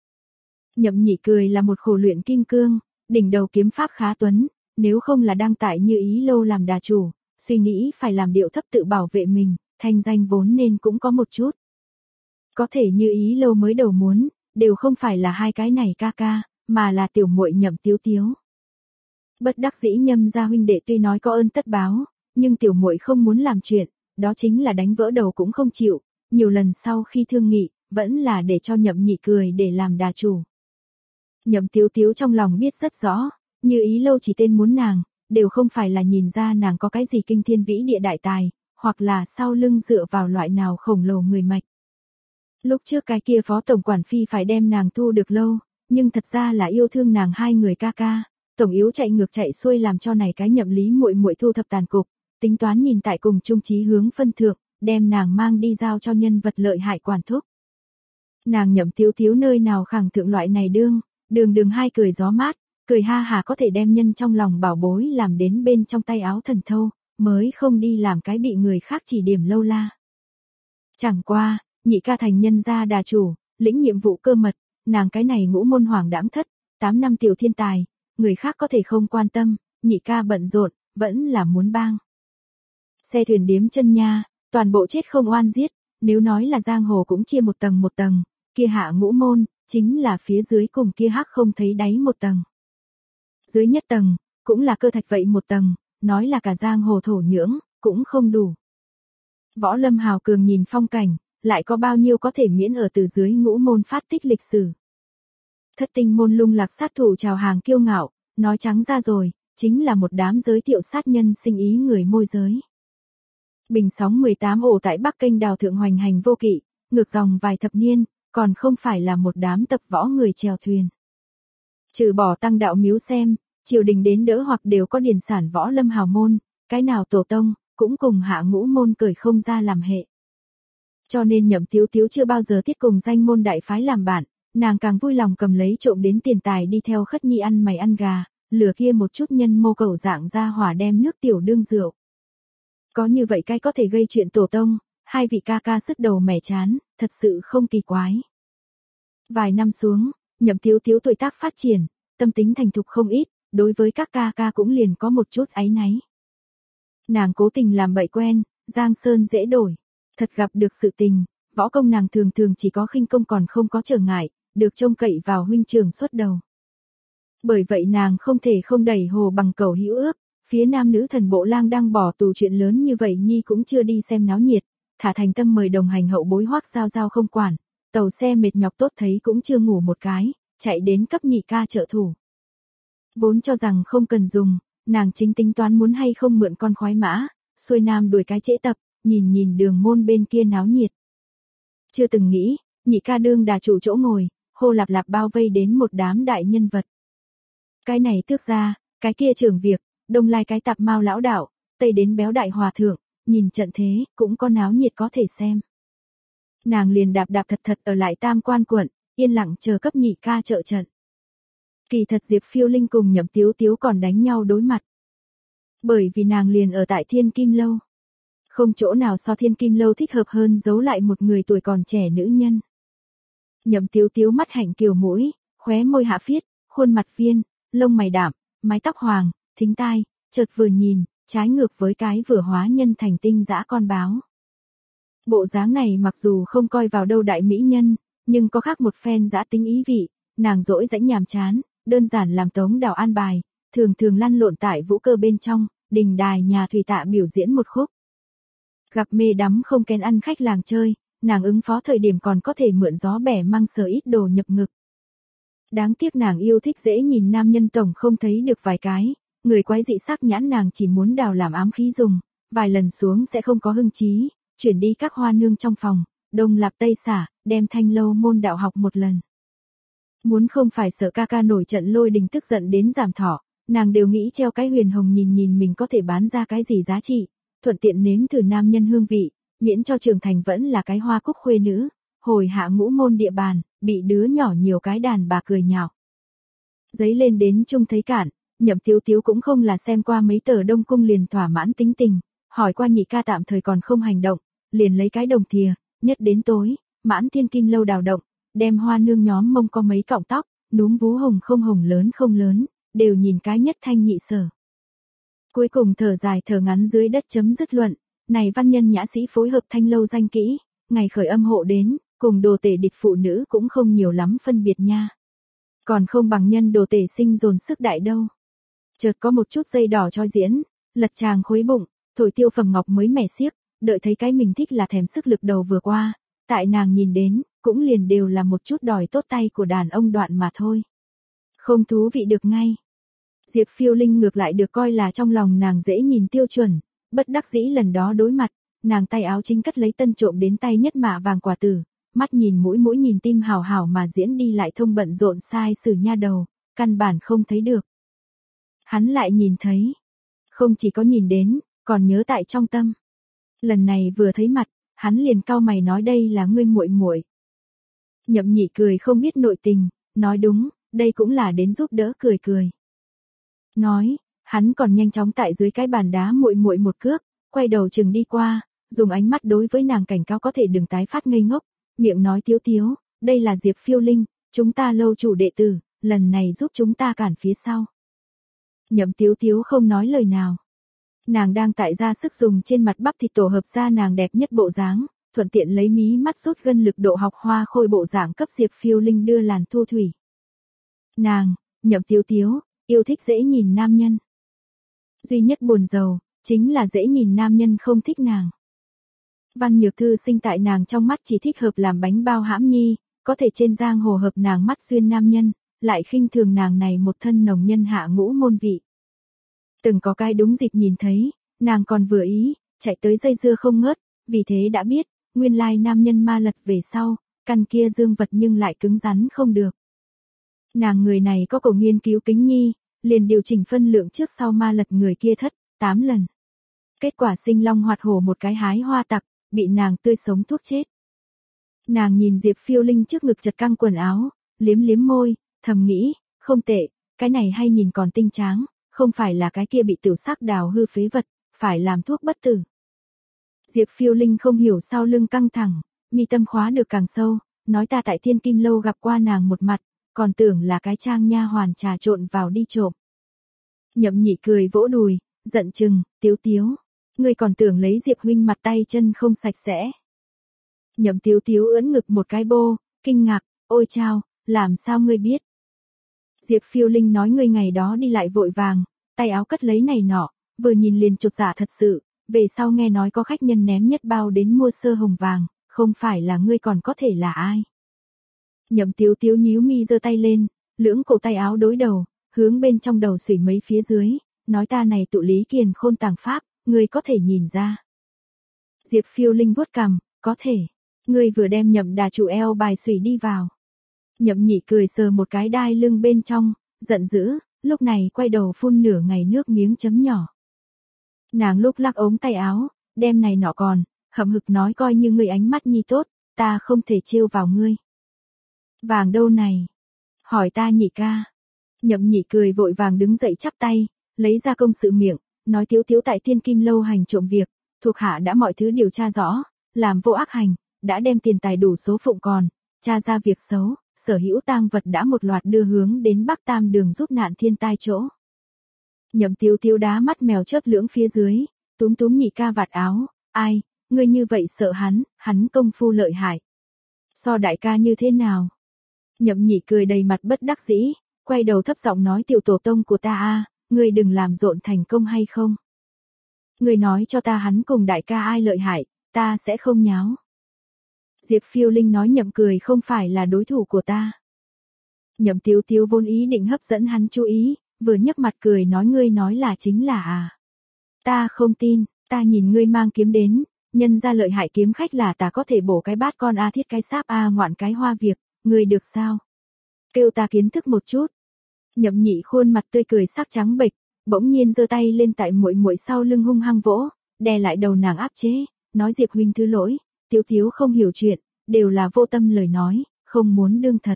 Nhậm Nhị Cười là một khổ luyện kim cương, đỉnh đầu kiếm pháp khá tuấn, nếu không là đang tại Như Ý Lâu làm đà chủ, suy nghĩ phải làm điệu thấp tự bảo vệ mình, thanh danh vốn nên cũng có một chút. Có thể Như Ý Lâu mới đầu muốn, đều không phải là hai cái này ca ca, mà là tiểu muội Nhậm Tiếu Tiếu. Bất đắc dĩ Nhâm gia huynh đệ tuy nói có ơn tất báo, nhưng tiểu muội không muốn làm chuyện, đó chính là đánh vỡ đầu cũng không chịu, nhiều lần sau khi thương nghị, vẫn là để cho Nhậm Nhị Cười để làm đà chủ. Nhậm Tiếu Tiếu trong lòng biết rất rõ, Như Ý Lâu chỉ tên muốn nàng, đều không phải là nhìn ra nàng có cái gì kinh thiên vĩ địa đại tài, hoặc là sau lưng dựa vào loại nào khổng lồ người mạch. Lúc trước cái kia phó tổng quản phi phải đem nàng thu được lâu, nhưng thật ra là yêu thương nàng hai người ca ca, tổng yếu chạy ngược chạy xuôi làm cho này cái Nhậm Lý muội muội thu thập tàn cục, tính toán nhìn tại cùng trung chí hướng phân thượng, đem nàng mang đi giao cho nhân vật lợi hại quản thúc. Nàng Nhậm Tiếu Tiếu nơi nào khẳng thượng loại này đương, đường đường hai cười gió mát, cười ha hà có thể đem nhân trong lòng bảo bối làm đến bên trong tay áo thần thâu, mới không đi làm cái bị người khác chỉ điểm lâu la. Chẳng qua, nhị ca thành nhân gia đà chủ, lĩnh nhiệm vụ cơ mật, nàng cái này ngũ môn hoàng đãng thất, tám năm tiểu thiên tài, người khác có thể không quan tâm, nhị ca bận rộn, vẫn là muốn bang. Xe thuyền điếm chân nha, toàn bộ chết không oan giết, nếu nói là giang hồ cũng chia một tầng một tầng, kia hạ ngũ môn, chính là phía dưới cùng kia hắc không thấy đáy một tầng. Dưới nhất tầng, cũng là cơ thạch vậy một tầng, nói là cả giang hồ thổ nhưỡng, cũng không đủ. Võ Lâm hào cường nhìn phong cảnh, lại có bao nhiêu có thể miễn ở từ dưới ngũ môn phát tích lịch sử. Thất tinh môn lung lạc sát thủ chào hàng kiêu ngạo, nói trắng ra rồi, chính là một đám giới thiệu sát nhân sinh ý người môi giới. Bình sóng mười tám ổ tại Bắc Kênh đào thượng hoành hành vô kỵ, ngược dòng vài thập niên, còn không phải là một đám tập võ người chèo thuyền. Trừ bỏ tăng đạo miếu xem, triều đình đến đỡ hoặc đều có điển sản võ lâm hào môn, cái nào tổ tông, cũng cùng hạ ngũ môn cởi không ra làm hệ. Cho nên Nhậm Tiếu Tiếu chưa bao giờ tiết cùng danh môn đại phái làm bạn, nàng càng vui lòng cầm lấy trộm đến tiền tài đi theo khất nhi ăn mày ăn gà, lừa kia một chút nhân mô cẩu dạng ra hỏa đem nước tiểu đương rượu. Có như vậy cái có thể gây chuyện tổ tông, hai vị ca ca sức đầu mẻ chán, thật sự không kỳ quái. Vài năm xuống, Nhậm Tiếu Tiếu tuổi tác phát triển, tâm tính thành thục không ít, đối với các ca ca cũng liền có một chút áy náy. Nàng cố tình làm bậy quen, giang sơn dễ đổi, thật gặp được sự tình, võ công nàng thường thường chỉ có khinh công còn không có trở ngại, được trông cậy vào huynh trưởng xuất đầu. Bởi vậy nàng không thể không đẩy hồ bằng cầu hữu ước, Phía nam nữ thần bộ lang đang bỏ tù chuyện lớn như vậy nhi cũng chưa đi xem náo nhiệt, thả thành tâm mời đồng hành hậu bối Hoắc Giao Giao không quản, tàu xe mệt nhọc tốt thấy cũng chưa ngủ một cái, chạy đến cấp nhị ca trợ thủ. Vốn cho rằng không cần dùng, nàng chính tính toán muốn hay không mượn con khoái mã, xuôi nam đuổi cái trễ tập, nhìn nhìn đường môn bên kia náo nhiệt. Chưa từng nghĩ, nhị ca đương đà chủ chỗ ngồi, hô lạp lạp bao vây đến một đám đại nhân vật. Cái này tước ra, cái kia trưởng việc, đông lai cái tạp mao lão đạo, tây đến béo đại hòa thượng, nhìn trận thế, cũng có náo nhiệt có thể xem. Nàng liền đạp đạp thật thật ở lại Tam Quan quận, yên lặng chờ cấp nhị ca trợ trận. Kỳ thật Diệp Phiêu Linh cùng Nhậm Tiếu Tiếu còn đánh nhau đối mặt. Bởi vì nàng liền ở tại Thiên Kim Lâu. Không chỗ nào so Thiên Kim Lâu thích hợp hơn giấu lại một người tuổi còn trẻ nữ nhân. Nhậm Tiếu Tiếu mắt hạnh kiều mũi, khóe môi hạ phiết, khuôn mặt viên, lông mày đạm, mái tóc hoàng, thính tai, chợt vừa nhìn, trái ngược với cái vừa hóa nhân thành tinh dã con báo. Bộ dáng này mặc dù không coi vào đâu đại mỹ nhân, nhưng có khác một phen dã tính ý vị, nàng dỗi rãnh nhàm chán, đơn giản làm Tống Đào an bài, thường thường lăn lộn tại vũ cơ bên trong, đình đài nhà thủy tạ biểu diễn một khúc. Gặp mê đắm không kén ăn khách làng chơi, nàng ứng phó thời điểm còn có thể mượn gió bẻ măng sờ ít đồ nhập ngực. Đáng tiếc nàng yêu thích dễ nhìn nam nhân tổng không thấy được vài cái, người quái dị sắc nhãn nàng chỉ muốn đào làm ám khí dùng, vài lần xuống sẽ không có hưng trí, chuyển đi các hoa nương trong phòng, đông lạp tây xả, đem Thanh Lâu môn đạo học một lần. Muốn không phải sợ ca ca nổi trận lôi đình tức giận đến giảm thọ, nàng đều nghĩ treo cái huyền hồng nhìn nhìn mình có thể bán ra cái gì giá trị, thuận tiện nếm thử nam nhân hương vị, miễn cho trưởng thành vẫn là cái hoa cúc khuê nữ, hồi hạ ngũ môn địa bàn, bị đứa nhỏ nhiều cái đàn bà cười nhạo. Giấy lên đến chung thấy cạn, Nhậm Tiếu Tiếu cũng không là xem qua mấy tờ Đông Cung liền thỏa mãn tính tình, hỏi qua nhị ca tạm thời còn không hành động, liền lấy cái đồng thìa, nhất đến tối, mãn Thiên Kim Lâu đào động, đem hoa nương nhóm mông có mấy cọng tóc, núm vú hồng không hồng lớn không lớn, đều nhìn cái nhất thanh nhị sở. Cuối cùng thở dài thở ngắn dưới đất chấm dứt luận, này văn nhân nhã sĩ phối hợp Thanh Lâu danh kỹ, ngày khởi âm hộ đến, cùng đồ tể địch phụ nữ cũng không nhiều lắm phân biệt nha. Còn không bằng nhân đồ tể sinh dồn sức đại đâu. Chợt có một chút dây đỏ cho diễn, lật tràng khối bụng, thổi tiêu phẩm ngọc mới mẻ xiếc, đợi thấy cái mình thích là thèm sức lực đầu vừa qua, tại nàng nhìn đến, cũng liền đều là một chút đòi tốt tay của đàn ông đoạn mà thôi. Không thú vị được ngay. Diệp Phiêu Linh ngược lại được coi là trong lòng nàng dễ nhìn tiêu chuẩn, bất đắc dĩ lần đó đối mặt, nàng tay áo chính cất lấy tân trộm đến tay nhất mạ vàng quả tử, mắt nhìn mũi mũi nhìn tim hào hào mà diễn đi lại thông bận rộn sai sử nha đầu, căn bản không thấy được. Hắn lại nhìn thấy, không chỉ có nhìn đến, còn nhớ tại trong tâm. Lần này vừa thấy mặt, hắn liền cau mày nói đây là ngươi muội muội. Nhậm Nhị cười không biết nội tình, nói đúng, đây cũng là đến giúp đỡ cười cười. Nói, hắn còn nhanh chóng tại dưới cái bàn đá muội muội một cước, quay đầu chừng đi qua, dùng ánh mắt đối với nàng cảnh cáo có thể đừng tái phát ngây ngốc, miệng nói Tiếu Tiếu, đây là Diệp Phiêu Linh, chúng ta Lâu chủ đệ tử, lần này giúp chúng ta cản phía sau. Nhậm Tiếu Tiếu không nói lời nào. Nàng đang tại ra sức dùng trên mặt bắp thịt tổ hợp ra nàng đẹp nhất bộ dáng, thuận tiện lấy mí mắt rút gân lực độ học hoa khôi bộ dạng cấp Diệp Phiêu Linh đưa làn thu thủy. Nàng, Nhậm Tiếu Tiếu, yêu thích dễ nhìn nam nhân. Duy nhất buồn rầu, chính là dễ nhìn nam nhân không thích nàng. Văn Nhược Thư sinh tại nàng trong mắt chỉ thích hợp làm bánh bao hãm nhi, có thể trên giang hồ hợp nàng mắt duyên nam nhân, lại khinh thường nàng này một thân nồng nhân hạ ngũ môn vị. Từng có cái đúng dịp nhìn thấy, nàng còn vừa ý, chạy tới dây dưa không ngớt, vì thế đã biết, nguyên lai nam nhân ma lật về sau, căn kia dương vật nhưng lại cứng rắn không được. Nàng người này có cổ nghiên cứu kính nhi, liền điều chỉnh phân lượng trước sau ma lật người kia thất, tám lần. Kết quả sinh long hoạt hổ một cái hái hoa tặc, bị nàng tươi sống thuốc chết. Nàng nhìn Diệp Phiêu Linh trước ngực chật căng quần áo, liếm liếm môi, thầm nghĩ, không tệ, cái này hay nhìn còn tinh tráng, không phải là cái kia bị tiểu sắc đào hư phế vật, phải làm thuốc bất tử. Diệp Phiêu Linh không hiểu sau lưng căng thẳng, mi tâm khóa được càng sâu, nói ta tại Thiên Kim Lâu gặp qua nàng một mặt, còn tưởng là cái trang nha hoàn trà trộn vào đi trộm. Nhậm Nhị cười vỗ đùi, giận chừng, Tiếu Tiếu, ngươi còn tưởng lấy Diệp huynh mặt tay chân không sạch sẽ. Nhậm Tiếu Tiếu ưỡn ngực một cái bô, kinh ngạc, ôi chao, làm sao ngươi biết? Diệp Phiêu Linh nói ngươi ngày đó đi lại vội vàng, tay áo cất lấy này nọ, vừa nhìn liền chột dạ thật sự, về sau nghe nói có khách nhân ném nhất bao đến mua sơ hồng vàng, không phải là ngươi còn có thể là ai. Nhậm Tiếu Tiếu nhíu mi giơ tay lên, lưỡng cổ tay áo đối đầu, hướng bên trong đầu xủy mấy phía dưới, nói ta này tụ lý kiền khôn tàng pháp, ngươi có thể nhìn ra. Diệp Phiêu Linh vuốt cằm, có thể, ngươi vừa đem Nhậm đà chủ eo bài xủy đi vào. Nhậm Nhị cười sờ một cái đai lưng bên trong, giận dữ, lúc này quay đầu phun nửa ngày nước miếng chấm nhỏ. Nàng lúc lắc ống tay áo, đem này nọ còn, hậm hực nói coi như ngươi ánh mắt nhi tốt, ta không thể trêu vào ngươi. Vàng đâu này? Hỏi ta Nhị ca. Nhậm Nhị cười vội vàng đứng dậy chắp tay, lấy ra công sự miệng, nói Tiếu Tiếu tại Thiên Kim lâu hành trộm việc, thuộc hạ đã mọi thứ điều tra rõ, làm vô ác hành, đã đem tiền tài đủ số phụng còn, tra ra việc xấu, sở hữu tang vật đã một loạt đưa hướng đến Bắc Tam đường giúp nạn thiên tai chỗ. Nhậm Tiếu Tiếu đá mắt mèo chớp lưỡng phía dưới, túm túm Nhị ca vạt áo, ai, ngươi như vậy sợ hắn, hắn công phu lợi hại. So đại ca như thế nào? Nhậm Nhị cười đầy mặt bất đắc dĩ, quay đầu thấp giọng nói tiểu tổ tông của ta a, ngươi đừng làm rộn thành công hay không? Ngươi nói cho ta hắn cùng đại ca ai lợi hại, ta sẽ không nháo. Diệp Phiêu Linh nói Nhậm cười không phải là đối thủ của ta. Nhậm Tiếu Tiếu vốn ý định hấp dẫn hắn chú ý, vừa nhấc mặt cười nói ngươi nói là chính là à. Ta không tin, ta nhìn ngươi mang kiếm đến, nhân ra lợi hại kiếm khách là ta có thể bổ cái bát con a thiết cái sáp a ngoạn cái hoa việc, ngươi được sao? Kêu ta kiến thức một chút. Nhậm Nhị khuôn mặt tươi cười sắc trắng bệch, bỗng nhiên giơ tay lên tại muội muội sau lưng hung hăng vỗ, đè lại đầu nàng áp chế, nói Diệp huynh thứ lỗi, Tiếu Tiếu không hiểu chuyện, đều là vô tâm lời nói, không muốn đương thật.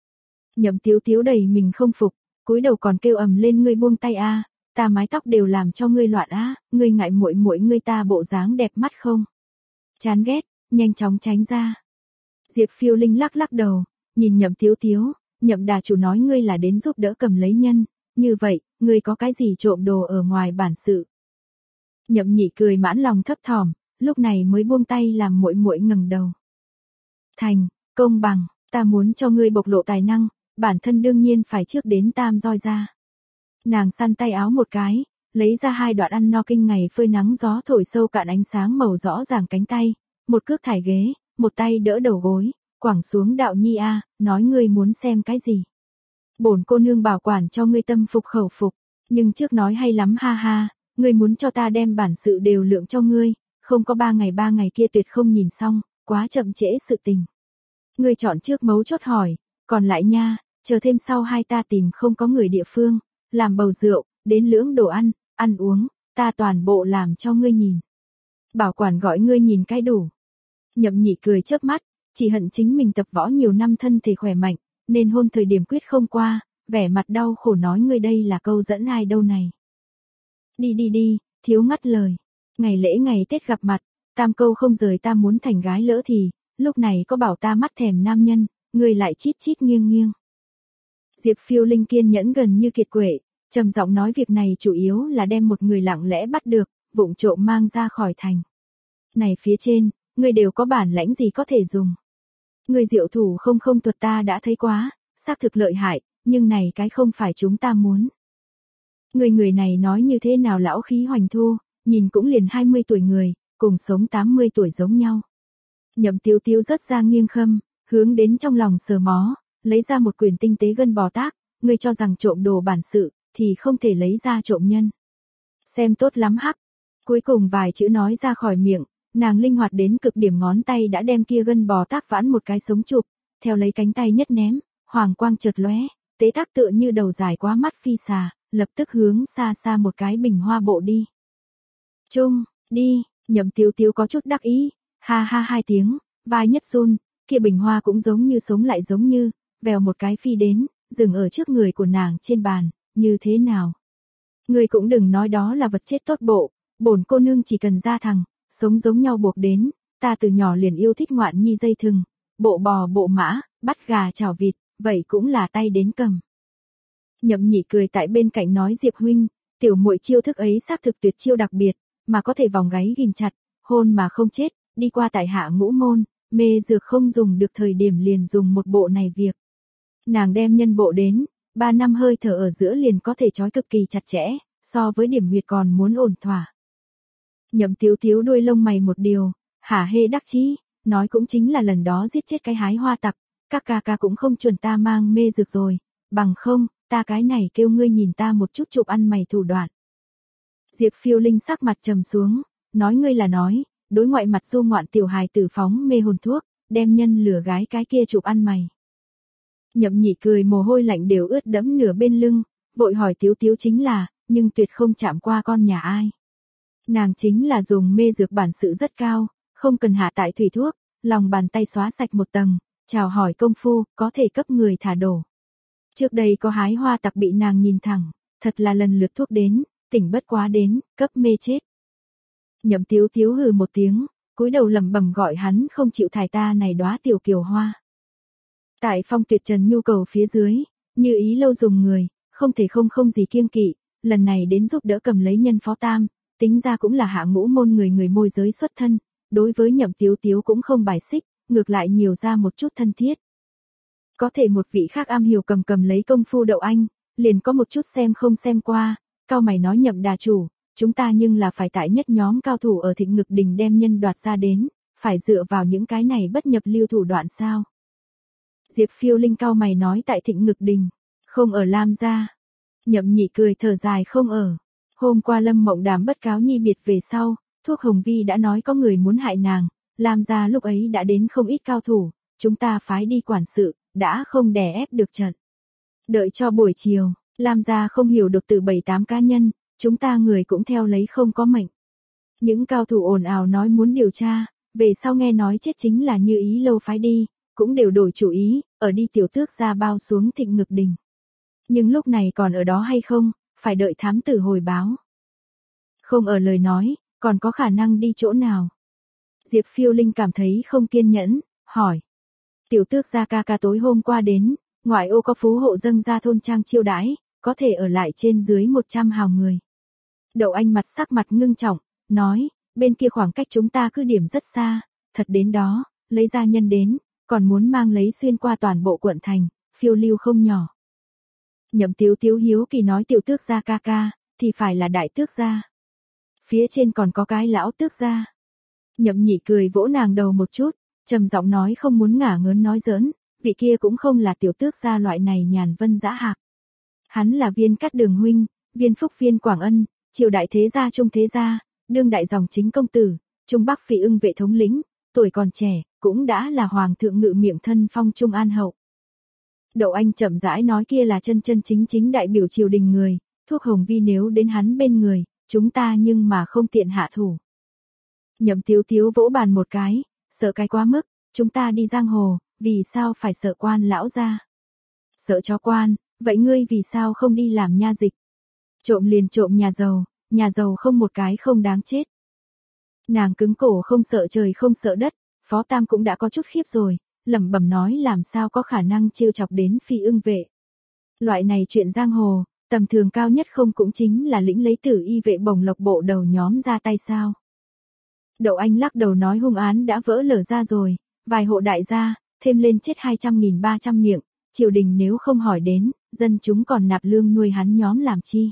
Nhậm Tiếu Tiếu đầy mình không phục, cúi đầu còn kêu ầm lên ngươi buông tay a, ta mái tóc đều làm cho ngươi loạn á, ngươi ngại muội muội ngươi ta bộ dáng đẹp mắt không? Chán ghét, nhanh chóng tránh ra. Diệp Phiêu Linh lắc lắc đầu, nhìn Nhậm Tiếu Tiếu, Nhậm đà chủ nói ngươi là đến giúp đỡ cầm lấy nhân, như vậy, ngươi có cái gì trộm đồ ở ngoài bản sự? Nhậm Nhị cười mãn lòng thấp thỏm, lúc này mới buông tay làm muội muội ngẩng đầu. Thành, công bằng, ta muốn cho ngươi bộc lộ tài năng, bản thân đương nhiên phải trước đến tam roi ra. Nàng săn tay áo một cái, lấy ra hai đoạn ăn no kinh ngày phơi nắng gió thổi sâu cạn ánh sáng màu rõ ràng cánh tay, một cước thải ghế, một tay đỡ đầu gối, quẳng xuống đạo nhi a, nói ngươi muốn xem cái gì. Bổn cô nương bảo quản cho ngươi tâm phục khẩu phục, nhưng trước nói hay lắm ha ha, ngươi muốn cho ta đem bản sự đều lượng cho ngươi, không có ba ngày ba ngày kia tuyệt không nhìn xong, quá chậm trễ sự tình. Ngươi chọn trước mấu chốt hỏi, còn lại nha, chờ thêm sau hai ta tìm không có người địa phương, làm bầu rượu, đến lưỡng đồ ăn, ăn uống, ta toàn bộ làm cho ngươi nhìn. Bảo quản gọi ngươi nhìn cái đủ. Nhậm Nhị cười chớp mắt, chỉ hận chính mình tập võ nhiều năm thân thể khỏe mạnh, nên hôn thời điểm quyết không qua, vẻ mặt đau khổ nói ngươi đây là câu dẫn ai đâu này. Đi đi đi, thiếu ngắt lời. Ngày lễ ngày Tết gặp mặt, tam câu không rời ta muốn thành gái lỡ thì, lúc này có bảo ta mắt thèm nam nhân, ngươi lại chít chít nghiêng nghiêng. Diệp Phiêu Linh kiên nhẫn gần như kiệt quệ, trầm giọng nói việc này chủ yếu là đem một người lặng lẽ bắt được, vụng trộm mang ra khỏi thành. Này phía trên, ngươi đều có bản lãnh gì có thể dùng. Ngươi diệu thủ không không thuật ta đã thấy quá, xác thực lợi hại, nhưng này cái không phải chúng ta muốn. Người người này nói như thế nào lão khí hoành thu, nhìn cũng liền hai mươi tuổi người, cùng sống tám mươi tuổi giống nhau. Nhậm Tiếu Tiếu rất ra nghiêng khâm, hướng đến trong lòng sờ mó, lấy ra một quyển tinh tế gân bò tác, ngươi cho rằng trộm đồ bản sự, thì không thể lấy ra trộm nhân. Xem tốt lắm hắc. Cuối cùng vài chữ nói ra khỏi miệng, nàng linh hoạt đến cực điểm ngón tay đã đem kia gân bò tác vãn một cái sống chụp, theo lấy cánh tay nhất ném, hoàng quang chợt lóe, tế tác tựa như đầu dài quá mắt phi xà, lập tức hướng xa xa một cái bình hoa bộ đi. Trung, đi, Nhậm Tiếu Tiếu có chút đắc ý, ha ha hai tiếng, vai nhất run, kia bình hoa cũng giống như sống lại giống như, vèo một cái phi đến, dừng ở trước người của nàng trên bàn, như thế nào? Người cũng đừng nói đó là vật chết tốt bộ, bổn cô nương chỉ cần ra thằng, sống giống nhau buộc đến, ta từ nhỏ liền yêu thích ngoạn nhi dây thừng, bộ bò bộ mã, bắt gà chảo vịt, vậy cũng là tay đến cầm. Nhậm Nhị cười tại bên cạnh nói Diệp huynh, tiểu muội chiêu thức ấy xác thực tuyệt chiêu đặc biệt, mà có thể vòng gáy ghim chặt, hôn mà không chết, đi qua tại hạ ngũ môn, mê dược không dùng được thời điểm liền dùng một bộ này việc. Nàng đem nhân bộ đến, ba năm hơi thở ở giữa liền có thể trói cực kỳ chặt chẽ, so với điểm huyệt còn muốn ổn thỏa. Nhậm Tiếu Tiếu đuôi lông mày một điều, hả hê đắc chí, nói cũng chính là lần đó giết chết cái hái hoa tặc, các ca ca cũng không chuẩn ta mang mê dược rồi, bằng không, ta cái này kêu ngươi nhìn ta một chút chụp ăn mày thủ đoạn. Diệp Phiêu Linh sắc mặt trầm xuống, nói ngươi là nói, đối ngoại mặt du ngoạn tiểu hài tử phóng mê hồn thuốc, đem nhân lừa gái cái kia chụp ăn mày. Nhậm Nhị cười mồ hôi lạnh đều ướt đẫm nửa bên lưng, vội hỏi Tiếu Tiếu chính là, nhưng tuyệt không chạm qua con nhà ai. Nàng chính là dùng mê dược bản sự rất cao, không cần hạ tại thủy thuốc, lòng bàn tay xóa sạch một tầng, chào hỏi công phu, có thể cấp người thả đổ. Trước đây có hái hoa tặc bị nàng nhìn thẳng, thật là lần lượt thuốc đến, tỉnh bất quá đến, cấp mê chết. Nhậm Tiếu Tiếu hừ một tiếng, cúi đầu lẩm bẩm gọi hắn không chịu thải ta này đóa tiểu kiều hoa. Tại Phong Tuyệt Trần nhu cầu phía dưới, Như Ý Lâu dùng người, không thể không không gì kiêng kỵ, lần này đến giúp đỡ cầm lấy nhân phó tam, tính ra cũng là hạ ngũ môn người người môi giới xuất thân, đối với Nhậm Tiếu Tiếu cũng không bài xích, ngược lại nhiều ra một chút thân thiết. Có thể một vị khác am hiểu cầm cầm lấy công phu Đậu Anh, liền có một chút xem không xem qua, cao mày nói Nhậm đà chủ, chúng ta nhưng là phải tại nhất nhóm cao thủ ở Thịnh Ngực Đình đem nhân đoạt ra đến, phải dựa vào những cái này bất nhập lưu thủ đoạn sao. Diệp Phiêu Linh cao mày nói tại Thịnh Ngực Đình, không ở Lam gia. Nhậm Nhị cười thở dài không ở. Hôm qua Lâm Mộng Đàm bất cáo nhi biệt về sau, thuốc Hồng Vi đã nói có người muốn hại nàng, Lam gia lúc ấy đã đến không ít cao thủ, chúng ta phái đi quản sự, đã không đè ép được trận. Đợi cho buổi chiều, Lam gia không hiểu được từ bảy tám cá nhân, chúng ta người cũng theo lấy không có mệnh. Những cao thủ ồn ào nói muốn điều tra, về sau nghe nói chết chính là Như Ý Lâu phái đi, cũng đều đổi chủ ý, ở đi tiểu tước gia bao xuống Thịnh Ngực Đình. Nhưng lúc này còn ở đó hay không, phải đợi thám tử hồi báo. Không ở lời nói, còn có khả năng đi chỗ nào? Diệp Phiêu Linh cảm thấy không kiên nhẫn, hỏi. Tiểu tước gia ca ca tối hôm qua đến, ngoại ô có phú hộ dâng ra thôn trang chiêu đãi, có thể ở lại trên dưới một trăm hào người. Đậu Anh mặt sắc mặt ngưng trọng, nói, bên kia khoảng cách chúng ta cứ điểm rất xa, thật đến đó, lấy ra nhân đến, còn muốn mang lấy xuyên qua toàn bộ quận thành, phiêu lưu không nhỏ. Nhậm Tiếu Tiếu hiếu kỳ nói tiểu tước gia ca ca, thì phải là đại tước gia. Phía trên còn có cái lão tước gia. Nhậm Nhị cười vỗ nàng đầu một chút, trầm giọng nói không muốn ngả ngớn nói giỡn, vị kia cũng không là tiểu tước gia loại này nhàn vân dã hạc. Hắn là Viên Cát Đường huynh, Viên Phúc Viên Quảng Ân, triều đại thế gia trung thế gia, đương đại dòng chính công tử, Trung Bắc Phỉ Ưng vệ thống lĩnh, tuổi còn trẻ, cũng đã là hoàng thượng ngự miệng thân phong Trung An hậu. Đậu Anh chậm rãi nói kia là chân chân chính chính đại biểu triều đình người, thuốc Hồng Vi nếu đến hắn bên người, chúng ta nhưng mà không tiện hạ thủ. Nhậm Tiếu Tiếu vỗ bàn một cái, sợ cái quá mức, chúng ta đi giang hồ, vì sao phải sợ quan lão gia? Sợ cho quan, vậy ngươi vì sao không đi làm nha dịch? Trộm liền trộm nhà giàu, nhà giàu không một cái không đáng chết. Nàng cứng cổ không sợ trời không sợ đất, Phó Tam cũng đã có chút khiếp rồi, lẩm bẩm nói làm sao có khả năng trêu chọc đến Phi Ưng vệ. Loại này chuyện giang hồ, tầm thường cao nhất không cũng chính là lĩnh lấy tử y vệ bồng lộc bộ đầu nhóm ra tay sao. Đậu Anh lắc đầu nói hung án đã vỡ lở ra rồi, vài hộ đại gia, thêm lên chết hai trăm nghìn ba trăm miệng, triều đình nếu không hỏi đến, dân chúng còn nạp lương nuôi hắn nhóm làm chi.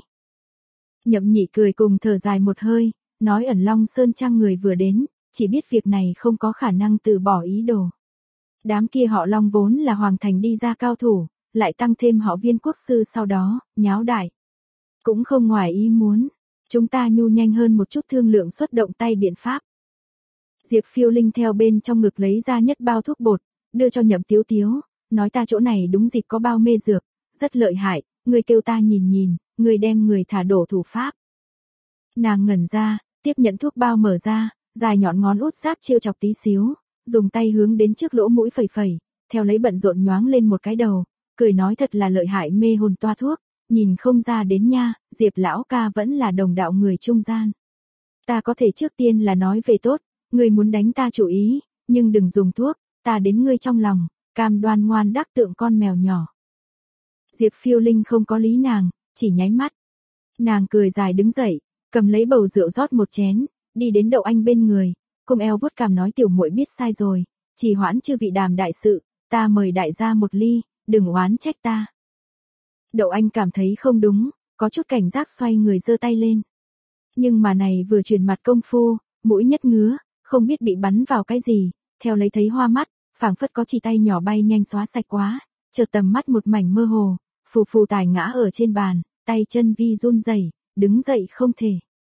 Nhậm Nhị cười cùng thở dài một hơi, nói ẩn Long Sơn Trang người vừa đến, chỉ biết việc này không có khả năng từ bỏ ý đồ. Đám kia họ Long vốn là hoàng thành đi ra cao thủ, lại tăng thêm họ Viên quốc sư sau đó, nháo đại. Cũng không ngoài ý muốn, chúng ta nhu nhanh hơn một chút thương lượng xuất động tay biện pháp. Diệp Phiêu Linh theo bên trong ngực lấy ra nhất bao thuốc bột, đưa cho Nhậm Tiếu Tiếu, nói ta chỗ này đúng dịp có bao mê dược, rất lợi hại, người kêu ta nhìn nhìn, người đem người thả đổ thủ pháp. Nàng ngẩn ra, tiếp nhận thuốc bao mở ra, dài nhọn ngón út giáp chiêu chọc tí xíu, dùng tay hướng đến trước lỗ mũi phẩy phẩy, theo lấy bận rộn nhoáng lên một cái đầu, cười nói thật là lợi hại mê hồn toa thuốc, nhìn không ra đến nha, Diệp lão ca vẫn là đồng đạo người trung gian. Ta có thể trước tiên là nói về tốt, người muốn đánh ta chủ ý, nhưng đừng dùng thuốc, ta đến ngươi trong lòng, cam đoan ngoan đắc tượng con mèo nhỏ. Diệp Phiêu Linh không có lý nàng, chỉ nháy mắt. Nàng cười dài đứng dậy, cầm lấy bầu rượu rót một chén, đi đến Đậu Anh bên người, cùng eo vuốt cằm nói tiểu muội biết sai rồi, chỉ hoãn chư vị đàm đại sự, ta mời đại gia một ly, đừng oán trách ta. Đậu Anh cảm thấy không đúng, có chút cảnh giác xoay người giơ tay lên. Nhưng mà này vừa chuyển mặt công phu, mũi nhất ngứa, không biết bị bắn vào cái gì, theo lấy thấy hoa mắt, phảng phất có chỉ tay nhỏ bay nhanh xóa sạch quá, chợt tầm mắt một mảnh mơ hồ, phù phù tài ngã ở trên bàn, tay chân vi run rẩy, đứng dậy không thể.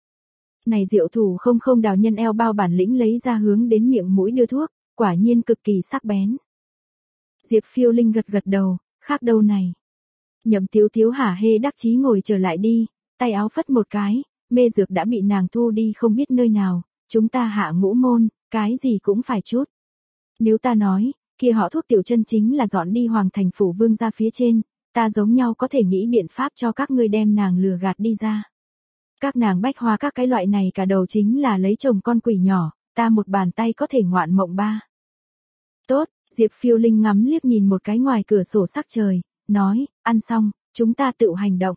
Này diệu thủ không không đào nhân eo bao bản lĩnh lấy ra hướng đến miệng mũi đưa thuốc, quả nhiên cực kỳ sắc bén. Diệp Phiêu Linh gật gật đầu, khác đâu này. Nhậm Tiếu Tiếu hả hê đắc chí ngồi trở lại đi, tay áo phất một cái, mê dược đã bị nàng thu đi không biết nơi nào, chúng ta hạ ngũ môn, cái gì cũng phải chút. Nếu ta nói, kia họ thuốc tiểu chân chính là dọn đi hoàng thành phủ vương ra phía trên, ta giống nhau có thể nghĩ biện pháp cho các ngươi đem nàng lừa gạt đi ra. Các nàng bách hoa các cái loại này cả đầu chính là lấy chồng con quỷ nhỏ, ta một bàn tay có thể ngoạn mộng ba. Tốt, Diệp Phiêu Linh ngắm liếc nhìn một cái ngoài cửa sổ sắc trời, nói, ăn xong, chúng ta tự hành động.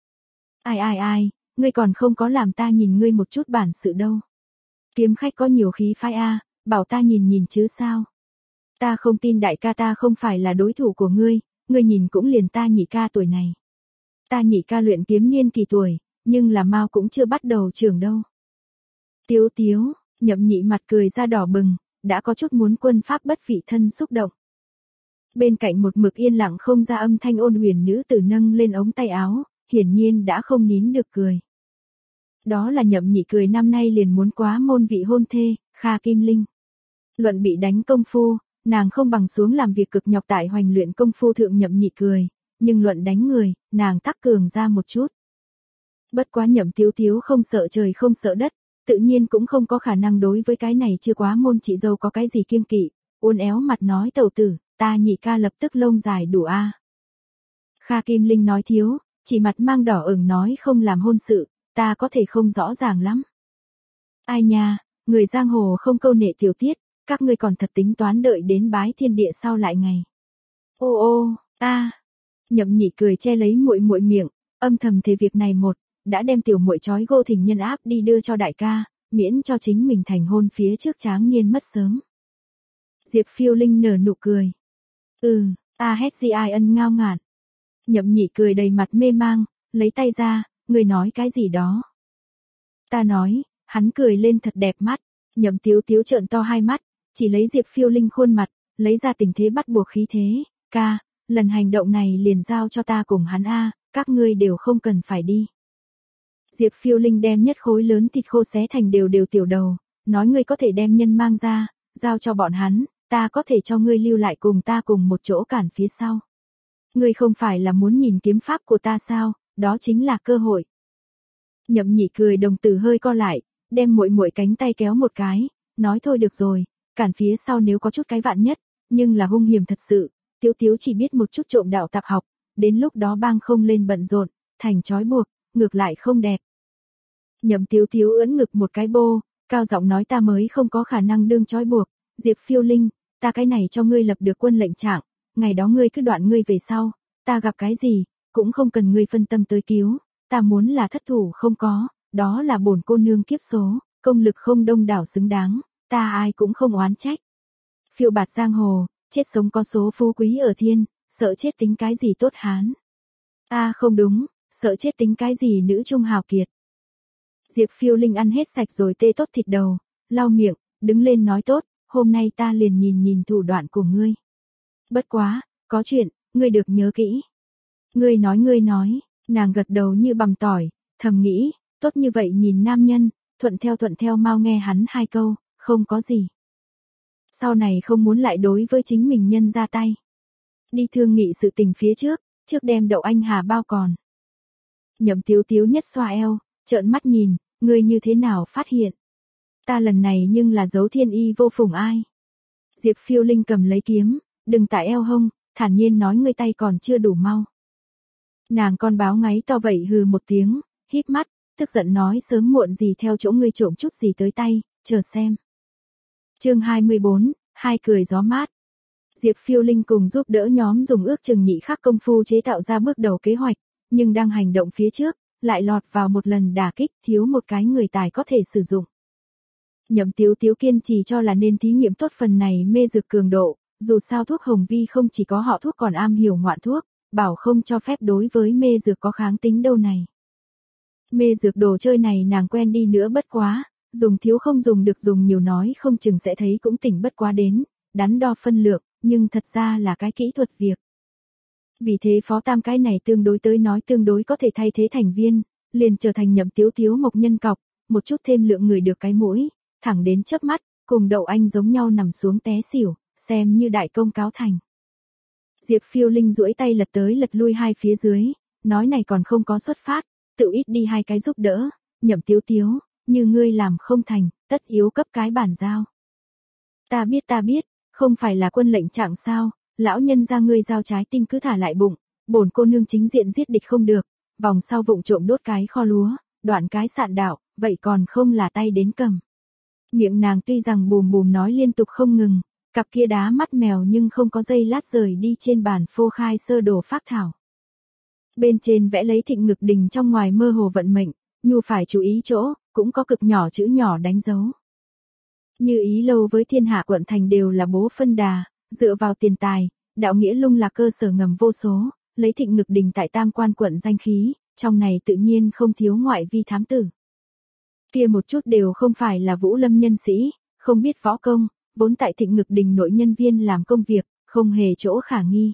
Ai ai ai, ngươi còn không có làm ta nhìn ngươi một chút bản sự đâu. Kiếm khách có nhiều khí phái a, bảo ta nhìn nhìn chứ sao. Ta không tin đại ca ta không phải là đối thủ của ngươi, ngươi nhìn cũng liền ta nhị ca tuổi này. Ta nhị ca luyện kiếm niên kỳ tuổi, nhưng là mau cũng chưa bắt đầu trưởng đâu. Tiếu Tiếu, Nhậm Nhị mặt cười ra đỏ bừng, đã có chút muốn quân pháp bất vị thân xúc động. Bên cạnh một mực yên lặng không ra âm thanh ôn huyền nữ tử nâng lên ống tay áo, hiển nhiên đã không nín được cười. Đó là Nhậm Nhị cười năm nay liền muốn quá môn vị hôn thê, Kha Kim Linh. Luận bị đánh công phu, nàng không bằng xuống làm việc cực nhọc tại hoành luyện công phu thượng Nhậm Nhị cười, nhưng luận đánh người, nàng tắc cường ra một chút. Bất quá Nhậm Tiếu Tiếu không sợ trời không sợ đất, tự nhiên cũng không có khả năng đối với cái này chưa quá môn chị dâu có cái gì kiêng kỵ, uốn éo mặt nói tẩu tử, ta nhị ca lập tức lông dài đủ a. Kha Kim Linh nói thiếu, chỉ mặt mang đỏ ửng nói không làm hôn sự, ta có thể không rõ ràng lắm. Ai nha, người giang hồ không câu nệ tiểu tiết, các ngươi còn thật tính toán đợi đến bái thiên địa sau lại ngày. Ô ô, a. Nhậm Nhị cười che lấy muội muội miệng, âm thầm thề việc này một, đã đem tiểu muội trói gô thình nhân áp đi đưa cho đại ca, miễn cho chính mình thành hôn phía trước tráng niên mất sớm. Diệp Phiêu Linh nở nụ cười. Ừ, a hét gì ai ân ngao ngạn. Nhậm Nhị cười đầy mặt mê mang, lấy tay ra, người nói cái gì đó. Ta nói, hắn cười lên thật đẹp mắt, Nhậm Tiếu Tiếu trợn to hai mắt, chỉ lấy Diệp Phiêu Linh khuôn mặt, lấy ra tình thế bắt buộc khí thế, ca, lần hành động này liền giao cho ta cùng hắn a, các ngươi đều không cần phải đi. Diệp Phiêu Linh đem nhất khối lớn thịt khô xé thành đều đều tiểu đầu, nói ngươi có thể đem nhân mang ra, giao cho bọn hắn, ta có thể cho ngươi lưu lại cùng ta cùng một chỗ cản phía sau. Ngươi không phải là muốn nhìn kiếm pháp của ta sao, đó chính là cơ hội. Nhậm Nhị cười đồng tử hơi co lại, đem muội muội cánh tay kéo một cái, nói thôi được rồi, cản phía sau nếu có chút cái vạn nhất, nhưng là hung hiểm thật sự, Tiếu Tiếu chỉ biết một chút trộm đạo tạp học, đến lúc đó bang không lên bận rộn, thành trói buộc, ngược lại không đẹp. Nhậm Tiếu Tiếu ưỡn ngực một cái bô, cao giọng nói ta mới không có khả năng đương trói buộc, Diệp Phiêu Linh, ta cái này cho ngươi lập được quân lệnh trạng, ngày đó ngươi cứ đoạn ngươi về sau, ta gặp cái gì, cũng không cần ngươi phân tâm tới cứu, ta muốn là thất thủ không có, đó là bổn cô nương kiếp số, công lực không đông đảo xứng đáng, ta ai cũng không oán trách. Phiêu bạt giang hồ, chết sống có số phú quý ở thiên, sợ chết tính cái gì tốt hán. A à, không đúng, sợ chết tính cái gì nữ trung hào kiệt. Diệp Phiêu Linh ăn hết sạch rồi tê tốt thịt đầu, lau miệng, đứng lên nói tốt, hôm nay ta liền nhìn nhìn thủ đoạn của ngươi. Bất quá, có chuyện, ngươi được nhớ kỹ. Ngươi nói ngươi nói, nàng gật đầu như bằm tỏi, thầm nghĩ, tốt như vậy nhìn nam nhân, thuận theo thuận theo mau nghe hắn hai câu, không có gì. Sau này không muốn lại đối với chính mình nhân ra tay. Đi thương nghị sự tình phía trước, trước đem đậu anh hà bao còn. Nhậm Tiếu Tiếu nhất xoa eo, trợn mắt nhìn, ngươi như thế nào phát hiện. Ta lần này nhưng là giấu thiên y vô phùng ai. Diệp Phiêu Linh cầm lấy kiếm, đừng tại eo hông, thản nhiên nói ngươi tay còn chưa đủ mau. Nàng con báo ngáy to vậy hừ một tiếng, híp mắt, tức giận nói sớm muộn gì theo chỗ ngươi trộm chút gì tới tay, chờ xem. Chương hai mươi bốn, hai cười gió mát. Diệp Phiêu Linh cùng giúp đỡ nhóm dùng ước chừng nhị khắc công phu chế tạo ra bước đầu kế hoạch, nhưng đang hành động phía trước, lại lọt vào một lần đả kích, thiếu một cái người tài có thể sử dụng. Nhậm Tiếu Tiếu kiên trì cho là nên thí nghiệm tốt phần này mê dược cường độ, dù sao thuốc hồng vi không chỉ có họ thuốc còn am hiểu ngoạn thuốc, bảo không cho phép đối với mê dược có kháng tính đâu này. Mê dược đồ chơi này nàng quen đi nữa bất quá, dùng thiếu không dùng được dùng nhiều nói không chừng sẽ thấy cũng tỉnh bất quá đến, đắn đo phân lượng, nhưng thật ra là cái kỹ thuật việc. Vì thế phó tam cái này tương đối tới nói tương đối có thể thay thế thành viên, liền trở thành Nhậm Tiếu Tiếu mộc nhân cọc, một chút thêm lượng người được cái mũi, thẳng đến chớp mắt, cùng Đậu Anh giống nhau nằm xuống té xỉu, xem như đại công cáo thành. Diệp Phiêu Linh duỗi tay lật tới lật lui hai phía dưới, nói này còn không có xuất phát, tự ít đi hai cái giúp đỡ, Nhậm Tiếu Tiếu, như ngươi làm không thành, tất yếu cấp cái bản giao. Ta biết ta biết, không phải là quân lệnh trạng sao, lão nhân ra ngươi giao trái tim cứ thả lại bụng, bổn cô nương chính diện giết địch không được, vòng sau vụng trộm đốt cái kho lúa, đoạn cái sạn đạo, vậy còn không là tay đến cầm. Miệng nàng tuy rằng bùm bùm nói liên tục không ngừng, cặp kia đá mắt mèo nhưng không có giây lát rời đi trên bàn phô khai sơ đồ phác thảo. Bên trên vẽ lấy Thịnh Ngực Đình trong ngoài mơ hồ vận mệnh, nhu phải chú ý chỗ, cũng có cực nhỏ chữ nhỏ đánh dấu. Như Ý Lâu với thiên hạ quận thành đều là bố phân đà, dựa vào tiền tài, đạo nghĩa lung là cơ sở ngầm vô số, lấy Thịnh Ngực Đình tại Tam Quan quận danh khí, trong này tự nhiên không thiếu ngoại vi thám tử. Kia một chút đều không phải là Vũ Lâm nhân sĩ, không biết võ công, vốn tại Thịnh Ngực Đình nội nhân viên làm công việc, không hề chỗ khả nghi.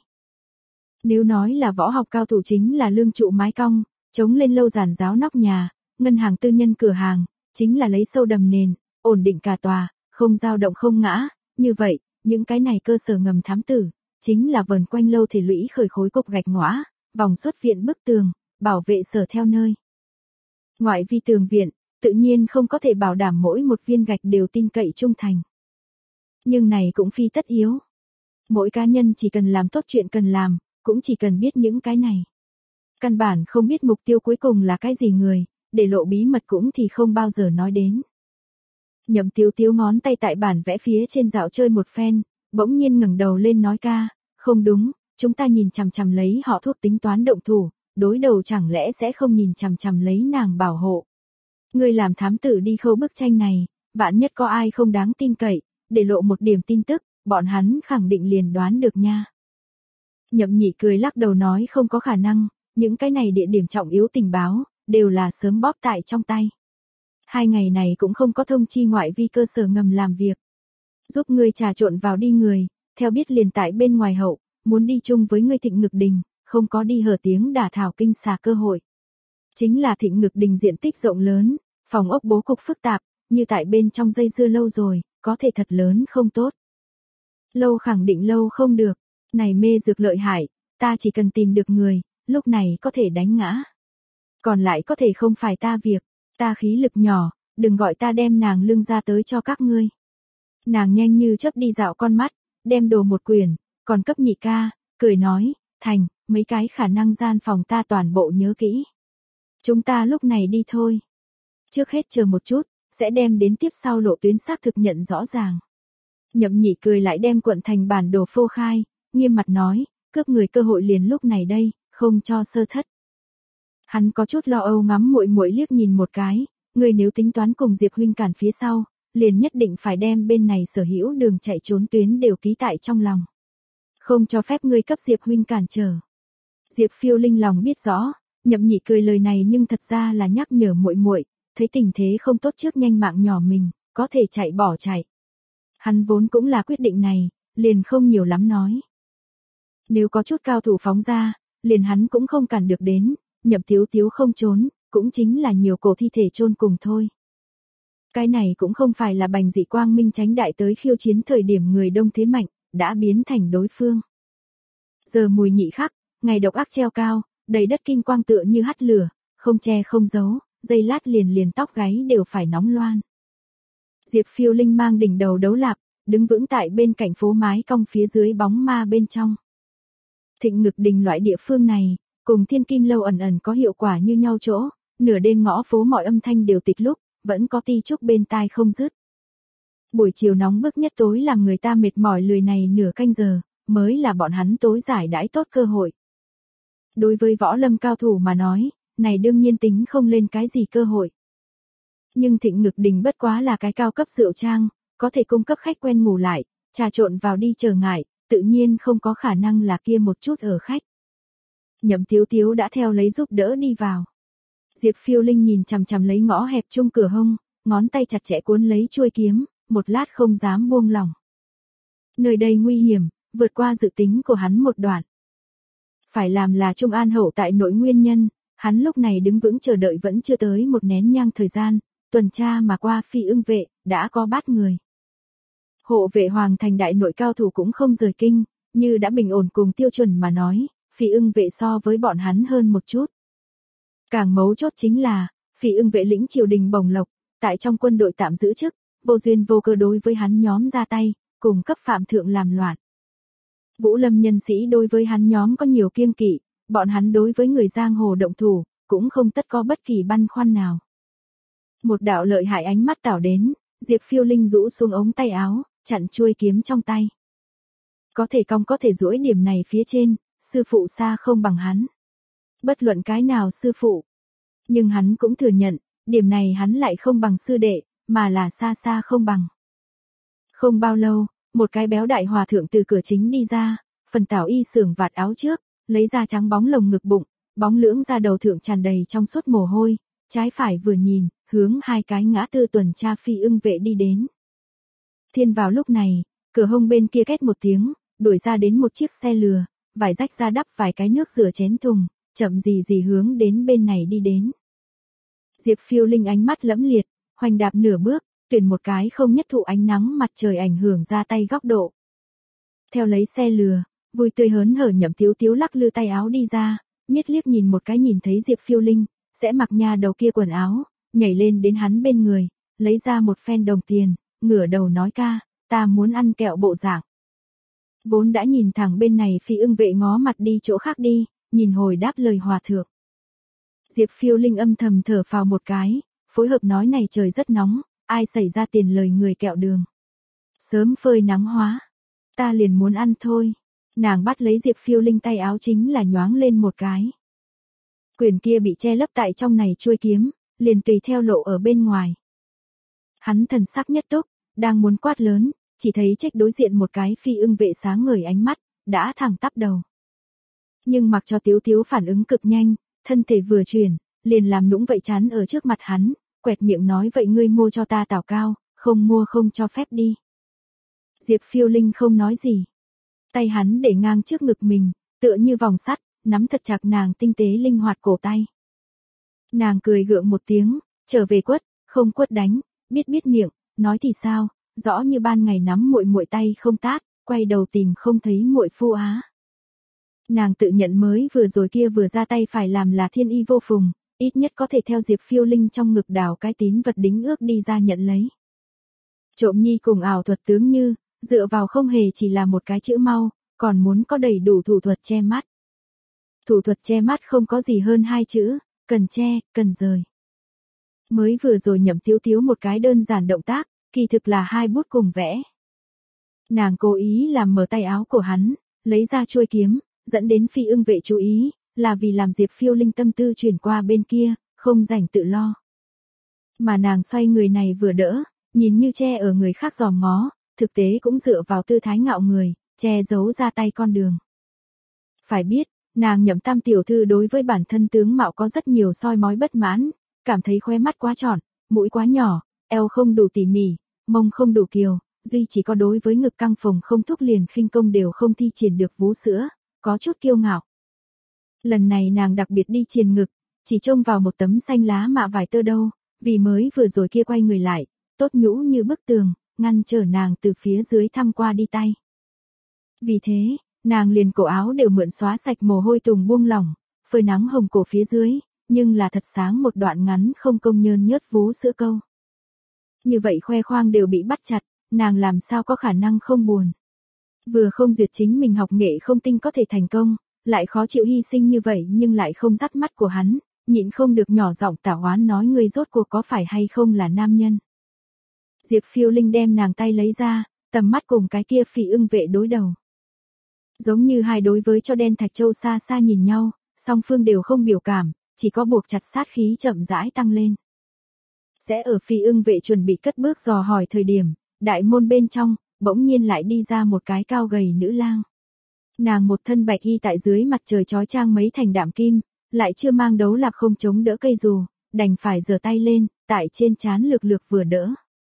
Nếu nói là võ học cao thủ chính là lương trụ mái cong, chống lên lâu giàn giáo nóc nhà, ngân hàng tư nhân cửa hàng, chính là lấy sâu đầm nền, ổn định cả tòa, không dao động không ngã, như vậy, những cái này cơ sở ngầm thám tử, chính là vần quanh lâu thể lũy khởi khối cục gạch ngõa, vòng xuất viện bức tường, bảo vệ sở theo nơi. Ngoại vi tường viện, tự nhiên không có thể bảo đảm mỗi một viên gạch đều tin cậy trung thành. Nhưng này cũng phi tất yếu. Mỗi cá nhân chỉ cần làm tốt chuyện cần làm, cũng chỉ cần biết những cái này. Căn bản không biết mục tiêu cuối cùng là cái gì người, để lộ bí mật cũng thì không bao giờ nói đến. Nhậm Tiếu Tiếu ngón tay tại bản vẽ phía trên dạo chơi một phen, bỗng nhiên ngẩng đầu lên nói ca, không đúng, chúng ta nhìn chằm chằm lấy họ thuốc tính toán động thủ, đối đầu chẳng lẽ sẽ không nhìn chằm chằm lấy nàng bảo hộ. Người làm thám tử đi khâu bức tranh này, vạn nhất có ai không đáng tin cậy, để lộ một điểm tin tức, bọn hắn khẳng định liền đoán được nha. Nhậm Nhị cười lắc đầu nói không có khả năng, những cái này địa điểm trọng yếu tình báo, đều là sớm bóp tại trong tay. Hai ngày này cũng không có thông chi ngoại vi cơ sở ngầm làm việc. Giúp ngươi trà trộn vào đi người, theo biết liền tại bên ngoài hậu, muốn đi chung với ngươi Thịnh Ngực Đình, không có đi hở tiếng đả thảo kinh xà cơ hội. Chính là Thịnh Ngực Đình diện tích rộng lớn, phòng ốc bố cục phức tạp, như tại bên trong dây dưa lâu rồi, có thể thật lớn không tốt. Lâu khẳng định lâu không được, này mê dược lợi hại, ta chỉ cần tìm được người, lúc này có thể đánh ngã. Còn lại có thể không phải ta việc, ta khí lực nhỏ, đừng gọi ta đem nàng lưng ra tới cho các ngươi. Nàng nhanh như chớp đi dạo con mắt, đem đồ một quyển, còn cấp Nhị ca, cười nói, thành, mấy cái khả năng gian phòng ta toàn bộ nhớ kỹ. Chúng ta lúc này đi thôi. Trước hết chờ một chút, sẽ đem đến tiếp sau lộ tuyến xác thực nhận rõ ràng. Nhậm Nhị cười lại đem cuộn thành bản đồ phô khai, nghiêm mặt nói, cướp người cơ hội liền lúc này đây, không cho sơ thất. Hắn có chút lo âu ngắm muội muội liếc nhìn một cái, người nếu tính toán cùng Diệp huynh cản phía sau, liền nhất định phải đem bên này sở hữu đường chạy trốn tuyến đều ký tại trong lòng. Không cho phép ngươi cấp Diệp huynh cản trở. Diệp Phiêu Linh lòng biết rõ, Nhậm Nhị cười lời này nhưng thật ra là nhắc nhở muội muội, thấy tình thế không tốt trước nhanh mạng nhỏ mình, có thể chạy bỏ chạy. Hắn vốn cũng là quyết định này, liền không nhiều lắm nói. Nếu có chút cao thủ phóng ra, liền hắn cũng không cản được đến, Nhậm Tiếu Tiếu không trốn, cũng chính là nhiều cổ thi thể chôn cùng thôi. Cái này cũng không phải là Bành Dị quang minh tránh đại tới khiêu chiến thời điểm người đông thế mạnh, đã biến thành đối phương. Giờ mùi nhị khắc, ngày độc ác treo cao, đầy đất kinh quang tựa như hắt lửa, không che không giấu, giây lát liền liền tóc gáy đều phải nóng loan. Diệp Phiêu Linh mang đỉnh đầu đấu lạp, đứng vững tại bên cạnh phố mái cong phía dưới bóng ma bên trong. Thịnh Ngực Đình loại địa phương này, cùng Thiên Kim Lâu ẩn ẩn có hiệu quả như nhau chỗ, nửa đêm ngõ phố mọi âm thanh đều tịch lúc, vẫn có ti trúc bên tai không dứt. Buổi chiều nóng bức nhất tối làm người ta mệt mỏi lười này nửa canh giờ, mới là bọn hắn tối giải đãi tốt cơ hội. Đối với võ lâm cao thủ mà nói, này đương nhiên tính không lên cái gì cơ hội. Nhưng Thịnh Ngực Đình bất quá là cái cao cấp rượu trang, có thể cung cấp khách quen ngủ lại, trà trộn vào đi chờ ngại, tự nhiên không có khả năng là kia một chút ở khách. Nhậm Tiếu Tiếu đã theo lấy giúp đỡ đi vào. Diệp Phiêu Linh nhìn chằm chằm lấy ngõ hẹp chung cửa hông, ngón tay chặt chẽ cuốn lấy chuôi kiếm, một lát không dám buông lỏng. Nơi đây nguy hiểm, vượt qua dự tính của hắn một đoạn. Phải làm là Trung An Hậu tại nội nguyên nhân, hắn lúc này đứng vững chờ đợi vẫn chưa tới một nén nhang thời gian, tuần tra mà qua Phi Ưng vệ, đã có bát người. Hộ vệ Hoàng thành đại nội cao thủ cũng không rời kinh, như đã bình ổn cùng tiêu chuẩn mà nói, Phi Ưng vệ so với bọn hắn hơn một chút. Càng mấu chốt chính là, Phi Ưng vệ lĩnh triều đình bổng lộc, tại trong quân đội tạm giữ chức, vô duyên vô cơ đối với hắn nhóm ra tay, cùng cấp phạm thượng làm loạn. Vũ Lâm nhân sĩ đối với hắn nhóm có nhiều kiêng kỵ, bọn hắn đối với người giang hồ động thủ, cũng không tất có bất kỳ băn khoăn nào. Một đạo lợi hại ánh mắt tảo đến, Diệp Phiêu Linh rũ xuống ống tay áo, chặn chuôi kiếm trong tay. Có thể cong có thể duỗi điểm này phía trên, sư phụ xa không bằng hắn. Bất luận cái nào sư phụ. Nhưng hắn cũng thừa nhận, điểm này hắn lại không bằng sư đệ, mà là xa xa không bằng. Không bao lâu, một cái béo đại hòa thượng từ cửa chính đi ra, phần tảo y sưởng vạt áo trước, lấy ra trắng bóng lồng ngực bụng, bóng lưỡng ra đầu thượng tràn đầy trong suốt mồ hôi, trái phải vừa nhìn, hướng hai cái ngã tư tuần tra Phi Ưng vệ đi đến. Thiên vào lúc này, cửa hông bên kia két một tiếng, đuổi ra đến một chiếc xe lừa, vải rách ra đắp vài cái nước rửa chén thùng, chậm gì gì hướng đến bên này đi đến. Diệp Phiêu Linh ánh mắt lẫm liệt, hoành đạp nửa bước, tuyển một cái không nhất thụ ánh nắng mặt trời ảnh hưởng ra tay góc độ. Theo lấy xe lừa, vui tươi hớn hở Nhậm Tiếu Tiếu lắc lư tay áo đi ra, miết liếc nhìn một cái nhìn thấy Diệp Phiêu Linh, sẽ mặc nha đầu kia quần áo, nhảy lên đến hắn bên người, lấy ra một phen đồng tiền, ngửa đầu nói ca, ta muốn ăn kẹo bộ dạng. Vốn đã nhìn thẳng bên này Phi Ưng vệ ngó mặt đi chỗ khác đi, nhìn hồi đáp lời hòa thượng. Diệp Phiêu Linh âm thầm thở phào một cái, phối hợp nói này trời rất nóng, ai xảy ra tiền lời người kẹo đường. Sớm phơi nắng hóa, ta liền muốn ăn thôi. Nàng bắt lấy Diệp Phiêu Linh tay áo chính là nhoáng lên một cái. Quyền kia bị che lấp tại trong này chuôi kiếm, liền tùy theo lộ ở bên ngoài. Hắn thần sắc nhất túc, đang muốn quát lớn, chỉ thấy trách đối diện một cái Phi Ưng vệ sáng ngời ánh mắt, đã thẳng tắp đầu. Nhưng mặc cho Tiếu Tiếu phản ứng cực nhanh, thân thể vừa chuyển, liền làm nũng vậy chắn ở trước mặt hắn, quẹt miệng nói vậy ngươi mua cho ta tảo cao, không mua không cho phép đi. Diệp Phiêu Linh không nói gì. Tay hắn để ngang trước ngực mình, tựa như vòng sắt, nắm thật chặt nàng tinh tế linh hoạt cổ tay. Nàng cười gượng một tiếng, trở về quất, không quất đánh, biết biết miệng, nói thì sao, rõ như ban ngày nắm muội muội tay không tát, quay đầu tìm không thấy muội phu á. Nàng tự nhận mới vừa rồi kia vừa ra tay phải làm là thiên y vô phùng, ít nhất có thể theo Diệp Phiêu Linh trong ngực đào cái tín vật đính ước đi ra nhận lấy. Trộm nhi cùng ảo thuật tướng như, dựa vào không hề chỉ là một cái chữ mau, còn muốn có đầy đủ thủ thuật che mắt. Thủ thuật che mắt không có gì hơn hai chữ, cần che, cần rời. Mới vừa rồi Nhậm Tiếu Tiếu một cái đơn giản động tác, kỳ thực là hai bút cùng vẽ. Nàng cố ý làm mở tay áo của hắn, lấy ra chuôi kiếm, dẫn đến Phi Ưng vệ chú ý, là vì làm Diệp Phiêu Linh tâm tư chuyển qua bên kia, không rảnh tự lo. Mà nàng xoay người này vừa đỡ, nhìn như che ở người khác giòm ngó, thực tế cũng dựa vào tư thái ngạo người, che giấu ra tay con đường. Phải biết, nàng Nhậm tam tiểu thư đối với bản thân tướng mạo có rất nhiều soi mói bất mãn, cảm thấy khóe mắt quá tròn, mũi quá nhỏ, eo không đủ tỉ mỉ, mông không đủ kiều, duy chỉ có đối với ngực căng phồng không thúc liền khinh công đều không thi triển được vú sữa, có chút kiêu ngạo. Lần này nàng đặc biệt đi triền ngực, chỉ trông vào một tấm xanh lá mạ vải tơ đâu, vì mới vừa rồi kia quay người lại, tốt nhũ như bức tường, ngăn trở nàng từ phía dưới thăm qua đi tay. Vì thế, nàng liền cổ áo đều mượn xóa sạch mồ hôi tùng buông lỏng, phơi nắng hồng cổ phía dưới, nhưng là thật sáng một đoạn ngắn không công nhơn nhớt vú sữa câu. Như vậy khoe khoang đều bị bắt chặt, nàng làm sao có khả năng không buồn. Vừa không duyệt chính mình học nghệ không tinh có thể thành công, lại khó chịu hy sinh như vậy nhưng lại không dắt mắt của hắn, nhịn không được nhỏ giọng tả oán nói ngươi rốt cuộc có phải hay không là nam nhân. Diệp Phiêu Linh đem nàng tay lấy ra, tầm mắt cùng cái kia Phi Ưng vệ đối đầu. Giống như hai đối với cho đen Thạch Châu xa xa nhìn nhau, song phương đều không biểu cảm, chỉ có buộc chặt sát khí chậm rãi tăng lên. Sẽ ở Phi Ưng vệ chuẩn bị cất bước dò hỏi thời điểm, đại môn bên trong, bỗng nhiên lại đi ra một cái cao gầy nữ lang. Nàng một thân bạch y tại dưới mặt trời chói chang mấy thành đạm kim, lại chưa mang đấu lạp không chống đỡ cây dù, đành phải giơ tay lên, tại trên trán lược lược vừa đỡ.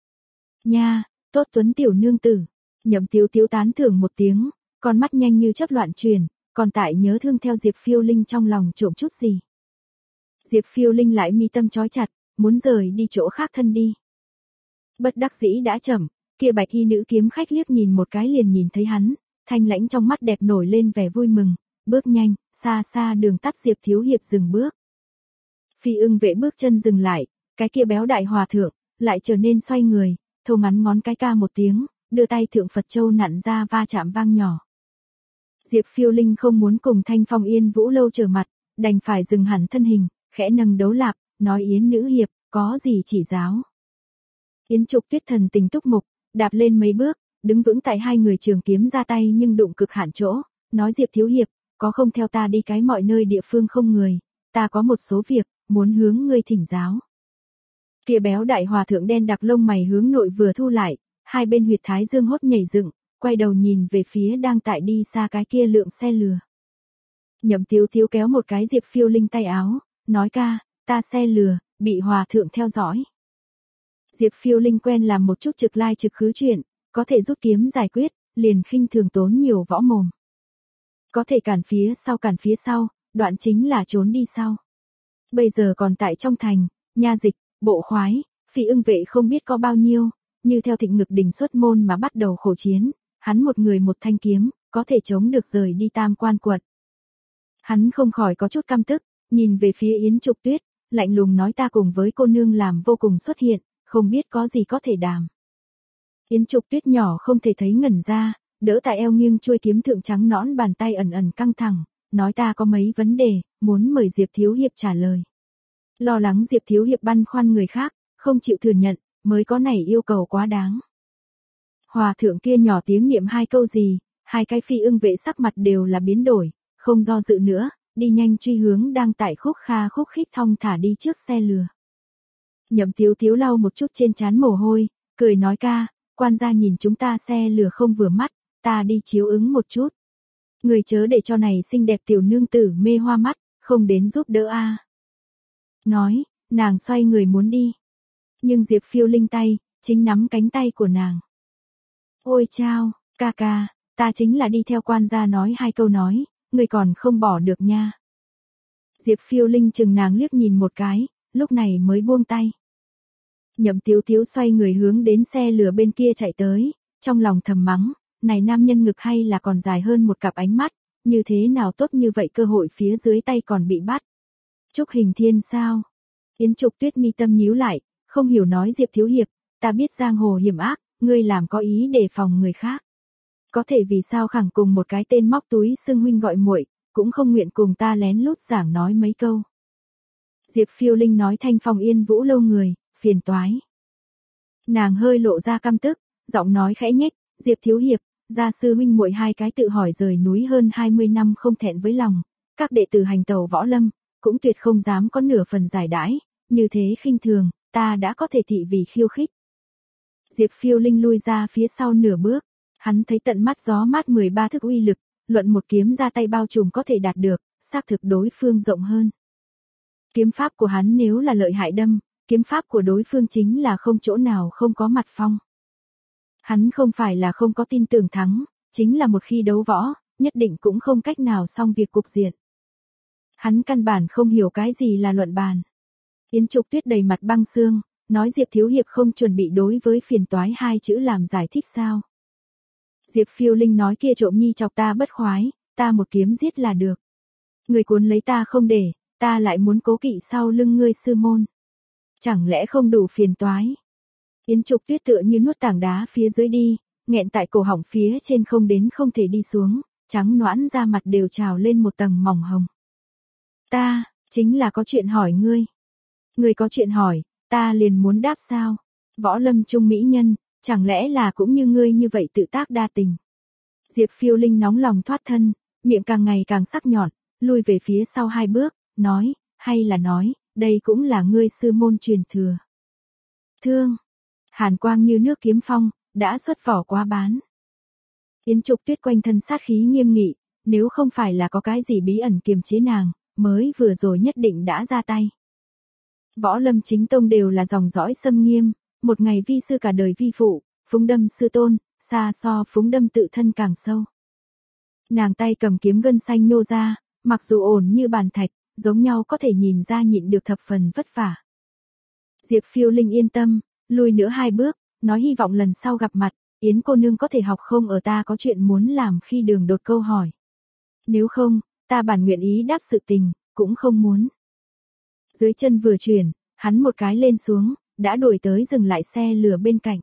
Nha, tốt tuấn tiểu nương tử. Nhậm Tiếu Tiếu tán thưởng một tiếng, con mắt nhanh như chớp loạn chuyển, còn tại nhớ thương theo Diệp Phiêu Linh trong lòng trộm chút gì. Diệp Phiêu Linh lại mi tâm trói chặt, muốn rời đi chỗ khác thân đi. Bất đắc dĩ đã chậm, kia bạch y nữ kiếm khách liếc nhìn một cái liền nhìn thấy hắn, thanh lãnh trong mắt đẹp nổi lên vẻ vui mừng, bước nhanh, xa xa đường tắt Diệp Thiếu Hiệp dừng bước. Phi Ưng Vệ bước chân dừng lại, cái kia béo đại hòa thượng, lại trở nên xoay người, thô ngắn ngón cái ca một tiếng, đưa tay thượng Phật Châu nặn ra va chạm vang nhỏ. Diệp Phiêu Linh không muốn cùng Thanh Phong Yên Vũ Lâu trở mặt, đành phải dừng hẳn thân hình, khẽ nâng đấu lạp, nói Yến nữ hiệp, có gì chỉ giáo. Yến Trục Tuyết thần tình túc mục, đạp lên mấy bước, đứng vững tại hai người trường kiếm ra tay nhưng đụng cực hạn chỗ, nói Diệp thiếu hiệp, có không theo ta đi cái mọi nơi địa phương không người, ta có một số việc, muốn hướng ngươi thỉnh giáo. Kia béo đại hòa thượng đen đặc lông mày hướng nội vừa thu lại, hai bên huyệt thái dương hốt nhảy dựng, quay đầu nhìn về phía đang tại đi xa cái kia lượng xe lừa. Nhậm Tiếu Tiếu kéo một cái Diệp Phiêu Linh tay áo, nói ca, ta xe lừa, bị hòa thượng theo dõi. Diệp Phiêu Linh quen làm một chút trực lai trực khứ chuyện, có thể rút kiếm giải quyết, liền khinh thường tốn nhiều võ mồm. Có thể cản phía sau cản phía sau, đoạn chính là trốn đi sau. Bây giờ còn tại trong thành, nha dịch, bộ khoái, Phi Ưng Vệ không biết có bao nhiêu, như theo Thịnh Ngực Đình xuất môn mà bắt đầu khổ chiến, hắn một người một thanh kiếm, có thể chống được rời đi Tam Quan quật. Hắn không khỏi có chút căm tức, nhìn về phía Yến Trục Tuyết, lạnh lùng nói ta cùng với cô nương làm vô cùng xuất hiện, không biết có gì có thể đàm. Yến Trục Tuyết nhỏ không thể thấy ngẩn ra, đỡ tại eo nghiêng chuôi kiếm thượng trắng nõn bàn tay ẩn ẩn căng thẳng, nói ta có mấy vấn đề, muốn mời Diệp thiếu hiệp trả lời. Lo lắng Diệp thiếu hiệp băn khoăn người khác, không chịu thừa nhận, mới có này yêu cầu quá đáng. Hòa thượng kia nhỏ tiếng niệm hai câu gì, hai cái Phi Ưng Vệ sắc mặt đều là biến đổi, không do dự nữa, đi nhanh truy hướng đang tại khúc kha khúc khích thong thả đi trước xe lừa. Nhậm Tiếu Tiếu lau một chút trên trán mồ hôi, cười nói ca, quan gia nhìn chúng ta xe lừa không vừa mắt, ta đi chiếu ứng một chút. Người chớ để cho này xinh đẹp tiểu nương tử mê hoa mắt, không đến giúp đỡ a. Nói, nàng xoay người muốn đi. Nhưng Diệp Phiêu Linh tay, chính nắm cánh tay của nàng. Ôi chao, ca ca, ta chính là đi theo quan gia nói hai câu nói, người còn không bỏ được nha. Diệp Phiêu Linh chừng nàng liếc nhìn một cái, lúc này mới buông tay. Nhậm Tiếu Tiếu xoay người hướng đến xe lửa bên kia chạy tới, trong lòng thầm mắng, này nam nhân ngực hay là còn dài hơn một cặp ánh mắt, như thế nào tốt như vậy cơ hội phía dưới tay còn bị bắt. Trúc Hình Thiên sao? Yến Trục Tuyết mi tâm nhíu lại, không hiểu nói Diệp thiếu hiệp, ta biết giang hồ hiểm ác, ngươi làm có ý đề phòng người khác. Có thể vì sao khẳng cùng một cái tên móc túi xưng huynh gọi muội, cũng không nguyện cùng ta lén lút giảng nói mấy câu. Diệp Phiêu Linh nói Thanh Phong Yên Vũ Lâu người, phiền toái. Nàng hơi lộ ra căm tức, giọng nói khẽ nhếch, Diệp thiếu hiệp, gia sư huynh muội hai cái tự hỏi rời núi hơn hai mươi năm không thẹn với lòng, các đệ tử hành tẩu võ lâm, cũng tuyệt không dám có nửa phần giải đãi, như thế khinh thường, ta đã có thể thị vì khiêu khích. Diệp Phiêu Linh lui ra phía sau nửa bước, hắn thấy tận mắt gió mát mười ba thức uy lực, luận một kiếm ra tay bao trùm có thể đạt được, xác thực đối phương rộng hơn. Kiếm pháp của hắn nếu là lợi hại đâm, kiếm pháp của đối phương chính là không chỗ nào không có mặt phong. Hắn không phải là không có tin tưởng thắng, chính là một khi đấu võ, nhất định cũng không cách nào xong việc cục diện. Hắn căn bản không hiểu cái gì là luận bàn. Yến Trục Tuyết đầy mặt băng xương, nói Diệp thiếu hiệp không chuẩn bị đối với phiền toái hai chữ làm giải thích sao. Diệp Phiêu Linh nói kia trộm nhi chọc ta bất khoái, ta một kiếm giết là được. Người cuốn lấy ta không để, ta lại muốn cố kỵ sau lưng ngươi sư môn. Chẳng lẽ không đủ phiền toái. Yến Trục Tuyết tựa như nuốt tảng đá phía dưới đi, nghẹn tại cổ họng phía trên không đến không thể đi xuống, trắng noãn da mặt đều trào lên một tầng mỏng hồng. Ta, chính là có chuyện hỏi ngươi. Ngươi có chuyện hỏi, ta liền muốn đáp sao. Võ lâm trung mỹ nhân, chẳng lẽ là cũng như ngươi như vậy tự tác đa tình. Diệp Phiêu Linh nóng lòng thoát thân, miệng càng ngày càng sắc nhọn, lui về phía sau hai bước, nói, hay là nói, đây cũng là ngươi sư môn truyền thừa. Thương, hàn quang như nước kiếm phong, đã xuất vỏ quá bán. Yến Trục Tuyết quanh thân sát khí nghiêm nghị, nếu không phải là có cái gì bí ẩn kiềm chế nàng, mới vừa rồi nhất định đã ra tay. Võ Lâm chính tông đều là dòng dõi xâm nghiêm, một ngày vi sư cả đời vi phụ, phúng đâm sư tôn, xa so phúng đâm tự thân càng sâu. Nàng tay cầm kiếm gân xanh nhô ra, mặc dù ổn như bàn thạch, giống nhau có thể nhìn ra nhịn được thập phần vất vả. Diệp Phiêu Linh yên tâm, lùi nữa hai bước, nói hy vọng lần sau gặp mặt, Yến cô nương có thể học không ở ta có chuyện muốn làm khi đường đột câu hỏi. Nếu không, ta bản nguyện ý đáp sự tình, cũng không muốn. Dưới chân vừa chuyển, hắn một cái lên xuống, đã đuổi tới dừng lại xe lửa bên cạnh.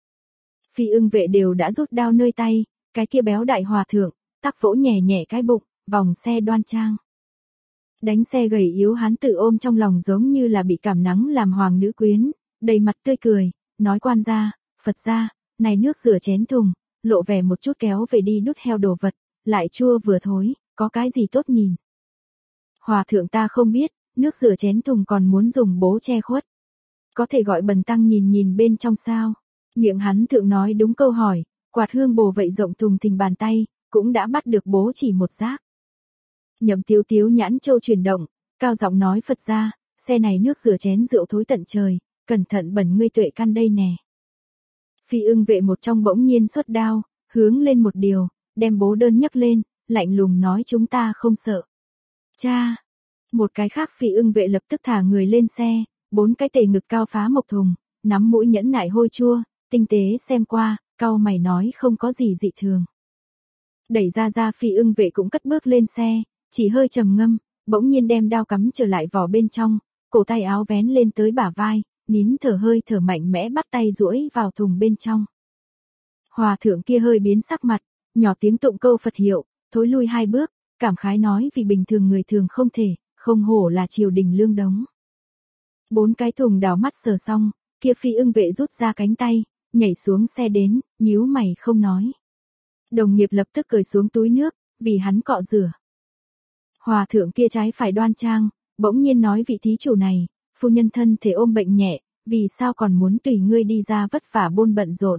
Phi Ưng Vệ đều đã rút đao nơi tay, cái kia béo đại hòa thượng, tắc vỗ nhẹ nhẹ cái bụng, vòng xe đoan trang. Đánh xe gầy yếu hắn tự ôm trong lòng giống như là bị cảm nắng làm hoàng nữ quyến, đầy mặt tươi cười, nói quan gia, Phật gia, này nước rửa chén thùng, lộ vẻ một chút kéo về đi đút heo đồ vật, lại chua vừa thối, có cái gì tốt nhìn. Hòa thượng ta không biết, nước rửa chén thùng còn muốn dùng bố che khuất. Có thể gọi bần tăng nhìn nhìn bên trong sao. Miệng hắn thượng nói đúng câu hỏi, quạt hương bồ vậy rộng thùng thình bàn tay, cũng đã bắt được bố chỉ một giác. Nhậm Tiếu Tiếu nhãn châu chuyển động, cao giọng nói Phật gia, xe này nước rửa chén rượu thối tận trời, cẩn thận bẩn ngươi tuệ căn đây nè. Phi Ưng Vệ một trong bỗng nhiên xuất đao, hướng lên một điều, đem bố đơn nhấc lên, lạnh lùng nói chúng ta không sợ. Cha! Một cái khác Phi Ưng Vệ lập tức thả người lên xe, bốn cái tề ngực cao phá một thùng, nắm mũi nhẫn nại hôi chua, tinh tế xem qua, cau mày nói không có gì dị thường. Đẩy ra ra Phi Ưng Vệ cũng cất bước lên xe, chỉ hơi trầm ngâm, bỗng nhiên đem đao cắm trở lại vỏ bên trong, cổ tay áo vén lên tới bả vai, nín thở hơi thở mạnh mẽ bắt tay duỗi vào thùng bên trong. Hòa thượng kia hơi biến sắc mặt, nhỏ tiếng tụng câu Phật hiệu, thối lui hai bước, cảm khái nói vì bình thường người thường không thể, không hổ là triều đình lương đống. Bốn cái thùng đảo mắt sờ xong, kia Phi Ưng Vệ rút ra cánh tay, nhảy xuống xe đến, nhíu mày không nói. Đồng nghiệp lập tức cởi xuống túi nước, vì hắn cọ rửa. Hòa thượng kia trái phải đoan trang, bỗng nhiên nói vị thí chủ này, phu nhân thân thể ôm bệnh nhẹ, vì sao còn muốn tùy ngươi đi ra vất vả bôn bận rộn.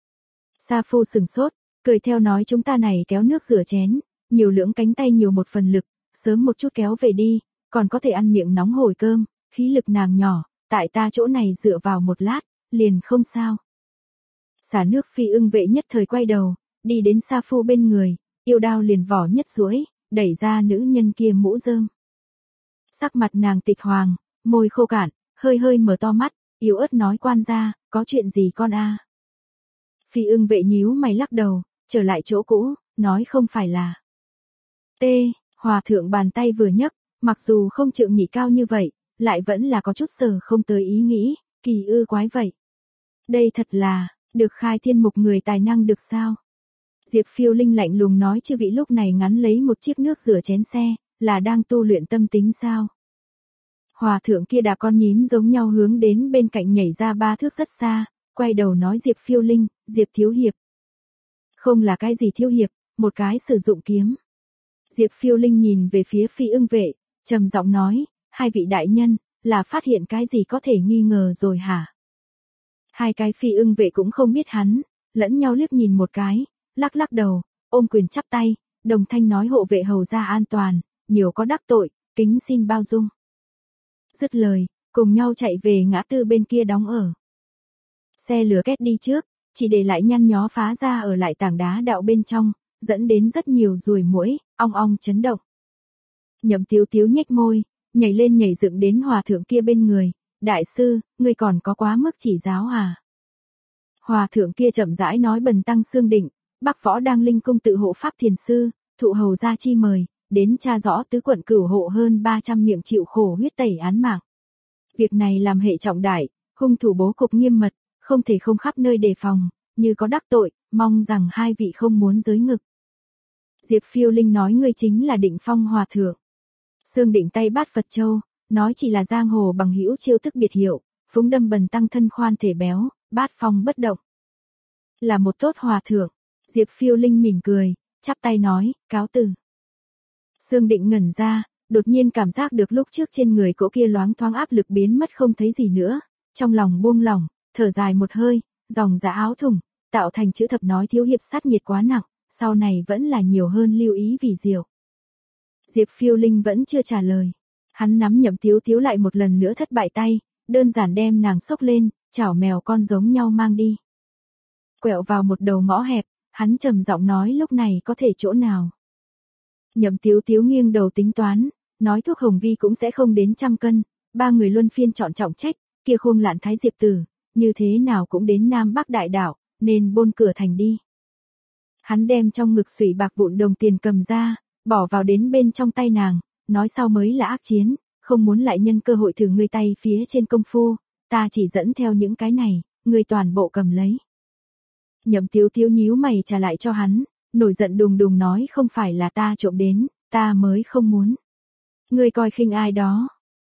Sa phu sừng sốt, cười theo nói chúng ta này kéo nước rửa chén, nhiều lưỡng cánh tay nhiều một phần lực, sớm một chút kéo về đi, còn có thể ăn miệng nóng hổi cơm, khí lực nàng nhỏ, tại ta chỗ này dựa vào một lát, liền không sao. Xả nước Phi Ưng Vệ nhất thời quay đầu, đi đến Sa phu bên người, yêu đao liền vỏ nhất duỗi, đẩy ra nữ nhân kia mũ rơm. Sắc mặt nàng tịch hoàng, môi khô cạn, hơi hơi mở to mắt, yếu ớt nói quan gia, có chuyện gì con a? Phi Ưng Vệ nhíu mày lắc đầu, trở lại chỗ cũ, nói không phải là. T, hòa thượng bàn tay vừa nhấc, mặc dù không trượng nhị cao như vậy, lại vẫn là có chút sở không tới ý nghĩ, kỳ ư quái vậy. Đây thật là, được khai thiên mục người tài năng được sao? Diệp Phiêu Linh lạnh lùng nói chư vị lúc này ngắn lấy một chiếc nước rửa chén xe, là đang tu luyện tâm tính sao? Hòa thượng kia đạp con nhím giống nhau hướng đến bên cạnh nhảy ra ba thước rất xa, quay đầu nói Diệp Phiêu Linh, Diệp Thiếu Hiệp. Không là cái gì thiếu hiệp, một cái sử dụng kiếm. Diệp Phiêu Linh nhìn về phía Phi Ưng Vệ, trầm giọng nói, hai vị đại nhân, là phát hiện cái gì có thể nghi ngờ rồi hả? Hai cái Phi Ưng Vệ cũng không biết hắn, lẫn nhau liếc nhìn một cái, lắc lắc đầu, ôm quyền chắp tay, đồng thanh nói hộ vệ hầu gia an toàn, nhiều có đắc tội, kính xin bao dung. Dứt lời, cùng nhau chạy về ngã tư bên kia đóng ở. Xe lửa két đi trước, chỉ để lại nhăn nhó phá ra ở lại tảng đá đạo bên trong, dẫn đến rất nhiều ruồi muỗi, ong ong chấn động. Nhậm Tiếu Tiếu nhếch môi, nhảy lên nhảy dựng đến hòa thượng kia bên người, đại sư, ngươi còn có quá mức chỉ giáo à? Hòa thượng kia chậm rãi nói bần tăng xương định, Bắc Võ đang linh cung tự hộ pháp thiền sư, thụ hầu gia chi mời, đến tra rõ tứ quận cửu hộ hơn ba trăm miệng chịu khổ huyết tẩy án mạng. Việc này làm hệ trọng đại, hung thủ bố cục nghiêm mật, không thể không khắp nơi đề phòng, như có đắc tội, mong rằng hai vị không muốn giới ngực. Diệp Phiêu Linh nói ngươi chính là Định Phong hòa thượng. Sương Định tay bát Phật châu, nói chỉ là giang hồ bằng hữu chiêu thức biệt hiệu, phúng đâm bần tăng thân khoan thể béo, bát phong bất động. Là một tốt hòa thượng. Diệp Phiêu Linh mỉm cười, chắp tay nói, cáo từ. Sương Định ngẩn ra, đột nhiên cảm giác được lúc trước trên người cỗ kia loáng thoáng áp lực biến mất không thấy gì nữa, trong lòng buông lỏng, thở dài một hơi, dòng giá áo thùng, tạo thành chữ thập nói thiếu hiệp sát nhiệt quá nặng, sau này vẫn là nhiều hơn lưu ý vì diệu. Diệp Phiêu Linh vẫn chưa trả lời. Hắn nắm Nhậm Tiếu Tiếu lại một lần nữa thất bại tay, đơn giản đem nàng xốc lên, chảo mèo con giống nhau mang đi. Quẹo vào một đầu ngõ hẹp, hắn trầm giọng nói lúc này có thể chỗ nào. Nhậm Tiếu Tiếu nghiêng đầu tính toán, nói thuốc hồng vi cũng sẽ không đến trăm cân, ba người luân phiên chọn trọng trách, kia Khương Lạn Thái Diệp Tử, như thế nào cũng đến Nam Bắc Đại Đảo, nên bôn cửa thành đi. Hắn đem trong ngực sụy bạc vụn đồng tiền cầm ra, bỏ vào đến bên trong tay nàng, nói sau mới là ác chiến, không muốn lại nhân cơ hội thử ngươi tay phía trên công phu, ta chỉ dẫn theo những cái này, ngươi toàn bộ cầm lấy. Nhậm Tiếu Tiếu nhíu mày trả lại cho hắn, nổi giận đùng đùng nói không phải là ta trộm đến, ta mới không muốn. Ngươi coi khinh ai đó.